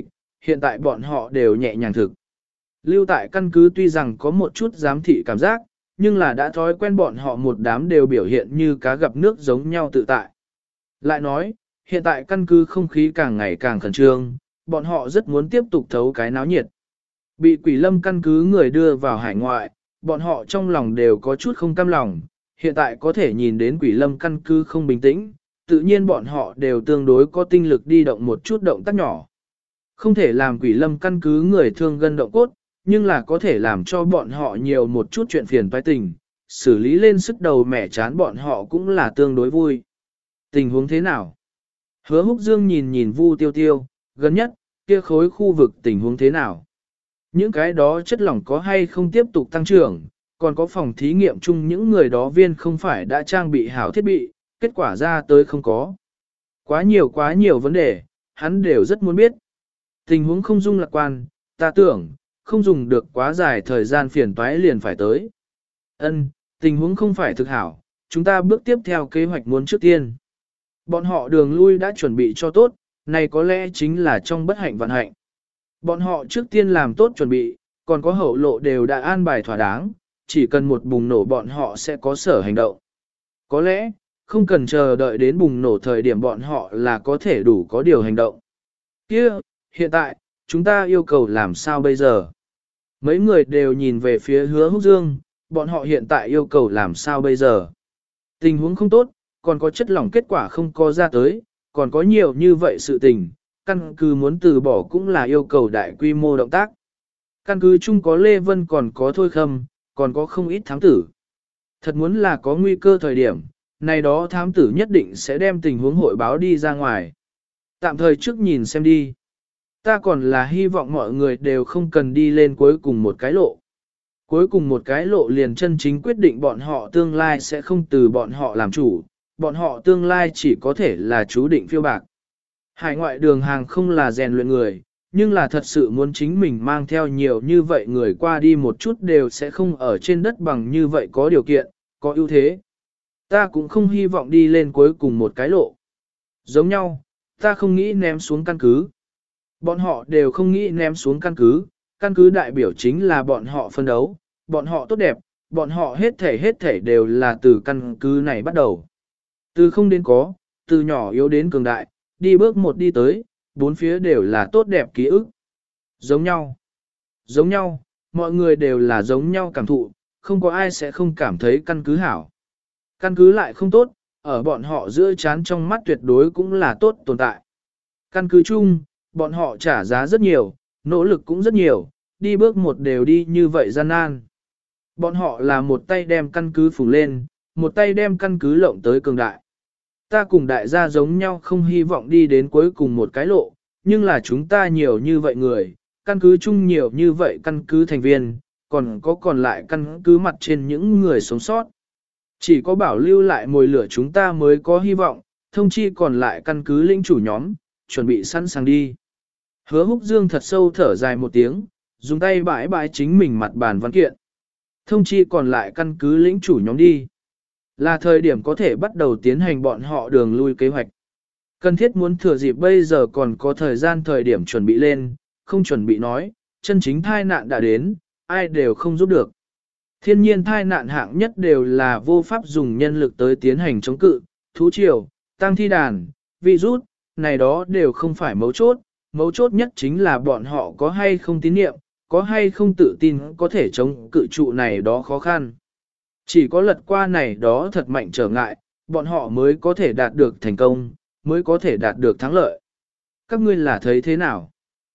hiện tại bọn họ đều nhẹ nhàng thực. Lưu tại căn cứ tuy rằng có một chút giám thị cảm giác, nhưng là đã thói quen bọn họ một đám đều biểu hiện như cá gặp nước giống nhau tự tại. Lại nói, hiện tại căn cứ không khí càng ngày càng khẩn trương, bọn họ rất muốn tiếp tục thấu cái náo nhiệt. Bị quỷ lâm căn cứ người đưa vào hải ngoại, bọn họ trong lòng đều có chút không cam lòng, hiện tại có thể nhìn đến quỷ lâm căn cứ không bình tĩnh, tự nhiên bọn họ đều tương đối có tinh lực đi động một chút động tác nhỏ. Không thể làm quỷ lâm căn cứ người thương gân động cốt, nhưng là có thể làm cho bọn họ nhiều một chút chuyện phiền toái tình, xử lý lên sức đầu mẻ chán bọn họ cũng là tương đối vui. Tình huống thế nào? Hứa Húc Dương nhìn nhìn Vu Tiêu Tiêu, gần nhất, kia khối khu vực tình huống thế nào? Những cái đó chất lỏng có hay không tiếp tục tăng trưởng, còn có phòng thí nghiệm chung những người đó viên không phải đã trang bị hảo thiết bị, kết quả ra tới không có. Quá nhiều quá nhiều vấn đề, hắn đều rất muốn biết. Tình huống không dung lạc quan, ta tưởng, không dùng được quá dài thời gian phiền toái liền phải tới. Ân, tình huống không phải thực hảo, chúng ta bước tiếp theo kế hoạch muốn trước tiên. Bọn họ đường lui đã chuẩn bị cho tốt, này có lẽ chính là trong bất hạnh vận hạnh. Bọn họ trước tiên làm tốt chuẩn bị, còn có hậu lộ đều đã an bài thỏa đáng, chỉ cần một bùng nổ bọn họ sẽ có sở hành động. Có lẽ, không cần chờ đợi đến bùng nổ thời điểm bọn họ là có thể đủ có điều hành động. Kia, hiện tại, chúng ta yêu cầu làm sao bây giờ? Mấy người đều nhìn về phía Hứa Húc Dương, bọn họ hiện tại yêu cầu làm sao bây giờ? Tình huống không tốt, còn có chất lỏng kết quả không có ra tới, còn có nhiều như vậy sự tình, căn cứ muốn từ bỏ cũng là yêu cầu đại quy mô động tác. Căn cứ chung có Lê Vân còn có Thôi Khâm, còn có không ít thám tử. Thật muốn là có nguy cơ thời điểm, này đó thám tử nhất định sẽ đem tình huống hội báo đi ra ngoài. Tạm thời trước nhìn xem đi. Ta còn là hy vọng mọi người đều không cần đi lên cuối cùng một cái lộ. Cuối cùng một cái lộ liền chân chính quyết định bọn họ tương lai sẽ không từ bọn họ làm chủ, bọn họ tương lai chỉ có thể là chú định phiêu bạc. Hải ngoại đường hàng không là rèn luyện người, nhưng là thật sự muốn chính mình mang theo nhiều như vậy người qua đi một chút đều sẽ không ở trên đất bằng như vậy có điều kiện, có ưu thế. Ta cũng không hy vọng đi lên cuối cùng một cái lộ. Giống nhau, ta không nghĩ ném xuống căn cứ. Bọn họ đều không nghĩ ném xuống căn cứ, căn cứ đại biểu chính là bọn họ phân đấu, bọn họ tốt đẹp, bọn họ hết thể hết thể đều là từ căn cứ này bắt đầu. Từ không đến có, từ nhỏ yếu đến cường đại, đi bước một đi tới, bốn phía đều là tốt đẹp ký ức. Giống nhau. Giống nhau, mọi người đều là giống nhau cảm thụ, không có ai sẽ không cảm thấy căn cứ hảo. Căn cứ lại không tốt, ở bọn họ giữa chán trong mắt tuyệt đối cũng là tốt tồn tại. Căn cứ chung, bọn họ trả giá rất nhiều, nỗ lực cũng rất nhiều, đi bước một đều đi như vậy gian nan. Bọn họ là một tay đem căn cứ phủ lên, một tay đem căn cứ lộng tới cường đại. Ta cùng đại gia giống nhau không hy vọng đi đến cuối cùng một cái lộ, nhưng là chúng ta nhiều như vậy người, căn cứ chung nhiều như vậy căn cứ thành viên, còn có còn lại căn cứ mặt trên những người sống sót. Chỉ có bảo lưu lại mồi lửa chúng ta mới có hy vọng, thông chi còn lại căn cứ lĩnh chủ nhóm, chuẩn bị sẵn sàng đi. Hứa Húc Dương thật sâu thở dài một tiếng, dùng tay bãi bãi chính mình mặt bàn văn kiện. Thông chi còn lại căn cứ lĩnh chủ nhóm đi. Là thời điểm có thể bắt đầu tiến hành bọn họ đường lui kế hoạch. Cần thiết muốn thừa dịp bây giờ còn có thời gian thời điểm chuẩn bị lên, không chuẩn bị nói, chân chính thai nạn đã đến, ai đều không giúp được. Thiên nhiên thai nạn hạng nhất đều là vô pháp dùng nhân lực tới tiến hành chống cự, thú triều, tăng thi đàn, virus, này đó đều không phải mấu chốt, mấu chốt nhất chính là bọn họ có hay không tín niệm, có hay không tự tin có thể chống cự trụ này đó khó khăn. Chỉ có lật qua này đó thật mạnh trở ngại, bọn họ mới có thể đạt được thành công, mới có thể đạt được thắng lợi. Các ngươi là thấy thế nào?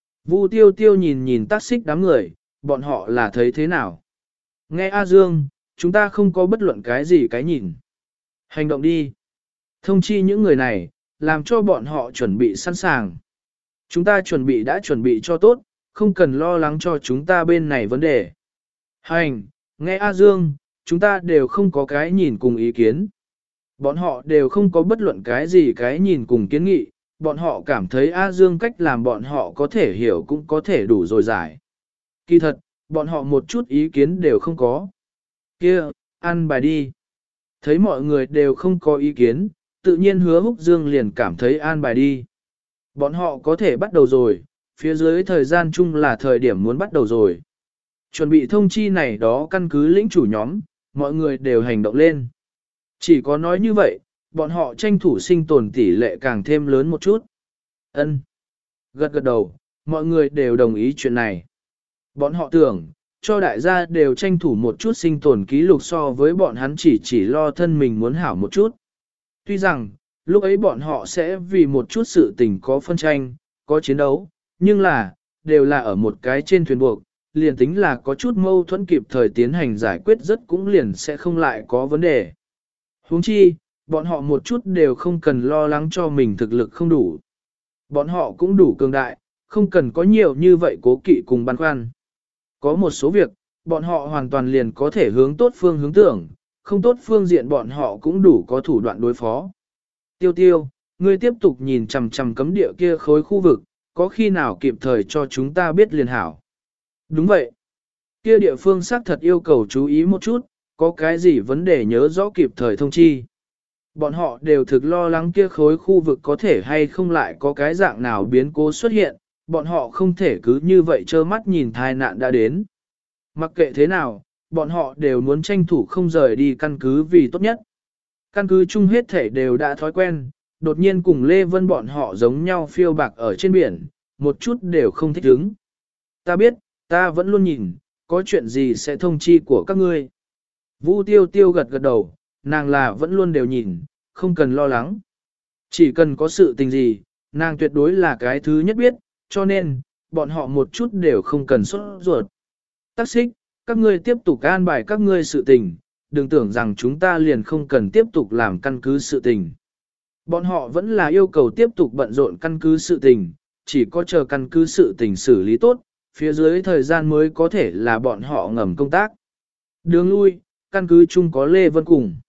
Vu Tiêu Tiêu nhìn nhìn tác xích đám người, bọn họ là thấy thế nào? Nghe A Dương, chúng ta không có bất luận cái gì cái nhìn. Hành động đi. Thông chi những người này, làm cho bọn họ chuẩn bị sẵn sàng. Chúng ta chuẩn bị đã chuẩn bị cho tốt, không cần lo lắng cho chúng ta bên này vấn đề. Hành, nghe A Dương, chúng ta đều không có cái nhìn cùng ý kiến. Bọn họ đều không có bất luận cái gì cái nhìn cùng kiến nghị, bọn họ cảm thấy A Dương cách làm bọn họ có thể hiểu cũng có thể đủ rồi giải. Kỳ thật, bọn họ một chút ý kiến đều không có. Kia, ăn bài đi. Thấy mọi người đều không có ý kiến, tự nhiên Hứa Húc Dương liền cảm thấy an bài đi. Bọn họ có thể bắt đầu rồi, phía dưới thời gian chung là thời điểm muốn bắt đầu rồi. Chuẩn bị thông chi này đó căn cứ lĩnh chủ nhóm, mọi người đều hành động lên. Chỉ có nói như vậy, bọn họ tranh thủ sinh tồn tỷ lệ càng thêm lớn một chút. Ân. Gật gật đầu, mọi người đều đồng ý chuyện này. Bọn họ tưởng, cho đại gia đều tranh thủ một chút sinh tồn ký lục so với bọn hắn chỉ chỉ lo thân mình muốn hảo một chút. Tuy rằng, lúc ấy bọn họ sẽ vì một chút sự tình có phân tranh, có chiến đấu, nhưng là, đều là ở một cái trên thuyền buộc, liền tính là có chút mâu thuẫn kịp thời tiến hành giải quyết rất cũng liền sẽ không lại có vấn đề. Huống chi, bọn họ một chút đều không cần lo lắng cho mình thực lực không đủ. Bọn họ cũng đủ cường đại, không cần có nhiều như vậy cố kỵ cùng băn khoăn. Có một số việc, bọn họ hoàn toàn liền có thể hướng tốt phương hướng tưởng, không tốt phương diện bọn họ cũng đủ có thủ đoạn đối phó. Tiêu tiêu, ngươi tiếp tục nhìn chằm chằm cấm địa kia khối khu vực, có khi nào kịp thời cho chúng ta biết liền hảo. Đúng vậy. Kia địa phương xác thật yêu cầu chú ý một chút, có cái gì vấn đề nhớ rõ kịp thời thông chi. Bọn họ đều thực lo lắng kia khối khu vực có thể hay không lại có cái dạng nào biến cố xuất hiện, bọn họ không thể cứ như vậy trơ mắt nhìn tai nạn đã đến. Mặc kệ thế nào, bọn họ đều muốn tranh thủ không rời đi căn cứ vì tốt nhất. Căn cứ chung hết thể đều đã thói quen, đột nhiên cùng Lê Vân bọn họ giống nhau phiêu bạc ở trên biển, một chút đều không thích ứng. Ta biết, ta vẫn luôn nhìn, có chuyện gì sẽ thông chi của các ngươi. Vũ Tiêu Tiêu gật gật đầu, nàng là vẫn luôn đều nhìn, không cần lo lắng. Chỉ cần có sự tình gì, nàng tuyệt đối là cái thứ nhất biết, cho nên, bọn họ một chút đều không cần sốt ruột. Tắc xích, các ngươi tiếp tục an bài các ngươi sự tình, đừng tưởng rằng chúng ta liền không cần tiếp tục làm căn cứ sự tình. Bọn họ vẫn là yêu cầu tiếp tục bận rộn căn cứ sự tình, chỉ có chờ căn cứ sự tình xử lý tốt, phía dưới thời gian mới có thể là bọn họ ngầm công tác. Đường lui, căn cứ chung có Lê Vân cùng.